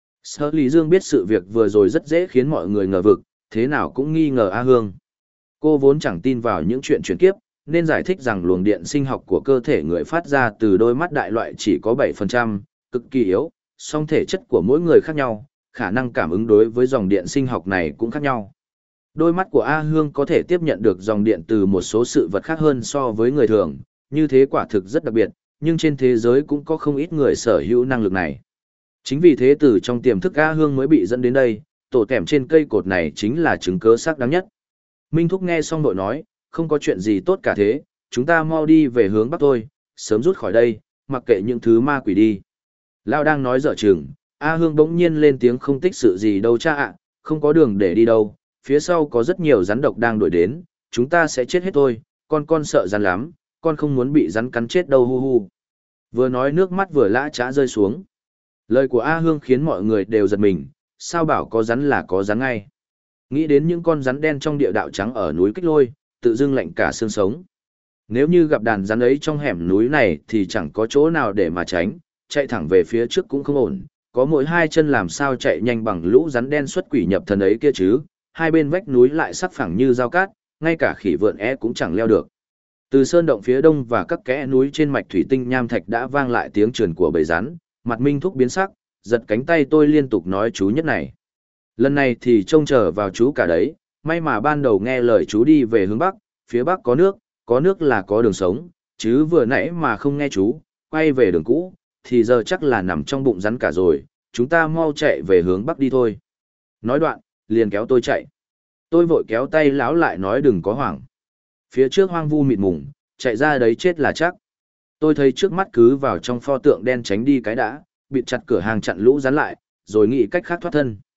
Sở Lý Dương biết sự việc vừa rồi rất dễ khiến mọi người ngờ vực, thế nào cũng nghi ngờ A Hương. Cô vốn chẳng tin vào những chuyện chuyển kiếp, nên giải thích rằng luồng điện sinh học của cơ thể người phát ra từ đôi mắt đại loại chỉ có 7%, cực kỳ yếu, song thể chất của mỗi người khác nhau, khả năng cảm ứng đối với dòng điện sinh học này cũng khác nhau. Đôi mắt của A Hương có thể tiếp nhận được dòng điện từ một số sự vật khác hơn so với người thường, như thế quả thực rất đặc biệt, nhưng trên thế giới cũng có không ít người sở hữu năng lực này. Chính vì thế từ trong tiềm thức A Hương mới bị dẫn đến đây, tổ tẻm trên cây cột này chính là chứng cớ xác đáng nhất. Minh Thúc nghe xong đội nói, không có chuyện gì tốt cả thế, chúng ta mau đi về hướng bắc thôi, sớm rút khỏi đây, mặc kệ những thứ ma quỷ đi. Lão đang nói dở chừng, A Hương bỗng nhiên lên tiếng không tích sự gì đâu cha ạ, không có đường để đi đâu, phía sau có rất nhiều rắn độc đang đuổi đến, chúng ta sẽ chết hết thôi, con sợ rắn lắm, con không muốn bị rắn cắn chết đâu hu hu. Vừa nói nước mắt vừa lã chã rơi xuống. Lời của A Hương khiến mọi người đều giật mình, sao bảo có rắn là có rắn ngay. Nghĩ đến những con rắn đen trong địa đạo trắng ở núi Kích Lôi, tự dưng lạnh cả xương sống. Nếu như gặp đàn rắn ấy trong hẻm núi này thì chẳng có chỗ nào để mà tránh, chạy thẳng về phía trước cũng không ổn, có mỗi hai chân làm sao chạy nhanh bằng lũ rắn đen xuất quỷ nhập thần ấy kia chứ, hai bên vách núi lại sắc phẳng như dao cát, ngay cả khỉ vượn cũng chẳng leo được. Từ sơn động phía đông và các kẽ núi trên mạch thủy tinh nham thạch đã vang lại tiếng trườn của bầy rắn, mặt Minh Thúc biến sắc, giật cánh tay tôi liên tục nói chú nhất này. Lần này thì trông chờ vào chú cả đấy, may mà ban đầu nghe lời chú đi về hướng bắc, phía bắc có nước là có đường sống, chứ vừa nãy mà không nghe chú, quay về đường cũ, thì giờ chắc là nằm trong bụng rắn cả rồi, chúng ta mau chạy về hướng bắc đi thôi. Nói đoạn, liền kéo tôi chạy. Tôi vội kéo tay lão lại nói đừng có hoảng. Phía trước hoang vu mịt mùng, chạy ra đấy chết là chắc. Tôi thấy trước mắt cứ vào trong pho tượng đen tránh đi cái đã, bịt chặt cửa hàng chặn lũ rắn lại, rồi nghĩ cách khác thoát thân.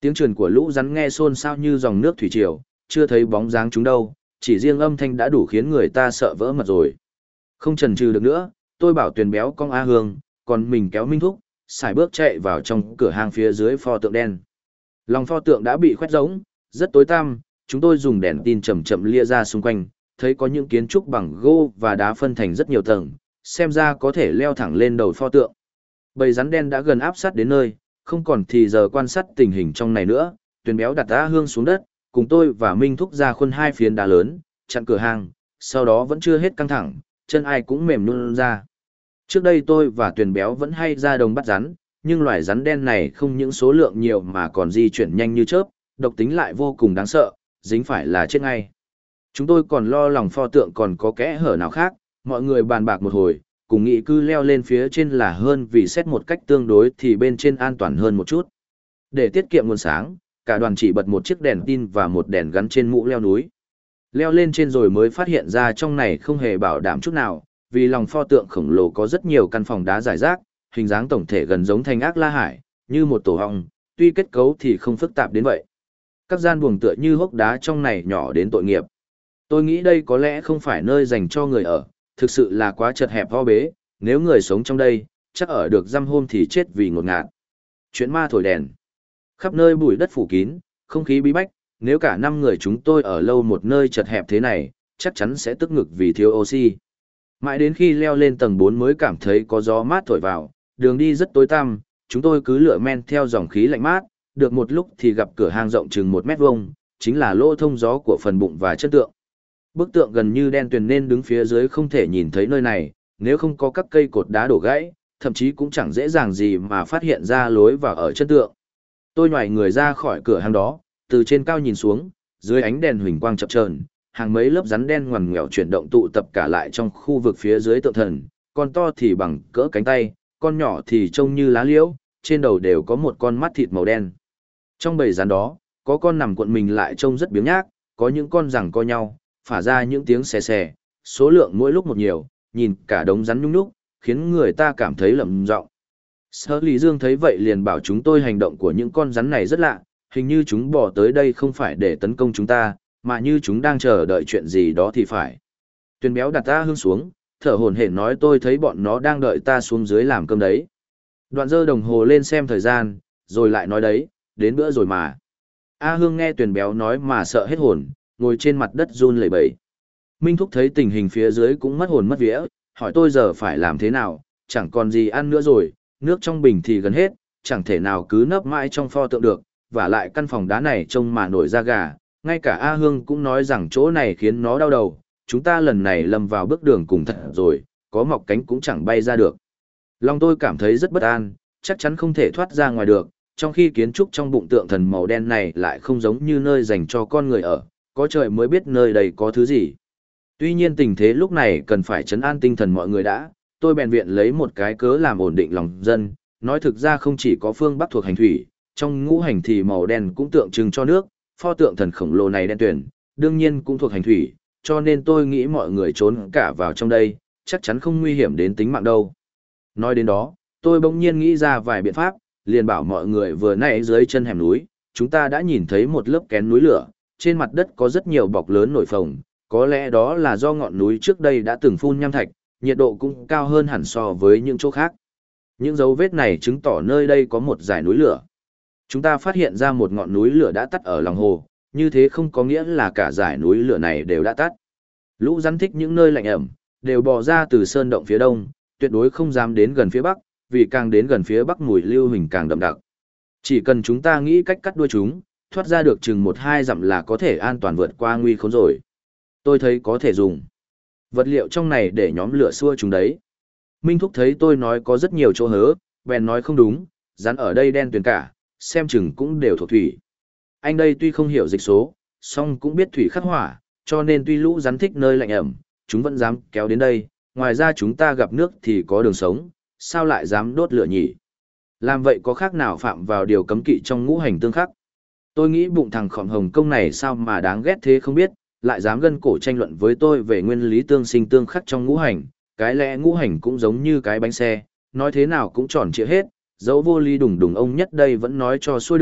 Tiếng trườn của lũ rắn nghe xôn xao như dòng nước thủy triều, chưa thấy bóng dáng chúng đâu, chỉ riêng âm thanh đã đủ khiến người ta sợ vỡ mật rồi. Không chần chừ được nữa, tôi bảo Tuyền Béo cong A Hương, còn mình kéo Minh Thúc, xài bước chạy vào trong cửa hang phía dưới pho tượng đen. Lòng pho tượng đã bị khoét rỗng, rất tối tăm, chúng tôi dùng đèn tin chậm chậm lia ra xung quanh, thấy có những kiến trúc bằng gỗ và đá phân thành rất nhiều tầng, xem ra có thể leo thẳng lên đầu pho tượng. Bầy rắn đen đã gần áp sát đến nơi, không còn thì giờ quan sát tình hình trong này nữa. Tuyền Béo đặt A Hương xuống đất, cùng tôi và Minh Thúc ra khuân hai phiến đá lớn, chặn cửa hang, sau đó vẫn chưa hết căng thẳng, chân ai cũng mềm nhũn ra. Trước đây tôi và Tuyền Béo vẫn hay ra đồng bắt rắn, nhưng loài rắn đen này không những số lượng nhiều mà còn di chuyển nhanh như chớp, độc tính lại vô cùng đáng sợ, dính phải là chết ngay. Chúng tôi còn lo lòng pho tượng còn có kẽ hở nào khác, mọi người bàn bạc một hồi, cùng nghĩ cứ leo lên phía trên là hơn vì xét một cách tương đối thì bên trên an toàn hơn một chút. Để tiết kiệm nguồn sáng, cả đoàn chỉ bật một chiếc đèn tin và một đèn gắn trên mũ leo núi. Leo lên trên rồi mới phát hiện ra trong này không hề bảo đảm chút nào, vì lòng pho tượng khổng lồ có rất nhiều căn phòng đá rải rác, hình dáng tổng thể gần giống thành Ác La Hải, như một tổ hong, tuy kết cấu thì không phức tạp đến vậy. Các gian buồng tựa như hốc đá trong này nhỏ đến tội nghiệp. Tôi nghĩ đây có lẽ không phải nơi dành cho người ở, thực sự là quá chật hẹp ho bế, nếu người sống trong đây, chắc ở được dăm hôm thì chết vì ngột ngạt. Chuyện ma thổi đèn. Khắp nơi bụi đất phủ kín, không khí bí bách, nếu cả 5 người chúng tôi ở lâu một nơi chật hẹp thế này, chắc chắn sẽ tức ngực vì thiếu oxy. Mãi đến khi leo lên tầng 4 mới cảm thấy có gió mát thổi vào, đường đi rất tối tăm, chúng tôi cứ lựa men theo dòng khí lạnh mát, được một lúc thì gặp cửa hang rộng chừng 1 mét vuông, chính là lỗ thông gió của phần bụng và chân tượng. Bức tượng gần như đen tuyền nên đứng phía dưới không thể nhìn thấy nơi này, nếu không có các cây cột đá đổ gãy, thậm chí cũng chẳng dễ dàng gì mà phát hiện ra lối vào ở chân tượng. Tôi nhòi người ra khỏi cửa hang đó, từ trên cao nhìn xuống, dưới ánh đèn huỳnh quang chập chờn, hàng mấy lớp rắn đen ngoằn ngoèo chuyển động tụ tập cả lại trong khu vực phía dưới tượng thần, con to thì bằng cỡ cánh tay, con nhỏ thì trông như lá liễu, trên đầu đều có một con mắt thịt màu đen. Trong bầy rắn đó, có con nằm cuộn mình lại trông rất biếng nhác, có những con giằng co nhau, phả ra những tiếng xè xè, số lượng mỗi lúc một nhiều, nhìn cả đống rắn nhung nhúc, khiến người ta cảm thấy lẩm giọng. Sở Lý Dương thấy vậy liền bảo chúng tôi hành động của những con rắn này rất lạ, hình như chúng bỏ tới đây không phải để tấn công chúng ta, mà như chúng đang chờ đợi chuyện gì đó thì phải. Tuyền Béo đặt A Hương xuống, thở hổn hển nói tôi thấy bọn nó đang đợi ta xuống dưới làm cơm đấy. Đoạn giơ đồng hồ lên xem thời gian, rồi lại nói đấy, đến bữa rồi mà. A Hương nghe Tuyền Béo nói mà sợ hết hồn, ngồi trên mặt đất run lẩy bẩy. Minh Thúc thấy tình hình phía dưới cũng mất hồn mất vía, hỏi tôi giờ phải làm thế nào, chẳng còn gì ăn nữa rồi, nước trong bình thì gần hết, chẳng thể nào cứ nấp mãi trong pho tượng được, và lại căn phòng đá này trông mà nổi da gà, ngay cả A Hương cũng nói rằng chỗ này khiến nó đau đầu, chúng ta lần này lầm vào bước đường cùng thật rồi, có mọc cánh cũng chẳng bay ra được. Lòng tôi cảm thấy rất bất an, chắc chắn không thể thoát ra ngoài được, trong khi kiến trúc trong bụng tượng thần màu đen này lại không giống như nơi dành cho con người ở, có trời mới biết nơi đây có thứ gì. Tuy nhiên tình thế lúc này cần phải trấn an tinh thần mọi người đã, tôi bèn viện lấy một cái cớ làm ổn định lòng dân, nói thực ra không chỉ có phương Bắc thuộc hành thủy, trong ngũ hành thì màu đen cũng tượng trưng cho nước, pho tượng thần khổng lồ này đen tuyền, đương nhiên cũng thuộc hành thủy, cho nên tôi nghĩ mọi người trốn cả vào trong đây, chắc chắn không nguy hiểm đến tính mạng đâu. Nói đến đó, tôi bỗng nhiên nghĩ ra vài biện pháp, liền bảo mọi người vừa nãy dưới chân hẻm núi, chúng ta đã nhìn thấy một lớp kén núi lửa, trên mặt đất có rất nhiều bọc lớn nổi phồng, có lẽ đó là do ngọn núi trước đây đã từng phun nham thạch, nhiệt độ cũng cao hơn hẳn so với những chỗ khác. Những dấu vết này chứng tỏ nơi đây có một dải núi lửa. Chúng ta phát hiện ra một ngọn núi lửa đã tắt ở lòng hồ, như thế không có nghĩa là cả dải núi lửa này đều đã tắt. Lũ rắn thích những nơi lạnh ẩm, đều bò ra từ sơn động phía đông, tuyệt đối không dám đến gần phía bắc, vì càng đến gần phía bắc mùi lưu huỳnh càng đậm đặc. Chỉ cần chúng ta nghĩ cách cắt đuôi chúng, thoát ra được chừng 1-2 dặm là có thể an toàn vượt qua nguy khốn rồi. Tôi thấy có thể dùng vật liệu trong này để nhóm lửa xua chúng đấy. Minh Thúc thấy tôi nói có rất nhiều chỗ hớ, bèn nói không đúng, rắn ở đây đen tuyền cả, xem chừng cũng đều thuộc thủy. Anh đây tuy không hiểu dịch số, song cũng biết thủy khắc hỏa, cho nên tuy lũ rắn thích nơi lạnh ẩm, chúng vẫn dám kéo đến đây, ngoài ra chúng ta gặp nước thì có đường sống, sao lại dám đốt lửa nhỉ? Làm vậy có khác nào phạm vào điều cấm kỵ trong ngũ hành tương khắc? Tôi nghĩ bụng thằng khổng Hồng Công này sao mà đáng ghét thế không biết, lại dám gân cổ tranh luận với tôi về nguyên lý tương sinh tương khắc trong ngũ hành, cái lẽ ngũ hành cũng giống như cái bánh xe, nói thế nào cũng tròn trịa hết, dẫu vô lý đùng đùng ông nhất đây vẫn nói cho xuôi được,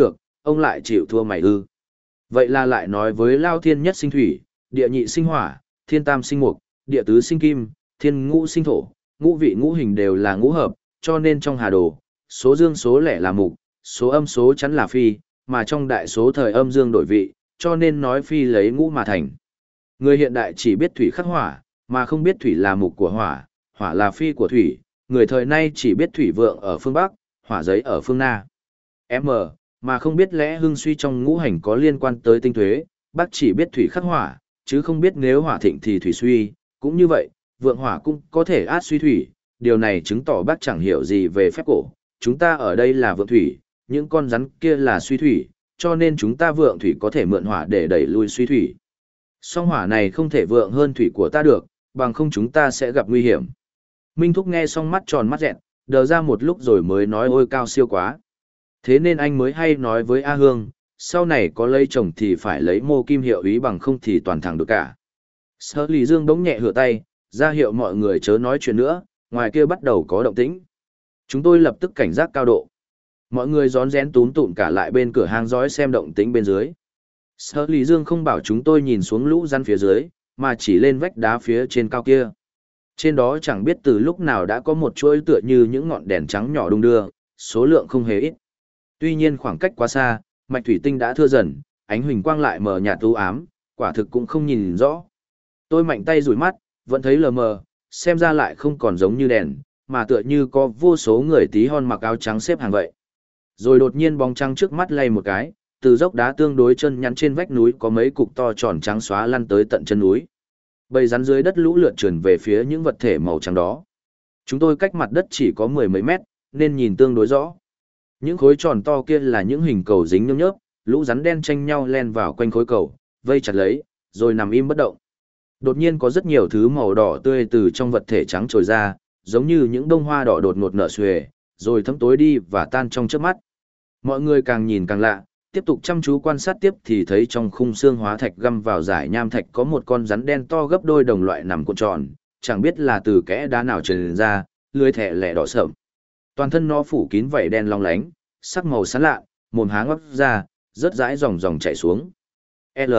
ông lại chịu thua mày ư. Vậy là lại nói với Lao Thiên nhất sinh thủy, địa nhị sinh hỏa, thiên tam sinh mục, địa tứ sinh kim, thiên ngũ sinh thổ, ngũ vị ngũ hình đều là ngũ hợp, cho nên trong hà đồ, số dương số lẻ là mục, số âm số chắn là phi, mà trong đại số thời âm dương đổi vị, cho nên nói phi lấy ngũ mà thành. Người hiện đại chỉ biết thủy khắc hỏa, mà không biết thủy là mục của hỏa, hỏa là phi của thủy, người thời nay chỉ biết thủy vượng ở phương Bắc, hỏa giấy ở phương Na. M, mà không biết lẽ hưng suy trong ngũ hành có liên quan tới tinh thuế, Bắc chỉ biết thủy khắc hỏa, chứ không biết nếu hỏa thịnh thì thủy suy, cũng như vậy, vượng hỏa cũng có thể át suy thủy, điều này chứng tỏ Bắc chẳng hiểu gì về phép cổ, chúng ta ở đây là vượng thủy, những con rắn kia là suy thủy, cho nên chúng ta vượng thủy có thể mượn hỏa để đẩy lui suy thủy. Song hỏa này không thể vượng hơn thủy của ta được, bằng không chúng ta sẽ gặp nguy hiểm. Minh Thúc nghe xong mắt tròn mắt dẹn, đờ ra một lúc rồi mới nói ôi cao siêu quá. Thế nên anh mới hay nói với A Hương, sau này có lấy chồng thì phải lấy mô kim hiệu ý bằng không thì toàn thẳng được cả. Sở Lý Dương bỗng nhẹ hửa tay, ra hiệu mọi người chớ nói chuyện nữa, ngoài kia bắt đầu có động tĩnh. Chúng tôi lập tức cảnh giác cao độ. Mọi người rón rén túm tụm cả lại bên cửa hang dõi xem động tĩnh bên dưới. Sở Lý Dương không bảo chúng tôi nhìn xuống lũ rắn phía dưới, mà chỉ lên vách đá phía trên cao kia. Trên đó chẳng biết từ lúc nào đã có một chuỗi tựa như những ngọn đèn trắng nhỏ đung đưa, số lượng không hề ít. Tuy nhiên khoảng cách quá xa, mạch thủy tinh đã thưa dần, ánh huỳnh quang lại mờ nhạt u ám, quả thực cũng không nhìn rõ. Tôi mạnh tay dụi mắt, vẫn thấy lờ mờ, xem ra lại không còn giống như đèn, mà tựa như có vô số người tí hon mặc áo trắng xếp hàng vậy. Rồi đột nhiên bóng trắng trước mắt lay một cái, từ dốc đá tương đối chân nhắn trên vách núi có mấy cục to tròn trắng xóa lăn tới tận chân núi. Bầy rắn dưới đất lũ lượt trườn về phía những vật thể màu trắng đó. Chúng tôi cách mặt đất chỉ có mười mấy mét, nên nhìn tương đối rõ. Những khối tròn to kia là những hình cầu dính nhớp nhớp, lũ rắn đen tranh nhau len vào quanh khối cầu, vây chặt lấy, rồi nằm im bất động. Đột nhiên có rất nhiều thứ màu đỏ tươi từ trong vật thể trắng trồi ra, giống như những bông hoa đỏ đột ngột nở xuề, rồi thấm tối đi và tan trong chớp mắt. Mọi người càng nhìn càng lạ, tiếp tục chăm chú quan sát tiếp thì thấy trong khung xương hóa thạch găm vào giải nham thạch có một con rắn đen to gấp đôi đồng loại nằm cuộn tròn, chẳng biết là từ kẽ đá nào truyền ra, lưỡi thẻ lẻ đỏ sậm. Toàn thân nó phủ kín vảy đen long lánh, sắc màu sáng lạ, mồm há ngoác ra, rớt rãi dòng dòng chảy xuống. L.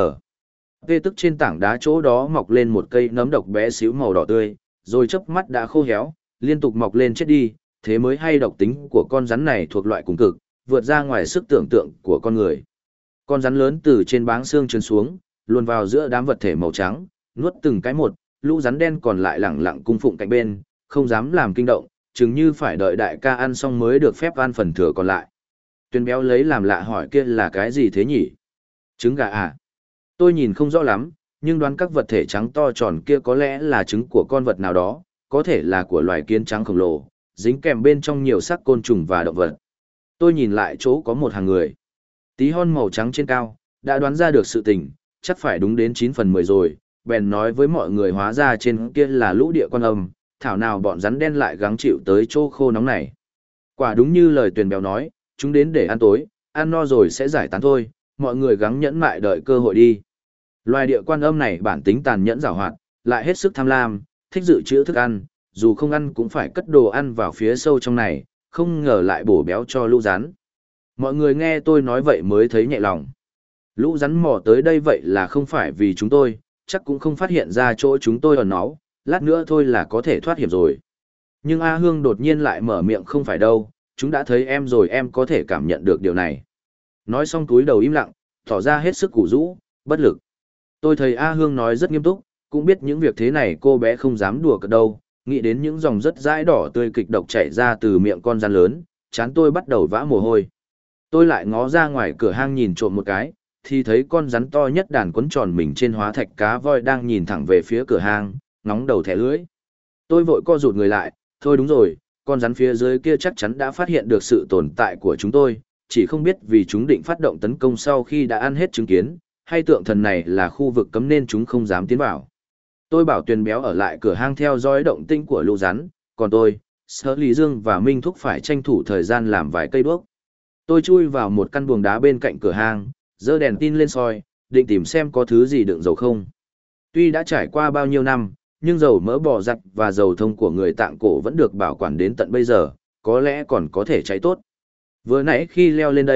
Vê tức trên tảng đá chỗ đó mọc lên một cây nấm độc bé xíu màu đỏ tươi, rồi chớp mắt đã khô héo, liên tục mọc lên chết đi, thế mới hay độc tính của con rắn này thuộc loại cùng cực, vượt ra ngoài sức tưởng tượng của con người. Con rắn lớn từ trên báng xương trườn xuống, luồn vào giữa đám vật thể màu trắng, nuốt từng cái một, lũ rắn đen còn lại lẳng lặng cung phụng cạnh bên, không dám làm kinh động, chừng như phải đợi đại ca ăn xong mới được phép ăn phần thừa còn lại. Tuyên béo lấy làm lạ hỏi kia là cái gì thế nhỉ? Trứng gà à? Tôi nhìn không rõ lắm, nhưng đoán các vật thể trắng to tròn kia có lẽ là trứng của con vật nào đó, có thể là của loài kiến trắng khổng lồ, dính kèm bên trong nhiều xác côn trùng và động vật. Tôi nhìn lại chỗ có một hàng người. Tí hon màu trắng trên cao, đã đoán ra được sự tình, chắc phải đúng đến 9 phần 10 rồi, bèn nói với mọi người hóa ra trên kia là lũ địa quan âm, thảo nào bọn rắn đen lại gắng chịu tới chỗ khô nóng này. Quả đúng như lời Tuyền béo nói, chúng đến để ăn tối, ăn no rồi sẽ giải tán thôi, mọi người gắng nhẫn mại đợi cơ hội đi. Loài địa quan âm này bản tính tàn nhẫn giàu hoạt, lại hết sức tham lam, thích dự trữ thức ăn, dù không ăn cũng phải cất đồ ăn vào phía sâu trong này, không ngờ lại bổ béo cho lũ rắn. Mọi người nghe tôi nói vậy mới thấy nhẹ lòng. Lũ rắn mò tới đây vậy là không phải vì chúng tôi, chắc cũng không phát hiện ra chỗ chúng tôi ở nó, lát nữa thôi là có thể thoát hiểm rồi. Nhưng A Hương đột nhiên lại mở miệng không phải đâu, chúng đã thấy em rồi em có thể cảm nhận được điều này. Nói xong túi đầu im lặng, tỏ ra hết sức củ rũ, bất lực. Tôi thấy A Hương nói rất nghiêm túc, cũng biết những việc thế này cô bé không dám đùa cợt đâu, nghĩ đến những dòng rất dãi đỏ tươi kịch độc chảy ra từ miệng con rắn lớn, trán tôi bắt đầu vã mồ hôi. Tôi lại ngó ra ngoài cửa hang nhìn trộm một cái, thì thấy con rắn to nhất đàn quấn tròn mình trên hóa thạch cá voi đang nhìn thẳng về phía cửa hang, ngóng đầu thẻ lưỡi. Tôi vội co rụt người lại, thôi đúng rồi, con rắn phía dưới kia chắc chắn đã phát hiện được sự tồn tại của chúng tôi, chỉ không biết vì chúng định phát động tấn công sau khi đã ăn hết chứng kiến, hay tượng thần này là khu vực cấm nên chúng không dám tiến vào. Tôi bảo Tuyền béo ở lại cửa hang theo dõi động tĩnh của lũ rắn, còn tôi, Sở Lý Dương và Minh Thúc phải tranh thủ thời gian làm vài cây đuốc. Tôi chui vào một căn buồng đá bên cạnh cửa hang, giơ đèn tin lên soi, định tìm xem có thứ gì đựng dầu không. Tuy đã trải qua bao nhiêu năm, nhưng dầu mỡ bò giặt và dầu thông của người Tạng cổ vẫn được bảo quản đến tận bây giờ, có lẽ còn có thể cháy tốt. Vừa nãy khi leo lên đây,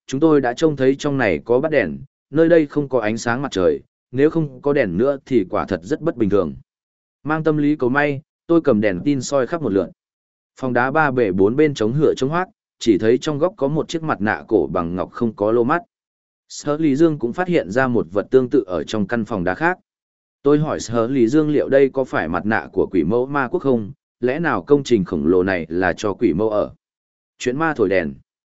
chúng tôi đã trông thấy trong này có bắt đèn, nơi đây không có ánh sáng mặt trời, nếu không có đèn nữa thì quả thật rất bất bình thường. Mang tâm lý cầu may, tôi cầm đèn tin soi khắp một lượt. Phòng đá ba bể bốn bên chống hựa chống hoác, chỉ thấy trong góc có một chiếc mặt nạ cổ bằng ngọc không có lô mắt. Sở Lý Dương cũng phát hiện ra một vật tương tự ở trong căn phòng đá khác. Tôi hỏi Sở Lý Dương liệu đây có phải mặt nạ của quỷ mẫu ma quốc không, lẽ nào công trình khổng lồ này là cho quỷ mẫu ở? Chuyện ma thổi đèn.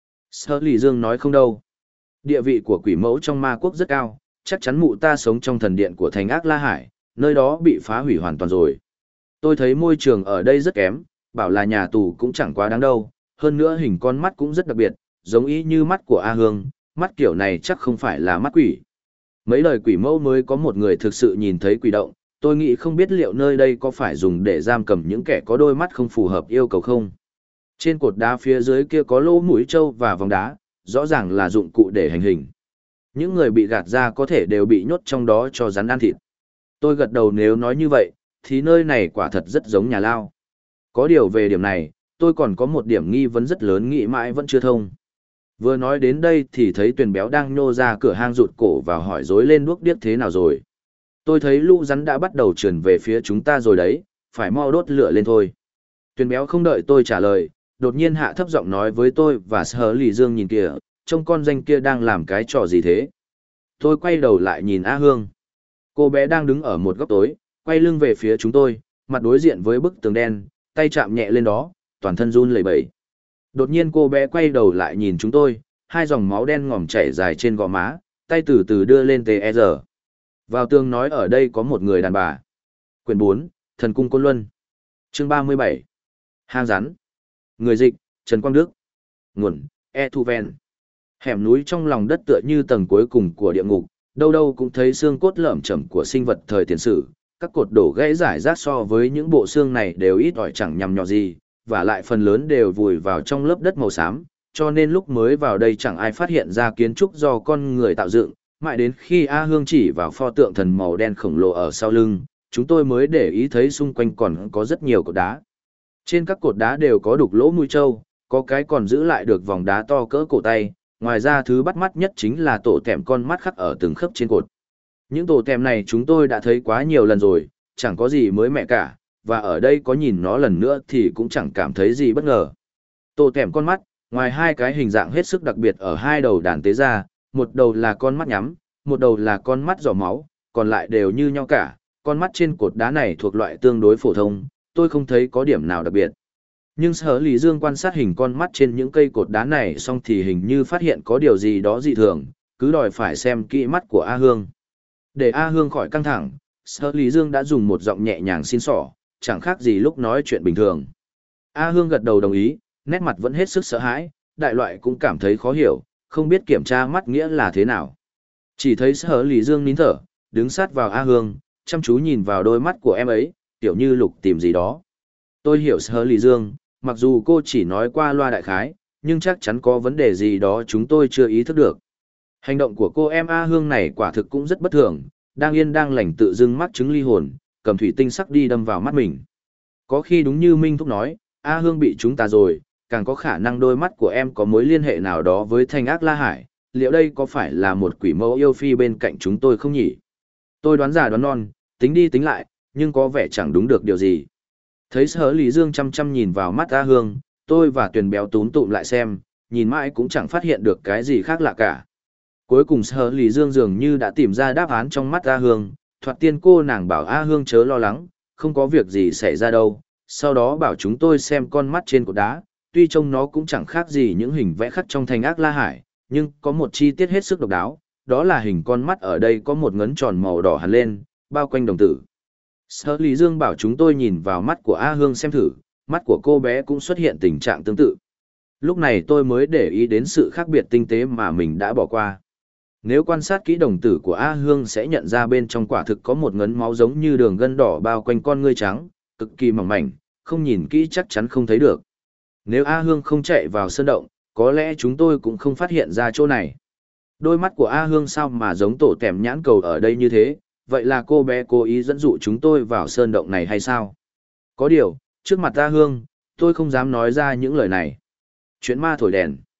Sở Lý Dương nói không đâu. Địa vị của quỷ mẫu trong ma quốc rất cao, chắc chắn mụ ta sống trong thần điện của thành ác La Hải, nơi đó bị phá hủy hoàn toàn rồi. Tôi thấy môi trường ở đây rất kém, bảo là nhà tù cũng chẳng quá đáng đâu, hơn nữa hình con mắt cũng rất đặc biệt, giống y như mắt của A Hương, mắt kiểu này chắc không phải là mắt quỷ. Mấy lời quỷ mẫu mới có một người thực sự nhìn thấy quỷ động, tôi nghĩ không biết liệu nơi đây có phải dùng để giam cầm những kẻ có đôi mắt không phù hợp yêu cầu không. Trên cột đá phía dưới kia có lỗ mũi trâu và vòng đá, rõ ràng là dụng cụ để hành hình. Những người bị gạt ra có thể đều bị nhốt trong đó cho rắn ăn thịt. Tôi gật đầu nếu nói như vậy, thì nơi này quả thật rất giống nhà lao. Có điều về điểm này, tôi còn có một điểm nghi vấn rất lớn nghĩ mãi vẫn chưa thông. Vừa nói đến đây thì thấy Tuyền Béo đang nhô ra cửa hang rụt cổ vào hỏi rối lên đuốc điếc thế nào rồi. Tôi thấy lũ rắn đã bắt đầu trườn về phía chúng ta rồi đấy, phải mau đốt lửa lên thôi. Tuyền Béo không đợi tôi trả lời, đột nhiên hạ thấp giọng nói với tôi và Sở Lý Dương nhìn kìa, trông con danh kia đang làm cái trò gì thế. Tôi quay đầu lại nhìn A Hương. Cô bé đang đứng ở một góc tối, quay lưng về phía chúng tôi, mặt đối diện với bức tường đen, tay chạm nhẹ lên đó, toàn thân run lẩy bẩy. Đột nhiên cô bé quay đầu lại nhìn chúng tôi, hai dòng máu đen ngòm chảy dài trên gò má, tay từ từ đưa lên TR. Vào tường nói ở đây có một người đàn bà. Quyển 4, Thần Cung Côn Luân. Chương 37. Hang rắn. Người dịch, Trần Quang Đức. Nguồn, E Thu Ven. Hẻm núi trong lòng đất tựa như tầng cuối cùng của địa ngục, đâu đâu cũng thấy xương cốt lởm chởm của sinh vật thời tiền sử. Các cột đổ gãy rải rác so với những bộ xương này đều ít ỏi chẳng nhằm nhò gì, và lại phần lớn đều vùi vào trong lớp đất màu xám, cho nên lúc mới vào đây chẳng ai phát hiện ra kiến trúc do con người tạo dựng, mãi đến khi A Hương chỉ vào pho tượng thần màu đen khổng lồ ở sau lưng, chúng tôi mới để ý thấy xung quanh còn có rất nhiều cột đá. Trên các cột đá đều có đục lỗ mũi trâu, có cái còn giữ lại được vòng đá to cỡ cổ tay, ngoài ra thứ bắt mắt nhất chính là tổ tèm con mắt khắc ở từng khớp trên cột. Những tổ tèm này chúng tôi đã thấy quá nhiều lần rồi, chẳng có gì mới mẻ cả, và ở đây có nhìn nó lần nữa thì cũng chẳng cảm thấy gì bất ngờ. Tổ tèm con mắt, ngoài hai cái hình dạng hết sức đặc biệt ở hai đầu đàn tế ra, một đầu là con mắt nhắm, một đầu là con mắt giỏ máu, còn lại đều như nhau cả. Con mắt trên cột đá này thuộc loại tương đối phổ thông, tôi không thấy có điểm nào đặc biệt. Nhưng Sở Lý Dương quan sát hình con mắt trên những cây cột đá này xong thì hình như phát hiện có điều gì đó dị thường, cứ đòi phải xem kỹ mắt của A Hương. Để A Hương khỏi căng thẳng, Sở Lý Dương đã dùng một giọng nhẹ nhàng xin xỏ, chẳng khác gì lúc nói chuyện bình thường. A Hương gật đầu đồng ý, nét mặt vẫn hết sức sợ hãi, đại loại cũng cảm thấy khó hiểu, không biết kiểm tra mắt nghĩa là thế nào. Chỉ thấy Sở Lý Dương nín thở, đứng sát vào A Hương, chăm chú nhìn vào đôi mắt của em ấy, kiểu như lục tìm gì đó. Tôi hiểu Sở Lý Dương, mặc dù cô chỉ nói qua loa đại khái, nhưng chắc chắn có vấn đề gì đó chúng tôi chưa ý thức được. Hành động của cô em A Hương này quả thực cũng rất bất thường, đang yên đang lành tự dưng mắc chứng ly hồn, cầm thủy tinh sắc đi đâm vào mắt mình. Có khi đúng như Minh Thúc nói, A Hương bị chúng ta rồi, càng có khả năng đôi mắt của em có mối liên hệ nào đó với thanh ác La Hải, liệu đây có phải là một quỷ mẫu yêu phi bên cạnh chúng tôi không nhỉ? Tôi đoán già đoán non, tính đi tính lại, nhưng có vẻ chẳng đúng được điều gì. Thấy Sở Lý Dương chăm chăm nhìn vào mắt A Hương, tôi và Tuyền Béo túm tụm lại xem, nhìn mãi cũng chẳng phát hiện được cái gì khác lạ cả. Cuối cùng Sở Lý Dương dường như đã tìm ra đáp án trong mắt A Hương, thoạt tiên cô nàng bảo A Hương chớ lo lắng, không có việc gì xảy ra đâu, sau đó bảo chúng tôi xem con mắt trên cột đá, tuy trông nó cũng chẳng khác gì những hình vẽ khắc trong thành ác La Hải, nhưng có một chi tiết hết sức độc đáo, đó là hình con mắt ở đây có một ngấn tròn màu đỏ hẳn lên, bao quanh đồng tử. Sở Lý Dương bảo chúng tôi nhìn vào mắt của A Hương xem thử, mắt của cô bé cũng xuất hiện tình trạng tương tự. Lúc này tôi mới để ý đến sự khác biệt tinh tế mà mình đã bỏ qua. Nếu quan sát kỹ đồng tử của A Hương sẽ nhận ra bên trong quả thực có một ngấn máu giống như đường gân đỏ bao quanh con ngươi trắng, cực kỳ mỏng mảnh, không nhìn kỹ chắc chắn không thấy được. Nếu A Hương không chạy vào sơn động, có lẽ chúng tôi cũng không phát hiện ra chỗ này. Đôi mắt của A Hương sao mà giống tổ tèm nhãn cầu ở đây như thế, vậy là cô bé cố ý dẫn dụ chúng tôi vào sơn động này hay sao? Có điều, trước mặt A Hương, tôi không dám nói ra những lời này. Chuyện ma thổi đèn.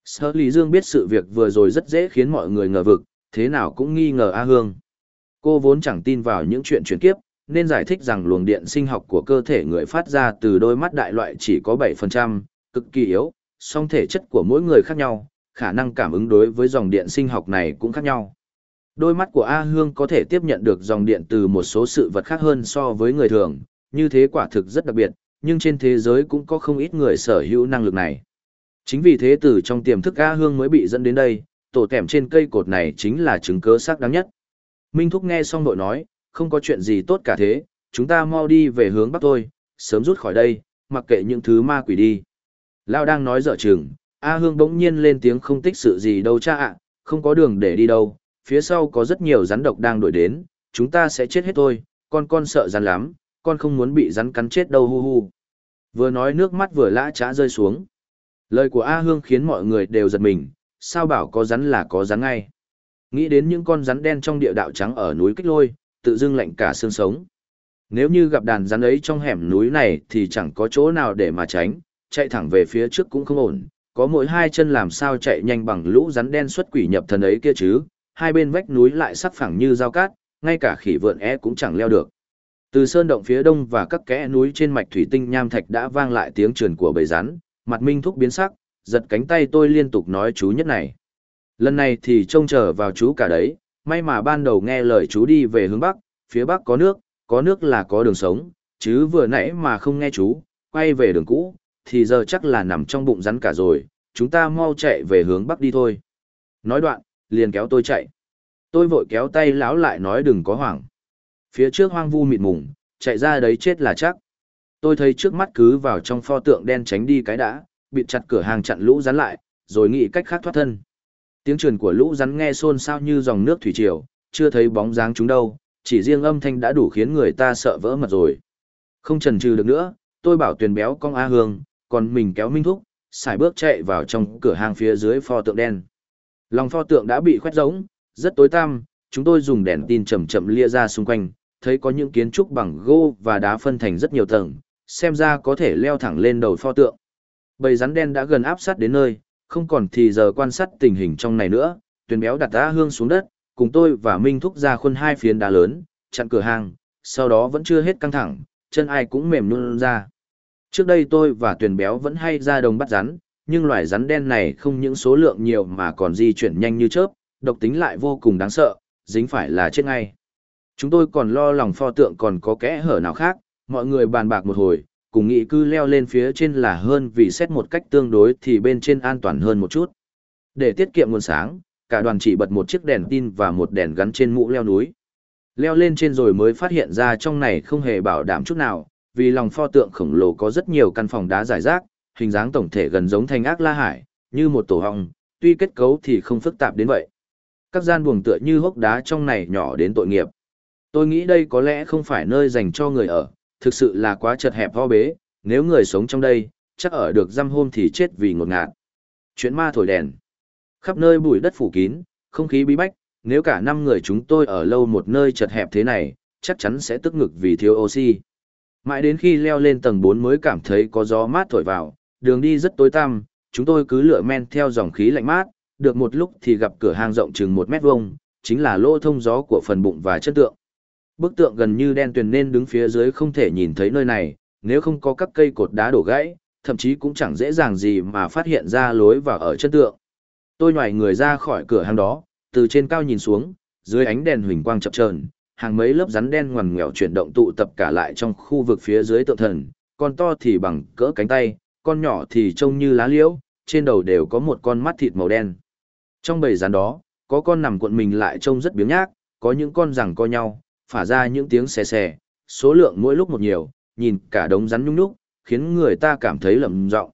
Sở Lý Dương biết sự việc vừa rồi rất dễ khiến mọi người ngờ vực, thế nào cũng nghi ngờ A Hương. Cô vốn chẳng tin vào những chuyện chuyển kiếp, nên giải thích rằng luồng điện sinh học của cơ thể người phát ra từ đôi mắt đại loại chỉ có 7%, cực kỳ yếu, song thể chất của mỗi người khác nhau, khả năng cảm ứng đối với dòng điện sinh học này cũng khác nhau. Đôi mắt của A Hương có thể tiếp nhận được dòng điện từ một số sự vật khác hơn so với người thường, như thế quả thực rất đặc biệt, nhưng trên thế giới cũng có không ít người sở hữu năng lực này. Chính vì thế từ trong tiềm thức A Hương mới bị dẫn đến đây, tổ tẻm trên cây cột này chính là chứng cớ xác đáng nhất. Minh Thúc nghe xong đội nói, không có chuyện gì tốt cả thế, chúng ta mau đi về hướng bắc thôi, sớm rút khỏi đây, mặc kệ những thứ ma quỷ đi. Lao đang nói dở chừng, A Hương bỗng nhiên lên tiếng không tích sự gì đâu cha ạ, không có đường để đi đâu, phía sau có rất nhiều rắn độc đang đuổi đến, chúng ta sẽ chết hết thôi, con sợ rắn lắm, con không muốn bị rắn cắn chết đâu hu hu. Vừa nói nước mắt vừa lã chã rơi xuống. Lời của A Hương khiến mọi người đều giật mình, sao bảo có rắn là có rắn ngay. Nghĩ đến những con rắn đen trong địa đạo trắng ở núi Kích Lôi, tự dưng lạnh cả xương sống. Nếu như gặp đàn rắn ấy trong hẻm núi này thì chẳng có chỗ nào để mà tránh, chạy thẳng về phía trước cũng không ổn, có mỗi hai chân làm sao chạy nhanh bằng lũ rắn đen xuất quỷ nhập thần ấy kia chứ, hai bên vách núi lại sắc phẳng như dao cát, ngay cả khỉ vượn cũng chẳng leo được. Từ sơn động phía đông và các kẽ núi trên mạch thủy tinh nham thạch đã vang lại tiếng trườn của bầy rắn, mặt Minh Thúc biến sắc, giật cánh tay tôi liên tục nói chú nhất này. Lần này thì trông chờ vào chú cả đấy, may mà ban đầu nghe lời chú đi về hướng bắc, phía bắc có nước là có đường sống, chứ vừa nãy mà không nghe chú, quay về đường cũ, thì giờ chắc là nằm trong bụng rắn cả rồi, chúng ta mau chạy về hướng bắc đi thôi. Nói đoạn, liền kéo tôi chạy. Tôi vội kéo tay lão lại nói đừng có hoảng. Phía trước hoang vu mịt mùng, chạy ra đấy chết là chắc. Tôi thấy trước mắt cứ vào trong pho tượng đen tránh đi cái đã, bịt chặt cửa hàng chặn lũ rắn lại, rồi nghĩ cách khác thoát thân. Tiếng trườn của lũ rắn nghe xôn xao như dòng nước thủy triều, chưa thấy bóng dáng chúng đâu, chỉ riêng âm thanh đã đủ khiến người ta sợ vỡ mật rồi. Không chần chừ được nữa, tôi bảo Tuyền Béo cong A Hương, còn mình kéo Minh Thúc, xài bước chạy vào trong cửa hàng phía dưới pho tượng đen. Lòng pho tượng đã bị khoét rỗng, rất tối tăm, chúng tôi dùng đèn tin chậm chậm lia ra xung quanh, thấy có những kiến trúc bằng gỗ và đá phân thành rất nhiều tầng, xem ra có thể leo thẳng lên đầu pho tượng. Bầy rắn đen đã gần áp sát đến nơi, không còn thì giờ quan sát tình hình trong này nữa, Tuyền Béo đặt A Hương xuống đất, cùng tôi và Minh Thúc ra khuôn hai phiến đá lớn, chặn cửa hàng, sau đó vẫn chưa hết căng thẳng, chân ai cũng mềm nhũn ra. Trước đây tôi và Tuyền Béo vẫn hay ra đồng bắt rắn, nhưng loài rắn đen này không những số lượng nhiều mà còn di chuyển nhanh như chớp, độc tính lại vô cùng đáng sợ, dính phải là chết ngay. Chúng tôi còn lo lòng pho tượng còn có kẽ hở nào khác, mọi người bàn bạc một hồi, cùng nghĩ cứ leo lên phía trên là hơn vì xét một cách tương đối thì bên trên an toàn hơn một chút. Để tiết kiệm nguồn sáng, cả đoàn chỉ bật một chiếc đèn tin và một đèn gắn trên mũ leo núi. Leo lên trên rồi mới phát hiện ra trong này không hề bảo đảm chút nào, vì lòng pho tượng khổng lồ có rất nhiều căn phòng đá rải rác, hình dáng tổng thể gần giống Thanh Ác La Hải, như một tổ hong, tuy kết cấu thì không phức tạp đến vậy. Các gian buồng tựa như hốc đá trong này nhỏ đến tội nghiệp. Tôi nghĩ đây có lẽ không phải nơi dành cho người ở, thực sự là quá chật hẹp ho bế, nếu người sống trong đây, chắc ở được dăm hôm thì chết vì ngột ngạt. Chuyện ma thổi đèn. Khắp nơi bụi đất phủ kín, không khí bí bách, nếu cả 5 người chúng tôi ở lâu một nơi chật hẹp thế này, chắc chắn sẽ tức ngực vì thiếu oxy. Mãi đến khi leo lên tầng 4 mới cảm thấy có gió mát thổi vào, đường đi rất tối tăm, chúng tôi cứ lựa men theo dòng khí lạnh mát, được một lúc thì gặp cửa hàng rộng chừng 1 mét vuông, chính là lỗ thông gió của phần bụng và chân tượng. Bức tượng gần như đen tuyền nên đứng phía dưới không thể nhìn thấy nơi này, nếu không có các cây cột đá đổ gãy, thậm chí cũng chẳng dễ dàng gì mà phát hiện ra lối vào ở chân tượng. Tôi nhòi người ra khỏi cửa hàng đó, từ trên cao nhìn xuống, dưới ánh đèn huỳnh quang chập chờn, hàng mấy lớp rắn đen ngoằn ngoèo chuyển động tụ tập cả lại trong khu vực phía dưới tượng thần, con to thì bằng cỡ cánh tay, con nhỏ thì trông như lá liễu, trên đầu đều có một con mắt thịt màu đen. Trong bầy rắn đó, có con nằm cuộn mình lại trông rất biếng nhác, có những con giằng co nhau, phả ra những tiếng xè xè, số lượng mỗi lúc một nhiều, nhìn cả đống rắn nhung nhúc, khiến người ta cảm thấy lẩm giọng.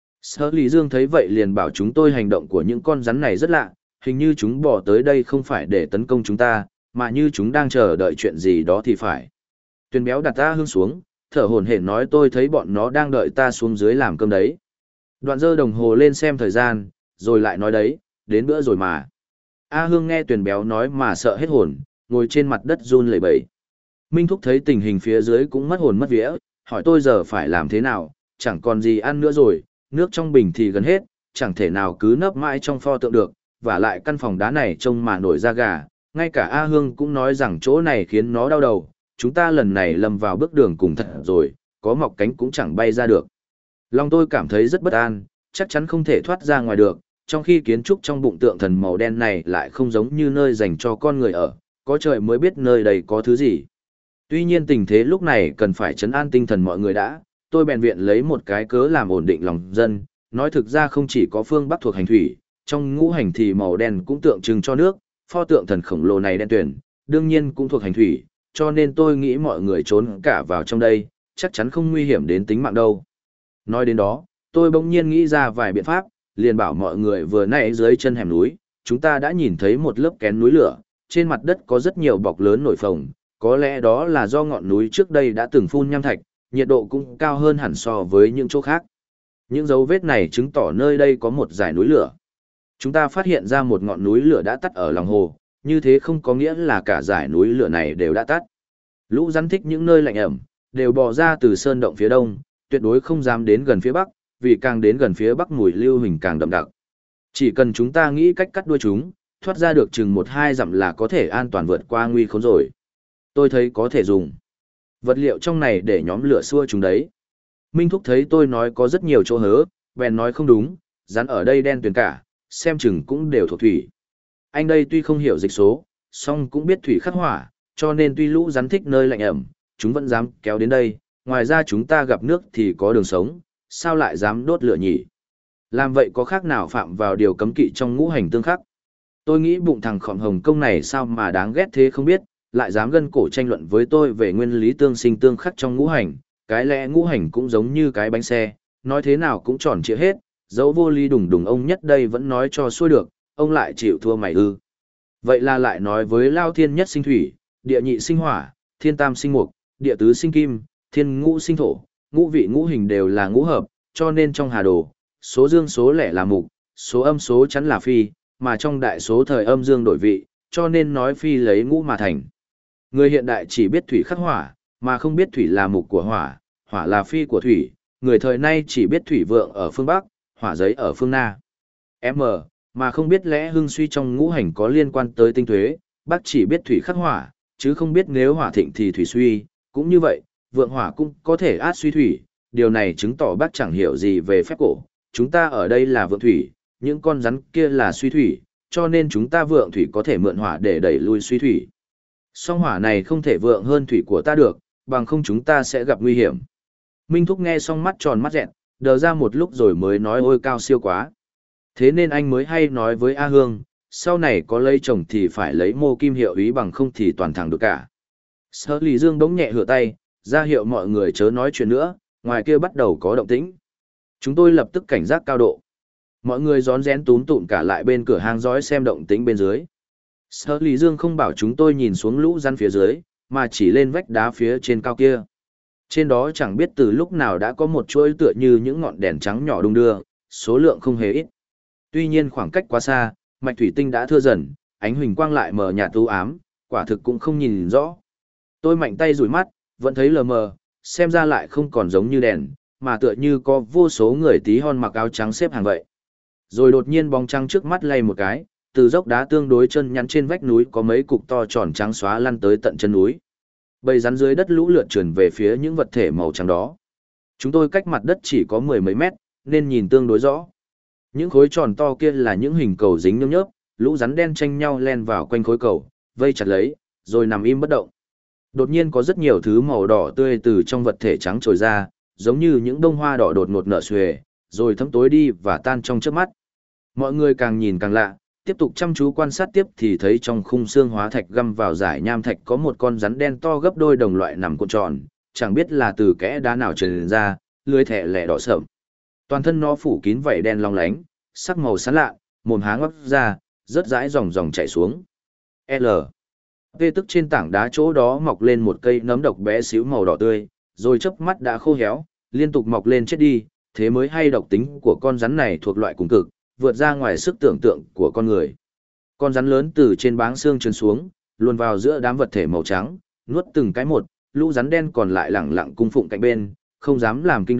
Sở Lý Dương thấy vậy liền bảo chúng tôi hành động của những con rắn này rất lạ, hình như chúng bỏ tới đây không phải để tấn công chúng ta, mà như chúng đang chờ đợi chuyện gì đó thì phải. Tuyền Béo đặt A Hương xuống, thở hổn hển nói tôi thấy bọn nó đang đợi ta xuống dưới làm cơm đấy. Đoạn giơ đồng hồ lên xem thời gian, rồi lại nói đấy, đến bữa rồi mà. A Hương nghe Tuyền Béo nói mà sợ hết hồn, ngồi trên mặt đất run lẩy bẩy. Minh Thúc thấy tình hình phía dưới cũng mất hồn mất vía, hỏi tôi giờ phải làm thế nào, chẳng còn gì ăn nữa rồi, nước trong bình thì gần hết, chẳng thể nào cứ nấp mãi trong pho tượng được, và lại căn phòng đá này trông mà nổi da gà, ngay cả A Hương cũng nói rằng chỗ này khiến nó đau đầu, chúng ta lần này lâm vào bước đường cùng thật rồi, có mọc cánh cũng chẳng bay ra được. Lòng tôi cảm thấy rất bất an, chắc chắn không thể thoát ra ngoài được, trong khi kiến trúc trong bụng tượng thần màu đen này lại không giống như nơi dành cho con người ở, có trời mới biết nơi đây có thứ gì. Tuy nhiên tình thế lúc này cần phải trấn an tinh thần mọi người đã, tôi bèn viện lấy một cái cớ làm ổn định lòng dân, nói thực ra không chỉ có phương Bắc thuộc hành thủy, trong ngũ hành thì màu đen cũng tượng trưng cho nước, pho tượng thần khổng lồ này đen tuyển, đương nhiên cũng thuộc hành thủy, cho nên tôi nghĩ mọi người trốn cả vào trong đây, chắc chắn không nguy hiểm đến tính mạng đâu. Nói đến đó, tôi bỗng nhiên nghĩ ra vài biện pháp, liền bảo mọi người vừa nãy dưới chân hẻm núi, chúng ta đã nhìn thấy một lớp kén núi lửa, trên mặt đất có rất nhiều bọc lớn nổi phồng, có lẽ đó là do ngọn núi trước đây đã từng phun nham thạch, nhiệt độ cũng cao hơn hẳn so với những chỗ khác. Những dấu vết này chứng tỏ nơi đây có một dải núi lửa. Chúng ta phát hiện ra một ngọn núi lửa đã tắt ở lòng hồ, như thế không có nghĩa là cả dải núi lửa này đều đã tắt. Lũ rắn thích những nơi lạnh ẩm, đều bò ra từ sơn động phía đông, tuyệt đối không dám đến gần phía bắc, vì càng đến gần phía bắc mùi lưu huỳnh càng đậm đặc. Chỉ cần chúng ta nghĩ cách cắt đuôi chúng, thoát ra được chừng 1-2 dặm là có thể an toàn vượt qua nguy khốn rồi. Tôi thấy có thể dùng vật liệu trong này để nhóm lửa xua chúng đấy. Minh Thúc thấy tôi nói có rất nhiều chỗ hớ, bèn nói không đúng, rắn ở đây đen tuyền cả, xem chừng cũng đều thuộc thủy. Anh đây tuy không hiểu dịch số, song cũng biết thủy khắc hỏa, cho nên tuy lũ rắn thích nơi lạnh ẩm, chúng vẫn dám kéo đến đây, ngoài ra chúng ta gặp nước thì có đường sống, sao lại dám đốt lửa nhỉ? Làm vậy có khác nào phạm vào điều cấm kỵ trong ngũ hành tương khắc? Tôi nghĩ bụng thằng khọm Hồng Công này sao mà đáng ghét thế không biết, lại dám gân cổ tranh luận với tôi về nguyên lý tương sinh tương khắc trong ngũ hành, cái lẽ ngũ hành cũng giống như cái bánh xe, nói thế nào cũng tròn trịa hết, dẫu vô lý đùng đùng ông nhất đây vẫn nói cho xuôi được, ông lại chịu thua mày ư. Vậy là lại nói với Lao Thiên nhất sinh thủy, địa nhị sinh hỏa, thiên tam sinh mục, địa tứ sinh kim, thiên ngũ sinh thổ, ngũ vị ngũ hình đều là ngũ hợp, cho nên trong hà đồ, số dương số lẻ là mục, số âm số chắn là phi, mà trong đại số thời âm dương đổi vị, cho nên nói phi lấy ngũ mà thành. Người hiện đại chỉ biết thủy khắc hỏa, mà không biết thủy là mục của hỏa, hỏa là phi của thủy, người thời nay chỉ biết thủy vượng ở phương Bắc, hỏa giấy ở phương Na. M, mà không biết lẽ hưng suy trong ngũ hành có liên quan tới tinh thuế, bác chỉ biết thủy khắc hỏa, chứ không biết nếu hỏa thịnh thì thủy suy, cũng như vậy, vượng hỏa cũng có thể át suy thủy, điều này chứng tỏ bác chẳng hiểu gì về phép cổ, chúng ta ở đây là vượng thủy, những con rắn kia là suy thủy, cho nên chúng ta vượng thủy có thể mượn hỏa để đẩy lui suy thủy. Song hỏa này không thể vượng hơn thủy của ta được, bằng không chúng ta sẽ gặp nguy hiểm. Minh Thúc nghe xong mắt tròn mắt dẹn, đờ ra một lúc rồi mới nói ôi cao siêu quá. Thế nên anh mới hay nói với A Hương, sau này có lấy chồng thì phải lấy mô kim hiệu ý bằng không thì toàn thẳng được cả. Sở Lý Dương đống nhẹ hửa tay, ra hiệu mọi người chớ nói chuyện nữa, ngoài kia bắt đầu có động tĩnh. Chúng tôi lập tức cảnh giác cao độ. Mọi người rón rén túm tụm cả lại bên cửa hang dõi xem động tĩnh bên dưới. Sở Lý Dương không bảo chúng tôi nhìn xuống lũ rắn phía dưới, mà chỉ lên vách đá phía trên cao kia. Trên đó chẳng biết từ lúc nào đã có một chuỗi tựa như những ngọn đèn trắng nhỏ đung đưa, số lượng không hề ít. Tuy nhiên khoảng cách quá xa, mạch thủy tinh đã thưa dần, ánh huỳnh quang lại mờ nhạt u ám, quả thực cũng không nhìn rõ. Tôi mạnh tay dụi mắt, vẫn thấy lờ mờ, xem ra lại không còn giống như đèn, mà tựa như có vô số người tí hon mặc áo trắng xếp hàng vậy. Rồi đột nhiên bóng trắng trước mắt lay một cái, từ dốc đá tương đối chân nhắn trên vách núi có mấy cục to tròn trắng xóa lăn tới tận chân núi. Bầy rắn dưới đất lũ lượt trườn về phía những vật thể màu trắng đó. Chúng tôi cách mặt đất chỉ có 10 mấy mét, nên nhìn tương đối rõ. Những khối tròn to kia là những hình cầu dính nhớp nhớp, lũ rắn đen tranh nhau len vào quanh khối cầu, vây chặt lấy, rồi nằm im bất động. Đột nhiên có rất nhiều thứ màu đỏ tươi từ trong vật thể trắng trồi ra, giống như những bông hoa đỏ đột ngột nở xuề, rồi thấm tối đi và tan trong chớp mắt. Mọi người càng nhìn càng lạ, tiếp tục chăm chú quan sát tiếp thì thấy trong khung xương hóa thạch găm vào dải nham thạch có một con rắn đen to gấp đôi đồng loại nằm cuộn tròn, chẳng biết là từ kẽ đá nào truyền ra, lưỡi thẻ lẻ đỏ sợm. Toàn thân nó phủ kín vảy đen long lánh, sắc màu sáng lạ, mồm há ngoác ra, rớt rãi dòng dòng chảy xuống. L. Vê tức trên tảng đá chỗ đó mọc lên một cây nấm độc bé xíu màu đỏ tươi, rồi chớp mắt đã khô héo, liên tục mọc lên chết đi, thế mới hay độc tính của con rắn này thuộc loại cùng cực, vượt ra ngoài sức tưởng tượng của con người. Con rắn lớn từ trên báng xương trườn xuống, luồn vào giữa đám vật thể màu trắng, nuốt từng cái một, lũ rắn đen còn lại lẳng lặng cung phụng cạnh bên, không dám làm kinh động,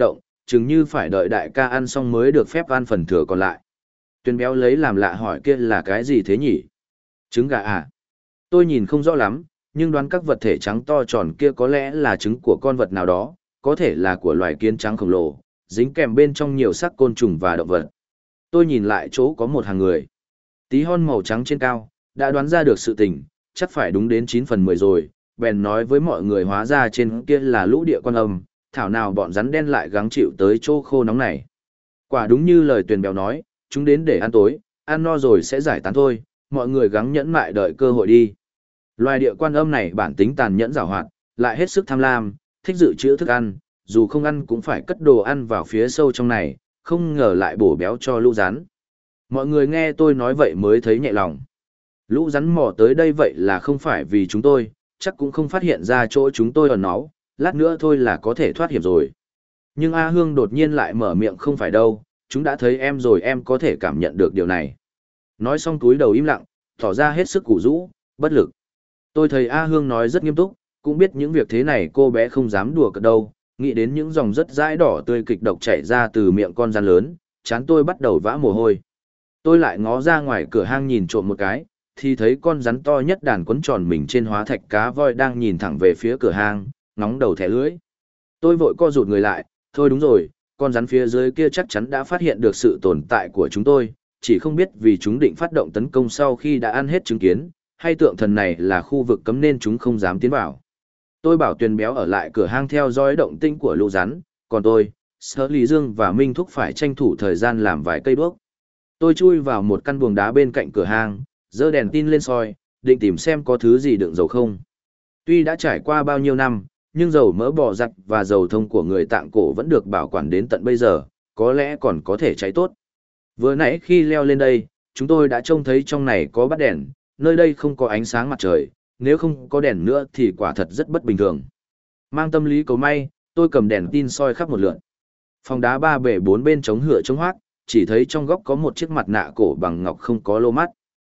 chừng như phải đợi đại ca ăn xong mới được phép ăn phần thừa còn lại. Tuyền béo lấy làm lạ hỏi kia là cái gì thế nhỉ? Trứng gà à? Tôi nhìn không rõ lắm, nhưng đoán các vật thể trắng to tròn kia có lẽ là trứng của con vật nào đó, có thể là của loài kiến trắng khổng lồ, dính kèm bên trong nhiều xác côn trùng và động vật. Tôi nhìn lại chỗ có một hàng người. Tí hon màu trắng trên cao, đã đoán ra được sự tình, chắc phải đúng đến 9 phần 10 rồi, bèn nói với mọi người hóa ra trên kia là lũ địa quan âm, thảo nào bọn rắn đen lại gắng chịu tới chỗ khô nóng này. Quả đúng như lời Tuyền béo nói, chúng đến để ăn tối, ăn no rồi sẽ giải tán thôi, mọi người gắng nhẫn mại đợi cơ hội đi. Loài địa quan âm này bản tính tàn nhẫn giàu hoạt, lại hết sức tham lam, thích dự trữ thức ăn, dù không ăn cũng phải cất đồ ăn vào phía sâu trong này, không ngờ lại bổ béo cho lũ rắn. Mọi người nghe tôi nói vậy mới thấy nhẹ lòng. Lũ rắn mò tới đây vậy là không phải vì chúng tôi, chắc cũng không phát hiện ra chỗ chúng tôi ẩn náu, lát nữa thôi là có thể thoát hiểm rồi. Nhưng A Hương đột nhiên lại mở miệng không phải đâu, chúng đã thấy em rồi em có thể cảm nhận được điều này. Nói xong túi đầu im lặng, tỏ ra hết sức củ rũ, bất lực. Tôi thấy A Hương nói rất nghiêm túc, cũng biết những việc thế này cô bé không dám đùa cợt đâu, nghĩ đến những dòng rất dãi đỏ tươi kịch độc chảy ra từ miệng con rắn lớn, trán tôi bắt đầu vã mồ hôi. Tôi lại ngó ra ngoài cửa hang nhìn trộm một cái, thì thấy con rắn to nhất đàn quấn tròn mình trên hóa thạch cá voi đang nhìn thẳng về phía cửa hang, ngóng đầu thẻ lưỡi. Tôi vội co rụt người lại, thôi đúng rồi, con rắn phía dưới kia chắc chắn đã phát hiện được sự tồn tại của chúng tôi, chỉ không biết vì chúng định phát động tấn công sau khi đã ăn hết chứng kiến, hay tượng thần này là khu vực cấm nên chúng không dám tiến vào. Tôi bảo Tuyền béo ở lại cửa hang theo dõi động tĩnh của lũ rắn, còn tôi, Sở Lý Dương và Minh Thúc phải tranh thủ thời gian làm vài cây đuốc. Tôi chui vào một căn buồng đá bên cạnh cửa hang, giơ đèn tin lên soi, định tìm xem có thứ gì đựng dầu không. Tuy đã trải qua bao nhiêu năm, nhưng dầu mỡ bò giặt và dầu thông của người Tạng cổ vẫn được bảo quản đến tận bây giờ, có lẽ còn có thể cháy tốt. Vừa nãy khi leo lên đây, chúng tôi đã trông thấy trong này có bát đèn, nơi đây không có ánh sáng mặt trời, nếu không có đèn nữa thì quả thật rất bất bình thường. Mang tâm lý cầu may, tôi cầm đèn tin soi khắp một lượt. Phòng đá ba bể bốn bên chống hựa chống hoác, chỉ thấy trong góc có một chiếc mặt nạ cổ bằng ngọc không có lô mắt.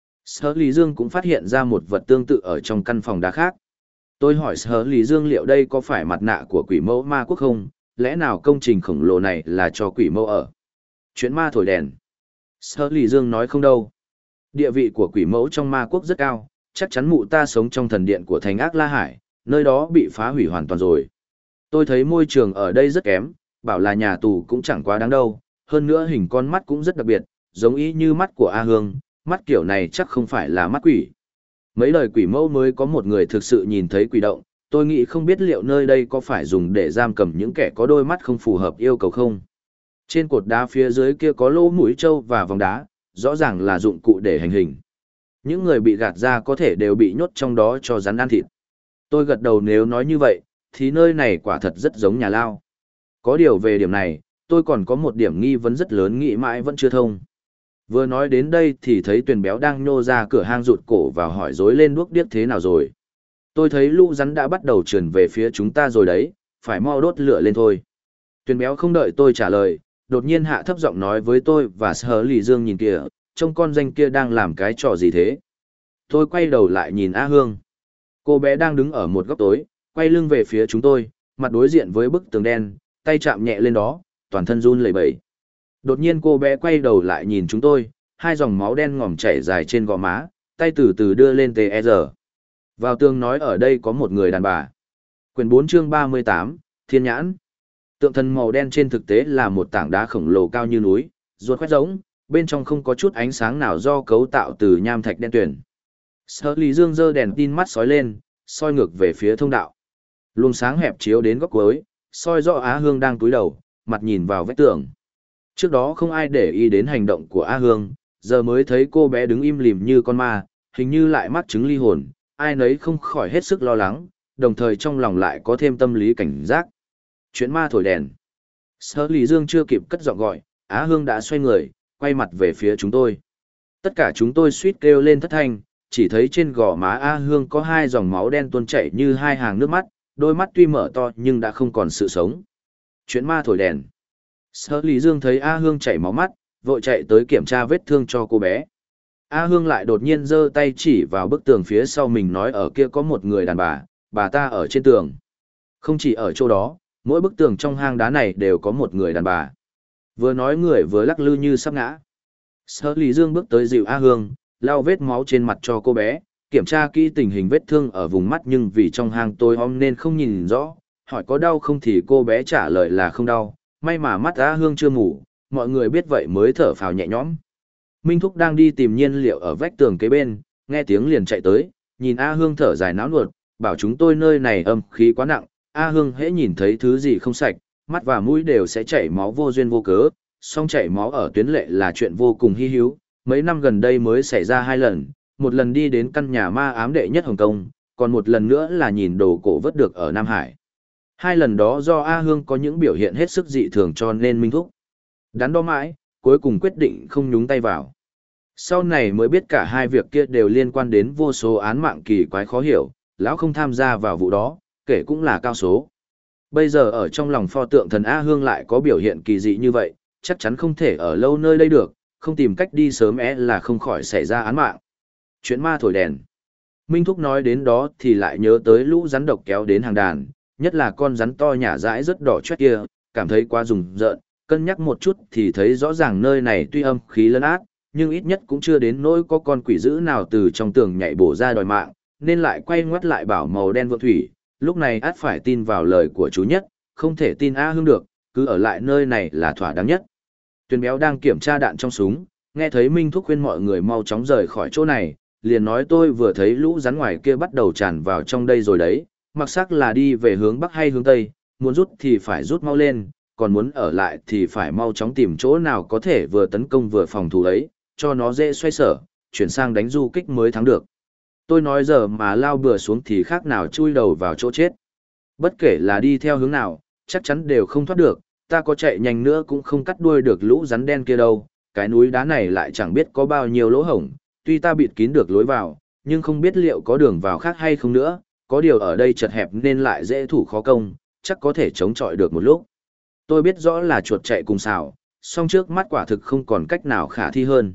Sở Lý Dương cũng phát hiện ra một vật tương tự ở trong căn phòng đá khác. Tôi hỏi Sở Lý Dương liệu đây có phải mặt nạ của quỷ mẫu ma quốc không, lẽ nào công trình khổng lồ này là cho quỷ mẫu ở. Chuyện ma thổi đèn. Sở Lý Dương nói không đâu. Địa vị của quỷ mẫu trong ma quốc rất cao, chắc chắn mụ ta sống trong thần điện của thành ác La Hải, nơi đó bị phá hủy hoàn toàn rồi. Tôi thấy môi trường ở đây rất kém, bảo là nhà tù cũng chẳng quá đáng đâu, hơn nữa hình con mắt cũng rất đặc biệt, giống y như mắt của A Hương, mắt kiểu này chắc không phải là mắt quỷ. Mấy đời quỷ mẫu mới có một người thực sự nhìn thấy quỷ động, tôi nghĩ không biết liệu nơi đây có phải dùng để giam cầm những kẻ có đôi mắt không phù hợp yêu cầu không. Trên cột đá phía dưới kia có lỗ mũi trâu và vòng đá, rõ ràng là dụng cụ để hành hình. Những người bị gạt ra có thể đều bị nhốt trong đó cho rắn ăn thịt. Tôi gật đầu nếu nói như vậy, thì nơi này quả thật rất giống nhà lao. Có điều về điểm này, tôi còn có một điểm nghi vấn rất lớn nghĩ mãi vẫn chưa thông. Vừa nói đến đây thì thấy Tuyền béo đang nhô ra cửa hang rụt cổ vào hỏi dối lên đuốc điếc thế nào rồi. Tôi thấy lũ rắn đã bắt đầu trườn về phía chúng ta rồi đấy, phải mau đốt lửa lên thôi. Tuyền béo không đợi tôi trả lời, đột nhiên hạ thấp giọng nói với tôi và Sở Lý Dương nhìn kìa, trông con danh kia đang làm cái trò gì thế. Tôi quay đầu lại nhìn A Hương. Cô bé đang đứng ở một góc tối, quay lưng về phía chúng tôi, mặt đối diện với bức tường đen, tay chạm nhẹ lên đó, toàn thân run lẩy bẩy. Đột nhiên cô bé quay đầu lại nhìn chúng tôi, hai dòng máu đen ngòm chảy dài trên gò má, tay từ từ đưa lên TR. Vào tường nói ở đây có một người đàn bà. Quyển 4 chương 38, Thiên Nhãn. Tượng thần màu đen trên thực tế là một tảng đá khổng lồ cao như núi, ruột khoét rỗng, bên trong không có chút ánh sáng nào do cấu tạo từ nham thạch đen tuyền. Sở Lý Dương giơ đèn tin mắt sói lên, soi ngược về phía thông đạo. Luồng sáng hẹp chiếu đến góc cuối, soi rõ Á Hương đang cúi đầu, mặt nhìn vào vách tường. Trước đó không ai để ý đến hành động của Á Hương, giờ mới thấy cô bé đứng im lìm như con ma, hình như lại mắc chứng ly hồn, ai nấy không khỏi hết sức lo lắng, đồng thời trong lòng lại có thêm tâm lý cảnh giác. Chuyện ma thổi đèn. Sở Lý Dương chưa kịp cất giọng gọi, Á Hương đã xoay người, quay mặt về phía chúng tôi. Tất cả chúng tôi suýt kêu lên thất thanh, chỉ thấy trên gò má A Hương có hai dòng máu đen tuôn chảy như hai hàng nước mắt, đôi mắt tuy mở to nhưng đã không còn sự sống. Chuyện ma thổi đèn. Sở Lý Dương thấy A Hương chảy máu mắt, vội chạy tới kiểm tra vết thương cho cô bé. A Hương lại đột nhiên giơ tay chỉ vào bức tường phía sau mình nói ở kia có một người đàn bà ta ở trên tường. Không chỉ ở chỗ đó, mỗi bức tường trong hang đá này đều có một người đàn bà. Vừa nói người vừa lắc lư như sắp ngã. Sở Lý Dương bước tới dịu A Hương, lau vết máu trên mặt cho cô bé, kiểm tra kỹ tình hình vết thương ở vùng mắt nhưng vì trong hang tối om nên không nhìn rõ, hỏi có đau không thì cô bé trả lời là không đau, may mà mắt A Hương chưa mù, mọi người biết vậy mới thở phào nhẹ nhõm. Minh Thúc đang đi tìm nhiên liệu ở vách tường kế bên, nghe tiếng liền chạy tới, nhìn A Hương thở dài náo nuột, bảo chúng tôi nơi này âm khí quá nặng, A Hương hễ nhìn thấy thứ gì không sạch, mắt và mũi đều sẽ chảy máu vô duyên vô cớ, song chảy máu ở tuyến lệ là chuyện vô cùng hy hữu, mấy năm gần đây mới xảy ra 2 lần, một lần đi đến căn nhà ma ám đệ nhất Hồng Kông, còn một lần nữa là nhìn đồ cổ vớt được ở Nam Hải. 2 lần đó do A Hương có những biểu hiện hết sức dị thường cho nên Minh Thúc đắn đo mãi, cuối cùng quyết định không nhúng tay vào. Sau này mới biết cả hai việc kia đều liên quan đến vô số án mạng kỳ quái khó hiểu, lão không tham gia vào vụ đó, kể cũng là cao số. Bây giờ ở trong lòng pho tượng thần A Hương lại có biểu hiện kỳ dị như vậy, chắc chắn không thể ở lâu nơi đây được, không tìm cách đi sớm là không khỏi xảy ra án mạng. Chuyện ma thổi đèn. Minh Thúc nói đến đó thì lại nhớ tới lũ rắn độc kéo đến hàng đàn, nhất là con rắn to nhả dãi rất đỏ chót kia, cảm thấy quá rùng rợn, cân nhắc một chút thì thấy rõ ràng nơi này tuy âm khí lấn át, nhưng ít nhất cũng chưa đến nỗi có con quỷ dữ nào từ trong tường nhảy bổ ra đòi mạng, nên lại quay ngoắt lại bảo màu đen vượng thủy, lúc này át phải tin vào lời của chú nhất, không thể tin A Hương được, cứ ở lại nơi này là thỏa đáng nhất. Tuyền Béo đang kiểm tra đạn trong súng, nghe thấy Minh Thúc khuyên mọi người mau chóng rời khỏi chỗ này, liền nói tôi vừa thấy lũ rắn ngoài kia bắt đầu tràn vào trong đây rồi đấy, mặc sắc là đi về hướng Bắc hay hướng Tây, muốn rút thì phải rút mau lên, còn muốn ở lại thì phải mau chóng tìm chỗ nào có thể vừa tấn công vừa phòng thủ ấy, cho nó dễ xoay sở, chuyển sang đánh du kích mới thắng được. Tôi nói giờ mà lao bừa xuống thì khác nào chui đầu vào chỗ chết. Bất kể là đi theo hướng nào, chắc chắn đều không thoát được, ta có chạy nhanh nữa cũng không cắt đuôi được lũ rắn đen kia đâu, cái núi đá này lại chẳng biết có bao nhiêu lỗ hổng, tuy ta bịt kín được lối vào, nhưng không biết liệu có đường vào khác hay không nữa, có điều ở đây chật hẹp nên lại dễ thủ khó công, chắc có thể chống chọi được một lúc. Tôi biết rõ là chuột chạy cùng xào, song trước mắt quả thực không còn cách nào khả thi hơn.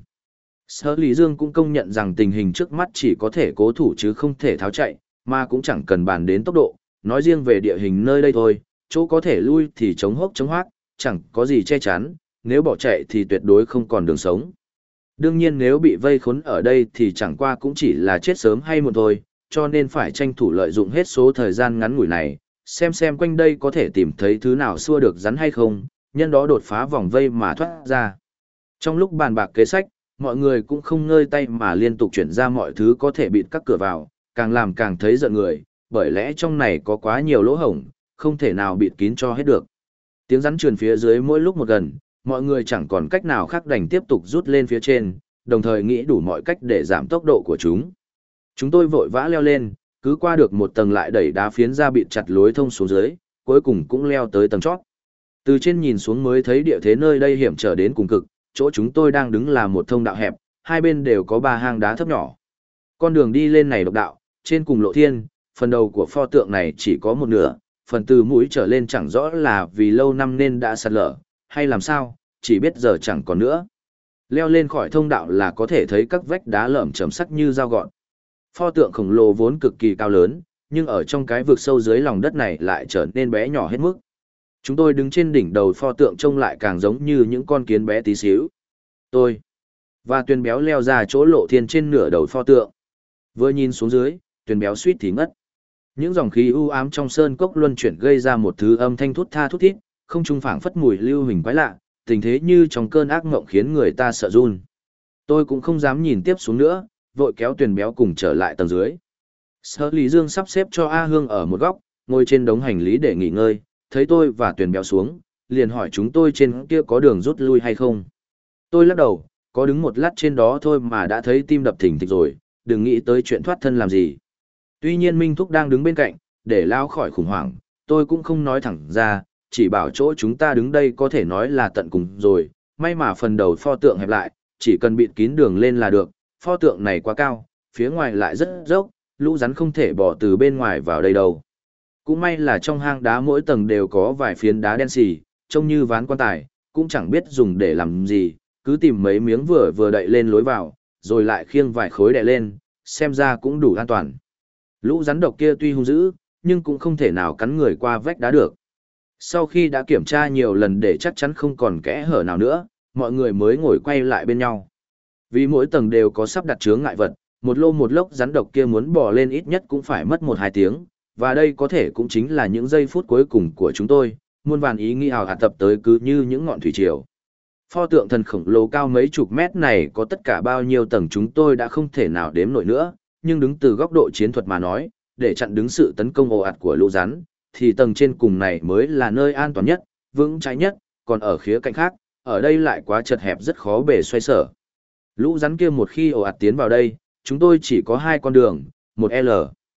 Sở Lý Dương cũng công nhận rằng tình hình trước mắt chỉ có thể cố thủ chứ không thể tháo chạy, mà cũng chẳng cần bàn đến tốc độ, nói riêng về địa hình nơi đây thôi, chỗ có thể lui thì chống hốc chống hoác, chẳng có gì che chắn, nếu bỏ chạy thì tuyệt đối không còn đường sống. Đương nhiên nếu bị vây khốn ở đây thì chẳng qua cũng chỉ là chết sớm hay muộn thôi, cho nên phải tranh thủ lợi dụng hết số thời gian ngắn ngủi này, xem quanh đây có thể tìm thấy thứ nào xua được rắn hay không, nhân đó đột phá vòng vây mà thoát ra. Trong lúc bàn bạc kế sách, mọi người cũng không ngơi tay mà liên tục chuyển ra mọi thứ có thể bịt các cửa vào, càng làm càng thấy giận người, bởi lẽ trong này có quá nhiều lỗ hổng, không thể nào bịt kín cho hết được. Tiếng rắn truyền phía dưới mỗi lúc một gần, mọi người chẳng còn cách nào khác đành tiếp tục rút lên phía trên, đồng thời nghĩ đủ mọi cách để giảm tốc độ của chúng. Chúng tôi vội vã leo lên, cứ qua được một tầng lại đẩy đá phiến ra bịt chặt lối thông xuống dưới, cuối cùng cũng leo tới tầng chót. Từ trên nhìn xuống mới thấy địa thế nơi đây hiểm trở đến cùng cực, chỗ chúng tôi đang đứng là một thông đạo hẹp, hai bên đều có 3 hang đá thấp nhỏ. Con đường đi lên này độc đạo, trên cùng lộ thiên, phần đầu của pho tượng này chỉ có một nửa, phần từ mũi trở lên chẳng rõ là vì lâu năm nên đã sạt lở, hay làm sao, chỉ biết giờ chẳng còn nữa. Leo lên khỏi thông đạo là có thể thấy các vách đá lởm chởm sắc như dao gọt. Pho tượng khổng lồ vốn cực kỳ cao lớn, nhưng ở trong cái vực sâu dưới lòng đất này lại trở nên bé nhỏ hết mức. Chúng tôi đứng trên đỉnh đầu pho tượng trông lại càng giống như những con kiến bé tí xíu. Tôi và Tuyền Béo leo ra chỗ lộ thiên trên nửa đầu pho tượng. Vừa nhìn xuống dưới, Tuyền Béo suýt thì ngất. Những dòng khí u ám trong sơn cốc luân chuyển gây ra một thứ âm thanh thút tha thút thít, không trung phảng phất mùi lưu huỳnh quái lạ, tình thế như trong cơn ác mộng khiến người ta sợ run. Tôi cũng không dám nhìn tiếp xuống nữa, vội kéo Tuyền Béo cùng trở lại tầng dưới. Sở Lý Dương sắp xếp cho A Hương ở một góc, ngồi trên đống hành lý để nghỉ ngơi, thấy tôi và Tuyền Béo xuống, liền hỏi chúng tôi trên kia có đường rút lui hay không. Tôi lắc đầu, có đứng một lát trên đó thôi mà đã thấy tim đập thình thịch rồi, đừng nghĩ tới chuyện thoát thân làm gì. Tuy nhiên Minh Thúc đang đứng bên cạnh, để lao khỏi khủng hoảng, tôi cũng không nói thẳng ra, chỉ bảo chỗ chúng ta đứng đây có thể nói là tận cùng rồi, may mà phần đầu pho tượng hẹp lại, chỉ cần bịt kín đường lên là được, pho tượng này quá cao, phía ngoài lại rất dốc, lũ rắn không thể bỏ từ bên ngoài vào đây đâu. Cũng may là trong hang đá mỗi tầng đều có vài phiến đá đen xì, trông như ván quan tài, cũng chẳng biết dùng để làm gì, cứ tìm mấy miếng vừa đậy lên lối vào, rồi lại khiêng vài khối đè lên, xem ra cũng đủ an toàn. Lũ rắn độc kia tuy hung dữ, nhưng cũng không thể nào cắn người qua vách đá được. Sau khi đã kiểm tra nhiều lần để chắc chắn không còn kẽ hở nào nữa, mọi người mới ngồi quay lại bên nhau. Vì mỗi tầng đều có sắp đặt chướng ngại vật, một lô một lốc rắn độc kia muốn bò lên ít nhất cũng phải mất 1-2 tiếng, và đây có thể cũng chính là những giây phút cuối cùng của chúng tôi, muôn vàn ý nghĩ ảo ạt tập tới cứ như những ngọn thủy triều. Pho tượng thần khổng lồ cao mấy chục mét này có tất cả bao nhiêu tầng chúng tôi đã không thể nào đếm nổi nữa, nhưng đứng từ góc độ chiến thuật mà nói, để chặn đứng sự tấn công ồ ạt của lũ rắn, thì tầng trên cùng này mới là nơi an toàn nhất, vững chãi nhất, còn ở khía cạnh khác, ở đây lại quá chật hẹp rất khó bề xoay sở. Lũ rắn kia một khi ồ ạt tiến vào đây, chúng tôi chỉ có 2 con đường, một L.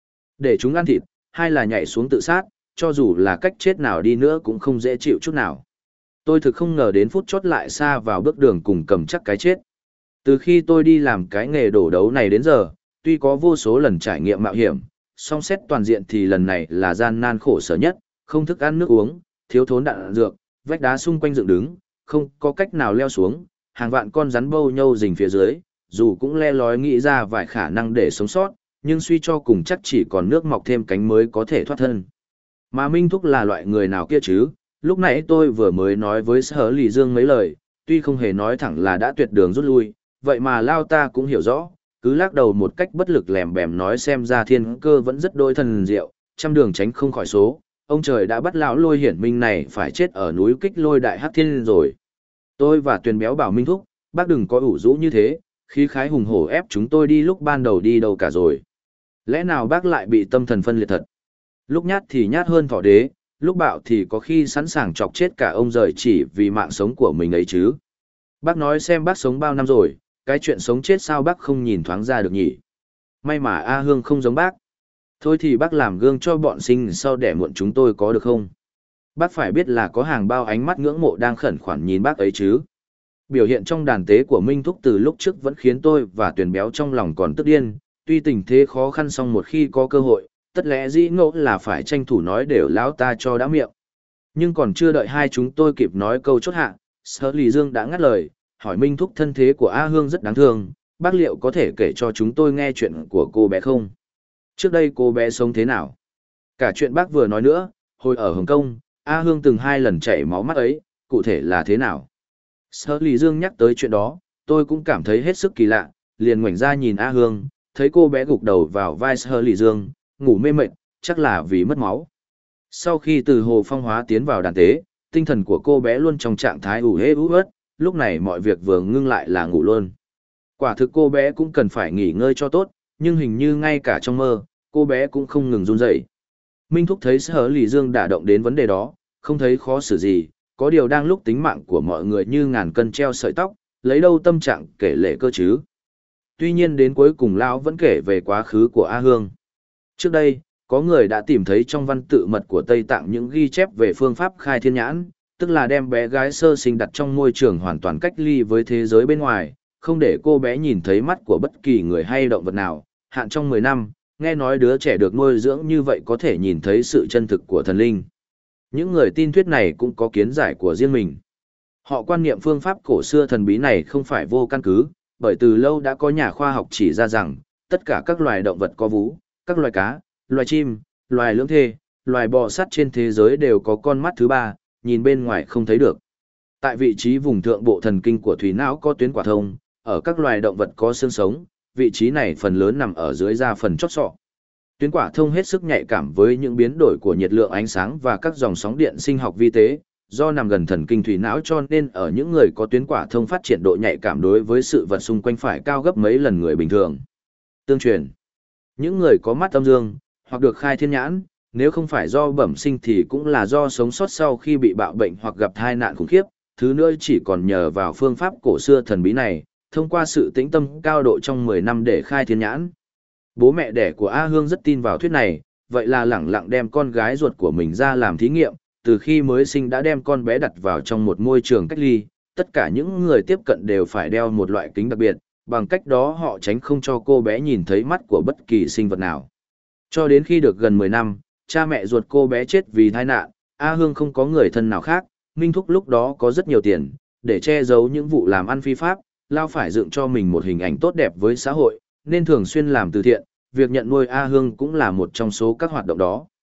Để chúng ăn thịt, 2 là nhảy xuống tự sát, cho dù là cách chết nào đi nữa cũng không dễ chịu chút nào. Tôi thực không ngờ đến phút chót lại xa vào bước đường cùng cầm chắc cái chết. Từ khi tôi đi làm cái nghề đổ đấu này đến giờ, tuy có vô số lần trải nghiệm mạo hiểm, song xét toàn diện thì lần này là gian nan khổ sở nhất, không thức ăn nước uống, thiếu thốn đạn dược, vách đá xung quanh dựng đứng, không có cách nào leo xuống, hàng vạn con rắn bâu nhâu rình phía dưới, dù cũng le lói nghĩ ra vài khả năng để sống sót, nhưng suy cho cùng chắc chỉ còn nước mọc thêm cánh mới có thể thoát thân. Mà Minh Thúc là loại người nào kia chứ? Lúc nãy tôi vừa mới nói với Sở Lì Dương mấy lời, tuy không hề nói thẳng là đã tuyệt đường rút lui, vậy mà Lao ta cũng hiểu rõ, cứ lắc đầu một cách bất lực lèm bèm nói xem ra thiên cơ vẫn rất đôi thần diệu, trăm đường tránh không khỏi số, ông trời đã bắt lão Lôi Hiển Minh này phải chết ở núi Kích Lôi Đại Hắc Thiên rồi. Tôi và Tuyền Béo bảo Minh Thúc, bác đừng có ủ rũ như thế, khí khái hùng hổ ép chúng tôi đi lúc ban đầu đi đâu cả rồi. Lẽ nào bác lại bị tâm thần phân liệt thật? Lúc nhát thì nhát hơn thỏ đế, lúc bạo thì có khi sẵn sàng chọc chết cả ông rời chỉ vì mạng sống của mình ấy chứ. Bác nói xem bác sống bao năm rồi, cái chuyện sống chết sao bác không nhìn thoáng ra được nhỉ? May mà A Hương không giống bác. Thôi thì bác làm gương cho bọn sinh sau đẻ muộn chúng tôi có được không? Bác phải biết là có hàng bao ánh mắt ngưỡng mộ đang khẩn khoản nhìn bác ấy chứ. Biểu hiện trong đàn tế của Minh Thúc từ lúc trước vẫn khiến tôi và Tuyền Béo trong lòng còn tức điên, tuy tình thế khó khăn song một khi có cơ hội, tất lẽ dĩ ngộ là phải tranh thủ nói đều lão ta cho đã miệng. Nhưng còn chưa đợi hai chúng tôi kịp nói câu chốt hạ, Sở Lì Dương đã ngắt lời, hỏi Minh Thúc thân thế của A Hương rất đáng thương, bác liệu có thể kể cho chúng tôi nghe chuyện của cô bé không? Trước đây cô bé sống thế nào? Cả chuyện bác vừa nói nữa, hồi ở Hồng Kông, A Hương từng 2 lần chảy máu mắt ấy, cụ thể là thế nào? Sở Lì Dương nhắc tới chuyện đó, tôi cũng cảm thấy hết sức kỳ lạ, liền ngoảnh ra nhìn A Hương, thấy cô bé gục đầu vào vai Sở Lì Dương, ngủ mê mệt, chắc là vì mất máu. Sau khi từ hồ phong hóa tiến vào đàn tế, tinh thần của cô bé luôn trong trạng thái ủ hê ú ớt, lúc này mọi việc vừa ngưng lại là ngủ luôn. Quả thực cô bé cũng cần phải nghỉ ngơi cho tốt, nhưng hình như ngay cả trong mơ, cô bé cũng không ngừng run rẩy. Minh Thúc thấy Sở Lì Dương đả động đến vấn đề đó, không thấy khó xử gì, có điều đang lúc tính mạng của mọi người như ngàn cân treo sợi tóc, lấy đâu tâm trạng kể lể cơ chứ. Tuy nhiên đến cuối cùng lão vẫn kể về quá khứ của A Hương. Trước đây, có người đã tìm thấy trong văn tự mật của Tây Tạng những ghi chép về phương pháp khai thiên nhãn, tức là đem bé gái sơ sinh đặt trong môi trường hoàn toàn cách ly với thế giới bên ngoài, không để cô bé nhìn thấy mắt của bất kỳ người hay động vật nào, hạn trong 10 năm, nghe nói đứa trẻ được nuôi dưỡng như vậy có thể nhìn thấy sự chân thực của thần linh. Những người tin thuyết này cũng có kiến giải của riêng mình. Họ quan niệm phương pháp cổ xưa thần bí này không phải vô căn cứ, bởi từ lâu đã có nhà khoa học chỉ ra rằng, tất cả các loài động vật có vú, các loài cá, loài chim, loài lưỡng thê, loài bò sát trên thế giới đều có con mắt thứ ba, nhìn bên ngoài không thấy được. Tại vị trí vùng thượng bộ thần kinh của thủy não có tuyến quả thông, ở các loài động vật có xương sống, vị trí này phần lớn nằm ở dưới da phần chót sọ. Tuyến quả thông hết sức nhạy cảm với những biến đổi của nhiệt lượng ánh sáng và các dòng sóng điện sinh học vi tế, do nằm gần thần kinh thủy não cho nên ở những người có tuyến quả thông phát triển độ nhạy cảm đối với sự vật xung quanh phải cao gấp mấy lần người bình thường. Tương truyền, những người có mắt âm dương, hoặc được khai thiên nhãn, nếu không phải do bẩm sinh thì cũng là do sống sót sau khi bị bạo bệnh hoặc gặp tai nạn khủng khiếp, thứ nữa chỉ còn nhờ vào phương pháp cổ xưa thần bí này, thông qua sự tĩnh tâm cao độ trong 10 năm để khai thiên nhãn. Bố mẹ đẻ của A Hương rất tin vào thuyết này, vậy là lẳng lặng đem con gái ruột của mình ra làm thí nghiệm, từ khi mới sinh đã đem con bé đặt vào trong một môi trường cách ly, tất cả những người tiếp cận đều phải đeo một loại kính đặc biệt, bằng cách đó họ tránh không cho cô bé nhìn thấy mắt của bất kỳ sinh vật nào. Cho đến khi được gần 10 năm, cha mẹ ruột cô bé chết vì tai nạn, A Hương không có người thân nào khác, Minh Thúc lúc đó có rất nhiều tiền, để che giấu những vụ làm ăn phi pháp, Lao phải dựng cho mình một hình ảnh tốt đẹp với xã hội, nên thường xuyên làm từ thiện, việc nhận nuôi A Hương cũng là một trong số các hoạt động đó.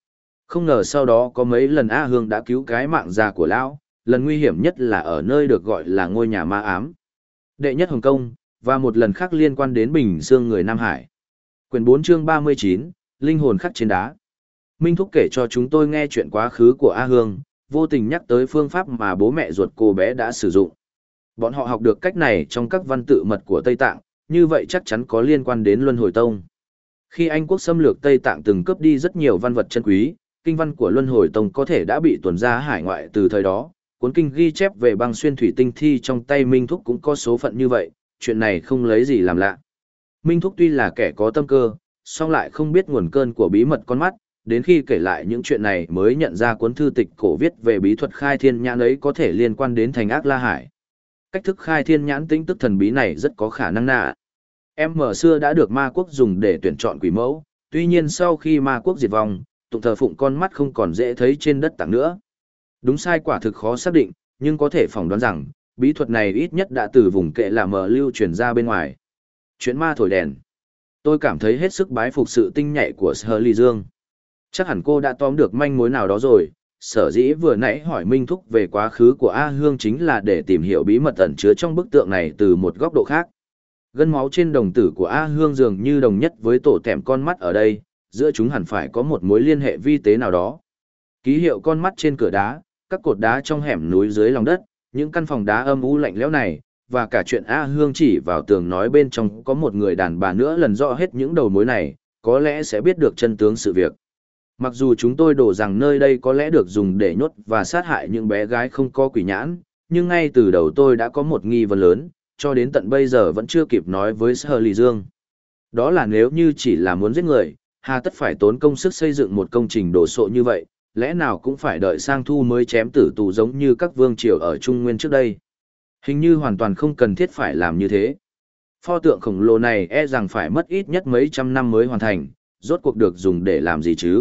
Không ngờ sau đó có mấy lần A Hương đã cứu cái mạng già của lão, lần nguy hiểm nhất là ở nơi được gọi là ngôi nhà ma ám. Đệ nhất Hồng Kông, và một lần khác liên quan đến Bình Dương người Nam Hải. Quyển 4 chương 39, Linh hồn khắc trên đá. Minh Thúc kể cho chúng tôi nghe chuyện quá khứ của A Hương, vô tình nhắc tới phương pháp mà bố mẹ ruột cô bé đã sử dụng. Bọn họ học được cách này trong các văn tự mật của Tây Tạng, như vậy chắc chắn có liên quan đến Luân Hồi Tông. Khi Anh quốc xâm lược Tây Tạng từng cướp đi rất nhiều văn vật chân quý, kinh văn của Luân Hồi Tông có thể đã bị tuồn ra hải ngoại từ thời đó. Cuốn kinh ghi chép về băng xuyên thủy tinh thi trong tay Minh Thúc cũng có số phận như vậy, chuyện này không lấy gì làm lạ. Minh Thúc tuy là kẻ có tâm cơ, song lại không biết nguồn cơn của bí mật con mắt, đến khi kể lại những chuyện này mới nhận ra cuốn thư tịch cổ viết về bí thuật khai thiên nhãn ấy có thể liên quan đến thành Ác La Hải. Cách thức khai thiên nhãn tính tức thần bí này rất có khả năng nạ. Em mở xưa đã được ma quốc dùng để tuyển chọn quỷ mẫu, tuy nhiên sau khi ma quốc diệt vong, tụng thờ phụng con mắt không còn dễ thấy trên đất Tạng nữa. Đúng sai quả thực khó xác định, nhưng có thể phỏng đoán rằng, bí thuật này ít nhất đã từ vùng kệ là mờ lưu truyền ra bên ngoài. Chuyện ma thổi đèn. Tôi cảm thấy hết sức bái phục sự tinh nhạy của Sở Ly Dương. Chắc hẳn cô đã tóm được manh mối nào đó rồi, sở dĩ vừa nãy hỏi Minh Thúc về quá khứ của A Hương chính là để tìm hiểu bí mật ẩn chứa trong bức tượng này từ một góc độ khác. Gân máu trên đồng tử của A Hương dường như đồng nhất với tổ tẻm con mắt ở đây, giữa chúng hẳn phải có một mối liên hệ vi tế nào đó. Ký hiệu con mắt trên cửa đá, các cột đá trong hẻm núi dưới lòng đất, những căn phòng đá âm u lạnh lẽo này, và cả chuyện A Hương chỉ vào tường nói bên trong có một người đàn bà nữa lần rõ hết những đầu mối này, có lẽ sẽ biết được chân tướng sự việc. Mặc dù chúng tôi đổ rằng nơi đây có lẽ được dùng để nhốt và sát hại những bé gái không có quỷ nhãn, nhưng ngay từ đầu tôi đã có một nghi vấn lớn, cho đến tận bây giờ vẫn chưa kịp nói với Sở Ly Dương. Đó là nếu như chỉ là muốn giết người, hà tất phải tốn công sức xây dựng một công trình đồ sộ như vậy, lẽ nào cũng phải đợi sang thu mới chém tử tù giống như các vương triều ở Trung Nguyên trước đây. Hình như hoàn toàn không cần thiết phải làm như thế. Pho tượng khổng lồ này e rằng phải mất ít nhất mấy trăm năm mới hoàn thành, rốt cuộc được dùng để làm gì chứ?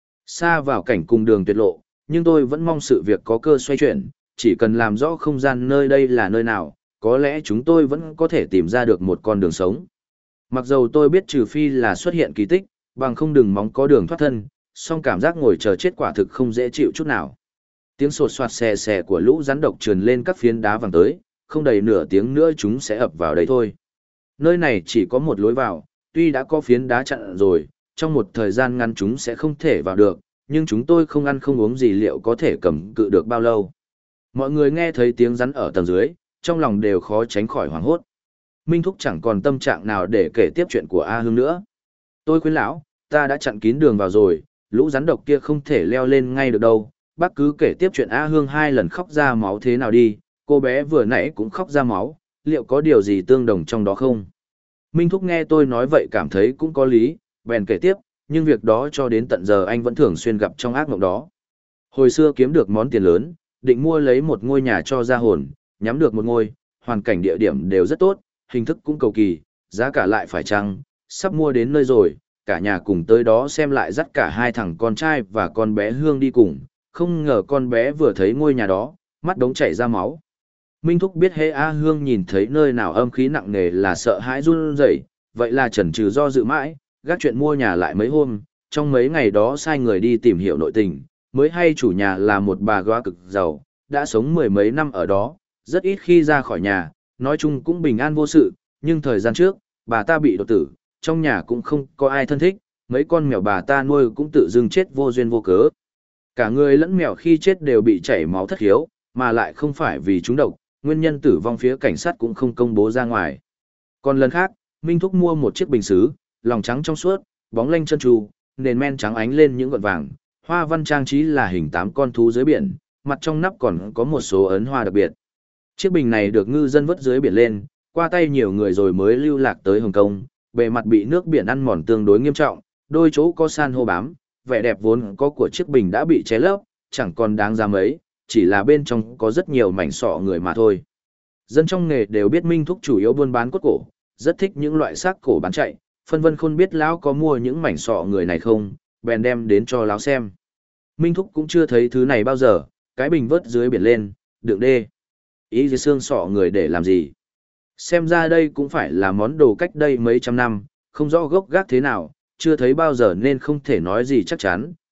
Xa vào cảnh cùng đường tuyệt lộ, nhưng tôi vẫn mong sự việc có cơ xoay chuyển, chỉ cần làm rõ không gian nơi đây là nơi nào, có lẽ chúng tôi vẫn có thể tìm ra được một con đường sống. Mặc dầu tôi biết trừ phi là xuất hiện kỳ tích, bằng không đừng mong có đường thoát thân, song cảm giác ngồi chờ chết quả thực không dễ chịu chút nào. Tiếng sột soạt xè xè của lũ rắn độc trườn lên các phiến đá vàng tới, không đầy nửa tiếng nữa chúng sẽ ập vào đây thôi. Nơi này chỉ có một lối vào, tuy đã có phiến đá chặn rồi, trong một thời gian ngắn chúng sẽ không thể vào được, nhưng chúng tôi không ăn không uống gì liệu có thể cầm cự được bao lâu. Mọi người nghe thấy tiếng rắn ở tầng dưới, trong lòng đều khó tránh khỏi hoảng hốt. Minh Thúc chẳng còn tâm trạng nào để kể tiếp chuyện của A Hương nữa. Tôi khuyên lão, ta đã chặn kín đường vào rồi, lũ rắn độc kia không thể leo lên ngay được đâu. Bác cứ kể tiếp chuyện A Hương 2 lần khóc ra máu thế nào đi, cô bé vừa nãy cũng khóc ra máu, liệu có điều gì tương đồng trong đó không? Minh Thúc nghe tôi nói vậy cảm thấy cũng có lý, bèn kể tiếp, nhưng việc đó cho đến tận giờ anh vẫn thường xuyên gặp trong ác mộng đó. Hồi xưa kiếm được món tiền lớn, định mua lấy một ngôi nhà cho ra hồn, nhắm được một ngôi, hoàn cảnh địa điểm đều rất tốt, hình thức cũng cầu kỳ, giá cả lại phải chăng, sắp mua đến nơi rồi, cả nhà cùng tới đó xem lại dắt cả hai thằng con trai và con bé Hương đi cùng, không ngờ con bé vừa thấy ngôi nhà đó, mắt đống chảy ra máu. Minh Thúc biết hễ A Hương nhìn thấy nơi nào âm khí nặng nề là sợ hãi run rẩy, vậy là chần chừ do dự mãi, gác chuyện mua nhà lại mấy hôm, trong mấy ngày đó sai người đi tìm hiểu nội tình, mới hay chủ nhà là một bà góa cực giàu, đã sống mười mấy năm ở đó, rất ít khi ra khỏi nhà, nói chung cũng bình an vô sự, nhưng thời gian trước, bà ta bị đột tử, trong nhà cũng không có ai thân thích, mấy con mèo bà ta nuôi cũng tự dưng chết vô duyên vô cớ. Cả người lẫn mèo khi chết đều bị chảy máu thất khiếu, mà lại không phải vì trúng độc, nguyên nhân tử vong phía cảnh sát cũng không công bố ra ngoài. Còn lần khác, Minh Thúc mua một chiếc bình sứ, lòng trắng trong suốt, bóng lanh chân tru, nền men trắng ánh lên những gợn vàng, hoa văn trang trí là hình 8 con thú dưới biển, mặt trong nắp còn có một số ấn hoa đặc biệt. Chiếc bình này được ngư dân vớt dưới biển lên, qua tay nhiều người rồi mới lưu lạc tới Hồng Kông, bề mặt bị nước biển ăn mòn tương đối nghiêm trọng, đôi chỗ có san hô bám, vẻ đẹp vốn có của chiếc bình đã bị che lấp, chẳng còn đáng giá mấy, chỉ là bên trong có rất nhiều mảnh sọ người mà thôi. Dân trong nghề đều biết Minh Thúc chủ yếu buôn bán cốt cổ, rất thích những loại xác cổ bán chạy, phân vân không biết lão có mua những mảnh sọ người này không, bèn đem đến cho lão xem. Minh Thúc cũng chưa thấy thứ này bao giờ, cái bình vớt dưới biển lên, đựng đê. Ý gì xương sọ người để làm gì? Xem ra đây cũng phải là món đồ cách đây mấy trăm năm, không rõ gốc gác thế nào, chưa thấy bao giờ nên không thể nói gì chắc chắn,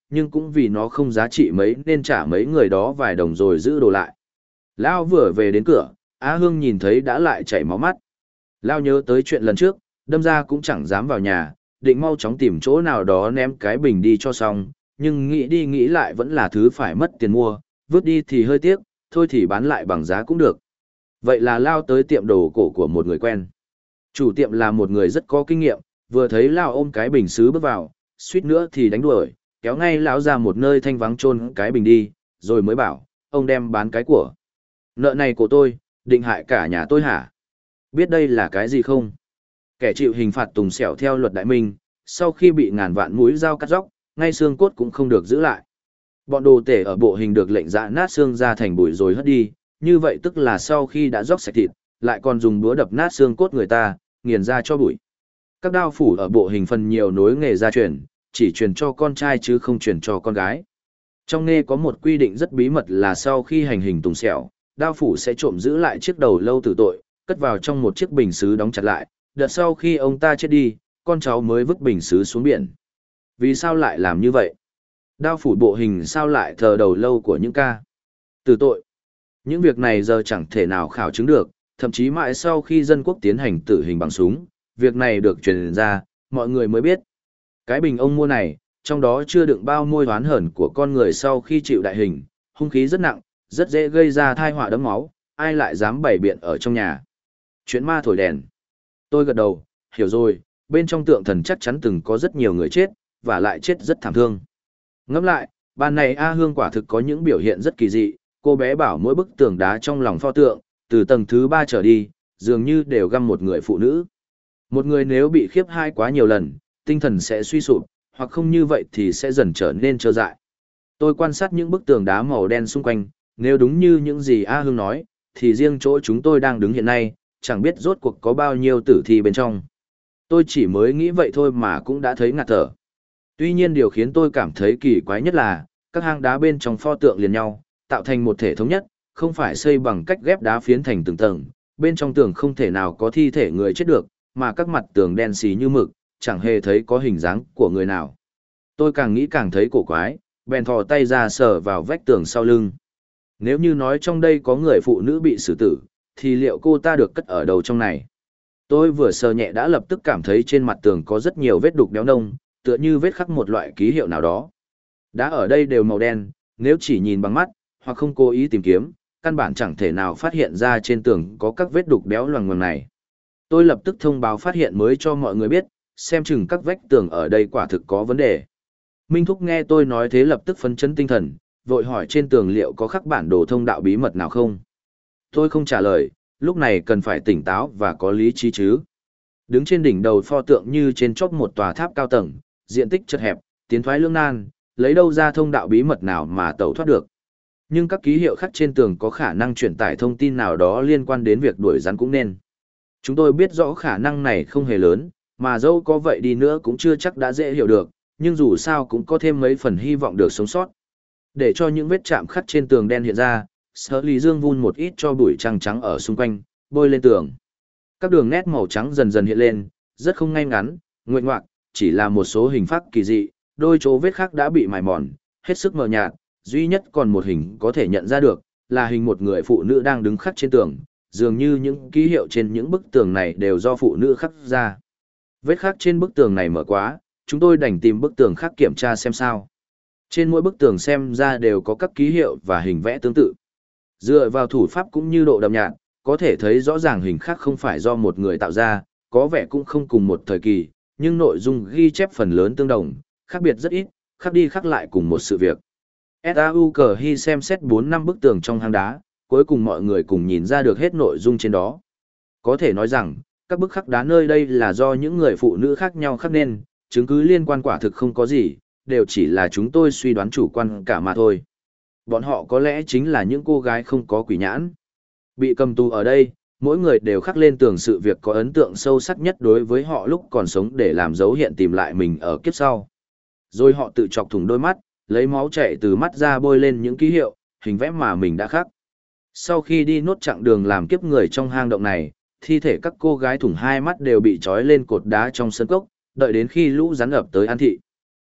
nhưng cũng vì nó không giá trị mấy nên trả mấy người đó vài đồng rồi giữ đồ lại. Lao vừa về đến cửa, Á Hương nhìn thấy đã lại chảy máu mắt. Lao nhớ tới chuyện lần trước, đâm ra cũng chẳng dám vào nhà, định mau chóng tìm chỗ nào đó ném cái bình đi cho xong, nhưng nghĩ đi nghĩ lại vẫn là thứ phải mất tiền mua, vứt đi thì hơi tiếc, thôi thì bán lại bằng giá cũng được. Vậy là Lao tới tiệm đồ cổ của một người quen. Chủ tiệm là một người rất có kinh nghiệm, vừa thấy Lao ôm cái bình sứ bước vào, suýt nữa thì đánh đuổi, kéo ngay Lão ra một nơi thanh vắng chôn cái bình đi, rồi mới bảo, ông đem bán cái của. Nợ này của tôi, định hại cả nhà tôi hả? Biết đây là cái gì không? Kẻ chịu hình phạt tùng xẻo theo luật đại minh, sau khi bị ngàn vạn mũi dao cắt róc, ngay xương cốt cũng không được giữ lại. Bọn đồ tể ở bộ hình được lệnh giã nát xương ra thành bụi rồi hất đi, như vậy tức là sau khi đã róc sạch thịt, lại còn dùng búa đập nát xương cốt người ta, nghiền ra cho bụi. Các đao phủ ở bộ hình phần nhiều nối nghề gia truyền, chỉ truyền cho con trai chứ không truyền cho con gái. Trong nghề có một quy định rất bí mật là sau khi hành hình tùng xẻo, đao phủ sẽ trộm giữ lại chiếc đầu lâu tử tội, cất vào trong một chiếc bình sứ đóng chặt lại, đợt sau khi ông ta chết đi, con cháu mới vứt bình sứ xuống biển. Vì sao lại làm như vậy? Đao phủ bộ hình sao lại thờ đầu lâu của những ca tử tội? Những việc này giờ chẳng thể nào khảo chứng được, thậm chí mãi sau khi dân quốc tiến hành tử hình bằng súng, việc này được truyền ra, mọi người mới biết. Cái bình ông mua này, trong đó chưa đựng bao môi oán hờn của con người sau khi chịu đại hình, hung khí rất nặng, rất dễ gây ra tai họa đẫm máu, ai lại dám bày biện ở trong nhà. Chuyện ma thổi đèn. Tôi gật đầu, hiểu rồi, bên trong tượng thần chắc chắn từng có rất nhiều người chết, và lại chết rất thảm thương. Ngẫm lại, ban này A Hương quả thực có những biểu hiện rất kỳ dị, cô bé bảo mỗi bức tường đá trong lòng pho tượng, từ tầng thứ 3 trở đi, dường như đều găm một người phụ nữ. Một người nếu bị khiếp hai quá nhiều lần, tinh thần sẽ suy sụp, hoặc không như vậy thì sẽ dần trở nên trơ dại. Tôi quan sát những bức tường đá màu đen xung quanh, nếu đúng như những gì A Hương nói, thì riêng chỗ chúng tôi đang đứng hiện nay, chẳng biết rốt cuộc có bao nhiêu tử thi bên trong. Tôi chỉ mới nghĩ vậy thôi mà cũng đã thấy ngạt thở. Tuy nhiên điều khiến tôi cảm thấy kỳ quái nhất là, các hang đá bên trong pho tượng liền nhau, tạo thành một thể thống nhất, không phải xây bằng cách ghép đá phiến thành từng tầng, bên trong tường không thể nào có thi thể người chết được, mà các mặt tường đen xì như mực, chẳng hề thấy có hình dáng của người nào. Tôi càng nghĩ càng thấy cổ quái, bèn thò tay ra sờ vào vách tường sau lưng. Nếu như nói trong đây có người phụ nữ bị xử tử, thì liệu cô ta được cất ở đâu trong này? Tôi vừa sờ nhẹ đã lập tức cảm thấy trên mặt tường có rất nhiều vết đục đéo nông, tựa như vết khắc một loại ký hiệu nào đó. Đá ở đây đều màu đen, nếu chỉ nhìn bằng mắt, hoặc không cố ý tìm kiếm, căn bản chẳng thể nào phát hiện ra trên tường có các vết đục đéo loằng ngoằng này. Tôi lập tức thông báo phát hiện mới cho mọi người biết, xem chừng các vách tường ở đây quả thực có vấn đề. Minh Thúc nghe tôi nói thế lập tức phấn chấn tinh thần, vội hỏi trên tường liệu có khắc bản đồ thông đạo bí mật nào không. Tôi không trả lời, lúc này cần phải tỉnh táo và có lý trí chứ. Đứng trên đỉnh đầu pho tượng như trên chóp một tòa tháp cao tầng, diện tích chật hẹp, tiến thoái lưỡng nan, lấy đâu ra thông đạo bí mật nào mà tẩu thoát được. Nhưng các ký hiệu khắc trên tường có khả năng truyền tải thông tin nào đó liên quan đến việc đuổi rắn cũng nên. Chúng tôi biết rõ khả năng này không hề lớn, mà dẫu có vậy đi nữa cũng chưa chắc đã dễ hiểu được, nhưng dù sao cũng có thêm mấy phần hy vọng được sống sót. Để cho những vết chạm khắc trên tường đen hiện ra, Sở Lý Dương vun một ít cho bụi trắng trắng ở xung quanh, bôi lên tường. Các đường nét màu trắng dần dần hiện lên, rất không ngay ngắn, nguệch ngoạc, chỉ là một số hình phác kỳ dị, đôi chỗ vết khác đã bị mài mòn, hết sức mờ nhạt, duy nhất còn một hình có thể nhận ra được, là hình một người phụ nữ đang đứng khắc trên tường, dường như những ký hiệu trên những bức tường này đều do phụ nữ khắc ra. Vết khắc trên bức tường này mở quá, chúng tôi đành tìm bức tường khác kiểm tra xem sao. Trên mỗi bức tường xem ra đều có các ký hiệu và hình vẽ tương tự. Dựa vào thủ pháp cũng như độ đậm nhạt, có thể thấy rõ ràng hình khắc không phải do một người tạo ra, có vẻ cũng không cùng một thời kỳ, nhưng nội dung ghi chép phần lớn tương đồng, khác biệt rất ít, khắc đi khắc lại cùng một sự việc. S.A.U. Cờ Hy xem xét 4-5 bức tường trong hang đá, cuối cùng mọi người cùng nhìn ra được hết nội dung trên đó. Có thể nói rằng, các bức khắc đá nơi đây là do những người phụ nữ khác nhau khắc nên, chứng cứ liên quan quả thực không có gì, đều chỉ là chúng tôi suy đoán chủ quan cả mà thôi. Bọn họ có lẽ chính là những cô gái không có quỷ nhãn. Bị cầm tù ở đây, mỗi người đều khắc lên tường sự việc có ấn tượng sâu sắc nhất đối với họ lúc còn sống để làm dấu hiện tìm lại mình ở kiếp sau. Rồi họ tự chọc thủng đôi mắt, lấy máu chảy từ mắt ra bôi lên những ký hiệu, hình vẽ mà mình đã khắc. Sau khi đi nốt chặng đường làm kiếp người trong hang động này, thi thể các cô gái thủng hai mắt đều bị trói lên cột đá trong sân cốc, đợi đến khi lũ rắn ập tới ăn thị.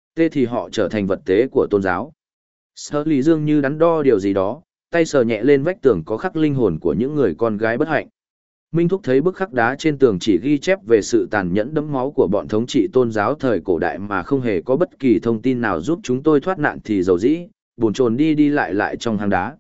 T thì họ trở thành vật tế của tôn giáo. Sở Lý Dương như đắn đo điều gì đó, tay sờ nhẹ lên vách tường có khắc linh hồn của những người con gái bất hạnh. Minh Thúc thấy bức khắc đá trên tường chỉ ghi chép về sự tàn nhẫn đẫm máu của bọn thống trị tôn giáo thời cổ đại mà không hề có bất kỳ thông tin nào giúp chúng tôi thoát nạn thì dầu dĩ, bồn chồn đi đi lại lại trong hang đá.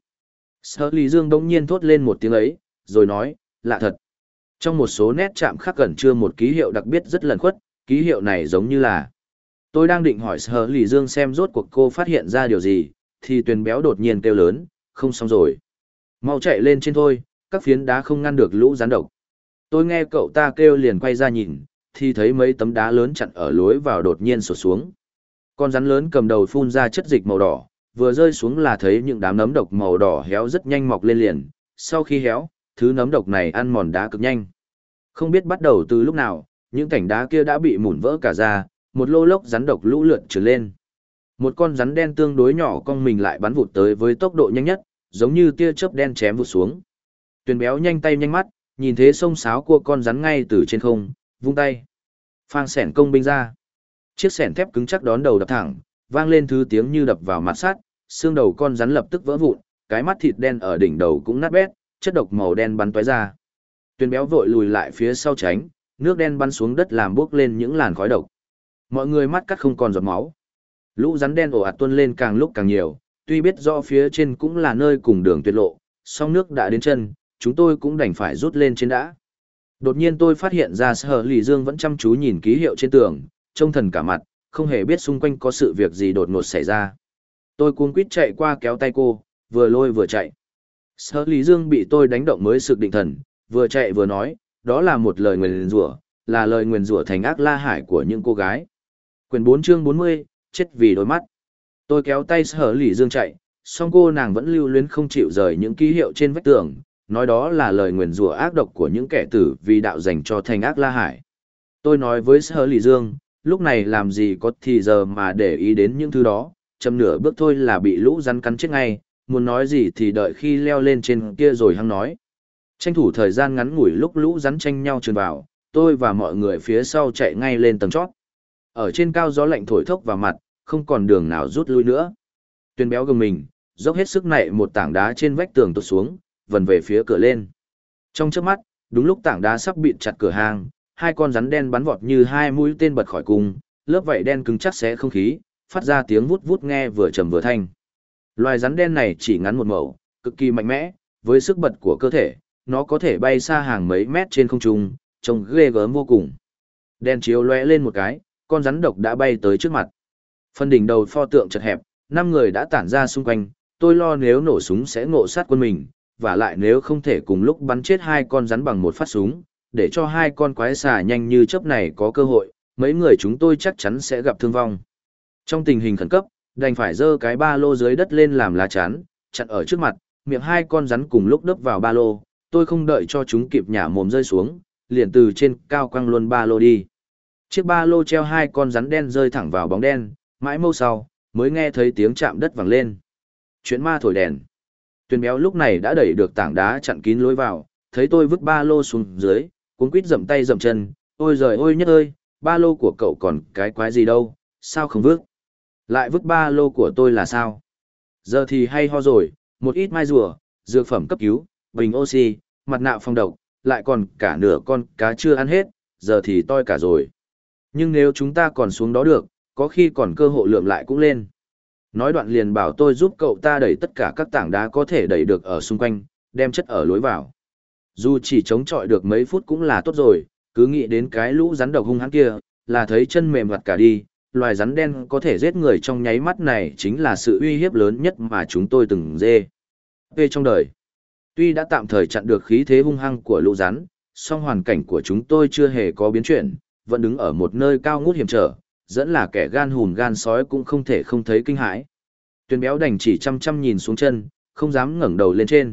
Sở Lý Dương bỗng nhiên thốt lên một tiếng ấy, rồi nói, lạ thật. Trong một số nét chạm khắc gần chưa một ký hiệu đặc biệt rất lẩn khuất, ký hiệu này giống như là... Tôi đang định hỏi Sở Lý Dương xem rốt cuộc cô phát hiện ra điều gì, thì Tuyền Béo đột nhiên kêu lớn, không xong rồi. Mau chạy lên trên thôi, các phiến đá không ngăn được lũ rắn độc. Tôi nghe cậu ta kêu liền quay ra nhìn, thì thấy mấy tấm đá lớn chặn ở lối vào đột nhiên sụt xuống. Con rắn lớn cầm đầu phun ra chất dịch màu đỏ, vừa rơi xuống là thấy những đám nấm độc màu đỏ héo rất nhanh mọc lên liền. Sau khi héo, thứ nấm độc này ăn mòn đá cực nhanh. Không biết bắt đầu từ lúc nào, những tảng đá kia đã bị mủn vỡ cả ra, một lô lốc rắn độc lũ lượn trườn lên. Một con rắn đen tương đối nhỏ cong mình lại bắn vụt tới với tốc độ nhanh nhất, giống như tia chớp đen chém vụt xuống. Tuyền Béo nhanh tay nhanh mắt, nhìn thế xông xáo cua con rắn ngay từ trên không, vung tay. Phang xẻn công binh ra. Chiếc xẻn thép cứng chắc đón đầu đập thẳng, vang lên thứ tiếng như đập vào mặt sắt, xương đầu con rắn lập tức vỡ vụn, cái mắt thịt đen ở đỉnh đầu cũng nát bét, chất độc màu đen bắn tóe ra. Tuyền Béo vội lùi lại phía sau tránh, nước đen bắn xuống đất làm bốc lên những làn khói độc. Mọi người mắt cắt không còn giọt máu. Lũ rắn đen ồ ạt tuôn lên càng lúc càng nhiều, tuy biết rõ phía trên cũng là nơi cùng đường tuyệt lộ, song nước đã đến chân, chúng tôi cũng đành phải rút lên trên đã. Đột nhiên tôi phát hiện ra Sở Lý Dương vẫn chăm chú nhìn ký hiệu trên tường, trông thần cả mặt, không hề biết xung quanh có sự việc gì đột ngột xảy ra. Tôi cuống quýt chạy qua kéo tay cô, vừa lôi vừa chạy. Sở Lý Dương bị tôi đánh động mới sực định thần, vừa chạy vừa nói, đó là một lời nguyền rủa, là lời nguyền rủa thành ác la hải của những cô gái. Quyển 4 chương 40, chết vì đôi mắt. Tôi kéo tay Sở Lý Dương chạy, song cô nàng vẫn lưu luyến không chịu rời những ký hiệu trên vách tường, nói đó là lời nguyền rủa ác độc của những kẻ tử vì đạo dành cho thành ác la hải. Tôi nói với Sở Lý Dương, lúc này làm gì có thì giờ mà để ý đến những thứ đó, chậm nửa bước thôi là bị lũ rắn cắn chết ngay, muốn nói gì thì đợi khi leo lên trên kia rồi hăng nói. Tranh thủ thời gian ngắn ngủi lúc lũ rắn tranh nhau trườn vào, tôi và mọi người phía sau chạy ngay lên tầng chót. Ở trên cao gió lạnh thổi thốc vào mặt, không còn đường nào rút lui nữa. Tuyền Béo gồng mình, dốc hết sức nạy một tảng đá trên vách tường tụt xuống, vần về phía cửa lên. Trong chớp mắt, đúng lúc tảng đá sắp bịt chặt cửa hang, hai con rắn đen bắn vọt như hai mũi tên bật khỏi cung, lớp vảy đen cứng chắc xé không khí, phát ra tiếng vút vút nghe vừa trầm vừa thanh. Loài rắn đen này chỉ ngắn một mẩu, cực kỳ mạnh mẽ, với sức bật của cơ thể, nó có thể bay xa hàng mấy mét trên không trung, trông ghê gớm vô cùng. Đen chiếu lóe lên một cái, con rắn độc đã bay tới trước mặt. Phần đỉnh đầu pho tượng chật hẹp, 5 người đã tản ra xung quanh, tôi lo nếu nổ súng sẽ ngộ sát quân mình, và lại nếu không thể cùng lúc bắn chết hai con rắn bằng một phát súng, để cho hai con quái xà nhanh như chớp này có cơ hội, mấy người chúng tôi chắc chắn sẽ gặp thương vong. Trong tình hình khẩn cấp, đành phải giơ cái ba lô dưới đất lên làm lá chắn, chặn ở trước mặt, miệng hai con rắn cùng lúc đấp vào ba lô, tôi không đợi cho chúng kịp nhả mồm rơi xuống, liền từ trên cao quăng luôn ba lô đi. Chiếc ba lô treo hai con rắn đen rơi thẳng vào bóng đen, mãi mâu sau, mới nghe thấy tiếng chạm đất vang lên. Chuyện ma thổi đèn. Tuyền Béo lúc này đã đẩy được tảng đá chặn kín lối vào, thấy tôi vứt ba lô xuống dưới, cuống quýt dậm tay dậm chân, ôi giời ôi nhất ơi, ba lô của cậu còn cái quái gì đâu, sao không vứt? Lại vứt ba lô của tôi là sao? Giờ thì hay ho rồi, một ít mai rùa, dược phẩm cấp cứu, bình oxy, mặt nạ phòng độc, lại còn cả nửa con cá chưa ăn hết, giờ thì toi cả rồi. Nhưng nếu chúng ta còn xuống đó được, có khi còn cơ hội lượm lại cũng lên. Nói đoạn liền bảo tôi giúp cậu ta đẩy tất cả các tảng đá có thể đẩy được ở xung quanh, đem chất ở lối vào. Dù chỉ chống chọi được mấy phút cũng là tốt rồi, cứ nghĩ đến cái lũ rắn độc hung hãn kia, là thấy chân mềm vặt cả đi. Loài rắn đen có thể giết người trong nháy mắt này chính là sự uy hiếp lớn nhất mà chúng tôi từng dê về trong đời. Tuy đã tạm thời chặn được khí thế hung hăng của lũ rắn, song hoàn cảnh của chúng tôi chưa hề có biến chuyển, vẫn đứng ở một nơi cao ngút hiểm trở, dẫn là kẻ gan hùn gan sói cũng không thể không thấy kinh hãi. Tuyền Béo đành chỉ chăm chăm nhìn xuống chân, không dám ngẩng đầu lên trên.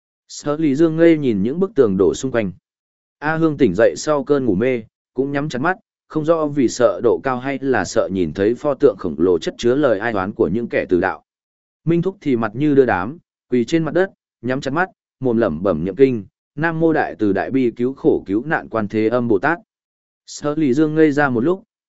Sở Lý Dương ngây nhìn những bức tường đổ xung quanh. A Hương tỉnh dậy sau cơn ngủ mê, cũng nhắm chặt mắt, không rõ vì sợ độ cao hay là sợ nhìn thấy pho tượng khổng lồ chất chứa lời ai oán của những kẻ tử đạo. Minh Thúc thì mặt như đưa đám, quỳ trên mặt đất, nhắm chặt mắt, mồm lẩm bẩm niệm kinh, Nam Mô Đại Từ Đại Bi Cứu Khổ Cứu Nạn Quan Thế Âm Bồ Tát. Sở Lý Dương ngây ra một lúc,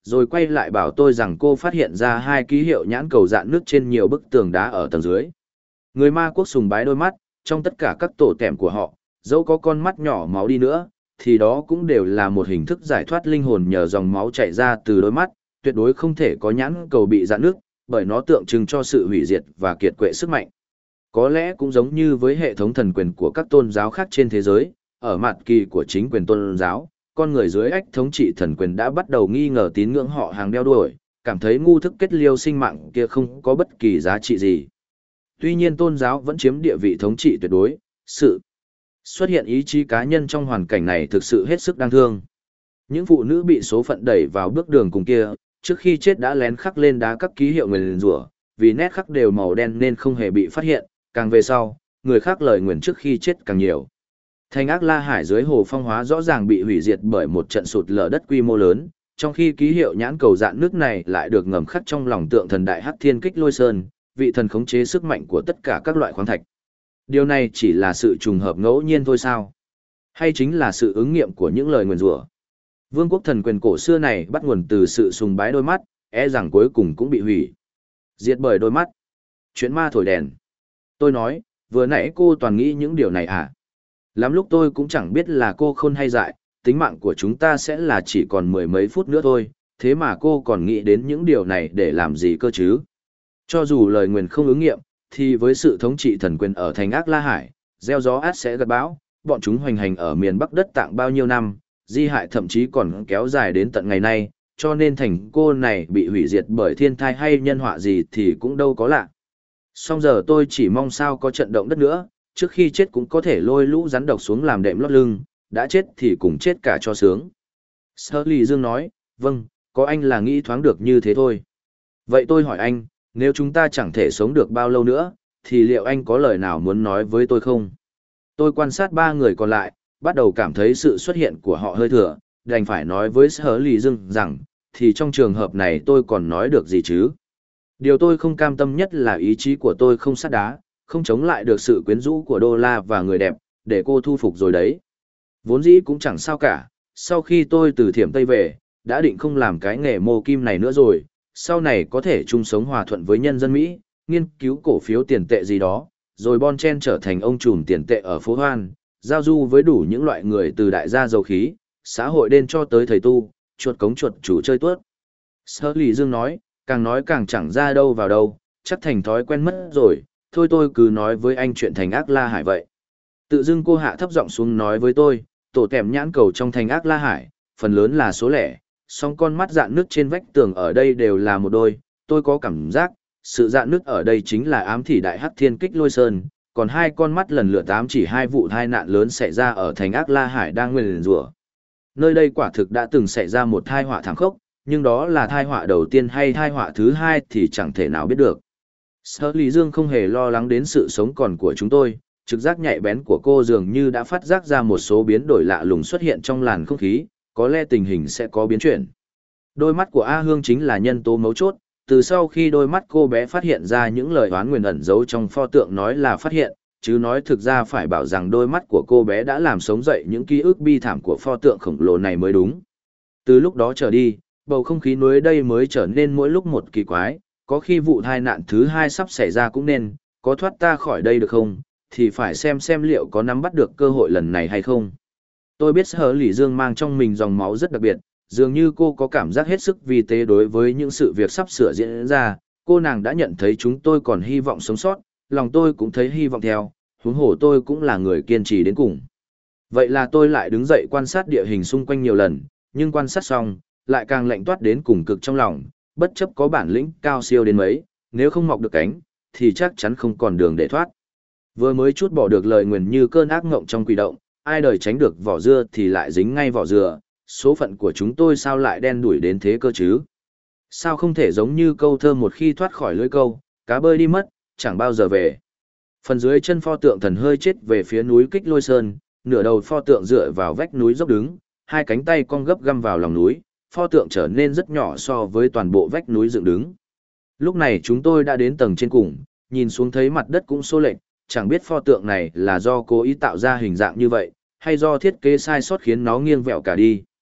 rồi quay lại bảo tôi rằng cô phát hiện ra hai ký hiệu nhãn cầu dạn nước trên nhiều bức tường đá ở tầng dưới. Người Ma Quốc sùng bái đôi mắt, trong tất cả các tổ tẻm của họ, dẫu có con mắt nhỏ máu đi nữa, thì đó cũng đều là một hình thức giải thoát linh hồn nhờ dòng máu chảy ra từ đôi mắt, tuyệt đối không thể có nhãn cầu bị rạn nước, bởi nó tượng trưng cho sự hủy diệt và kiệt quệ sức mạnh. Có lẽ cũng giống như với hệ thống thần quyền của các tôn giáo khác trên thế giới, ở mặt kỳ của chính quyền tôn giáo, con người dưới ách thống trị thần quyền đã bắt đầu nghi ngờ tín ngưỡng họ hàng đeo đuổi, cảm thấy ngu thức kết liêu sinh mạng kia không có bất kỳ giá trị gì. Tuy nhiên tôn giáo vẫn chiếm địa vị thống trị tuyệt đối, sự xuất hiện ý chí cá nhân trong hoàn cảnh này thực sự hết sức đáng thương. Những phụ nữ bị số phận đẩy vào bước đường cùng kia, trước khi chết đã lén khắc lên đá các ký hiệu nguyền rủa, vì nét khắc đều màu đen nên không hề bị phát hiện, càng về sau, người khác lời nguyền trước khi chết càng nhiều. Thành Ác La Hải dưới hồ phong hóa rõ ràng bị hủy diệt bởi một trận sụt lở đất quy mô lớn, trong khi ký hiệu nhãn cầu dạn nước này lại được ngầm khắc trong lòng tượng thần Đại Hắc Thiên Kích Lôi Sơn, vị thần khống chế sức mạnh của tất cả các loại khoáng thạch. Điều này chỉ là sự trùng hợp ngẫu nhiên thôi sao? Hay chính là sự ứng nghiệm của những lời nguyền rủa? Vương quốc thần quyền cổ xưa này bắt nguồn từ sự sùng bái đôi mắt, e rằng cuối cùng cũng bị hủy diệt bởi đôi mắt. Chuyện ma thổi đèn. Tôi nói, vừa nãy cô toàn nghĩ những điều này à? Lắm lúc tôi cũng chẳng biết là cô khôn hay dại, tính mạng của chúng ta sẽ là chỉ còn mười mấy phút nữa thôi, thế mà cô còn nghĩ đến những điều này để làm gì cơ chứ? Cho dù lời nguyền không ứng nghiệm, thì với sự thống trị thần quyền ở thành Ác La Hải, gieo gió át sẽ gặt bão, bọn chúng hoành hành ở miền Bắc đất Tạng bao nhiêu năm, di hại thậm chí còn kéo dài đến tận ngày nay, cho nên thành cô này bị hủy diệt bởi thiên thai hay nhân họa gì thì cũng đâu có lạ. Song giờ tôi chỉ mong sao có trận động đất nữa, trước khi chết cũng có thể lôi lũ rắn độc xuống làm đệm lót lưng, đã chết thì cùng chết cả cho sướng. Sở Lì Dương nói, vâng, có anh là nghĩ thoáng được như thế thôi. Vậy tôi hỏi anh, nếu chúng ta chẳng thể sống được bao lâu nữa, thì liệu anh có lời nào muốn nói với tôi không? Tôi quan sát ba người còn lại, bắt đầu cảm thấy sự xuất hiện của họ hơi thừa, đành phải nói với Sở Lì Dương rằng, thì trong trường hợp này tôi còn nói được gì chứ? Điều tôi không cam tâm nhất là ý chí của tôi không sắt đá, không chống lại được sự quyến rũ của đô la và người đẹp, để cô thu phục rồi đấy. Vốn dĩ cũng chẳng sao cả, sau khi tôi từ Thiểm Tây về, đã định không làm cái nghề mô kim này nữa rồi, sau này có thể chung sống hòa thuận với nhân dân Mỹ, nghiên cứu cổ phiếu tiền tệ gì đó, rồi bon chen trở thành ông trùm tiền tệ ở phố Hoan, giao du với đủ những loại người từ đại gia dầu khí, xã hội đen cho tới thầy tu, chuột cống chuột chủ chơi tuốt. Sở Lì Dương nói càng chẳng ra đâu vào đâu, chắc thành thói quen mất rồi, thôi tôi cứ nói với anh chuyện thành Ác La Hải vậy. Tự dưng cô hạ thấp giọng xuống nói với tôi, tổ tèm nhãn cầu trong thành Ác La Hải, phần lớn là số lẻ, song con mắt dạn nước trên vách tường ở đây đều là một đôi, tôi có cảm giác, sự dạn nước ở đây chính là ám thị Đại Hắc Thiên Kích Lôi Sơn, còn hai con mắt lần lượt ám chỉ hai vụ tai nạn lớn xảy ra ở thành Ác La Hải đang nguyền rủa. Nơi đây quả thực đã từng xảy ra một tai họa thảm khốc, nhưng đó là tai họa đầu tiên hay tai họa thứ hai thì chẳng thể nào biết được. Sở Lý Dương không hề lo lắng đến sự sống còn của chúng tôi, trực giác nhạy bén của cô dường như đã phát giác ra một số biến đổi lạ lùng xuất hiện trong làn không khí, có lẽ tình hình sẽ có biến chuyển. Đôi mắt của A Hương chính là nhân tố mấu chốt, từ sau khi đôi mắt cô bé phát hiện ra những lời oán nguyền ẩn giấu trong pho tượng nói là phát hiện, chứ nói thực ra phải bảo rằng đôi mắt của cô bé đã làm sống dậy những ký ức bi thảm của pho tượng khổng lồ này mới đúng. Từ lúc đó trở đi, bầu không khí nơi đây mới trở nên mỗi lúc một kỳ quái, có khi vụ tai nạn thứ hai sắp xảy ra cũng nên, có thoát ta khỏi đây được không, thì phải xem liệu có nắm bắt được cơ hội lần này hay không. Tôi biết Sở Lỷ Dương mang trong mình dòng máu rất đặc biệt, dường như cô có cảm giác hết sức vi tế đối với những sự việc sắp sửa diễn ra, cô nàng đã nhận thấy chúng tôi còn hy vọng sống sót, lòng tôi cũng thấy hy vọng theo, huống hồ tôi cũng là người kiên trì đến cùng. Vậy là tôi lại đứng dậy quan sát địa hình xung quanh nhiều lần, nhưng quan sát xong, lại càng lạnh toát đến cùng cực trong lòng, bất chấp có bản lĩnh cao siêu đến mấy, nếu không mọc được cánh, thì chắc chắn không còn đường để thoát. Vừa mới chút bỏ được lời nguyền như cơn ác ngộng trong quỷ động, ai đời tránh được vỏ dưa thì lại dính ngay vỏ dừa, số phận của chúng tôi sao lại đen đủi đến thế cơ chứ? Sao không thể giống như câu thơ một khi thoát khỏi lưới câu, cá bơi đi mất, chẳng bao giờ về. Phần dưới chân pho tượng thần hơi chết về phía núi Kích Lôi Sơn, nửa đầu pho tượng dựa vào vách núi dốc đứng, hai cánh tay cong gấp găm vào lòng núi, pho tượng trở nên rất nhỏ so với toàn bộ vách núi dựng đứng. Lúc này chúng tôi đã đến tầng trên cùng, nhìn xuống thấy mặt đất cũng xô lệch, chẳng biết pho tượng này là do cố ý tạo ra hình dạng như vậy, hay do thiết kế sai sót khiến nó nghiêng vẹo cả đi.